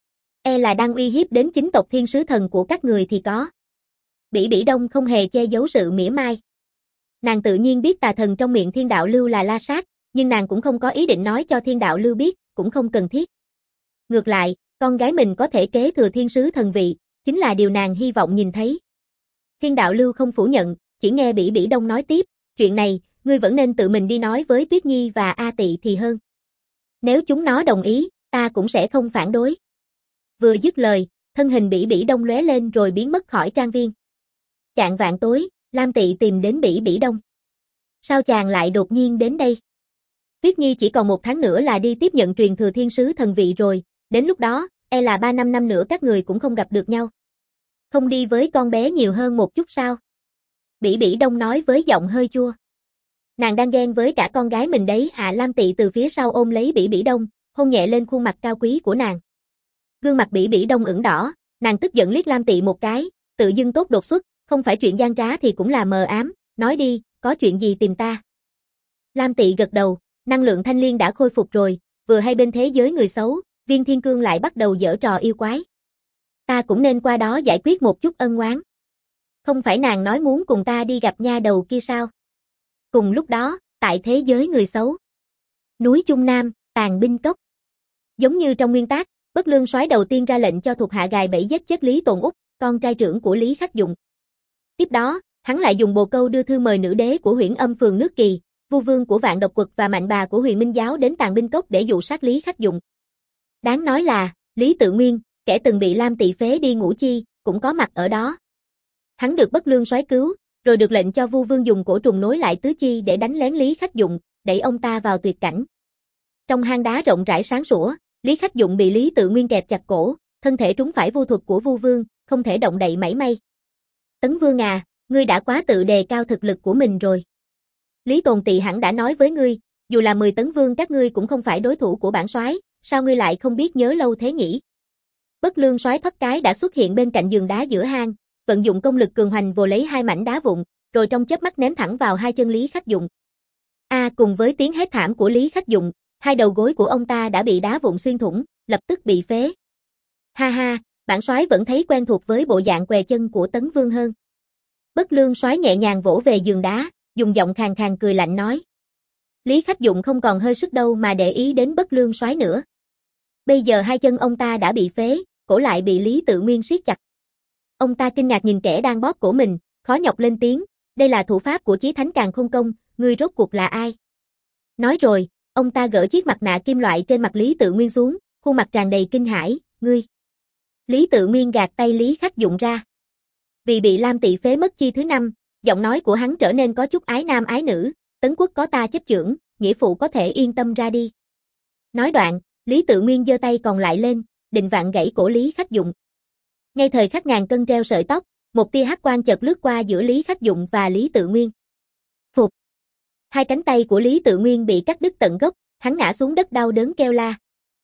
E là đang uy hiếp đến chính tộc thiên sứ thần của các người thì có. Bỉ Bỉ Đông không hề che giấu sự mỉa mai. Nàng tự nhiên biết tà thần trong miệng Thiên Đạo Lưu là La Sát, nhưng nàng cũng không có ý định nói cho Thiên Đạo Lưu biết, cũng không cần thiết. Ngược lại, con gái mình có thể kế thừa thiên sứ thần vị, chính là điều nàng hy vọng nhìn thấy. Thiên Đạo Lưu không phủ nhận, chỉ nghe Bỉ Bỉ Đông nói tiếp, chuyện này, ngươi vẫn nên tự mình đi nói với Tuyết Nhi và A Tị thì hơn. Nếu chúng nó đồng ý, ta cũng sẽ không phản đối. Vừa dứt lời, thân hình Bỉ Bỉ Đông lóe lên rồi biến mất khỏi trang viên. Chạng vạng tối, Lam Tị tìm đến Bỉ Bỉ Đông. Sao chàng lại đột nhiên đến đây? Tuyết Nhi chỉ còn 1 tháng nữa là đi tiếp nhận truyền thừa thiên sứ thần vị rồi, đến lúc đó, e là 3-5 năm nữa các người cũng không gặp được nhau. Không đi với con bé nhiều hơn một chút sao? Bỉ Bỉ Đông nói với giọng hơi chua. Nàng đang ghen với cả con gái mình đấy à? Lam Tị từ phía sau ôm lấy Bỉ Bỉ Đông, hôn nhẹ lên khuôn mặt cao quý của nàng. Gương mặt Bỉ Bỉ Đông ửng đỏ, nàng tức giận liếc Lam Tị một cái, tự dưng tốt đột xuất, không phải chuyện gian trá thì cũng là mờ ám, nói đi, có chuyện gì tìm ta? Lam Tị gật đầu, năng lượng thanh liên đã khôi phục rồi, vừa hay bên thế giới người xấu, Viên Thiên Cương lại bắt đầu giở trò yêu quái. Ta cũng nên qua đó giải quyết một chút ân oán. Không phải nàng nói muốn cùng ta đi gặp nha đầu kia sao? Cùng lúc đó, tại thế giới người xấu, núi Trung Nam, Tàn Binh Cốc. Giống như trong nguyên tác, Bất Lương soái đầu tiên ra lệnh cho thuộc hạ gài bẫy giết chết Lý Tồn Úc, con trai trưởng của Lý Khắc Dụng. Tiếp đó, hắn lại dùng bồ câu đưa thư mời nữ đế của Huyễn Âm Phường nước Kỳ, Vu Vương của Vạn Độc Quật và Mạnh Bà của Huyền Minh Giáo đến Tàn Binh Cốc để dụ sát Lý Khắc Dụng. Đáng nói là, Lý Tự Nguyên, kẻ từng bị Lam Tị phế đi ngũ chi, cũng có mặt ở đó. Hắn được Bất Lương soái cứu, rồi được lệnh cho Vu Vương dùng cổ trùng nối lại tứ chi để đánh lén Lý Khắc Dụng, đẩy ông ta vào tuyệt cảnh. Trong hang đá rộng rãi sáng sủa, Lý Khắc Dụng bị Lý Tự Nguyên kẹp chặt cổ, thân thể trúng phải vu thuật của Vu Vương, không thể động đậy mảy may. Tấn Vương à, ngươi đã quá tự đề cao thực lực của mình rồi. Lý Tồn Tị hẳn đã nói với ngươi, dù là 10 Tấn Vương các ngươi cũng không phải đối thủ của bản soái, sao ngươi lại không biết nhớ lâu thế nhỉ? Bất Lương soái thoát cái đã xuất hiện bên cạnh giường đá giữa hang, vận dụng công lực cường hoành vồ lấy 2 mảnh đá vụn, rồi trong chớp mắt ném thẳng vào 2 chân Lý Khắc Dụng. Cùng với tiếng hét thảm của Lý Khắc Dụng, 2 đầu gối của ông ta đã bị đá vụn xuyên thủng, lập tức bị phế. Ha ha, bản soái vẫn thấy quen thuộc với bộ dạng què chân của Tấn Vương hơn. Bất Lương soái nhẹ nhàng vỗ về giường đá, dùng giọng khàn khàn cười lạnh nói. Lý Khắc Dụng không còn hơi sức đâu mà để ý đến Bất Lương soái nữa. Bây giờ 2 chân ông ta đã bị phế, cổ lại bị Lý Tự Nguyên siết chặt. Ông ta kinh ngạc nhìn kẻ đang bóp cổ mình, khó nhọc lên tiếng, đây là thủ pháp của Chí Thánh Càn Khôn Công, ngươi rốt cuộc là ai? Nói rồi, ông ta gỡ chiếc mặt nạ kim loại trên mặt Lý Tự Nguyên xuống, khuôn mặt tràn đầy kinh hãi, ngươi. Lý Tự Nguyên gạt tay Lý Khắc Dụng ra. Vì bị Lam Tỵ phế mất chi thứ 5, giọng nói của hắn trở nên có chút ái nam ái nữ, Tấn quốc có ta chấp chưởng, nghĩa phụ có thể yên tâm ra đi. Nói đoạn, Lý Tự Nguyên giơ tay còn lại lên, định vạn gãy cổ Lý Khắc Dụng. Ngay thời khắc ngàn cân treo sợi tóc, một tia hắc quang chợt lướt qua giữa Lý Khắc Dụng và Lý Tự Nguyên. Phụt! Hai cánh tay của Lý Tự Nguyên bị cắt đứt tận gốc, hắn ngã xuống đất đau đớn kêu la.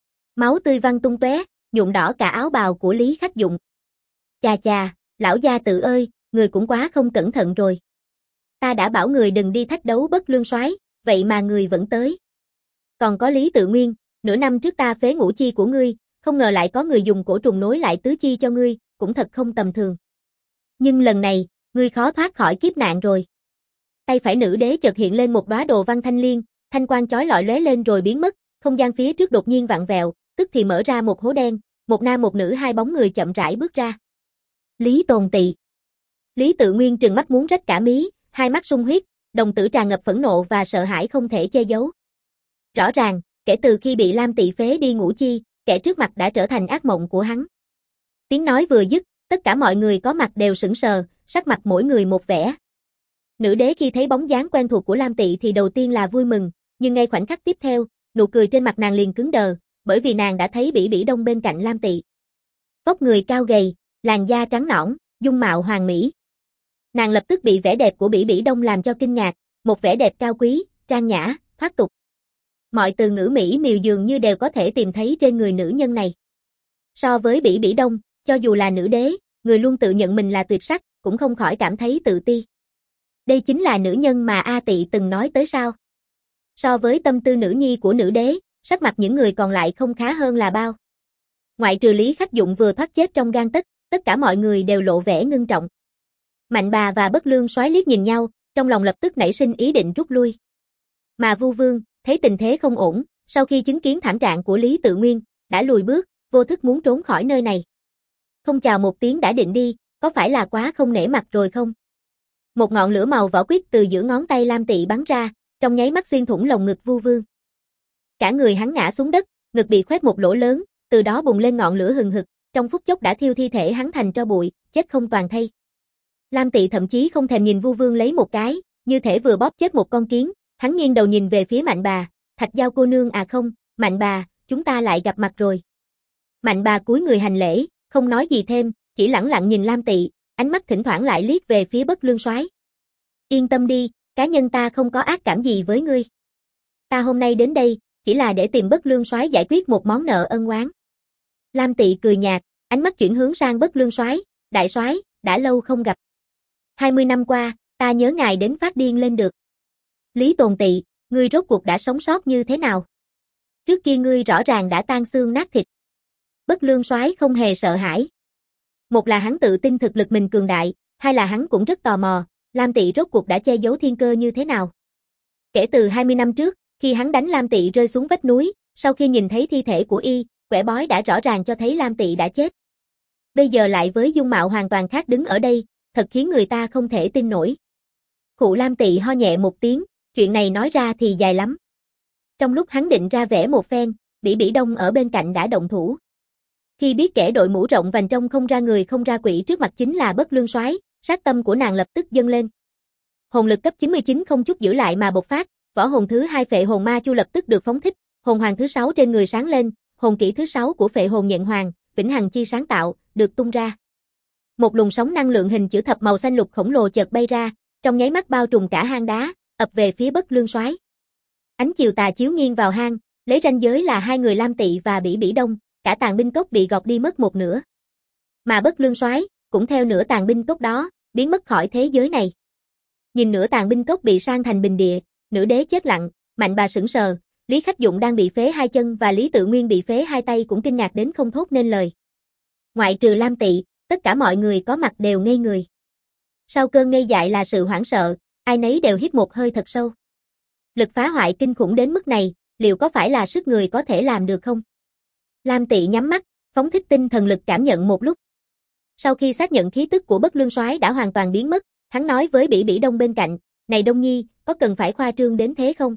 Máu tươi văng tung tóe, nhuộm đỏ cả áo bào của Lý Khắc Dụng. Chà chà, lão gia Tự ơi, người cũng quá không cẩn thận rồi. Ta đã bảo người đừng đi thách đấu Bất Lương Soái, vậy mà người vẫn tới. Còn có Lý Tự Nguyên, nửa năm trước ta phế ngũ chi của ngươi, không ngờ lại có người dùng cổ trùng nối lại tứ chi cho ngươi, cũng thật không tầm thường. Nhưng lần này, ngươi khó thoát khỏi kiếp nạn rồi. Tay phải nữ đế chợt hiện lên một đóa đồ văn thanh liên, thanh quang chói lọi lóe lên rồi biến mất, không gian phía trước đột nhiên vặn vẹo, tức thì mở ra một hố đen, một nam một nữ hai bóng người chậm rãi bước ra. Lý Tồn Tỵ. Lý Tự Nguyên trừng mắt muốn rách cả mí, hai mắt sung huyết, đồng tử tràn ngập phẫn nộ và sợ hãi không thể che giấu. Rõ ràng, kể từ khi bị Lam Tỵ phế đi ngũ chi, kẻ trước mặt đã trở thành ác mộng của hắn. Tiếng nói vừa dứt, tất cả mọi người có mặt đều sững sờ, sắc mặt mỗi người một vẻ. Nữ đế khi thấy bóng dáng quen thuộc của Lam Tỵ thì đầu tiên là vui mừng, nhưng ngay khoảnh khắc tiếp theo, nụ cười trên mặt nàng liền cứng đờ, bởi vì nàng đã thấy Bỉ Bỉ Đông bên cạnh Lam Tỵ. Vóc người cao gầy, làn da trắng nõn, dung mạo hoàn mỹ. Nàng lập tức bị vẻ đẹp của Bỉ Bỉ Đông làm cho kinh ngạc, một vẻ đẹp cao quý, trang nhã, thoát tục. Mọi từ ngữ mỹ miều dường như đều có thể tìm thấy trên người nữ nhân này. So với Bỉ Bỉ Đông, cho dù là nữ đế, người luôn tự nhận mình là tuyệt sắc, cũng không khỏi cảm thấy tự ti. Đây chính là nữ nhân mà A Tỵ từng nói tới sao? So với tâm tư nữ nhi của nữ đế, sắc mặt những người còn lại không khá hơn là bao. Ngoại trừ Lý Khắc Dụng vừa thoát chết trong gang tấc, tất cả mọi người đều lộ vẻ ngưng trọng. Mạnh bà và Bất Lương Soái liếc nhìn nhau, trong lòng lập tức nảy sinh ý định rút lui. Mà Vu Vương, thấy tình thế không ổn, sau khi chứng kiến thảm trạng của Lý Tự Nguyên, đã lùi bước, vô thức muốn trốn khỏi nơi này. Không chào một tiếng đã định đi, có phải là quá không nể mặt rồi không? Một ngọn lửa màu vỏ quýt từ giữa ngón tay Lam Tỵ bắn ra, trong nháy mắt xuyên thủng lồng ngực Vu Vương. Cả người hắn ngã xuống đất, ngực bị khoét một lỗ lớn, từ đó bùng lên ngọn lửa hừng hực, trong phút chốc đã thiêu thi thể hắn thành tro bụi, chết không toàn thây. Lam Tỵ thậm chí không thèm nhìn Vu Vương lấy một cái, như thể vừa bóp chết một con kiến, hắn nghiêng đầu nhìn về phía Mạnh bà, Thạch Giao cô nương à không, Mạnh bà, chúng ta lại gặp mặt rồi. Mạnh bà cúi người hành lễ, không nói gì thêm, chỉ lẳng lặng nhìn Lam Tỵ, ánh mắt thỉnh thoảng lại liếc về phía Bất Lương Soái. Yên tâm đi, cá nhân ta không có ác cảm gì với ngươi. Ta hôm nay đến đây, chỉ là để tìm Bất Lương Soái giải quyết một món nợ ân oán. Lam Tỵ cười nhạt, ánh mắt chuyển hướng sang Bất Lương Soái, đại soái, đã lâu không gặp. 20 năm qua, ta nhớ ngài đến phát điên lên được. Lý Tồn Tỵ, ngươi rốt cuộc đã sống sót như thế nào? Trước kia ngươi rõ ràng đã tan xương nát thịt. Bất Lương Soái không hề sợ hãi. Một là hắn tự tin thực lực mình cường đại, hai là hắn cũng rất tò mò, Lam Tỵ rốt cuộc đã che giấu thiên cơ như thế nào. Kể từ 20 năm trước, khi hắn đánh Lam Tỵ rơi xuống vách núi, sau khi nhìn thấy thi thể của y, quẻ bói đã rõ ràng cho thấy Lam Tỵ đã chết. Bây giờ lại với dung mạo hoàn toàn khác đứng ở đây, thật khiến người ta không thể tin nổi. Khụ Lam Tỵ ho nhẹ một tiếng, chuyện này nói ra thì dài lắm. Trong lúc hắn định ra vẻ một phen, Bỉ Bỉ Đông ở bên cạnh đã động thủ. Khi biết kẻ đội mũ rộng vành trông không ra người không ra quỷ trước mặt chính là Bất Lương Soái, sát tâm của nàng lập tức dâng lên. Hồn lực cấp 99 không chút giữ lại mà bộc phát, võ hồn thứ 2 Phệ Hồn Ma Chu lập tức được phóng thích, hồn hoàng thứ 6 trên người sáng lên, hồn kỹ thứ 6 của Phệ Hồn Nhện Hoàng, Vĩnh Hằng Chi sáng tạo, được tung ra. Một luồng sóng năng lượng hình chữ thập màu xanh lục khổng lồ chợt bay ra, trong nháy mắt bao trùm cả hang đá, ập về phía Bất Lương Soái. Ánh chiều tà chiếu nghiêng vào hang, lấy ranh giới là hai người Lam Tỵ và Bỉ Bỉ Đông, cả tàn binh cốc bị gọt đi mất một nửa. Mà Bất Lương Soái cũng theo nửa tàn binh cốc đó, biến mất khỏi thế giới này. Nhìn nửa tàn binh cốc bị san thành bình địa, nữ đế chết lặng, Mạnh bà sững sờ, Lý Khắc Dụng đang bị phế hai chân và Lý Tự Nguyên bị phế hai tay cũng kinh ngạc đến không thốt nên lời. Ngoại trừ Lam Tỵ, tất cả mọi người có mặt đều ngây người. Sau cơn ngây dại là sự hoảng sợ, ai nấy đều hít một hơi thật sâu. Lực phá hoại kinh khủng đến mức này, liệu có phải là sức người có thể làm được không? Lam Tỵ nhắm mắt, phóng thích tinh thần lực cảm nhận một lúc. Sau khi xác nhận khí tức của Bất Lương Soái đã hoàn toàn biến mất, hắn nói với Bỉ Bỉ Đông bên cạnh, "Này Đông Nhi, có cần phải khoa trương đến thế không?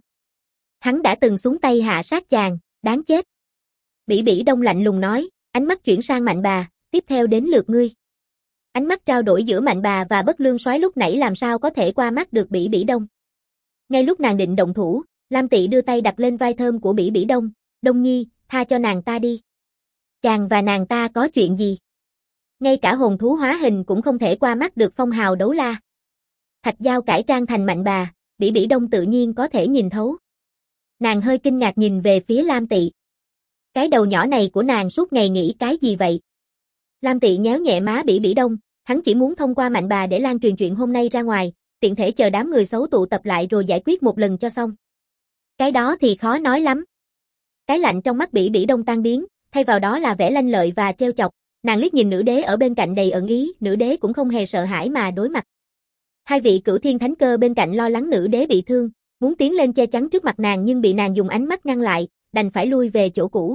Hắn đã từng xuống tay hạ sát chàng, đáng chết." Bỉ Bỉ Đông lạnh lùng nói, ánh mắt chuyển sang Mạnh bà, tiếp theo đến lượt ngươi. Ánh mắt trao đổi giữa Mạnh Bà và Bất Lương Soái lúc nãy làm sao có thể qua mắt được Bỉ Bỉ Đông. Ngay lúc nàng định động thủ, Lam Tị đưa tay đặt lên vai thơm của Bỉ Bỉ Đông, Đông Nhi, tha cho nàng ta đi. Chàng và nàng ta có chuyện gì? Ngay cả hồn thú hóa hình cũng không thể qua mắt được phong hào đấu la. Thạch Giao cải trang thành Mạnh Bà, Bỉ Bỉ Đông tự nhiên có thể nhìn thấu. Nàng hơi kinh ngạc nhìn về phía Lam Tị. Cái đầu nhỏ này của nàng suốt ngày nghĩ cái gì vậy? Lam Tị nhéo nhẹ má Bỉ Bỉ Đông, hắn chỉ muốn thông qua Mạnh Bà để lan truyền chuyện hôm nay ra ngoài, tiện thể chờ đám người xấu tụ tập lại rồi giải quyết một lần cho xong. Cái đó thì khó nói lắm. Cái lạnh trong mắt Bỉ Bỉ Đông tan biến, thay vào đó là vẻ lanh lợi và trêu chọc. Nàng liếc nhìn nữ đế ở bên cạnh đầy ẩn ý, nữ đế cũng không hề sợ hãi mà đối mặt. Hai vị cửu thiên thánh cơ bên cạnh lo lắng nữ đế bị thương, muốn tiến lên che chắn trước mặt nàng nhưng bị nàng dùng ánh mắt ngăn lại, đành phải lui về chỗ cũ.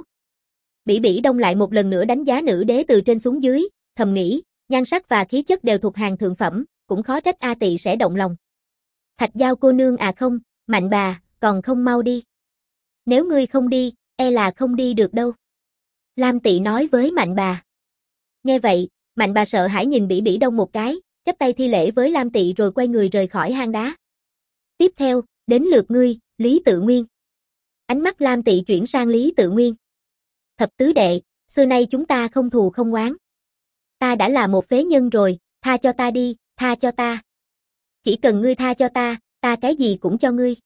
Bỉ Bỉ Đông lại một lần nữa đánh giá nữ đế từ trên xuống dưới, thầm nghĩ, nhan sắc và khí chất đều thuộc hàng thượng phẩm, cũng khó trách A Tị sẽ động lòng. Thạch Giao cô nương à không, Mạnh Bà, còn không mau đi. Nếu ngươi không đi, e là không đi được đâu. Lam Tị nói với Mạnh Bà. Nghe vậy, Mạnh Bà sợ hãi nhìn Bỉ Bỉ Đông một cái, chắp tay thi lễ với Lam Tị rồi quay người rời khỏi hang đá. Tiếp theo, đến lượt ngươi, Lý Tự Nguyên. Ánh mắt Lam Tị chuyển sang Lý Tự Nguyên. Thập tứ đệ, xưa nay chúng ta không thù không oán. Ta đã là một phế nhân rồi, tha cho ta đi, tha cho ta. Chỉ cần ngươi tha cho ta cái gì cũng cho ngươi.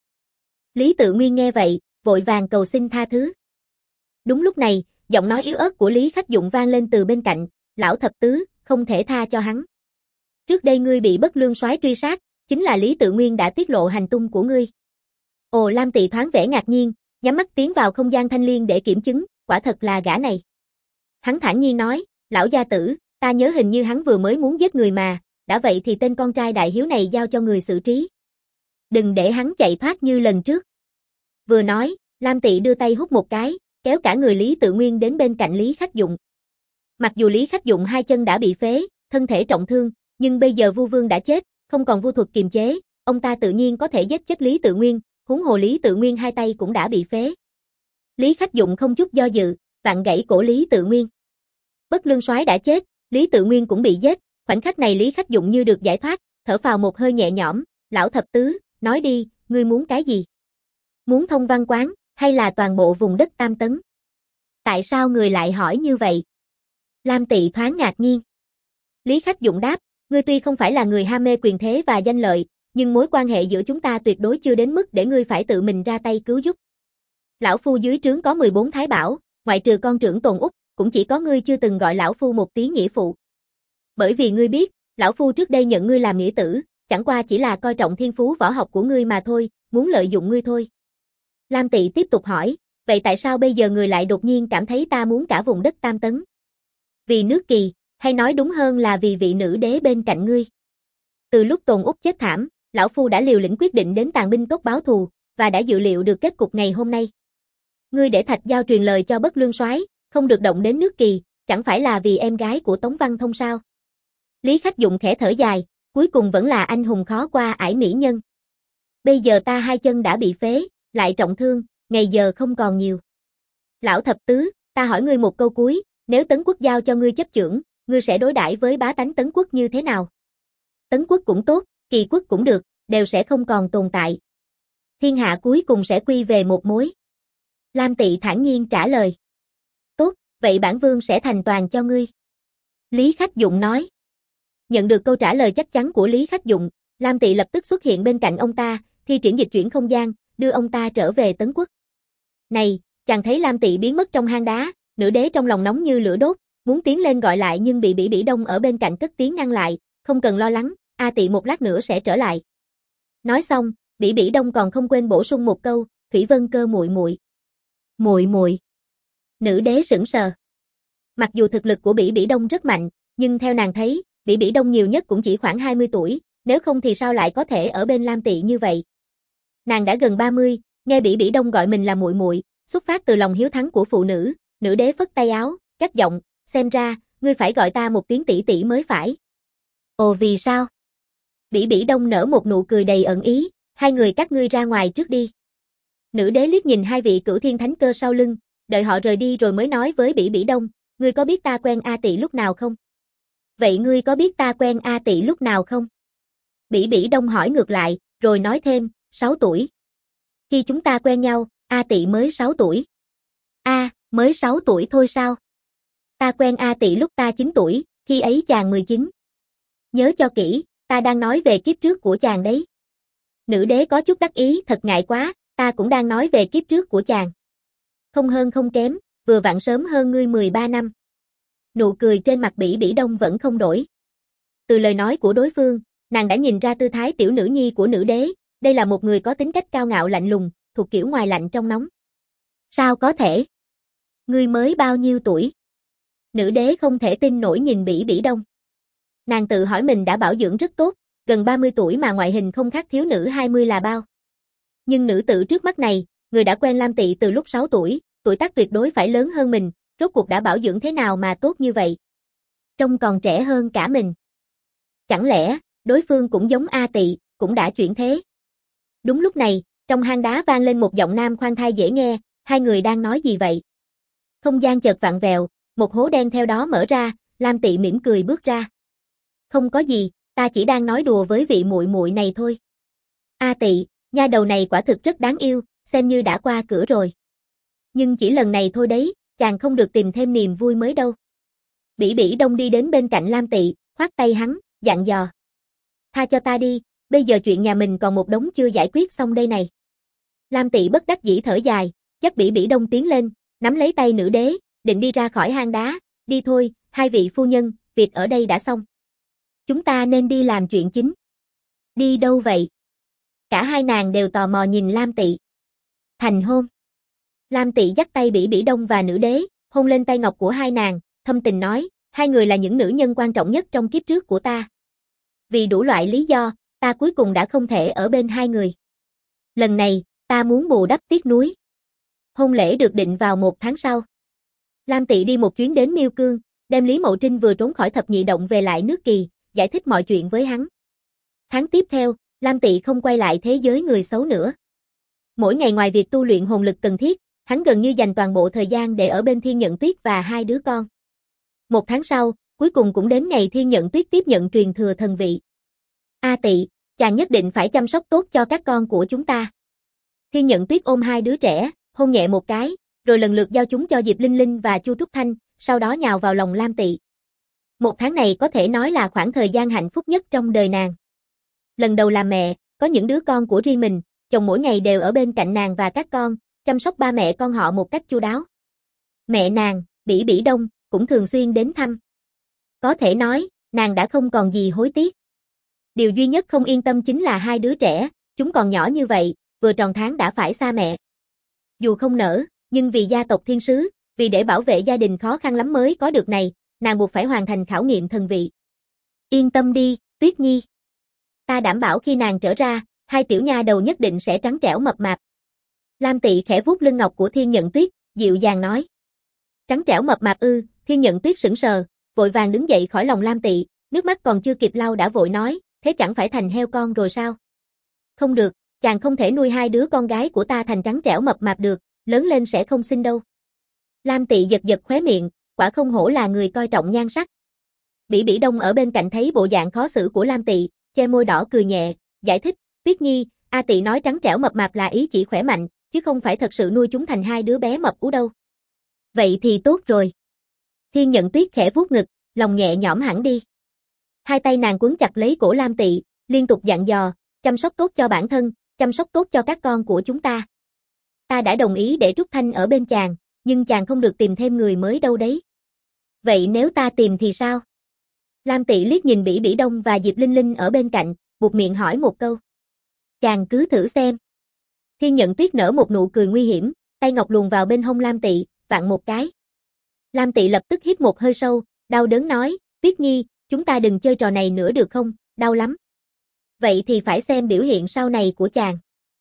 Lý Tự Nguyên nghe vậy, vội vàng cầu xin tha thứ. Đúng lúc này, giọng nói yếu ớt của Lý Khách Dụng vang lên từ bên cạnh, lão thập tứ, không thể tha cho hắn. Trước đây ngươi bị Bất Lương Soái truy sát, chính là Lý Tự Nguyên đã tiết lộ hành tung của ngươi. Ồ, Lam Tị thoáng vẻ ngạc nhiên, nhắm mắt tiến vào không gian thanh liên để kiểm chứng, quả thật là gã này. Hắn thản nhiên nói, lão gia tử, ta nhớ hình như hắn vừa mới muốn giết người mà, đã vậy thì tên con trai đại hiếu này giao cho người xử trí. Đừng để hắn chạy thoát như lần trước. Vừa nói, Lam Tị đưa tay hút một cái, kéo cả người Lý Tự Nguyên đến bên cạnh Lý Khách Dụng. Mặc dù Lý Khách Dụng hai chân đã bị phế, thân thể trọng thương, nhưng bây giờ Vu Vương đã chết, không còn vu thuật kiềm chế, ông ta tự nhiên có thể giết chết Lý Tự Nguyên, huống hồ Lý Tự Nguyên hai tay cũng đã bị phế. Lý Khách Dụng không chút do dự, vặn gãy cổ Lý Tự Nguyên. Bất Lương Soái đã chết, Lý Tự Nguyên cũng bị giết, khoảnh khắc này Lý Khách Dụng như được giải thoát, thở phào một hơi nhẹ nhõm, lão thập tứ, nói đi, ngươi muốn cái gì? Muốn thông văn quán, hay là toàn bộ vùng đất Tam Tấn? Tại sao người lại hỏi như vậy? Lam Tị thoáng ngạc nhiên. Lý Khách Dụng đáp, ngươi tuy không phải là người ham mê quyền thế và danh lợi, nhưng mối quan hệ giữa chúng ta tuyệt đối chưa đến mức để ngươi phải tự mình ra tay cứu giúp. Lão phu dưới trướng có 14 thái bảo, ngoại trừ con trưởng Tồn Úc, cũng chỉ có ngươi chưa từng gọi lão phu một tiếng nghĩa phụ. Bởi vì ngươi biết, lão phu trước đây nhận ngươi làm nghĩa tử, chẳng qua chỉ là coi trọng thiên phú võ học của ngươi mà thôi, muốn lợi dụng ngươi thôi. Lam Tị tiếp tục hỏi, vậy tại sao bây giờ người lại đột nhiên cảm thấy ta muốn cả vùng đất Tam Tấn? Vì nước Kỳ, hay nói đúng hơn là vì vị nữ đế bên cạnh ngươi. Từ lúc Tồn Úc chết thảm, lão phu đã liều lĩnh quyết định đến Tàn Binh Cốc báo thù, và đã dự liệu được kết cục ngày hôm nay. Ngươi để Thạch Giao truyền lời cho Bất Lương Soái, không được động đến nước Kỳ, chẳng phải là vì em gái của Tống Văn Thông sao? Lý Khách Dụng khẽ thở dài, cuối cùng vẫn là anh hùng khó qua ải mỹ nhân. Bây giờ ta hai chân đã bị phế, lại trọng thương, ngày giờ không còn nhiều. Lão thập tứ, ta hỏi ngươi một câu cuối, nếu Tấn Quốc giao cho ngươi chấp chưởng, ngươi sẽ đối đãi với bá tánh Tấn Quốc như thế nào? Tấn Quốc cũng tốt, Kỳ Quốc cũng được, đều sẽ không còn tồn tại. Thiên hạ cuối cùng sẽ quy về một mối. Lam Tị thản nhiên trả lời. Tốt, vậy bản vương sẽ thành toàn cho ngươi. Lý Khách Dụng nói. Nhận được câu trả lời chắc chắn của Lý Khách Dụng, Lam Tị lập tức xuất hiện bên cạnh ông ta, thi triển dịch chuyển không gian, đưa ông ta trở về Tấn Quốc. Này, chàng thấy Lam Tị biến mất trong hang đá, nữ đế trong lòng nóng như lửa đốt, muốn tiến lên gọi lại nhưng bị Bỉ Bỉ Đông ở bên cạnh cất tiếng ngăn lại, không cần lo lắng, A Tị một lát nữa sẽ trở lại. Nói xong, Bỉ Bỉ Đông còn không quên bổ sung một câu, Thủy Vân Cơ muội muội. Muội muội. Nữ đế sững sờ. Mặc dù thực lực của Bỉ Bỉ Đông rất mạnh, nhưng theo nàng thấy, Bỉ Bỉ Đông nhiều nhất cũng chỉ khoảng 20 tuổi, nếu không thì sao lại có thể ở bên Lam Tị như vậy. Nàng đã gần 30, nghe Bỉ Bỉ Đông gọi mình là muội muội, xuất phát từ lòng hiếu thắng của phụ nữ, nữ đế phất tay áo, cất giọng, xem ra, ngươi phải gọi ta một tiếng tỷ tỷ mới phải. Ồ vì sao? Bỉ Bỉ Đông nở một nụ cười đầy ẩn ý, hai người các ngươi ra ngoài trước đi. Nữ đế liếc nhìn hai vị cửu thiên thánh cơ sau lưng, đợi họ rời đi rồi mới nói với Bỉ Bỉ Đông, Ngươi có biết ta quen A Tị lúc nào không? Vậy ngươi có biết ta quen A Tị lúc nào không? Bỉ Bỉ Đông hỏi ngược lại, rồi nói thêm, 6 tuổi. Khi chúng ta quen nhau, A Tị mới 6 tuổi. Mới 6 tuổi thôi sao? Ta quen A Tị lúc ta 9 tuổi, khi ấy chàng 19. Nhớ cho kỹ, ta đang nói về kiếp trước của chàng đấy. Nữ đế có chút đắc ý, thật ngại quá, ta cũng đang nói về kiếp trước của chàng. Không hơn không kém, vừa vặn sớm hơn ngươi 13 năm. Nụ cười trên mặt Bỉ Bỉ Đông vẫn không đổi. Từ lời nói của đối phương, nàng đã nhìn ra tư thái tiểu nữ nhi của nữ đế, đây là một người có tính cách cao ngạo lạnh lùng, thuộc kiểu ngoài lạnh trong nóng. Sao có thể? Ngươi mới bao nhiêu tuổi? Nữ đế không thể tin nổi nhìn Bỉ Bỉ Đông. Nàng tự hỏi mình đã bảo dưỡng rất tốt, gần 30 tuổi mà ngoại hình không khác thiếu nữ 20 là bao. Nhưng nữ tử trước mắt này, người đã quen Lam Tị từ lúc 6 tuổi, tuổi tác tuyệt đối phải lớn hơn mình, rốt cuộc đã bảo dưỡng thế nào mà tốt như vậy? Trông còn trẻ hơn cả mình. Chẳng lẽ, đối phương cũng giống A Tị, cũng đã chuyển thế? Đúng lúc này, trong hang đá vang lên một giọng nam khoan thai dễ nghe, hai người đang nói gì vậy? Không gian chợt vặn vẹo, một hố đen theo đó mở ra, Lam Tị mỉm cười bước ra. Không có gì, ta chỉ đang nói đùa với vị muội muội này thôi. A Tị, nha đầu này quả thực rất đáng yêu, xem như đã qua cửa rồi. Nhưng chỉ lần này thôi đấy, chàng không được tìm thêm niềm vui mới đâu. Bỉ Bỉ Đông đi đến bên cạnh Lam Tị, khoát tay hắn, dặn dò. Tha cho ta đi, bây giờ chuyện nhà mình còn một đống chưa giải quyết xong đây này. Lam Tị bất đắc dĩ thở dài, dắt Bỉ Bỉ Đông tiến lên, nắm lấy tay nữ đế, định đi ra khỏi hang đá, đi thôi, hai vị phu nhân, việc ở đây đã xong. Chúng ta nên đi làm chuyện chính. Đi đâu vậy? Cả hai nàng đều tò mò nhìn Lam Tị. Thành hôn. Lam Tị dắt tay Bỉ Bỉ Đông và nữ đế, hôn lên tay ngọc của hai nàng, thâm tình nói, hai người là những nữ nhân quan trọng nhất trong kiếp trước của ta. Vì đủ loại lý do, ta cuối cùng đã không thể ở bên hai người. Lần này, ta muốn bù đắp tiếc nuối. Hôn lễ được định vào 1 tháng sau. Lam Tị đi một chuyến đến Miêu Cương, đem Lý Mậu Trinh vừa trốn khỏi thập nhị động về lại nước Kỳ, giải thích mọi chuyện với hắn. Tháng tiếp theo, Lam Tị không quay lại thế giới người xấu nữa. Mỗi ngày ngoài việc tu luyện hồn lực cần thiết, hắn gần như dành toàn bộ thời gian để ở bên Thiên Nhận Tuyết và hai đứa con. 1 tháng sau, cuối cùng cũng đến ngày Thiên Nhận Tuyết tiếp nhận truyền thừa thần vị. A Tị, chàng nhất định phải chăm sóc tốt cho các con của chúng ta. Thiên Nhận Tuyết ôm hai đứa trẻ, hôn nhẹ một cái, rồi lần lượt giao chúng cho Diệp Linh Linh và Chu Trúc Thanh, sau đó nhào vào lòng Lam Tị. 1 tháng này có thể nói là khoảng thời gian hạnh phúc nhất trong đời nàng. Lần đầu làm mẹ, có những đứa con của riêng mình, chồng mỗi ngày đều ở bên cạnh nàng và các con, chăm sóc ba mẹ con họ một cách chu đáo. Mẹ nàng, Bỉ Bỉ Đông, cũng thường xuyên đến thăm. Có thể nói, nàng đã không còn gì hối tiếc. Điều duy nhất không yên tâm chính là hai đứa trẻ, chúng còn nhỏ như vậy, vừa tròn tháng đã phải xa mẹ. Dù không nỡ, nhưng vì gia tộc thiên sứ, vì để bảo vệ gia đình khó khăn lắm mới có được này, nàng buộc phải hoàn thành khảo nghiệm thần vị. Yên tâm đi, Tuyết Nhi. Ta đảm bảo khi nàng trở ra, hai tiểu nha đầu nhất định sẽ trắng trẻo mập mạp. Lam Tị khẽ vuốt lưng ngọc của Thiên Nhận Tuyết, dịu dàng nói. Trắng trẻo mập mạp ư? Thiên Nhận Tuyết sững sờ, vội vàng đứng dậy khỏi lòng Lam Tị, nước mắt còn chưa kịp lau đã vội nói, thế chẳng phải thành heo con rồi sao? Không được, chàng không thể nuôi hai đứa con gái của ta thành trắng trẻo mập mạp được, lớn lên sẽ không xinh đâu. Lam Tị giật giật khóe miệng, quả không hổ là người coi trọng nhan sắc. Bỉ Bỉ Đông ở bên cạnh thấy bộ dạng khó xử của Lam Tị, che môi đỏ cười nhẹ, giải thích, Tuyết Nhi, A Tị nói trắng trẻo mập mạp là ý chỉ khỏe mạnh, chứ không phải thật sự nuôi chúng thành hai đứa bé mập ú đâu. Vậy thì tốt rồi. Thiên Nhận Tuyết khẽ vuốt ngực, lòng nhẹ nhõm hẳn đi. Hai tay nàng quấn chặt lấy cổ Lam Tị, liên tục dặn dò, chăm sóc tốt cho bản thân, chăm sóc tốt cho các con của chúng ta. Ta đã đồng ý để Trúc Thanh ở bên chàng, nhưng chàng không được tìm thêm người mới đâu đấy. Vậy nếu ta tìm thì sao? Lam Tị liếc nhìn Bỉ Bỉ Đông và Diệp Linh Linh ở bên cạnh, buột miệng hỏi một câu. Chàng cứ thử xem. Thiên Nhận Tuyết nở một nụ cười nguy hiểm, tay ngọc luồn vào bên hông Lam Tị, vặn một cái. Lam Tị lập tức hít một hơi sâu, đau đớn nói, Tuyết Nhi, chúng ta đừng chơi trò này nữa được không, đau lắm. Vậy thì phải xem biểu hiện sau này của chàng.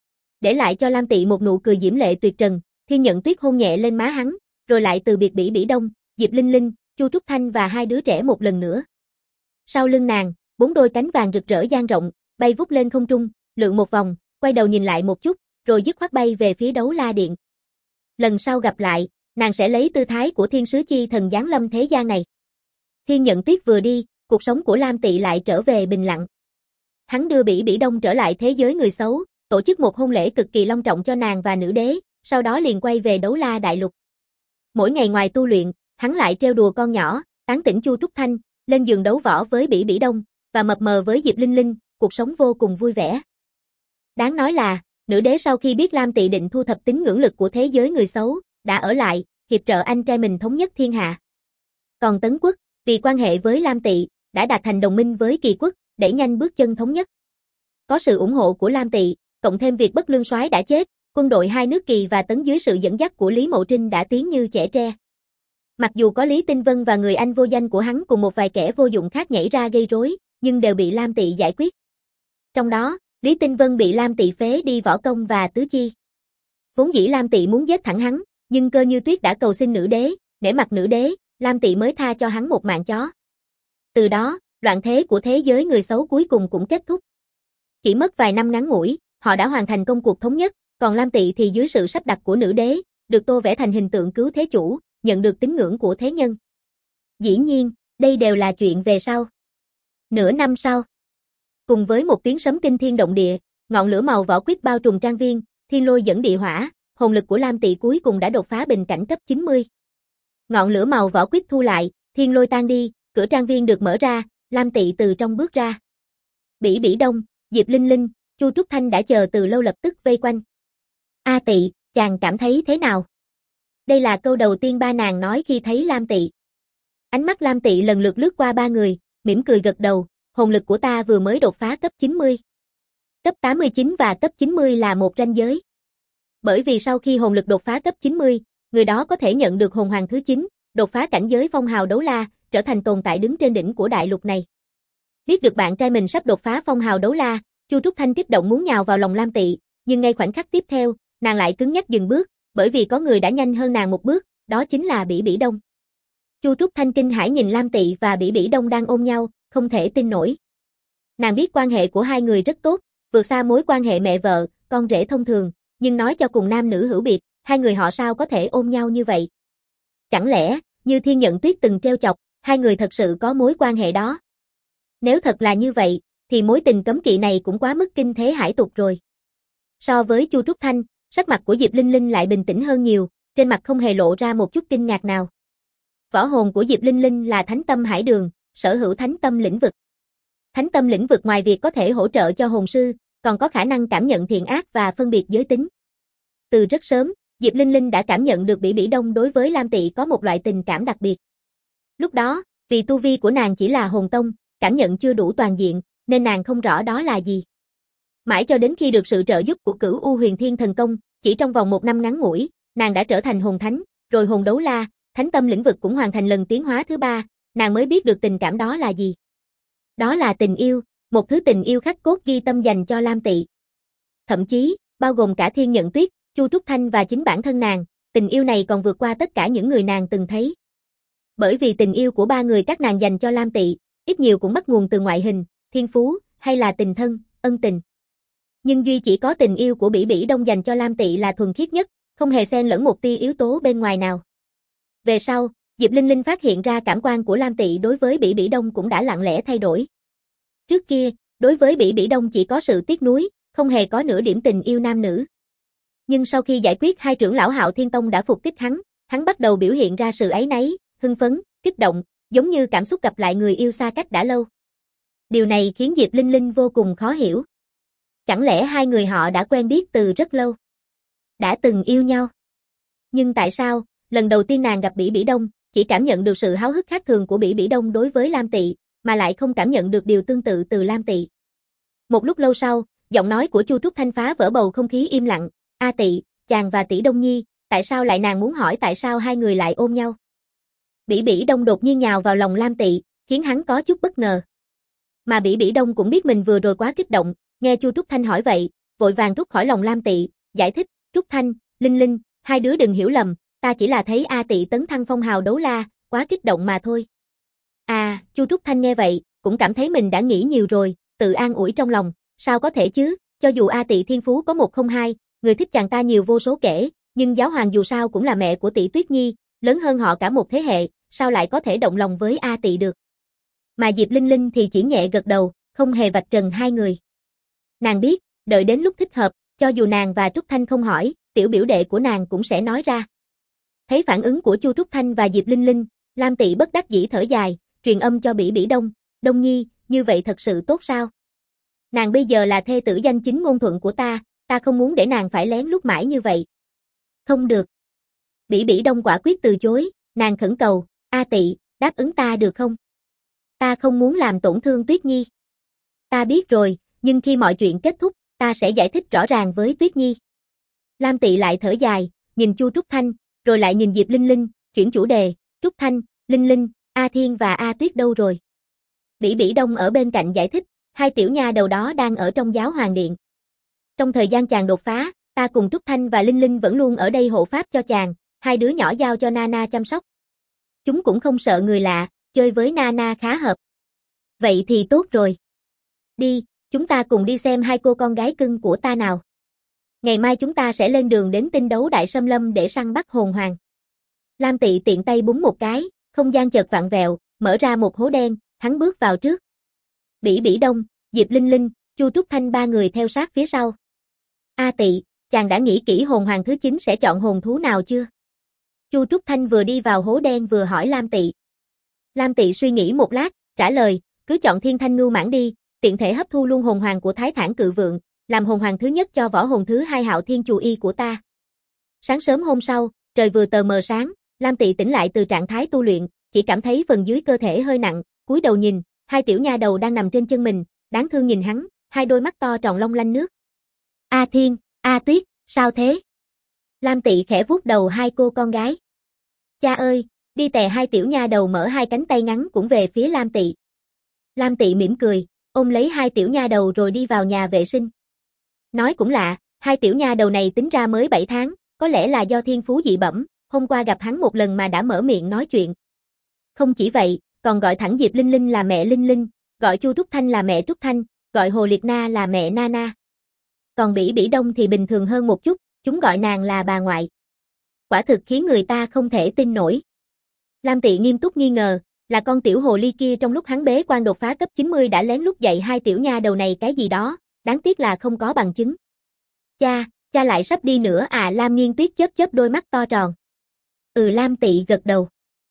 Để lại cho Lam Tị một nụ cười diễm lệ tuyệt trần, Thiên Nhận Tuyết hôn nhẹ lên má hắn, rồi lại từ biệt Bỉ Bỉ Đông, Diệp Linh Linh, Chu Trúc Thanh và hai đứa trẻ một lần nữa. Sau lưng nàng, 4 đôi cánh vàng rực rỡ dang rộng, bay vút lên không trung, lượn một vòng, quay đầu nhìn lại một chút, rồi dứt khoát bay về phía Đấu La Điện. Lần sau gặp lại, nàng sẽ lấy tư thái của thiên sứ chi thần giáng lâm thế gian này. Thiên Nhận Tuyết vừa đi, cuộc sống của Lam Tị lại trở về bình lặng. Hắn đưa Bỉ Bỉ Đông trở lại thế giới người xấu, tổ chức một hôn lễ cực kỳ long trọng cho nàng và nữ đế, sau đó liền quay về Đấu La Đại Lục. Mỗi ngày ngoài tu luyện, hắn lại trêu đùa con nhỏ, tán tỉnh Chu Trúc Thanh, lên giường đấu võ với Bỉ Bỉ Đông, và mập mờ với Diệp Linh Linh, cuộc sống vô cùng vui vẻ. Đáng nói là, nữ đế sau khi biết Lam Tị định thu thập tín ngưỡng lực của thế giới người xấu, đã ở lại, hiệp trợ anh trai mình thống nhất thiên hạ. Còn Tấn Quốc, vì quan hệ với Lam Tị, đã đạt thành đồng minh với Kỳ Quốc, đẩy nhanh bước chân thống nhất. Có sự ủng hộ của Lam Tị, cộng thêm việc Bất Lương Soái đã chết, quân đội hai nước Kỳ và Tấn dưới sự dẫn dắt của Lý Mộ Trinh đã tiến như chẻ tre. Mặc dù có Lý Tinh Vân và người anh vô danh của hắn cùng một vài kẻ vô dụng khác nhảy ra gây rối, nhưng đều bị Lam Tị giải quyết. Trong đó, Lý Tinh Vân bị Lam Tị phế đi võ công và tứ chi. Vốn dĩ Lam Tị muốn giết thẳng hắn, nhưng Cơ Như Tuyết đã cầu xin nữ đế, nể mặt nữ đế, Lam Tị mới tha cho hắn một mạng chó. Từ đó, loạn thế của thế giới người xấu cuối cùng cũng kết thúc. Chỉ mất vài năm ngắn ngủi, họ đã hoàn thành công cuộc thống nhất, còn Lam Tị thì dưới sự sắp đặt của nữ đế, được tô vẽ thành hình tượng cứu thế chủ, nhận được tín ngưỡng của thế nhân. Dĩ nhiên, đây đều là chuyện về sau. Nửa năm sau, cùng với một tiếng sấm kinh thiên động địa, ngọn lửa màu vỏ quýt bao trùm trang viên, thiên lôi dẫn địa hỏa, hồn lực của Lam Tị cuối cùng đã đột phá bình cảnh cấp 90. Ngọn lửa màu vỏ quýt thu lại, thiên lôi tan đi, cửa trang viên được mở ra, Lam Tị từ trong bước ra. Bỉ Bỉ Đông, Diệp Linh Linh, Chu Trúc Thanh đã chờ từ lâu lập tức vây quanh. A Tị, chàng cảm thấy thế nào? Đây là câu đầu tiên ba nàng nói khi thấy Lam Tị. Ánh mắt Lam Tị lần lượt lướt qua ba người, mỉm cười gật đầu, hồn lực của ta vừa mới đột phá cấp 90. Cấp 89 và cấp 90 là một ranh giới. Bởi vì sau khi hồn lực đột phá cấp 90, người đó có thể nhận được hồn hoàng thứ 9, đột phá cảnh giới phong hào đấu la, trở thành tồn tại đứng trên đỉnh của đại lục này. Biết được bạn trai mình sắp đột phá phong hào đấu la, Chu Trúc Thanh kích động muốn nhào vào lòng Lam Tị, nhưng ngay khoảnh khắc tiếp theo, nàng lại cứng nhắc dừng bước, bởi vì có người đã nhanh hơn nàng một bước, đó chính là Bỉ Bỉ Đông. Chu Trúc Thanh kinh hãi nhìn Lam Tị và Bỉ Bỉ Đông đang ôm nhau, không thể tin nổi. Nàng biết quan hệ của hai người rất tốt, vượt xa mối quan hệ mẹ vợ, con rể thông thường, nhưng nói cho cùng nam nữ hữu biệt, hai người họ sao có thể ôm nhau như vậy? Chẳng lẽ, như Thiên Nhận Tuyết từng trêu chọc, hai người thật sự có mối quan hệ đó? Nếu thật là như vậy, thì mối tình cấm kỵ này cũng quá mức kinh thế hải tục rồi. So với Chu Trúc Thanh, sắc mặt của Diệp Linh Linh lại bình tĩnh hơn nhiều, trên mặt không hề lộ ra một chút kinh ngạc nào. Võ hồn của Diệp Linh Linh là Thánh Tâm Hải Đường, sở hữu Thánh Tâm lĩnh vực. Thánh Tâm lĩnh vực ngoài việc có thể hỗ trợ cho hồn sư, còn có khả năng cảm nhận thiện ác và phân biệt giới tính. Từ rất sớm, Diệp Linh Linh đã cảm nhận được Bỉ Bỉ Đông đối với Lam Tị có một loại tình cảm đặc biệt. Lúc đó, vì tu vi của nàng chỉ là hồn tông, cảm nhận chưa đủ toàn diện, nên nàng không rõ đó là gì. Mãi cho đến khi được sự trợ giúp của Cửu U Huyền Thiên Thần Công, chỉ trong vòng một năm ngắn ngủi, nàng đã trở thành hồn thánh, rồi hồn đấu la, Thánh Tâm lĩnh vực cũng hoàn thành lần tiến hóa thứ 3, nàng mới biết được tình cảm đó là gì. Đó là tình yêu, một thứ tình yêu khắc cốt ghi tâm dành cho Lam Tị. Thậm chí, bao gồm cả Thiên Nhận Tuyết, Chu Trúc Thanh và chính bản thân nàng, tình yêu này còn vượt qua tất cả những người nàng từng thấy. Bởi vì tình yêu của ba người các nàng dành cho Lam Tị, ít nhiều cũng bắt nguồn từ ngoại hình, thiên phú, hay là tình thân, ân tình. Nhưng duy chỉ có tình yêu của Bỉ Bỉ Đông dành cho Lam Tị là thuần khiết nhất, không hề xen lẫn một tia yếu tố bên ngoài nào. Về sau, Diệp Linh Linh phát hiện ra cảm quan của Lam Tị đối với Bỉ Bỉ Đông cũng đã lặng lẽ thay đổi. Trước kia, đối với Bỉ Bỉ Đông chỉ có sự tiếc nuối, không hề có nửa điểm tình yêu nam nữ. Nhưng sau khi giải quyết hai trưởng lão Hạo Thiên Tông đã phục kích hắn bắt đầu biểu hiện ra sự áy náy, hưng phấn, kích động, giống như cảm xúc gặp lại người yêu xa cách đã lâu. Điều này khiến Diệp Linh Linh vô cùng khó hiểu. Chẳng lẽ hai người họ đã quen biết từ rất lâu? Đã từng yêu nhau? Nhưng tại sao, lần đầu tiên nàng gặp Bỉ Bỉ Đông, chỉ cảm nhận được sự háo hức khác thường của Bỉ Bỉ Đông đối với Lam Tị, mà lại không cảm nhận được điều tương tự từ Lam Tị? Một lúc lâu sau, giọng nói của Chu Trúc Thanh phá vỡ bầu không khí im lặng. A Tị, chàng và tỷ Đông Nhi, tại sao lại nàng muốn hỏi tại sao hai người lại ôm nhau? Bỉ Bỉ Đông đột nhiên nhào vào lòng Lam Tị, khiến hắn có chút bất ngờ. Mà Bỉ Bỉ Đông cũng biết mình vừa rồi quá kích động, nghe Chu Trúc Thanh hỏi vậy, vội vàng rút khỏi lòng Lam Tị, giải thích, Trúc Thanh, Linh Linh, hai đứa đừng hiểu lầm, ta chỉ là thấy A Tị tấn thăng phong hào đấu la, quá kích động mà thôi. À, Chu Trúc Thanh nghe vậy, cũng cảm thấy mình đã nghĩ nhiều rồi, tự an ủi trong lòng, sao có thể chứ, cho dù A Tị thiên phú có 102, người thích chàng ta nhiều vô số kể, nhưng giáo hoàng dù sao cũng là mẹ của tỷ Tuyết Nhi, lớn hơn họ cả một thế hệ, sao lại có thể động lòng với A Tị được. Mà Diệp Linh Linh thì chỉ nhẹ gật đầu, không hề vạch trần hai người. Nàng biết, đợi đến lúc thích hợp, cho dù nàng và Trúc Thanh không hỏi, tiểu biểu đệ của nàng cũng sẽ nói ra. Thấy phản ứng của Chu Trúc Thanh và Diệp Linh Linh, Lam Tị bất đắc dĩ thở dài, truyền âm cho Bỉ Bỉ Đông, Đông Nhi, như vậy thật sự tốt sao? Nàng bây giờ là thê tử danh chính ngôn thuận của ta không muốn để nàng phải lén lút mãi như vậy. Không được. Bỉ Bỉ Đông quả quyết từ chối, nàng khẩn cầu, A Tị, đáp ứng ta được không? Ta không muốn làm tổn thương Tuyết Nhi. Ta biết rồi, nhưng khi mọi chuyện kết thúc, ta sẽ giải thích rõ ràng với Tuyết Nhi. Lam Tị lại thở dài, nhìn Chu Trúc Thanh, rồi lại nhìn Diệp Linh Linh, chuyển chủ đề, Trúc Thanh, Linh Linh, A Thiên và A Tuyết đâu rồi? Bỉ Bỉ Đông ở bên cạnh giải thích, hai tiểu nha đầu đó đang ở trong giáo hoàng điện. Trong thời gian chàng đột phá, ta cùng Trúc Thanh và Linh Linh vẫn luôn ở đây hộ pháp cho chàng, hai đứa nhỏ giao cho Nana chăm sóc. Chúng cũng không sợ người lạ, chơi với Nana khá hợp. Vậy thì tốt rồi. Đi, chúng ta cùng đi xem hai cô con gái cưng của ta nào. Ngày mai chúng ta sẽ lên đường đến tinh đấu Đại Sâm Lâm để săn bắt hồn hoàng. Lam Tị tiện tay búng một cái, không gian chợt vặn vẹo, mở ra một hố đen, hắn bước vào trước. Bỉ Bỉ Đông, Diệp Linh Linh, Chu Trúc Thanh ba người theo sát phía sau. A Tị, chàng đã nghĩ kỹ hồn hoàng thứ 9 sẽ chọn hồn thú nào chưa? Chu Trúc Thanh vừa đi vào hố đen vừa hỏi Lam Tị. Lam Tị suy nghĩ một lát, trả lời, cứ chọn Thiên Thanh Ngưu Mãng đi, tiện thể hấp thu luôn hồn hoàng của Thái Thản Cự Vượng, làm hồn hoàng thứ nhất cho võ hồn thứ 2 Hạo Thiên Chù Y của ta. Sáng sớm hôm sau, trời vừa tờ mờ sáng, Lam Tị tỉnh lại từ trạng thái tu luyện, chỉ cảm thấy phần dưới cơ thể hơi nặng, cúi đầu nhìn, hai tiểu nha đầu đang nằm trên chân mình, đáng thương nhìn hắn, hai đôi mắt to tròn long lanh nước. A Thiên, A Tuyết, sao thế? Lam Tị khẽ vuốt đầu hai cô con gái. Cha ơi, đi tè hai tiểu nha đầu mở hai cánh tay ngắn cũng về phía Lam Tị. Lam Tị mỉm cười, ôm lấy hai tiểu nha đầu rồi đi vào nhà vệ sinh. Nói cũng lạ, hai tiểu nha đầu này tính ra mới 7 tháng, có lẽ là do thiên phú dị bẩm, hôm qua gặp hắn một lần mà đã mở miệng nói chuyện. Không chỉ vậy, còn gọi thẳng Diệp Linh Linh là mẹ Linh Linh, gọi Chu Trúc Thanh là mẹ Trúc Thanh, gọi Hồ Liệt Na là mẹ Nana. Còn Bỉ Bỉ Đông thì bình thường hơn một chút, chúng gọi nàng là bà ngoại. Quả thực khiến người ta không thể tin nổi. Lam Tị nghiêm túc nghi ngờ, là con tiểu hồ ly kia trong lúc hắn bế quan đột phá cấp 90 đã lén lút dạy hai tiểu nha đầu này cái gì đó, đáng tiếc là không có bằng chứng. Cha lại sắp đi nữa à? Lam Nghiên Tuyết chớp chớp đôi mắt to tròn. Lam Tị gật đầu.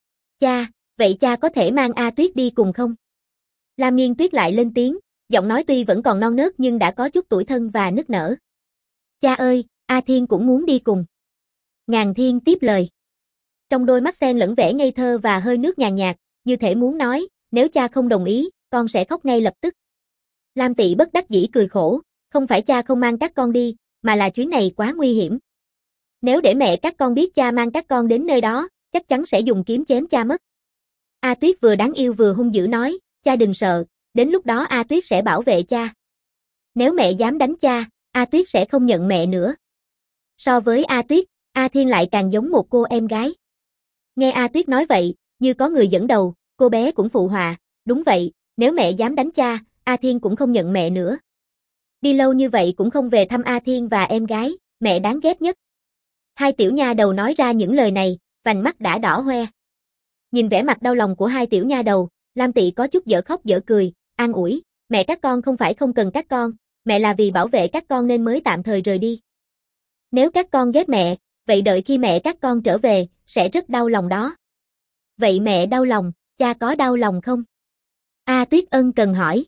Vậy cha có thể mang A Tuyết đi cùng không? Lam Nghiên Tuyết lại lên tiếng, giọng nói tuy vẫn còn non nớt nhưng đã có chút tủi thân và nức nở. Cha ơi, A Thiên cũng muốn đi cùng. Ngàn Thiên tiếp lời. Trong đôi mắt xen lẫn vẻ ngây thơ và hơi nước nhàn nhạt, như thể muốn nói, nếu cha không đồng ý, con sẽ khóc ngay lập tức. Lam Tị bất đắc dĩ cười khổ, không phải cha không mang các con đi, mà là chuyến này quá nguy hiểm. Nếu để mẹ các con biết cha mang các con đến nơi đó, chắc chắn sẽ dùng kiếm chém cha mất. A Tuyết vừa đáng yêu vừa hung dữ nói, cha đừng sợ, đến lúc đó A Tuyết sẽ bảo vệ cha. Nếu mẹ dám đánh cha, A Tuyết sẽ không nhận mẹ nữa. So với A Tuyết, A Thiên lại càng giống một cô em gái. Nghe A Tuyết nói vậy, như có người dẫn đầu, cô bé cũng phụ họa, đúng vậy, nếu mẹ dám đánh cha, A Thiên cũng không nhận mẹ nữa. Đi lâu như vậy cũng không về thăm A Thiên và em gái, mẹ đáng ghét nhất. Hai tiểu nha đầu nói ra những lời này, vành mắt đã đỏ hoe. Nhìn vẻ mặt đau lòng của hai tiểu nha đầu, Lam Tị có chút dở khóc dở cười, an ủi, mẹ các con không phải không cần các con, mẹ là vì bảo vệ các con nên mới tạm thời rời đi. Nếu các con ghét mẹ, vậy đợi khi mẹ các con trở về, sẽ rất đau lòng đó. Vậy mẹ đau lòng, cha có đau lòng không? A Tuyết ân cần hỏi.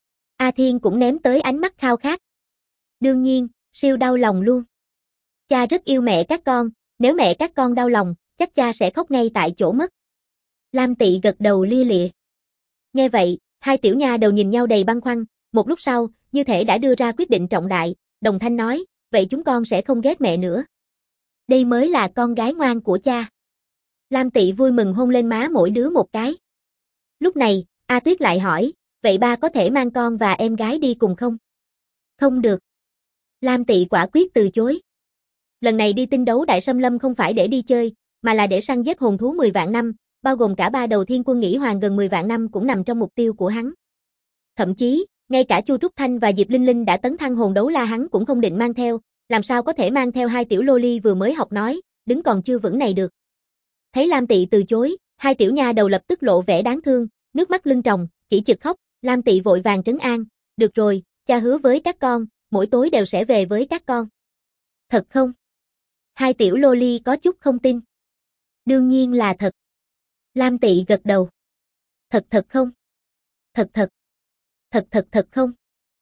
A Thiên cũng ném tới ánh mắt khao khát. Đương nhiên, siêu đau lòng luôn. Cha rất yêu mẹ các con, nếu mẹ các con đau lòng, chắc cha sẽ khóc ngay tại chỗ mất. Lam Tị gật đầu lia lịa. Nghe vậy, hai tiểu nha đầu nhìn nhau đầy băn khoăn, một lúc sau, như thể đã đưa ra quyết định trọng đại, đồng thanh nói, vậy chúng con sẽ không ghét mẹ nữa. Đây mới là con gái ngoan của cha. Lam Tị vui mừng hôn lên má mỗi đứa một cái. Lúc này, A Tuyết lại hỏi, vậy ba có thể mang con và em gái đi cùng không? Không được. Lam Tị quả quyết từ chối. Lần này đi tinh đấu Đại Sâm Lâm không phải để đi chơi, mà là để săn giết hồn thú 10 vạn năm, bao gồm cả ba đầu thiên quân nghĩ hoàng gần 10 vạn năm cũng nằm trong mục tiêu của hắn. Thậm chí, ngay cả Chu Trúc Thanh và Diệp Linh Linh đã tấn thăng hồn đấu la hắn cũng không định mang theo, làm sao có thể mang theo hai tiểu loli vừa mới học nói, đứng còn chưa vững này được. Thấy Lam Tị từ chối, hai tiểu nha đầu lập tức lộ vẻ đáng thương, nước mắt lưng tròng, chỉ chực khóc, Lam Tị vội vàng trấn an, được rồi, cha hứa với các con, mỗi tối đều sẽ về với các con. Thật không? Hai tiểu loli có chút không tin. Đương nhiên là thật. Lam Tị gật đầu. Thật không? Thật thật. Thật không?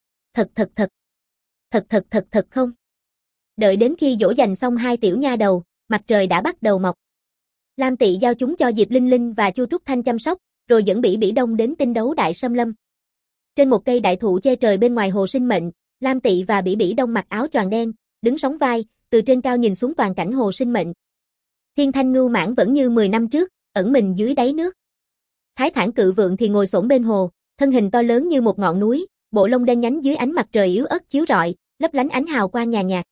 Thật không? Đợi đến khi dỗ dành xong hai tiểu nha đầu, mặt trời đã bắt đầu mọc. Lam Tị giao chúng cho Diệp Linh Linh và Chu Trúc Thanh chăm sóc, rồi dẫn Bỉ Bỉ Đông đến tinh đấu đại xâm lâm. Trên một cây đại thụ che trời bên ngoài hồ sinh mệnh, Lam Tị và Bỉ Bỉ Đông mặc áo choàng đen, đứng sóng vai, từ trên cao nhìn xuống toàn cảnh hồ sinh mệnh. Thiên Thanh Ngưu Mãng vẫn như 10 năm trước, ẩn mình dưới đáy nước. Thái Thản Cự Vượng thì ngồi xổm bên hồ, thân hình to lớn như một ngọn núi, bộ lông đen nhánh dưới ánh mặt trời yếu ớt chiếu rọi, lấp lánh ánh hào quang nhàn nhạt.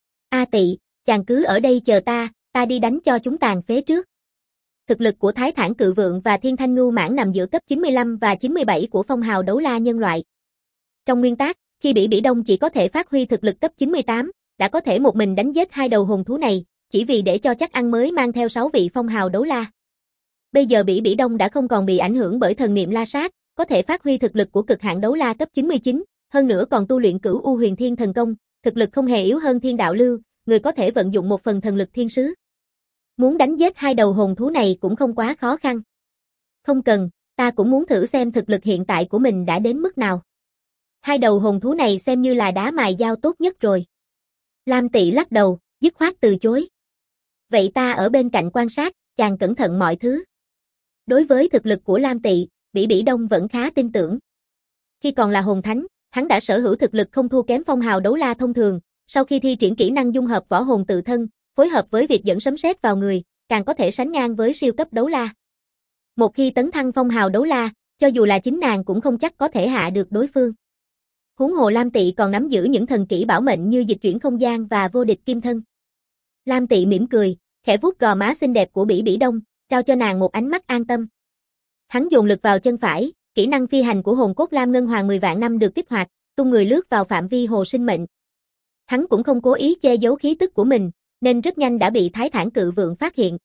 A Tị, chàng cứ ở đây chờ ta đi đánh cho chúng tàn phế trước. Thực lực của Thái Thản Cự Vượng và Thiên Thanh Ngưu Mãng nằm giữa cấp 95 và 97 của phong hào đấu la nhân loại. Trong nguyên tắc, khi Bỉ Bỉ Đông chỉ có thể phát huy thực lực cấp 98, đã có thể một mình đánh giết hai đầu hồn thú này, chỉ vì để cho chắc ăn mới mang theo 6 vị phong hào đấu la. Bây giờ Bỉ Bỉ Đông đã không còn bị ảnh hưởng bởi thần niệm la sát, có thể phát huy thực lực của cực hạn đấu la cấp 99, hơn nữa còn tu luyện Cửu U Huyền Thiên thần công, thực lực không hề yếu hơn Thiên Đạo Lưu, người có thể vận dụng một phần thần lực thiên sứ. Muốn đánh giết hai đầu hồn thú này cũng không quá khó khăn. Không cần, ta cũng muốn thử xem thực lực hiện tại của mình đã đến mức nào. Hai đầu hồn thú này xem như là đá mài dao tốt nhất rồi. Lam Tị lắc đầu, dứt khoát từ chối. Vậy ta ở bên cạnh quan sát, chàng cẩn thận mọi thứ. Đối với thực lực của Lam Tị, Bỉ Bỉ Đông vẫn khá tin tưởng. Khi còn là hồn thánh, hắn đã sở hữu thực lực không thua kém phong hào đấu la thông thường, sau khi thi triển kỹ năng dung hợp võ hồn tự thân, phối hợp với việc dẫn sấm sét vào người, càng có thể sánh ngang với siêu cấp đấu la. Một khi tấn thăng phong hào đấu la, cho dù là chính nàng cũng không chắc có thể hạ được đối phương. Huống hồ Lam Tị còn nắm giữ những thần kỹ bảo mệnh như dịch chuyển không gian và vô địch kim thân. Lam Tị mỉm cười, khẽ vuốt gò má xinh đẹp của Bỉ Bỉ Đông, trao cho nàng một ánh mắt an tâm. Hắn dồn lực vào chân phải, kỹ năng phi hành của hồn cốt Lam Ngân Hoàng 10 vạn năm được kích hoạt, tung người lướt vào phạm vi hồ sinh mệnh. Hắn cũng không cố ý che giấu khí tức của mình, nên rất nhanh đã bị Thái Thản Cự Vượng phát hiện.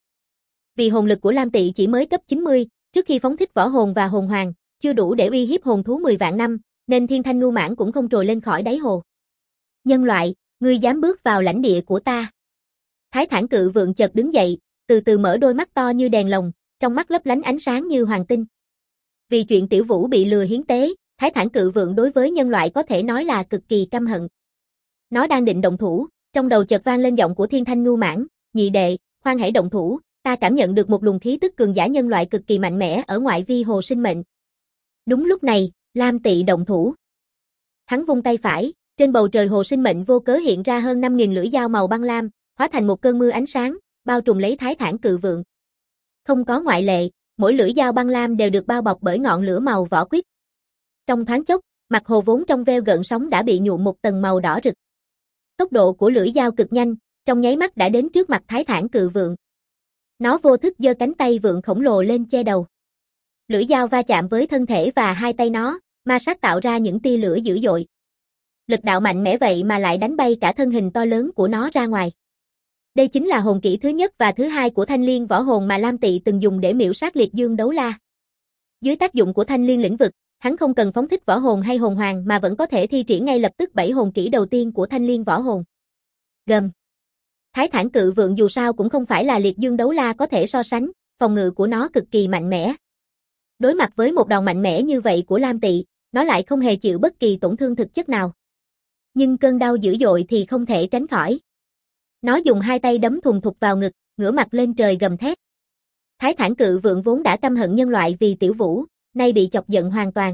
Vì hồn lực của Lam Tị chỉ mới cấp 90, trước khi phóng thích võ hồn và hồn hoàng, chưa đủ để uy hiếp hồn thú 10 vạn năm, nên Thiên Thanh Ngưu Mãng cũng không trồi lên khỏi đáy hồ. Nhân loại, ngươi dám bước vào lãnh địa của ta. Thái Thản Cự Vượng chợt đứng dậy, từ từ mở đôi mắt to như đèn lồng, trong mắt lấp lánh ánh sáng như hoàng tinh. Vì chuyện Tiểu Vũ bị lừa hiến tế, Thái Thản Cự Vượng đối với nhân loại có thể nói là cực kỳ căm hận. Nó đang định động thủ, trong đầu chợt vang lên giọng của Thiên Thanh Ngưu Mãng, nhị đệ, khoan hãy động thủ, ta cảm nhận được một luồng khí tức cường giả nhân loại cực kỳ mạnh mẽ ở ngoại vi hồ sinh mệnh. Đúng lúc này, Lam Tị động thủ. Hắn vung tay phải, trên bầu trời hồ sinh mệnh vô cớ hiện ra hơn 5.000 lưỡi dao màu băng lam, hóa thành một cơn mưa ánh sáng, bao trùm lấy Thái Thản Cự Vượng. Không có ngoại lệ, mỗi lưỡi dao băng lam đều được bao bọc bởi ngọn lửa màu vỏ quýt. Trong thoáng chốc, mặt hồ vốn trong veo gợn sóng đã bị nhuộm một tầng màu đỏ rực. Tốc độ của lưỡi dao cực nhanh, trong nháy mắt đã đến trước mặt Thái Thản Cự Vượng. Nó vô thức giơ cánh tay vượng khổng lồ lên che đầu. Lưỡi dao va chạm với thân thể và hai tay nó, ma sát tạo ra những tia lửa dữ dội. Lực đạo mạnh mẽ vậy mà lại đánh bay cả thân hình to lớn của nó ra ngoài. Đây chính là hồn kỹ thứ nhất và thứ hai của Thanh Liên võ hồn mà Lam Tị từng dùng để miểu sát Liệt Dương đấu la. Dưới tác dụng của Thanh Liên lĩnh vực, hắn không cần phóng thích võ hồn hay hồn hoàng mà vẫn có thể thi triển ngay lập tức 7 hồn kỹ đầu tiên của Thanh Liên võ hồn. Gầm. Thái Thản Cự Vượng dù sao cũng không phải là Liệt Dương đấu la có thể so sánh, phòng ngự của nó cực kỳ mạnh mẽ. Đối mặt với một đòn mạnh mẽ như vậy của Lam Tị, nó lại không hề chịu bất kỳ tổn thương thực chất nào. Nhưng cơn đau dữ dội thì không thể tránh khỏi. Nó dùng hai tay đấm thùng thục vào ngực, ngửa mặt lên trời gầm thét. Thái Thản Cự Vượng vốn đã căm hận nhân loại vì Tiểu Vũ, nay bị chọc giận hoàn toàn.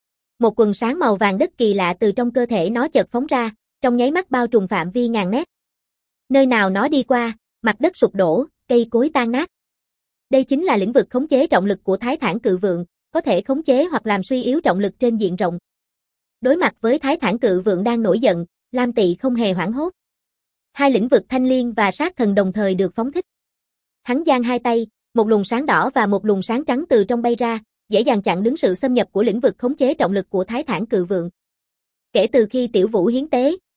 Một quần sáng màu vàng đất kỳ lạ từ trong cơ thể nó chợt phóng ra, trong nháy mắt bao trùm phạm vi ngàn mét. Nơi nào nó đi qua, mặt đất sụp đổ, cây cối tan nát. Đây chính là lĩnh vực khống chế trọng lực của Thái Thản Cự Vượng, có thể khống chế hoặc làm suy yếu trọng lực trên diện rộng. Đối mặt với Thái Thản Cự Vượng đang nổi giận, Lam Tị không hề hoảng hốt. Hai lĩnh vực Thanh Liên và Sát Thần đồng thời được phóng thích. Hắn giang hai tay, một luồng sáng đỏ và một luồng sáng trắng từ trong bay ra, dễ dàng chặn đứng sự xâm nhập của lĩnh vực khống chế trọng lực của Thái Thản Cự Vượng. Kể từ khi Tiểu Vũ hiến tế,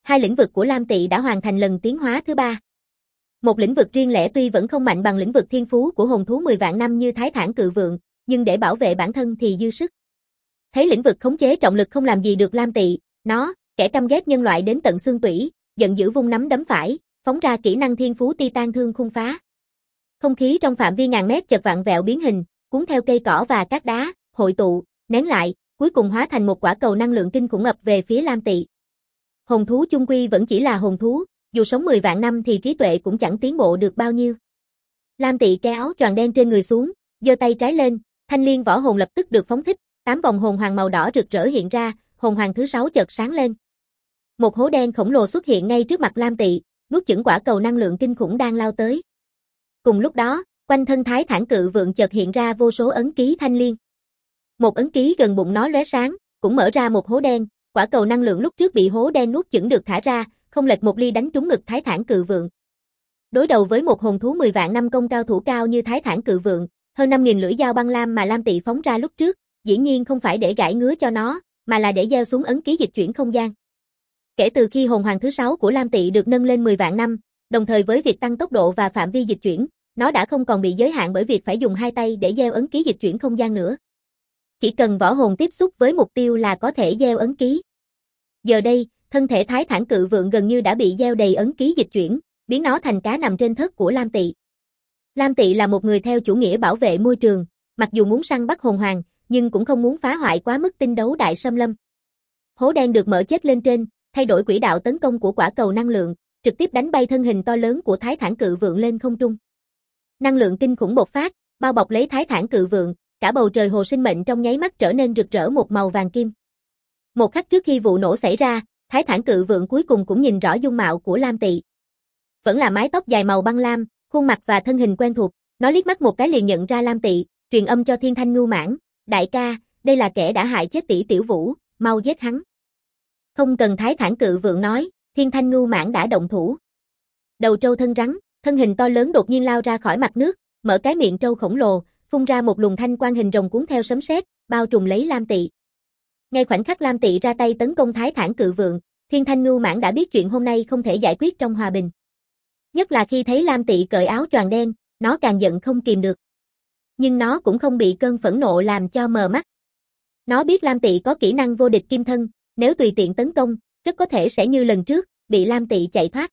hai lĩnh vực của Lam Tỵ đã hoàn thành lần tiến hóa thứ ba. Một lĩnh vực riêng lẻ tuy vẫn không mạnh bằng lĩnh vực thiên phú của hồn thú 10 vạn năm như Thái Thản Cự Vượng, nhưng để bảo vệ bản thân thì dư sức. Thấy lĩnh vực khống chế trọng lực không làm gì được Lam Tỵ, nó, kẻ căm ghét nhân loại đến tận xương tủy, giận dữ vung nắm đấm phải, phóng ra kỹ năng thiên phú Titan Thương Khung Phá. Không khí trong phạm vi ngàn mét chợt vặn vẹo biến hình, cuốn theo cây cỏ và cát đá, hội tụ, nén lại, cuối cùng hóa thành một quả cầu năng lượng kinh khủng ập về phía Lam Tỵ. Hồn thú chung quy vẫn chỉ là hồn thú, dù sống 10 vạn năm thì trí tuệ cũng chẳng tiến bộ được bao nhiêu. Lam Tỵ kéo áo choàng đen trên người xuống, giơ tay trái lên, thanh liên võ hồn lập tức được phóng thích, 8 vòng hồn hoàng màu đỏ rực rỡ hiện ra, hồn hoàng thứ 6 chợt sáng lên. Một hố đen khổng lồ xuất hiện ngay trước mặt Lam Tỵ, nuốt chửng quả cầu năng lượng kinh khủng đang lao tới. Cùng lúc đó, quanh thân Thái Thản Cự Vượng chợt hiện ra vô số ấn ký thanh liên. Một ấn ký gần bụng nó lóe sáng, cũng mở ra một hố đen, quả cầu năng lượng lúc trước bị hố đen nuốt chửng được thả ra, không lệch một ly đánh trúng ngực Thái Thản Cự Vượng. Đối đầu với một hồn thú 10 vạn năm công cao thủ cao như Thái Thản Cự Vượng, hơn 5.000 lưỡi dao băng lam mà Lam Tỵ phóng ra lúc trước, dĩ nhiên không phải để gãi ngứa cho nó, mà là để gieo xuống ấn ký dịch chuyển không gian. Kể từ khi hồn hoàng thứ 6 của Lam Tỵ được nâng lên 10 vạn năm, đồng thời với việc tăng tốc độ và phạm vi dịch chuyển, nó đã không còn bị giới hạn bởi việc phải dùng hai tay để gieo ấn ký dịch chuyển không gian nữa. Chỉ cần võ hồn tiếp xúc với mục tiêu là có thể gieo ấn ký. Giờ đây, thân thể Thái Thản Cự Vượng gần như đã bị gieo đầy ấn ký dịch chuyển, biến nó thành cá nằm trên thớt của Lam Tỵ. Lam Tỵ là một người theo chủ nghĩa bảo vệ môi trường, mặc dù muốn săn bắt hồn hoàng, nhưng cũng không muốn phá hoại quá mức tinh đấu đại xâm lâm. Hố đen được mở chết lên trên, thay đổi quỹ đạo tấn công của quả cầu năng lượng, trực tiếp đánh bay thân hình to lớn của Thái Thản Cự Vượng lên không trung. Năng lượng kinh khủng bộc phát, bao bọc lấy Thái Thản Cự Vượng, cả bầu trời hồ sinh mệnh trong nháy mắt trở nên rực rỡ một màu vàng kim. Một khắc trước khi vụ nổ xảy ra, Thái Thản Cự Vượng cuối cùng cũng nhìn rõ dung mạo của Lam Tỵ. Vẫn là mái tóc dài màu băng lam, khuôn mặt và thân hình quen thuộc, nó liếc mắt một cái liền nhận ra Lam Tỵ, truyền âm cho Thiên Thanh Ngưu Mãng, đại ca, đây là kẻ đã hại chết tỷ Tiểu Vũ, mau giết hắn. Không cần Thái Thản Cự Vượng nói, Thiên Thanh Ngưu Mãng đã động thủ. Đầu trâu thân rắn, thân hình to lớn đột nhiên lao ra khỏi mặt nước, mở cái miệng trâu khổng lồ, phun ra một luồng thanh quang hình rồng cuốn theo sấm sét, bao trùm lấy Lam Tỵ. Ngay khoảnh khắc Lam Tỵ ra tay tấn công Thái Thản Cự Vượng, Thiên Thanh Ngưu Mãng đã biết chuyện hôm nay không thể giải quyết trong hòa bình. Nhất là khi thấy Lam Tỵ cởi áo choàng đen, nó càng giận không kìm được. Nhưng nó cũng không bị cơn phẫn nộ làm cho mờ mắt. Nó biết Lam Tỵ có kỹ năng vô địch kim thân, nếu tùy tiện tấn công, rất có thể sẽ như lần trước, bị Lam Tỵ chạy thoát.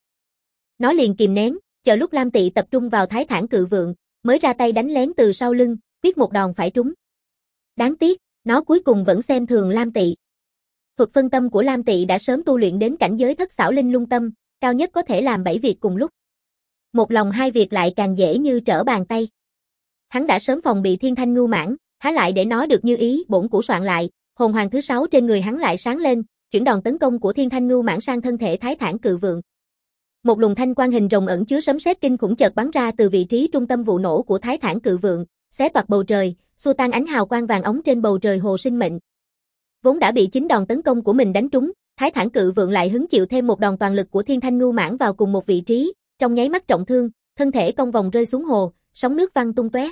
Nó liền kìm nén, chờ lúc Lam Tỵ tập trung vào Thái Thản Cự Vượng, mới ra tay đánh lén từ sau lưng, quyết một đòn phải trúng. Đáng tiếc, nó cuối cùng vẫn xem thường Lam Tỵ. Thuật phân tâm của Lam Tỵ đã sớm tu luyện đến cảnh giới thất xảo linh lung tâm, cao nhất có thể làm 7 việc cùng lúc. Một lòng hai việc lại càng dễ như trở bàn tay. Hắn đã sớm phòng bị Thiên Thanh Ngưu Mãng, há lại để nó được như ý, bổn củ soạn lại, hồn hoàng thứ 6 trên người hắn lại sáng lên, chuyển đòn tấn công của Thiên Thanh Ngưu Mãng sang thân thể Thái Thản Cự Vượng. Một luồng thanh quang hình rồng ẩn chứa sấm sét kinh khủng chợt bắn ra từ vị trí trung tâm vụ nổ của Thái Thản Cự Vượng, xé toạc bầu trời, xua tan ánh hào quang vàng óng trên bầu trời hồ sinh mệnh. Vốn đã bị chính đòn tấn công của mình đánh trúng, Thái Thản Cự Vượng lại hứng chịu thêm một đòn toàn lực của Thiên Thanh Ngưu Mãng vào cùng một vị trí, trong nháy mắt trọng thương, thân thể cong vòng rơi xuống hồ, sóng nước văng tung tóe.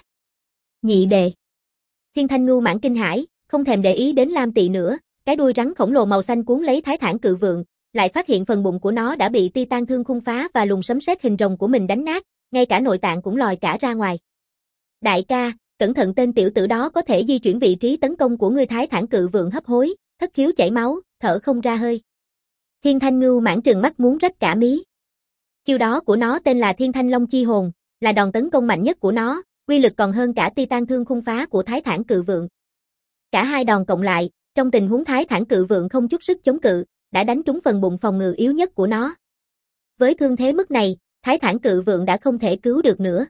Nhị đệ. Thiên Thanh Ngưu Mãng kinh hãi, không thèm để ý đến Lam Tỵ nữa, cái đuôi rắn khổng lồ màu xanh cuốn lấy Thái Thản Cự Vượng, lại phát hiện phần bụng của nó đã bị Titan Thương Khung Phá và luồng sấm sét hình rồng của mình đánh nát, ngay cả nội tạng cũng lòi cả ra ngoài. Đại ca, cẩn thận, tên tiểu tử đó có thể di chuyển vị trí tấn công của ngươi. Thái Thản Cự Vượng hấp hối, thất khiếu chảy máu, thở không ra hơi. Thiên Thanh Ngưu Mãng trừng mắt muốn rách cả mí. Chiêu đó của nó tên là Thiên Thanh Long Chi Hồn, là đòn tấn công mạnh nhất của nó, uy lực còn hơn cả Titan Thương Khung Phá của Thái Thản Cự Vượng. Cả hai đòn cộng lại, trong tình huống Thái Thản Cự Vượng không chút sức chống cự, đã đánh trúng phần bụng phòng ngự yếu nhất của nó. Với thương thế mức này, Thái Thản Cự Vượng đã không thể cứu được nữa.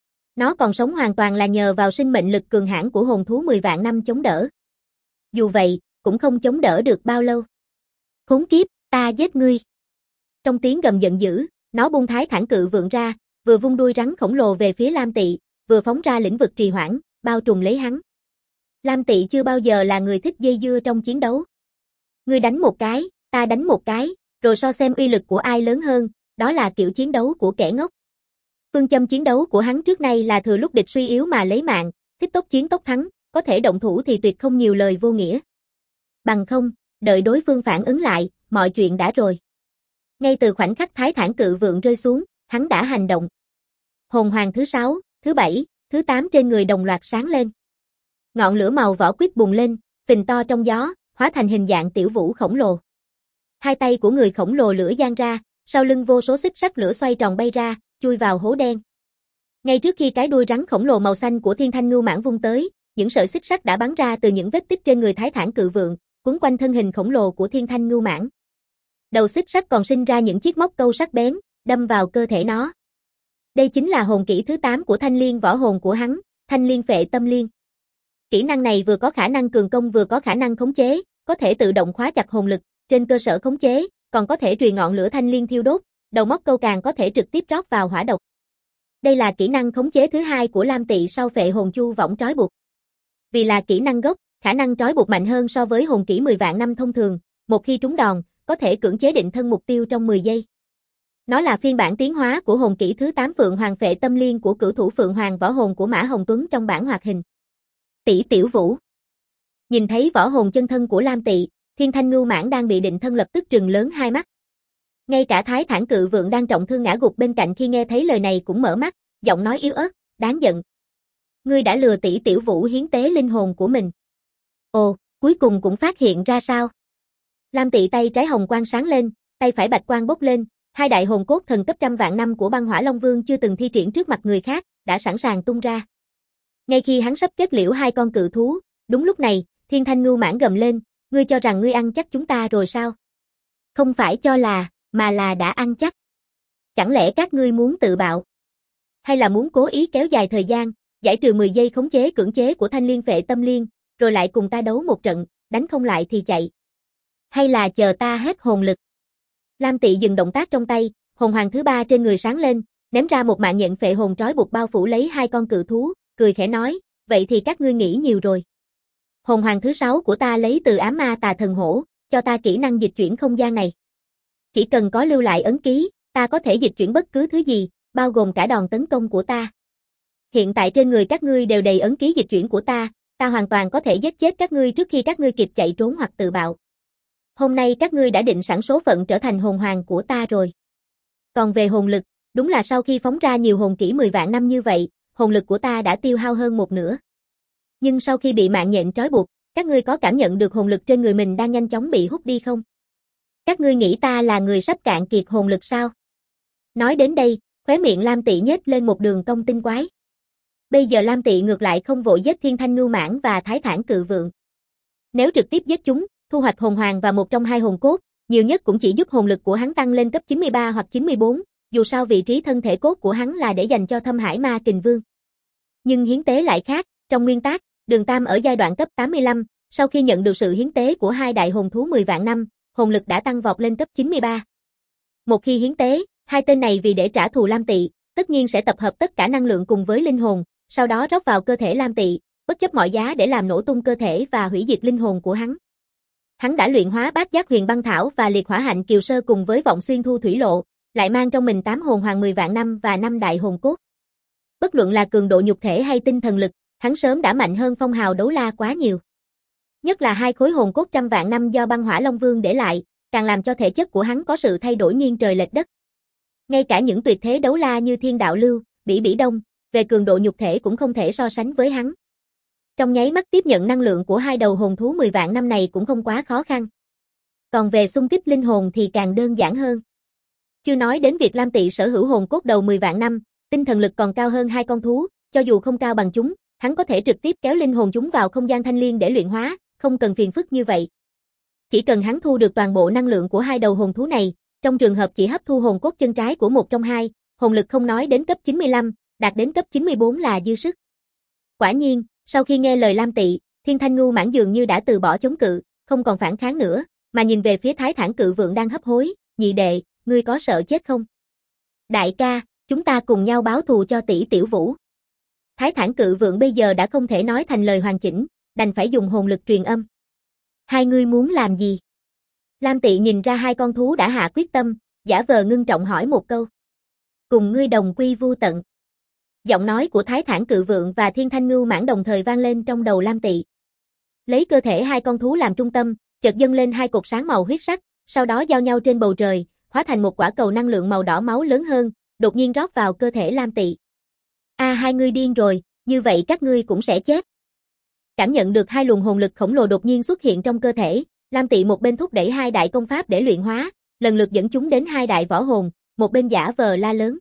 Nó còn sống hoàn toàn là nhờ vào sinh mệnh lực cường hãn của hồn thú 10 vạn năm chống đỡ. Dù vậy, cũng không chống đỡ được bao lâu. Khốn kiếp, ta giết ngươi. Trong tiếng gầm giận dữ, nó buông Thái Thản Cự Vượng ra, vừa vung đuôi rắn khổng lồ về phía Lam Tỵ, vừa phóng ra lĩnh vực trì hoãn, bao trùm lấy hắn. Lam Tỵ chưa bao giờ là người thích dây dưa trong chiến đấu. Ngươi đánh một cái, ta đánh một cái, rồi so xem uy lực của ai lớn hơn, đó là kiểu chiến đấu của kẻ ngốc. Phương châm chiến đấu của hắn trước nay là thừa lúc địch suy yếu mà lấy mạng, thích tốc chiến tốc thắng, có thể động thủ thì tuyệt không nhiều lời vô nghĩa. Bằng không, đợi đối phương phản ứng lại, mọi chuyện đã rồi. Ngay từ khoảnh khắc Thái Thản Cự Vượng rơi xuống, hắn đã hành động. Hồn hoàng thứ 6, thứ 7, thứ 8 trên người đồng loạt sáng lên. Ngọn lửa màu vỏ quýt bùng lên, phình to trong gió, hóa thành hình dạng tiểu vũ khổng lồ. Hai tay của người khổng lồ lửa giang ra, sau lưng vô số xích sắt lửa xoay tròn bay ra, chui vào hố đen. Ngay trước khi cái đuôi rắn khổng lồ màu xanh của Thiên Thanh Ngưu Mãng vung tới, những sợi xích sắt đã bắn ra từ những vết tích trên người Thái Thản Cự Vượng, quấn quanh thân hình khổng lồ của Thiên Thanh Ngưu Mãng. Đầu xích sắt còn sinh ra những chiếc móc câu sắc bén, đâm vào cơ thể nó. Đây chính là hồn kỹ thứ 8 của Thanh Liên võ hồn của hắn, Thanh Liên Phệ Tâm Liên. Kỹ năng này vừa có khả năng cường công vừa có khả năng khống chế, có thể tự động khóa chặt hồn lực, trên cơ sở khống chế, còn có thể truyền ngọn lửa thanh liên thiêu đốt, đầu móc câu càng có thể trực tiếp rót vào hỏa độc. Đây là kỹ năng khống chế thứ 2 của Lam Tị sau Phệ Hồn Chu Võng trói buộc. Vì là kỹ năng gốc, khả năng trói buộc mạnh hơn so với hồn kỹ 10 vạn năm thông thường, một khi trúng đòn, có thể cưỡng chế định thân mục tiêu trong 10 giây. Nó là phiên bản tiến hóa của hồn kỹ thứ 8 Phượng Hoàng Phệ Tâm Liên của cửu thủ Phượng Hoàng võ hồn của Mã Hồng Tuấn trong bản hoạt hình. Tỷ Tiểu Vũ. Nhìn thấy võ hồn chân thân của Lam Tị, Thiên Thanh Ngưu Mãng đang bị định thân lập tức trừng lớn hai mắt. Ngay cả Thái Thản Cự Vượng đang trọng thương ngã gục bên cạnh khi nghe thấy lời này cũng mở mắt, giọng nói yếu ớt, đáng giận. Ngươi đã lừa tỷ Tiểu Vũ hiến tế linh hồn của mình. Ồ, cuối cùng cũng phát hiện ra sao? Lam Tị tay trái hồng quang sáng lên, tay phải bạch quang bốc lên, hai đại hồn cốt thần cấp trăm vạn năm của Băng Hỏa Long Vương chưa từng thi triển trước mặt người khác, đã sẵn sàng tung ra. Ngay khi hắn sắp kết liễu hai con cự thú, đúng lúc này, Thiên Thanh Ngưu Mãng gầm lên, ngươi cho rằng ngươi ăn chắc chúng ta rồi sao? Không phải cho là, mà là đã ăn chắc. Chẳng lẽ các ngươi muốn tự bạo? Hay là muốn cố ý kéo dài thời gian, giải trừ 10 giây khống chế cưỡng chế của Thanh Liên Phệ Tâm Liên, rồi lại cùng ta đấu một trận, đánh không lại thì chạy? Hay là chờ ta hết hồn lực? Lam Tị dừng động tác trong tay, hồn hoàng thứ 3 trên người sáng lên, ném ra một mạng nhện phệ hồn trói buộc bao phủ lấy hai con cự thú, cười khẽ nói, vậy thì các ngươi nghĩ nhiều rồi. Hồn hoàng thứ 6 của ta lấy từ ám ma tà thần hổ, cho ta kỹ năng dịch chuyển không gian này. Chỉ cần có lưu lại ấn ký, ta có thể dịch chuyển bất cứ thứ gì, bao gồm cả đòn tấn công của ta. Hiện tại trên người các ngươi đều đầy ấn ký dịch chuyển của ta hoàn toàn có thể giết chết các ngươi trước khi các ngươi kịp chạy trốn hoặc tự bạo. Hôm nay các ngươi đã định sẵn số phận trở thành hồn hoàng của ta rồi. Còn về hồn lực, đúng là sau khi phóng ra nhiều hồn kỹ 10 vạn năm như vậy, hồn lực của ta đã tiêu hao hơn một nửa. Nhưng sau khi bị mạng nhện trói buộc, các ngươi có cảm nhận được hồn lực trên người mình đang nhanh chóng bị hút đi không? Các ngươi nghĩ ta là người sắp cạn kiệt hồn lực sao? Nói đến đây, khóe miệng Lam Tị nhếch lên một đường cong tinh quái. Bây giờ Lam Tị ngược lại không vội giết Thiên Thanh Ngưu Mãng và Thái Thản Cự Vượng. Nếu trực tiếp giết chúng, thu hoạch hồn hoàng và một trong hai hồn cốt, nhiều nhất cũng chỉ giúp hồn lực của hắn tăng lên cấp 93 hoặc 94, dù sao vị trí thân thể cốt của hắn là để dành cho Thâm Hải Ma Kình Vương. Nhưng hiến tế lại khác, trong nguyên tắc, Đường Tam ở giai đoạn cấp 85, sau khi nhận được sự hiến tế của hai đại hồn thú 10 vạn năm, hồn lực đã tăng vọt lên cấp 93. Một khi hiến tế, hai tên này vì để trả thù Lam Tị, tất nhiên sẽ tập hợp tất cả năng lượng cùng với linh hồn, sau đó rót vào cơ thể Lam Tị, bất chấp mọi giá để làm nổ tung cơ thể và hủy diệt linh hồn của hắn. Hắn đã luyện hóa Bát Giác Huyền Băng Thảo và Liệt Hỏa Hạnh Kiều Sơ cùng với Vọng Xuyên Thu Thủy Lộ, lại mang trong mình 8 hồn hoàng 10 vạn năm và 5 đại hồn cốt. Bất luận là cường độ nhục thể hay tinh thần lực, hắn sớm đã mạnh hơn Phong Hào Đấu La quá nhiều. Nhất là hai khối hồn cốt trăm vạn năm do Băng Hỏa Long Vương để lại, càng làm cho thể chất của hắn có sự thay đổi nghiêng trời lệch đất. Ngay cả những tuyệt thế đấu la như Thiên Đạo Lưu, Bỉ Bỉ Đông, về cường độ nhục thể cũng không thể so sánh với hắn. Trong nháy mắt tiếp nhận năng lượng của hai đầu hồn thú 10 vạn năm này cũng không quá khó khăn. Còn về xung kích linh hồn thì càng đơn giản hơn. Chưa nói đến việc Lam Tị sở hữu hồn cốt đầu 10 vạn năm, tinh thần lực còn cao hơn hai con thú, cho dù không cao bằng chúng, hắn có thể trực tiếp kéo linh hồn chúng vào không gian thanh liên để luyện hóa, không cần phiền phức như vậy. Chỉ cần hắn thu được toàn bộ năng lượng của hai đầu hồn thú này, trong trường hợp chỉ hấp thu hồn cốt chân trái của một trong hai, hồn lực không nói đến cấp 95, đạt đến cấp 94 là dư sức. Quả nhiên, sau khi nghe lời Lam Tị, Thiên Thanh Ngưu Mãng dường như đã từ bỏ chống cự, không còn phản kháng nữa, mà nhìn về phía Thái Thản Cự Vượng đang hấp hối, nhị đệ, ngươi có sợ chết không? Đại ca, chúng ta cùng nhau báo thù cho tỷ Tiểu Vũ. Thái Thản Cự Vượng bây giờ đã không thể nói thành lời hoàn chỉnh, đành phải dùng hồn lực truyền âm. Hai ngươi muốn làm gì? Lam Tị nhìn ra hai con thú đã hạ quyết tâm, giả vờ ngưng trọng hỏi một câu. Cùng ngươi đồng quy vu tận. Giọng nói của Thái Thản Cự Vượng và Thiên Thanh Ngưu Mãng đồng thời vang lên trong đầu Lam Tị. Lấy cơ thể hai con thú làm trung tâm, chợt dâng lên hai cột sáng màu huyết sắc, sau đó giao nhau trên bầu trời, hóa thành một quả cầu năng lượng màu đỏ máu lớn hơn, đột nhiên rót vào cơ thể Lam Tị. Hai ngươi điên rồi, như vậy các ngươi cũng sẽ chết. Cảm nhận được hai luồng hồn lực khổng lồ đột nhiên xuất hiện trong cơ thể, Lam Tị một bên thúc đẩy hai đại công pháp để luyện hóa, lần lượt dẫn chúng đến hai đại võ hồn, một bên giả vờ la lớn.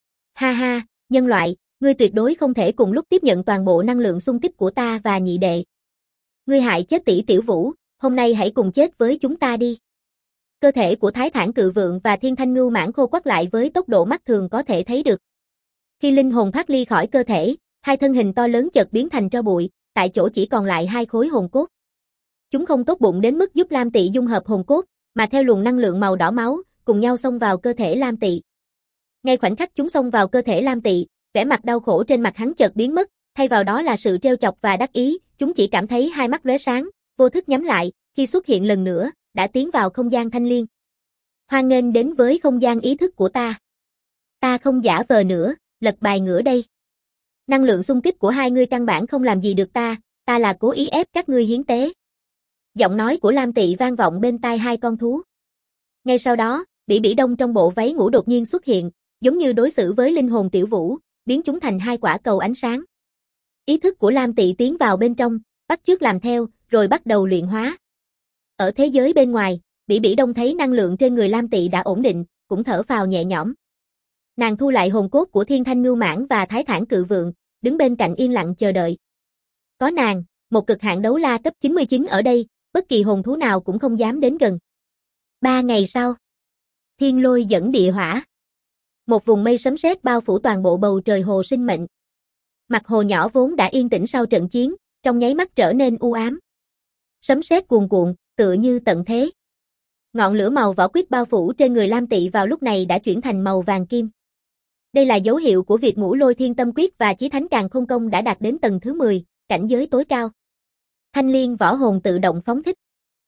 Ha ha, nhân loại, ngươi tuyệt đối không thể cùng lúc tiếp nhận toàn bộ năng lượng xung kích của ta và nhị đệ. Ngươi hại chết tỷ Tiểu Vũ, hôm nay hãy cùng chết với chúng ta đi. Cơ thể của Thái Thản Cự Vượng và Thiên Thanh Ngưu Mãng khô quắt lại với tốc độ mắt thường có thể thấy được. Khi linh hồn thoát ly khỏi cơ thể, hai thân hình to lớn chợt biến thành tro bụi, tại chỗ chỉ còn lại hai khối hồn cốt. Chúng không tốt bụng đến mức giúp Lam Tị dung hợp hồn cốt, mà theo luồng năng lượng màu đỏ máu, cùng nhau xông vào cơ thể Lam Tị. Ngay khoảnh khắc chúng xông vào cơ thể Lam Tị, vẻ mặt đau khổ trên mặt hắn chợt biến mất, thay vào đó là sự trêu chọc và đắc ý, chúng chỉ cảm thấy hai mắt lóe sáng, vô thức nhắm lại, khi xuất hiện lần nữa, đã tiến vào không gian thanh liên. Hoan nghênh đến với không gian ý thức của ta. Ta không giả vờ nữa, lật bài ngửa đây. Năng lượng xung kích của hai ngươi căn bản không làm gì được ta là cố ý ép các ngươi hiến tế. Giọng nói của Lam Tị vang vọng bên tai hai con thú. Ngay sau đó, Bỉ Bỉ Đông trong bộ váy ngủ đột nhiên xuất hiện, giống như đối xử với linh hồn Tiểu Vũ, biến chúng thành hai quả cầu ánh sáng. Ý thức của Lam Tị tiến vào bên trong, bắt chước làm theo, rồi bắt đầu luyện hóa. Ở thế giới bên ngoài, Bỉ Bỉ Đông thấy năng lượng trên người Lam Tị đã ổn định, cũng thở phào nhẹ nhõm. Nàng thu lại hồn cốt của Thiên Thanh Ngưu Mãng và Thái Thản Cự Vượng, đứng bên cạnh yên lặng chờ đợi. Có nàng, một cực hạn đấu la cấp 99 ở đây, bất kỳ hồn thú nào cũng không dám đến gần. 3 ngày sau, thiên lôi dẫn địa hỏa. Một vùng mây sấm sét bao phủ toàn bộ bầu trời hồ sinh mệnh. Mặt hồ nhỏ vốn đã yên tĩnh sau trận chiến, trong nháy mắt trở nên u ám. Sấm sét cuồn cuộn, tựa như tận thế. Ngọn lửa màu vỏ quýt bao phủ trên người Lam Tị vào lúc này đã chuyển thành màu vàng kim. Đây là dấu hiệu của việc Ngũ Lôi Thiên Tâm Quyết và Chí Thánh Càn Khôn Công đã đạt đến tầng thứ 10, cảnh giới tối cao. Thanh liên võ hồn tự động phóng thích.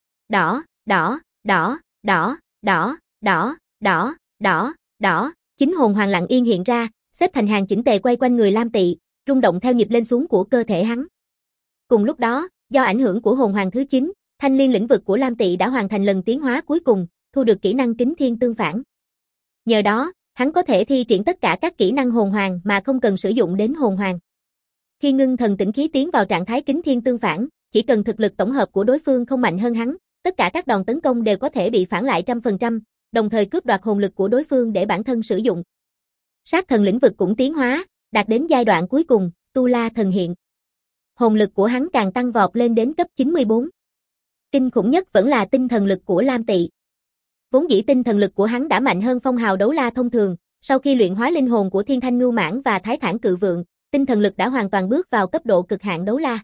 Đỏ, đỏ, đỏ, đỏ, đỏ, đỏ, đỏ, đỏ, đỏ, 9 hồn hoàng lặng yên hiện ra, xếp thành hàng chỉnh tề quay quanh người Lam Tị, rung động theo nhịp lên xuống của cơ thể hắn. Cùng lúc đó, do ảnh hưởng của hồn hoàng thứ 9, thanh liên lĩnh vực của Lam Tị đã hoàn thành lần tiến hóa cuối cùng, thu được kỹ năng kính thiên tương phản. Nhờ đó, hắn có thể thi triển tất cả các kỹ năng hồn hoàng mà không cần sử dụng đến hồn hoàng. Khi ngưng thần tĩnh khí tiến vào trạng thái kính thiên tương phản, chỉ cần thực lực tổng hợp của đối phương không mạnh hơn hắn, tất cả các đòn tấn công đều có thể bị phản lại 100%, đồng thời cướp đoạt hồn lực của đối phương để bản thân sử dụng. Sát thần lĩnh vực cũng tiến hóa, đạt đến giai đoạn cuối cùng, Tu La thần hiện. Hồn lực của hắn càng tăng vọt lên đến cấp 94. Kinh khủng nhất vẫn là tinh thần lực của Lam Tị. Vốn dĩ tinh thần lực của hắn đã mạnh hơn phong hào đấu la thông thường, sau khi luyện hóa linh hồn của Thiên Thanh Ngưu Mãng và Thái Thản Cự Vượng, tinh thần lực đã hoàn toàn bước vào cấp độ cực hạn đấu la.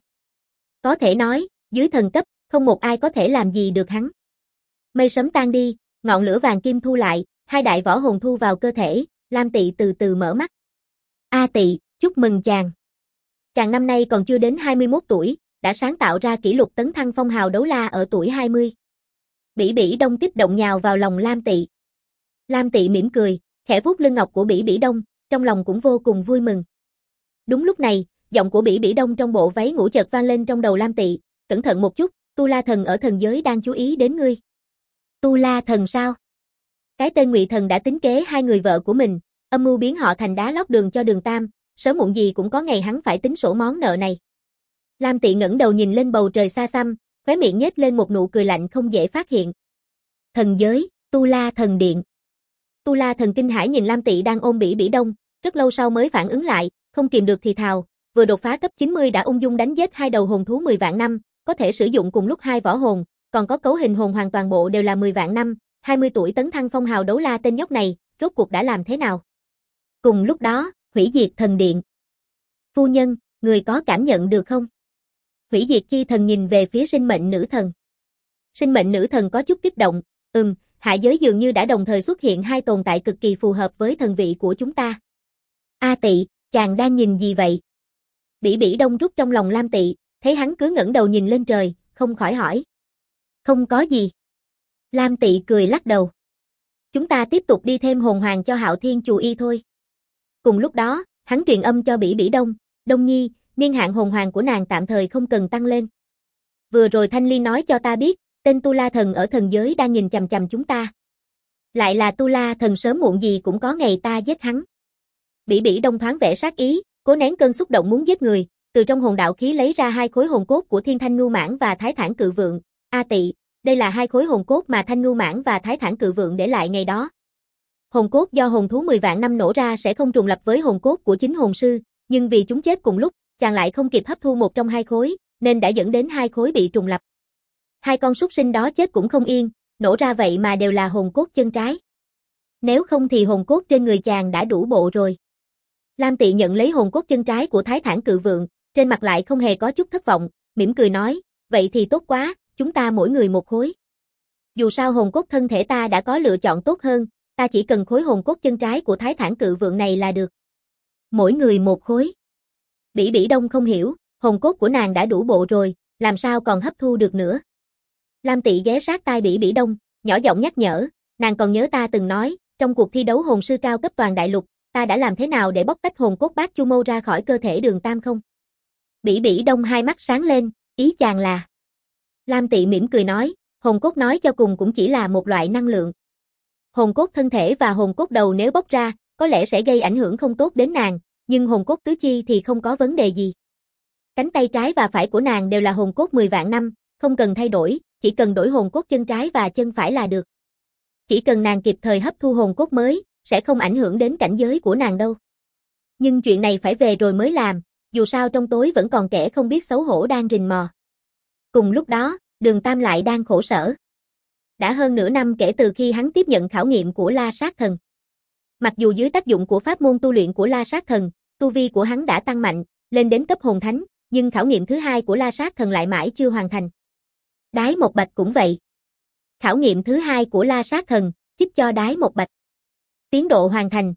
Có thể nói, dưới thần cấp, không một ai có thể làm gì được hắn. Mây sấm tan đi, ngọn lửa vàng kim thu lại, hai đại võ hồn thu vào cơ thể, Lam Tị từ từ mở mắt. A Tị, chúc mừng chàng. Chàng năm nay còn chưa đến 21 tuổi, đã sáng tạo ra kỷ lục tấn thăng phong hào đấu la ở tuổi 20. Bỉ Bỉ Đông kích động nhào vào lòng Lam Tị. Lam Tị mỉm cười, khẽ vuốt lưng ngọc của Bỉ Bỉ Đông, trong lòng cũng vô cùng vui mừng. Đúng lúc này, giọng của Bỉ Bỉ Đông trong bộ váy ngủ chợt vang lên trong đầu Lam Tị, cẩn thận một chút, Tu La thần ở thần giới đang chú ý đến ngươi. Tu La thần sao? Cái tên Ngụy thần đã tính kế hai người vợ của mình, âm mưu biến họ thành đá lót đường cho Đường Tam, sớm muộn gì cũng có ngày hắn phải tính sổ món nợ này. Lam Tị ngẩng đầu nhìn lên bầu trời xa xăm, khóe miệng nhếch lên một nụ cười lạnh không dễ phát hiện. Thần giới, Tu La thần điện. Tu La thần kinh hãi nhìn Lam Tị đang ôm Bỉ Bỉ Đông, rất lâu sau mới phản ứng lại, không kìm được thì thào, vừa đột phá cấp 90 đã ung dung đánh giết hai đầu hồn thú 10 vạn năm, có thể sử dụng cùng lúc hai võ hồn, còn có cấu hình hồn hoàn toàn bộ đều là 10 vạn năm, 20 tuổi tấn thăng phong hào đấu la tên nhóc này, rốt cuộc đã làm thế nào? Cùng lúc đó, hủy diệt thần điện. Phu nhân, người có cảm nhận được không? Hủy diệt chi thần nhìn về phía sinh mệnh nữ thần. Sinh mệnh nữ thần có chút kích động, hạ giới dường như đã đồng thời xuất hiện hai tồn tại cực kỳ phù hợp với thần vị của chúng ta. A Tị, chàng đang nhìn gì vậy? Bỉ Bỉ Đông rút trong lòng Lam Tị, thấy hắn cứ ngẩng đầu nhìn lên trời, không khỏi hỏi. Không có gì. Lam Tị cười lắc đầu. Chúng ta tiếp tục đi thêm hồn hoàng cho Hạo Thiên Chù Y thôi. Cùng lúc đó, hắn truyền âm cho Bỉ Bỉ Đông, Đông Nhi, niên hạn hồn hoàng của nàng tạm thời không cần tăng lên. Vừa rồi Thanh Ly nói cho ta biết, tên Tu La thần ở thần giới đang nhìn chằm chằm chúng ta. Lại là Tu La thần sớm muộn gì cũng có ngày ta giết hắn. Bỉ Bỉ Đông thoáng vẻ sát ý, cố nén cơn xúc động muốn giết người, từ trong hồn đạo khí lấy ra hai khối hồn cốt của Thiên Thanh Ngưu Mãng và Thái Thản Cự Vượng. A Tị, đây là hai khối hồn cốt mà Thanh Ngưu Mãng và Thái Thản Cự Vượng để lại ngày đó. Hồn cốt do hồn thú 10 vạn năm nổ ra sẽ không trùng lập với hồn cốt của chính hồn sư, nhưng vì chúng chết cùng lúc, chàng lại không kịp hấp thu một trong hai khối, nên đã dẫn đến hai khối bị trùng lập. Hai con súc sinh đó chết cũng không yên, nổ ra vậy mà đều là hồn cốt chân trái. Nếu không thì hồn cốt trên người chàng đã đủ bộ rồi. Lam Tị nhận lấy hồn cốt chân trái của Thái Thản Cự Vượng, trên mặt lại không hề có chút thất vọng, mỉm cười nói, vậy thì tốt quá, chúng ta mỗi người một khối. Dù sao hồn cốt thân thể ta đã có lựa chọn tốt hơn, ta chỉ cần khối hồn cốt chân trái của Thái Thản Cự Vượng này là được. Mỗi người một khối. Bỉ Bỉ Đông không hiểu, hồn cốt của nàng đã đủ bộ rồi, làm sao còn hấp thu được nữa. Lam Tị ghé sát tai Bỉ Bỉ Đông, nhỏ giọng nhắc nhở, nàng còn nhớ ta từng nói, trong cuộc thi đấu hồn sư cao cấp toàn đại lục, ta đã làm thế nào để bóc tách hồn cốt Bát Chu Mâu ra khỏi cơ thể Đường Tam không? Bỉ Bỉ Đông hai mắt sáng lên, ý chàng là. Lam Tị mỉm cười nói, hồn cốt nói cho cùng cũng chỉ là một loại năng lượng. Hồn cốt thân thể và hồn cốt đầu nếu bóc ra, có lẽ sẽ gây ảnh hưởng không tốt đến nàng, nhưng hồn cốt tứ chi thì không có vấn đề gì. Cánh tay trái và phải của nàng đều là hồn cốt 10 vạn năm, không cần thay đổi, chỉ cần đổi hồn cốt chân trái và chân phải là được. Chỉ cần nàng kịp thời hấp thu hồn cốt mới, sẽ không ảnh hưởng đến cảnh giới của nàng đâu. Nhưng chuyện này phải về rồi mới làm, dù sao trong tối vẫn còn kẻ không biết xấu hổ đang rình mò. Cùng lúc đó, Đường Tam lại đang khổ sở. Đã hơn nửa năm kể từ khi hắn tiếp nhận khảo nghiệm của La Sát Thần. Mặc dù dưới tác dụng của pháp môn tu luyện của La Sát Thần, tu vi của hắn đã tăng mạnh, lên đến cấp hồn thánh, nhưng khảo nghiệm thứ hai của La Sát Thần lại mãi chưa hoàn thành. Đái Một Bạch cũng vậy. Khảo nghiệm thứ hai của La Sát Thần, chích cho Đái Một Bạch. Tiến độ hoàn thành,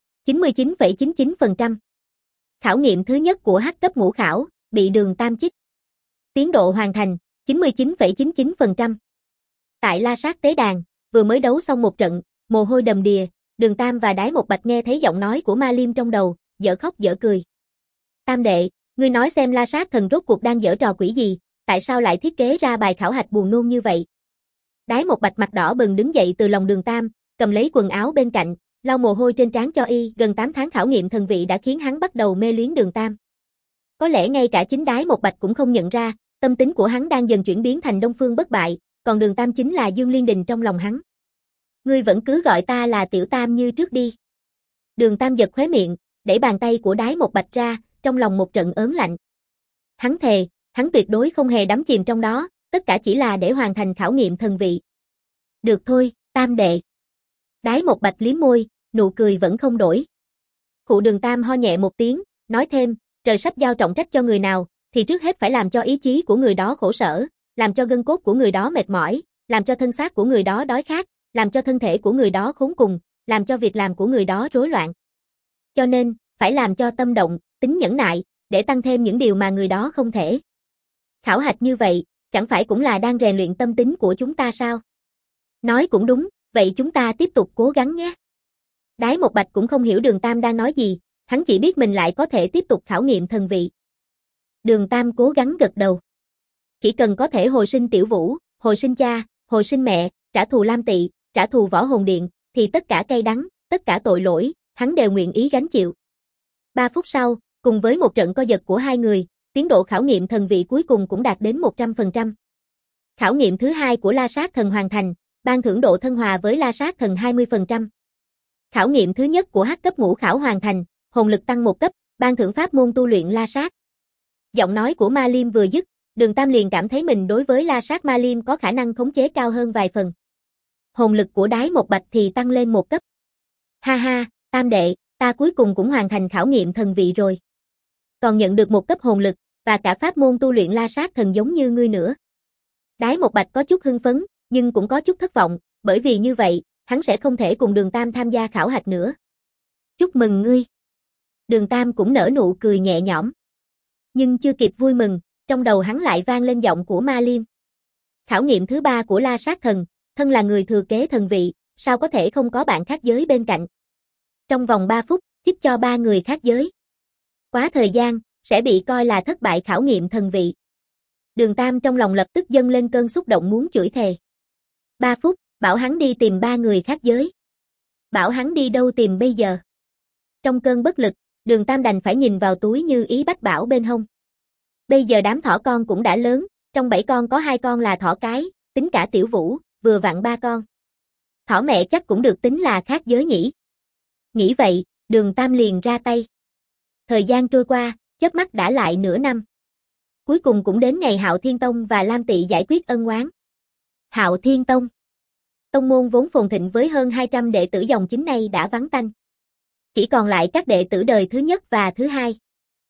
99,99%. Khảo nghiệm thứ nhất của Hắc cấp ngũ khảo, bị Đường Tam chích. Tiến độ hoàn thành, 99,99%. Tại La Sát Tế Đàn, vừa mới đấu xong một trận, mồ hôi đầm đìa, Đường Tam và Đái Một Bạch nghe thấy giọng nói của Ma Liêm trong đầu, dở khóc dở cười. Tam đệ, ngươi nói xem La Sát Thần rốt cuộc đang giở trò quỷ gì, tại sao lại thiết kế ra bài khảo hạch buồn nôn như vậy? Đái Một Bạch mặt đỏ bừng đứng dậy từ lòng Đường Tam, cầm lấy quần áo bên cạnh, lau mồ hôi trên trán cho y, gần 8 tháng khảo nghiệm thần vị đã khiến hắn bắt đầu mê luyến Đường Tam. Có lẽ ngay cả chính Đái Một Bạch cũng không nhận ra, tâm tính của hắn đang dần chuyển biến thành Đông Phương bất bại, còn Đường Tam chính là Dương Liên Đình trong lòng hắn. Ngươi vẫn cứ gọi ta là Tiểu Tam như trước đi. Đường Tam giật khóe miệng, đẩy bàn tay của Đái Một Bạch ra, trong lòng một trận ớn lạnh. Hắn thề, hắn tuyệt đối không hề đắm chìm trong đó, tất cả chỉ là để hoàn thành khảo nghiệm thần vị. Được thôi, Tam đệ. Đái Một Bạch liếm môi, nụ cười vẫn không đổi. Cụ Đường Tam ho nhẹ một tiếng, nói thêm, trời sắp giao trọng trách cho người nào, thì trước hết phải làm cho ý chí của người đó khổ sở, làm cho gân cốt của người đó mệt mỏi, làm cho thân xác của người đó đói khát, làm cho thân thể của người đó khốn cùng, làm cho việc làm của người đó rối loạn. Cho nên, phải làm cho tâm động, tính nhẫn nại, để tăng thêm những điều mà người đó không thể. Khảo hạch như vậy, chẳng phải cũng là đang rèn luyện tâm tính của chúng ta sao? Nói cũng đúng, vậy chúng ta tiếp tục cố gắng nhé. Đái Một Bạch cũng không hiểu Đường Tam đang nói gì, hắn chỉ biết mình lại có thể tiếp tục khảo nghiệm thần vị. Đường Tam cố gắng gật đầu. Chỉ cần có thể hồi sinh Tiểu Vũ, hồi sinh cha, hồi sinh mẹ, trả thù Lam Tị, trả thù Võ Hồn Điện, thì tất cả cay đắng, tất cả tội lỗi, hắn đều nguyện ý gánh chịu. 3 phút sau, cùng với một trận co giật của hai người, tiến độ khảo nghiệm thần vị cuối cùng cũng đạt đến 100%. Khảo nghiệm thứ hai của La Sát Thần hoàn thành, ban thưởng độ thân hòa với La Sát Thần 20%. Khảo nghiệm thứ nhất của Hắc cấp ngũ khảo hoàn thành, hồn lực tăng 1 cấp, ban thưởng pháp môn tu luyện La Sát. Giọng nói của Ma Liêm vừa dứt, Đường Tam liền cảm thấy mình đối với La Sát Ma Liêm có khả năng khống chế cao hơn vài phần. Hồn lực của Đái Một Bạch thì tăng lên 1 cấp. Ha ha, Tam đệ, ta cuối cùng cũng hoàn thành khảo nghiệm thần vị rồi. Còn nhận được 1 cấp hồn lực, và cả pháp môn tu luyện La Sát Thần giống như ngươi nữa. Đái Một Bạch có chút hưng phấn, nhưng cũng có chút thất vọng, bởi vì như vậy, hắn sẽ không thể cùng Đường Tam tham gia khảo hạch nữa. Chúc mừng ngươi. Đường Tam cũng nở nụ cười nhẹ nhõm. Nhưng chưa kịp vui mừng, trong đầu hắn lại vang lên giọng của Ma Liêm. Khảo nghiệm thứ 3 của La Sát Thần, thân là người thừa kế thần vị, sao có thể không có bạn khác giới bên cạnh. Trong vòng 3 phút, chích cho 3 người khác giới. Quá thời gian, sẽ bị coi là thất bại khảo nghiệm thần vị. Đường Tam trong lòng lập tức dâng lên cơn xúc động muốn chửi thề. 3 phút, bảo hắn đi tìm 3 người khác giới. Bảo hắn đi đâu tìm bây giờ. Trong cơn bất lực, Đường Tam đành phải nhìn vào túi Như Ý Bách Bảo bên hông. Bây giờ đám thỏ con cũng đã lớn, trong 7 con có 2 con là thỏ cái, tính cả Tiểu Vũ, vừa vặn 3 con. Thỏ mẹ chắc cũng được tính là khác giới nhỉ. Nghĩ vậy, Đường Tam liền ra tay. Thời gian trôi qua, chớp mắt đã lại nửa năm. Cuối cùng cũng đến ngày Hạo Thiên Tông và Lam Tỵ giải quyết ân oán. Hạo Thiên Tông. Tông môn vốn phồn thịnh với hơn 200 đệ tử dòng chính nay đã vắng tanh. Chỉ còn lại các đệ tử đời thứ nhất và thứ hai.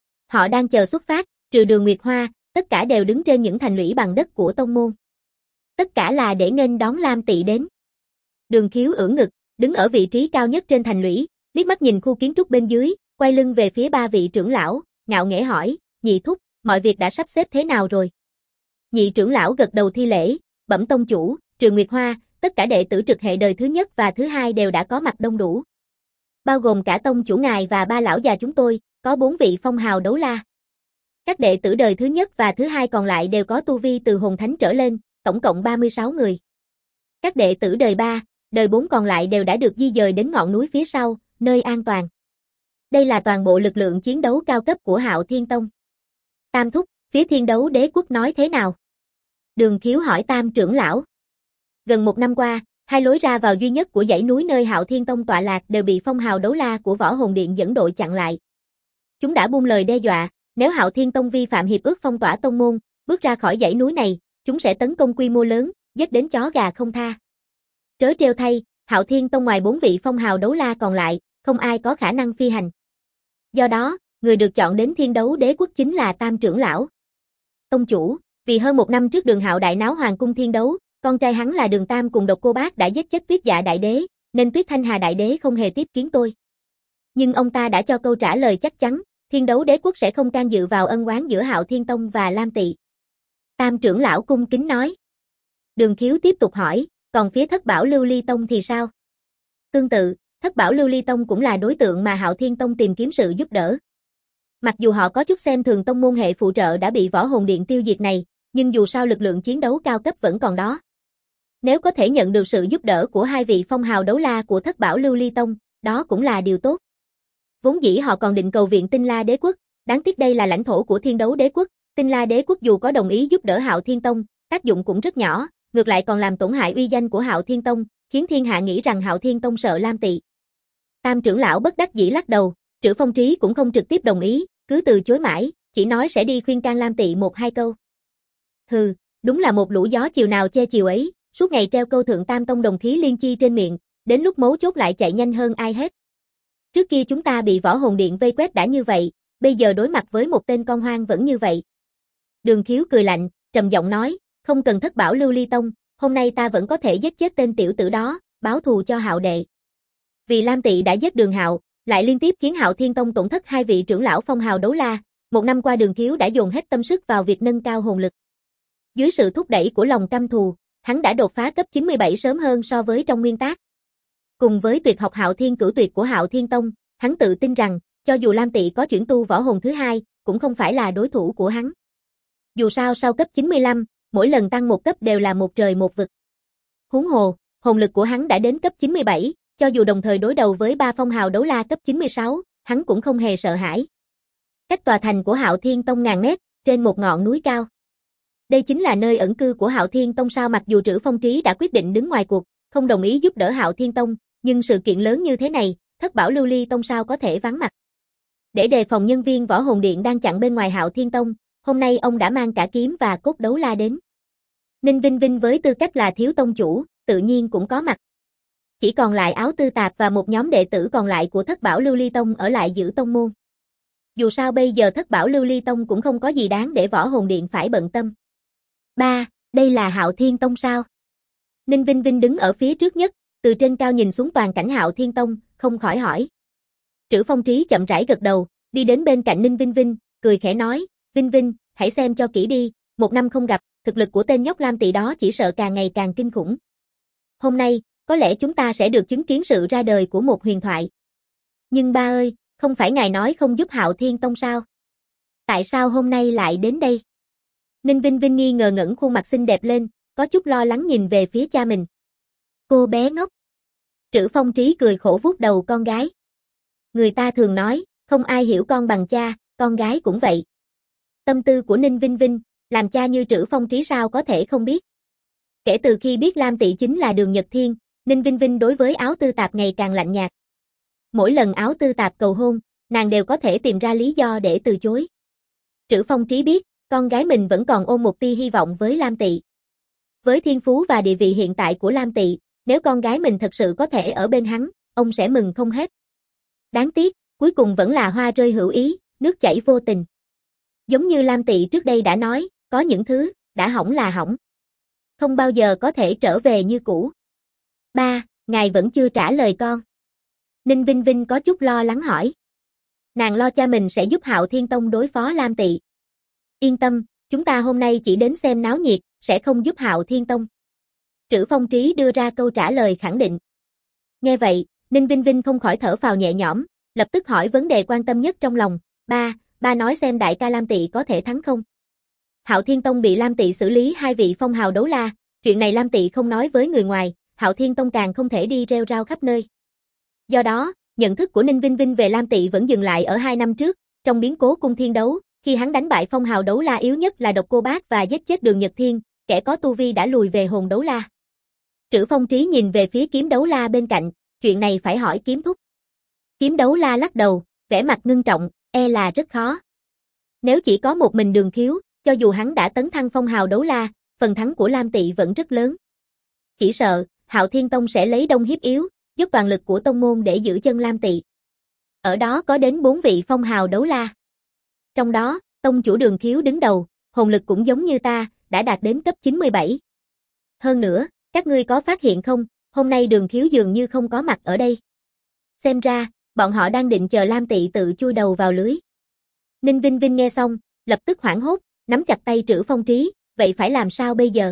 Họ đang chờ xuất phát, trừ Đường Nguyệt Hoa, tất cả đều đứng trên những thành lũy bằng đất của tông môn. Tất cả là để nghênh đón Lam Tỵ đến. Đường Khiếu ưỡn ngực, đứng ở vị trí cao nhất trên thành lũy, liếc mắt nhìn khu kiến trúc bên dưới, quay lưng về phía 3 vị trưởng lão, ngạo nghễ hỏi, Nhị thúc, mọi việc đã sắp xếp thế nào rồi? Nhị trưởng lão gật đầu thi lễ, bẩm tông chủ, trừ Nguyệt Hoa, tất cả đệ tử trực hệ đời thứ nhất và thứ hai đều đã có mặt đông đủ. Bao gồm cả tông chủ ngài và 3 lão già chúng tôi, có 4 vị phong hào đấu la. Các đệ tử đời thứ nhất và thứ hai còn lại đều có tu vi từ hồn thánh trở lên, tổng cộng 36 người. Các đệ tử đời 3, đời 4 còn lại đều đã được di dời đến ngọn núi phía sau, nơi an toàn. Đây là toàn bộ lực lượng chiến đấu cao cấp của Hạo Thiên Tông. Tam thúc, phía Thiên Đấu Đế Quốc nói thế nào? Đường Khiếu hỏi Tam trưởng lão. Gần 1 năm qua, 2 lối ra vào duy nhất của dãy núi nơi Hạo Thiên Tông tọa lạc đều bị phong hào đấu la của Võ Hồn Điện dẫn đội chặn lại. Chúng đã buông lời đe dọa, nếu Hạo Thiên Tông vi phạm hiệp ước phong tỏa tông môn, bước ra khỏi dãy núi này, chúng sẽ tấn công quy mô lớn, giết đến chó gà không tha. Trớ trêu thay, Hạo Thiên Tông ngoài 4 vị phong hào đấu la còn lại, không ai có khả năng phi hành. Do đó, người được chọn đến Thiên Đấu Đế Quốc chính là Tam trưởng lão. Tông chủ, vì hơn 1 năm trước Đường Hạo đại náo Hoàng cung Thiên Đấu, con trai hắn là Đường Tam cùng Độc Cô Bác đã giết chết Tuyết Dạ đại đế, nên Tuyết Thanh Hà đại đế không hề tiếp kiến tôi. Nhưng ông ta đã cho câu trả lời chắc chắn, Thiên Đấu Đế Quốc sẽ không can dự vào ân oán giữa Hạo Thiên Tông và Lam Tỵ. Tam trưởng lão cung kính nói. Đường Khiếu tiếp tục hỏi, còn phía Thất Bảo Lưu Ly Tông thì sao? Tương tự, Thất Bảo Lưu Ly Tông cũng là đối tượng mà Hạo Thiên Tông tìm kiếm sự giúp đỡ. Mặc dù họ có chút xem thường tông môn hệ phụ trợ đã bị Võ Hồn Điện tiêu diệt này, nhưng dù sao lực lượng chiến đấu cao cấp vẫn còn đó. Nếu có thể nhận được sự giúp đỡ của 2 vị phong hào đấu la của Thất Bảo Lưu Ly Tông, đó cũng là điều tốt. Vốn dĩ họ còn định cầu viện Tinh La Đế Quốc, đáng tiếc đây là lãnh thổ của Thiên Đấu Đế Quốc, Tinh La Đế Quốc dù có đồng ý giúp đỡ Hạo Thiên Tông, tác dụng cũng rất nhỏ, ngược lại còn làm tổn hại uy danh của Hạo Thiên Tông, khiến thiên hạ nghĩ rằng Hạo Thiên Tông sợ Lam Tỵ. Tam trưởng lão bất đắc dĩ lắc đầu, Trữ Phong Trí cũng không trực tiếp đồng ý, cứ từ chối mãi, chỉ nói sẽ đi khuyên can Lam Tỵ 1-2 câu. Hừ, đúng là một lũ gió chiều nào che chiều ấy, suốt ngày treo câu thượng tam tông đồng khí liên chi trên miệng, đến lúc mấu chốt lại chạy nhanh hơn ai hết. Trước kia chúng ta bị Võ Hồn Điện vây quét đã như vậy, bây giờ đối mặt với một tên con hoang vẫn như vậy. Đường Khiếu cười lạnh, trầm giọng nói, không cần Thất Bảo Lưu Ly Tông, hôm nay ta vẫn có thể giết chết tên tiểu tử đó, báo thù cho Hạo đệ. Vì Lam Tỵ đã giết Đường Hạo, lại liên tiếp khiến Hạo Thiên Tông tổn thất 2 vị trưởng lão phong hào đấu la, 1 năm qua Đường Khiếu đã dồn hết tâm sức vào việc nâng cao hồn lực. Dưới sự thúc đẩy của lòng căm thù, hắn đã đột phá cấp 97 sớm hơn so với trong nguyên tác. Cùng với tuyệt học Hạo Thiên Cửu Tuyệt của Hạo Thiên Tông, hắn tự tin rằng, cho dù Lam Tỵ có chuyển tu võ hồn thứ 2, cũng không phải là đối thủ của hắn. Dù sao sau cấp 95, mỗi lần tăng 1 cấp đều là một trời một vực. Huống hồ, hồn lực của hắn đã đến cấp 97, cho dù đồng thời đối đầu với 3 phong hào đấu la cấp 96, hắn cũng không hề sợ hãi. Cách tòa thành của Hạo Thiên Tông ngàn mét, trên một ngọn núi cao. Đây chính là nơi ẩn cư của Hạo Thiên Tông sao? Mặc dù Trữ Phong Trí đã quyết định đứng ngoài cuộc, không đồng ý giúp đỡ Hạo Thiên Tông, nhưng sự kiện lớn như thế này, Thất Bảo Lưu Ly Tông sao có thể vắng mặt. Để đề phòng nhân viên Võ Hồn Điện đang chặn bên ngoài Hạo Thiên Tông, hôm nay ông đã mang cả kiếm và cốt đấu la đến. Ninh Vinh Vinh với tư cách là thiếu tông chủ, tự nhiên cũng có mặt. Chỉ còn lại Áo Tư Tạp và một nhóm đệ tử còn lại của Thất Bảo Lưu Ly Tông ở lại giữ tông môn. Dù sao bây giờ Thất Bảo Lưu Ly Tông cũng không có gì đáng để Võ Hồn Điện phải bận tâm. Đây là Hạo Thiên Tông sao? Ninh Vinh Vinh đứng ở phía trước nhất, từ trên cao nhìn xuống toàn cảnh Hạo Thiên Tông, không khỏi hỏi. Trữ Phong Trí chậm rãi gật đầu, đi đến bên cạnh Ninh Vinh Vinh, cười khẽ nói, Vinh Vinh, hãy xem cho kỹ đi, 1 năm không gặp, thực lực của tên nhóc Lam Tỵ đó chỉ sợ càng ngày càng kinh khủng. Hôm nay, có lẽ chúng ta sẽ được chứng kiến sự ra đời của một huyền thoại. Nhưng ba ơi, không phải ngài nói không giúp Hạo Thiên Tông sao? Tại sao hôm nay lại đến đây? Ninh Vinh Vinh nghi ngờ ngẩng khuôn mặt xinh đẹp lên, có chút lo lắng nhìn về phía cha mình. Cô bé ngốc. Trữ Phong Trí cười khổ vuốt đầu con gái. Người ta thường nói, không ai hiểu con bằng cha, con gái cũng vậy. Tâm tư của Ninh Vinh Vinh, làm cha như Trữ Phong Trí sao có thể không biết. Kể từ khi biết Lam Tị chính là Đường Nhật Thiên, Ninh Vinh Vinh đối với Áo Tư Tạp ngày càng lạnh nhạt. Mỗi lần Áo Tư Tạp cầu hôn, nàng đều có thể tìm ra lý do để từ chối. Trữ Phong Trí biết, con gái mình vẫn còn ôm một tia hy vọng với Lam Tị. Với thiên phú và địa vị hiện tại của Lam Tị, nếu con gái mình thật sự có thể ở bên hắn, ông sẽ mừng không hết. Đáng tiếc, cuối cùng vẫn là hoa rơi hữu ý, nước chảy vô tình. Giống như Lam Tị trước đây đã nói, có những thứ, đã hỏng là hỏng. Không bao giờ có thể trở về như cũ. Ba, ngài vẫn chưa trả lời con. Ninh Vinh Vinh có chút lo lắng hỏi. Nàng lo cha mình sẽ giúp Hạo Thiên Tông đối phó Lam Tị. Yên tâm, chúng ta hôm nay chỉ đến xem náo nhiệt, sẽ không giúp Hạo Thiên Tông. Trữ Phong Trí đưa ra câu trả lời khẳng định. Nghe vậy, Ninh Vinh Vinh không khỏi thở phào nhẹ nhõm, lập tức hỏi vấn đề quan tâm nhất trong lòng. Ba nói xem đại ca Lam Tị có thể thắng không? Hạo Thiên Tông bị Lam Tị xử lý 2 vị phong hào đấu la, chuyện này Lam Tị không nói với người ngoài, Hạo Thiên Tông càng không thể đi rêu rao khắp nơi. Do đó, nhận thức của Ninh Vinh Vinh về Lam Tị vẫn dừng lại ở 2 năm trước, trong biến cố cung thiên đấu, khi hắn đánh bại phong hào đấu la yếu nhất là Độc Cô Bác và giết chết Đường Nhật Thiên, kẻ có tu vi đã lùi về hồn đấu la. Trữ Phong Trí nhìn về phía kiếm đấu la bên cạnh, chuyện này phải hỏi kiếm thúc. Kiếm đấu la lắc đầu, vẻ mặt ngưng trọng, e là rất khó. Nếu chỉ có một mình Đường Khiếu, cho dù hắn đã tấn thăng phong hào đấu la, phần thắng của Lam Tị vẫn rất lớn. Chỉ sợ, Hạo Thiên Tông sẽ lấy đông hiếp yếu, dốc toàn lực của tông môn để giữ chân Lam Tị. Ở đó có đến 4 vị phong hào đấu la. Trong đó, tông chủ Đường Khiếu đứng đầu, hồn lực cũng giống như ta, đã đạt đến cấp 97. Hơn nữa, các ngươi có phát hiện không, hôm nay Đường Khiếu dường như không có mặt ở đây. Xem ra, bọn họ đang định chờ Lam Tị tự chui đầu vào lưới. Ninh Vinh Vinh nghe xong, lập tức hoảng hốt, nắm chặt tay Trữ Phong Trí, vậy phải làm sao bây giờ?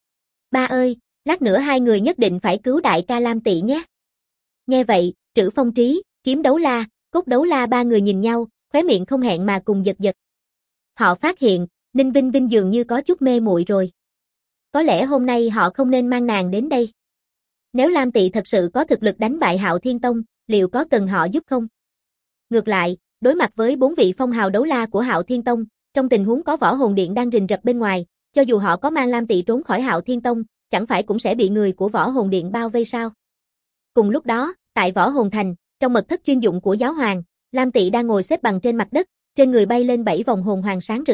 Ba ơi, lát nữa hai người nhất định phải cứu đại ca Lam Tị nhé. Nghe vậy, Trữ Phong Trí, kiếm đấu la, cốt đấu la ba người nhìn nhau, khóe miệng không hẹn mà cùng giật giật. Họ phát hiện, Ninh Vinh Vinh dường như có chút mê muội rồi. Có lẽ hôm nay họ không nên mang nàng đến đây. Nếu Lam Tị thật sự có thực lực đánh bại Hạo Thiên Tông, liệu có cần họ giúp không? Ngược lại, đối mặt với 4 vị phong hào đấu la của Hạo Thiên Tông, trong tình huống có võ hồn điện đang rình rập bên ngoài, cho dù họ có mang Lam Tị trốn khỏi Hạo Thiên Tông, chẳng phải cũng sẽ bị người của võ hồn điện bao vây sao? Cùng lúc đó, tại võ hồn thành, trong mật thất chuyên dụng của giáo hoàng, Lam Tị đang ngồi xếp bằng trên mặt đất, trên người bay lên 7 vòng hồn hoàng sáng rực.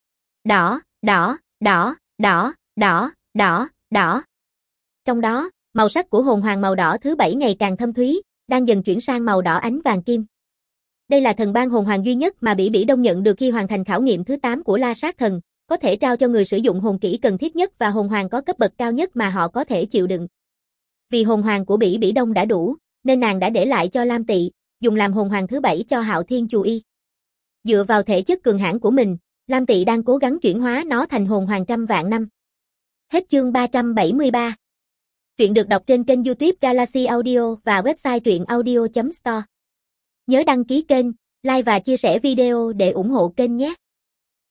Đỏ, đỏ, đỏ, đỏ, đỏ, đỏ, đỏ. Trong đó, màu sắc của hồn hoàng màu đỏ thứ 7 ngày càng thâm thúy, đang dần chuyển sang màu đỏ ánh vàng kim. Đây là thần ban hồn hoàng duy nhất mà Bỉ Bỉ Đông nhận được khi hoàn thành khảo nghiệm thứ 8 của La Sát Thần, có thể trao cho người sử dụng hồn kỹ cần thiết nhất và hồn hoàng có cấp bậc cao nhất mà họ có thể chịu đựng. Vì hồn hoàng của Bỉ Bỉ Đông đã đủ, nên nàng đã để lại cho Lam Tị, dùng làm hồn hoàng thứ 7 cho Hạo Thiên Chù Y. Dựa vào thể chất cường hãn của mình, Lam Tị đang cố gắng chuyển hóa nó thành hồn hoàng trăm vạn năm. Hết chương 373. Truyện được đọc trên kênh YouTube Galaxy Audio và website truyệnaudio.store. Nhớ đăng ký kênh, like và chia sẻ video để ủng hộ kênh nhé.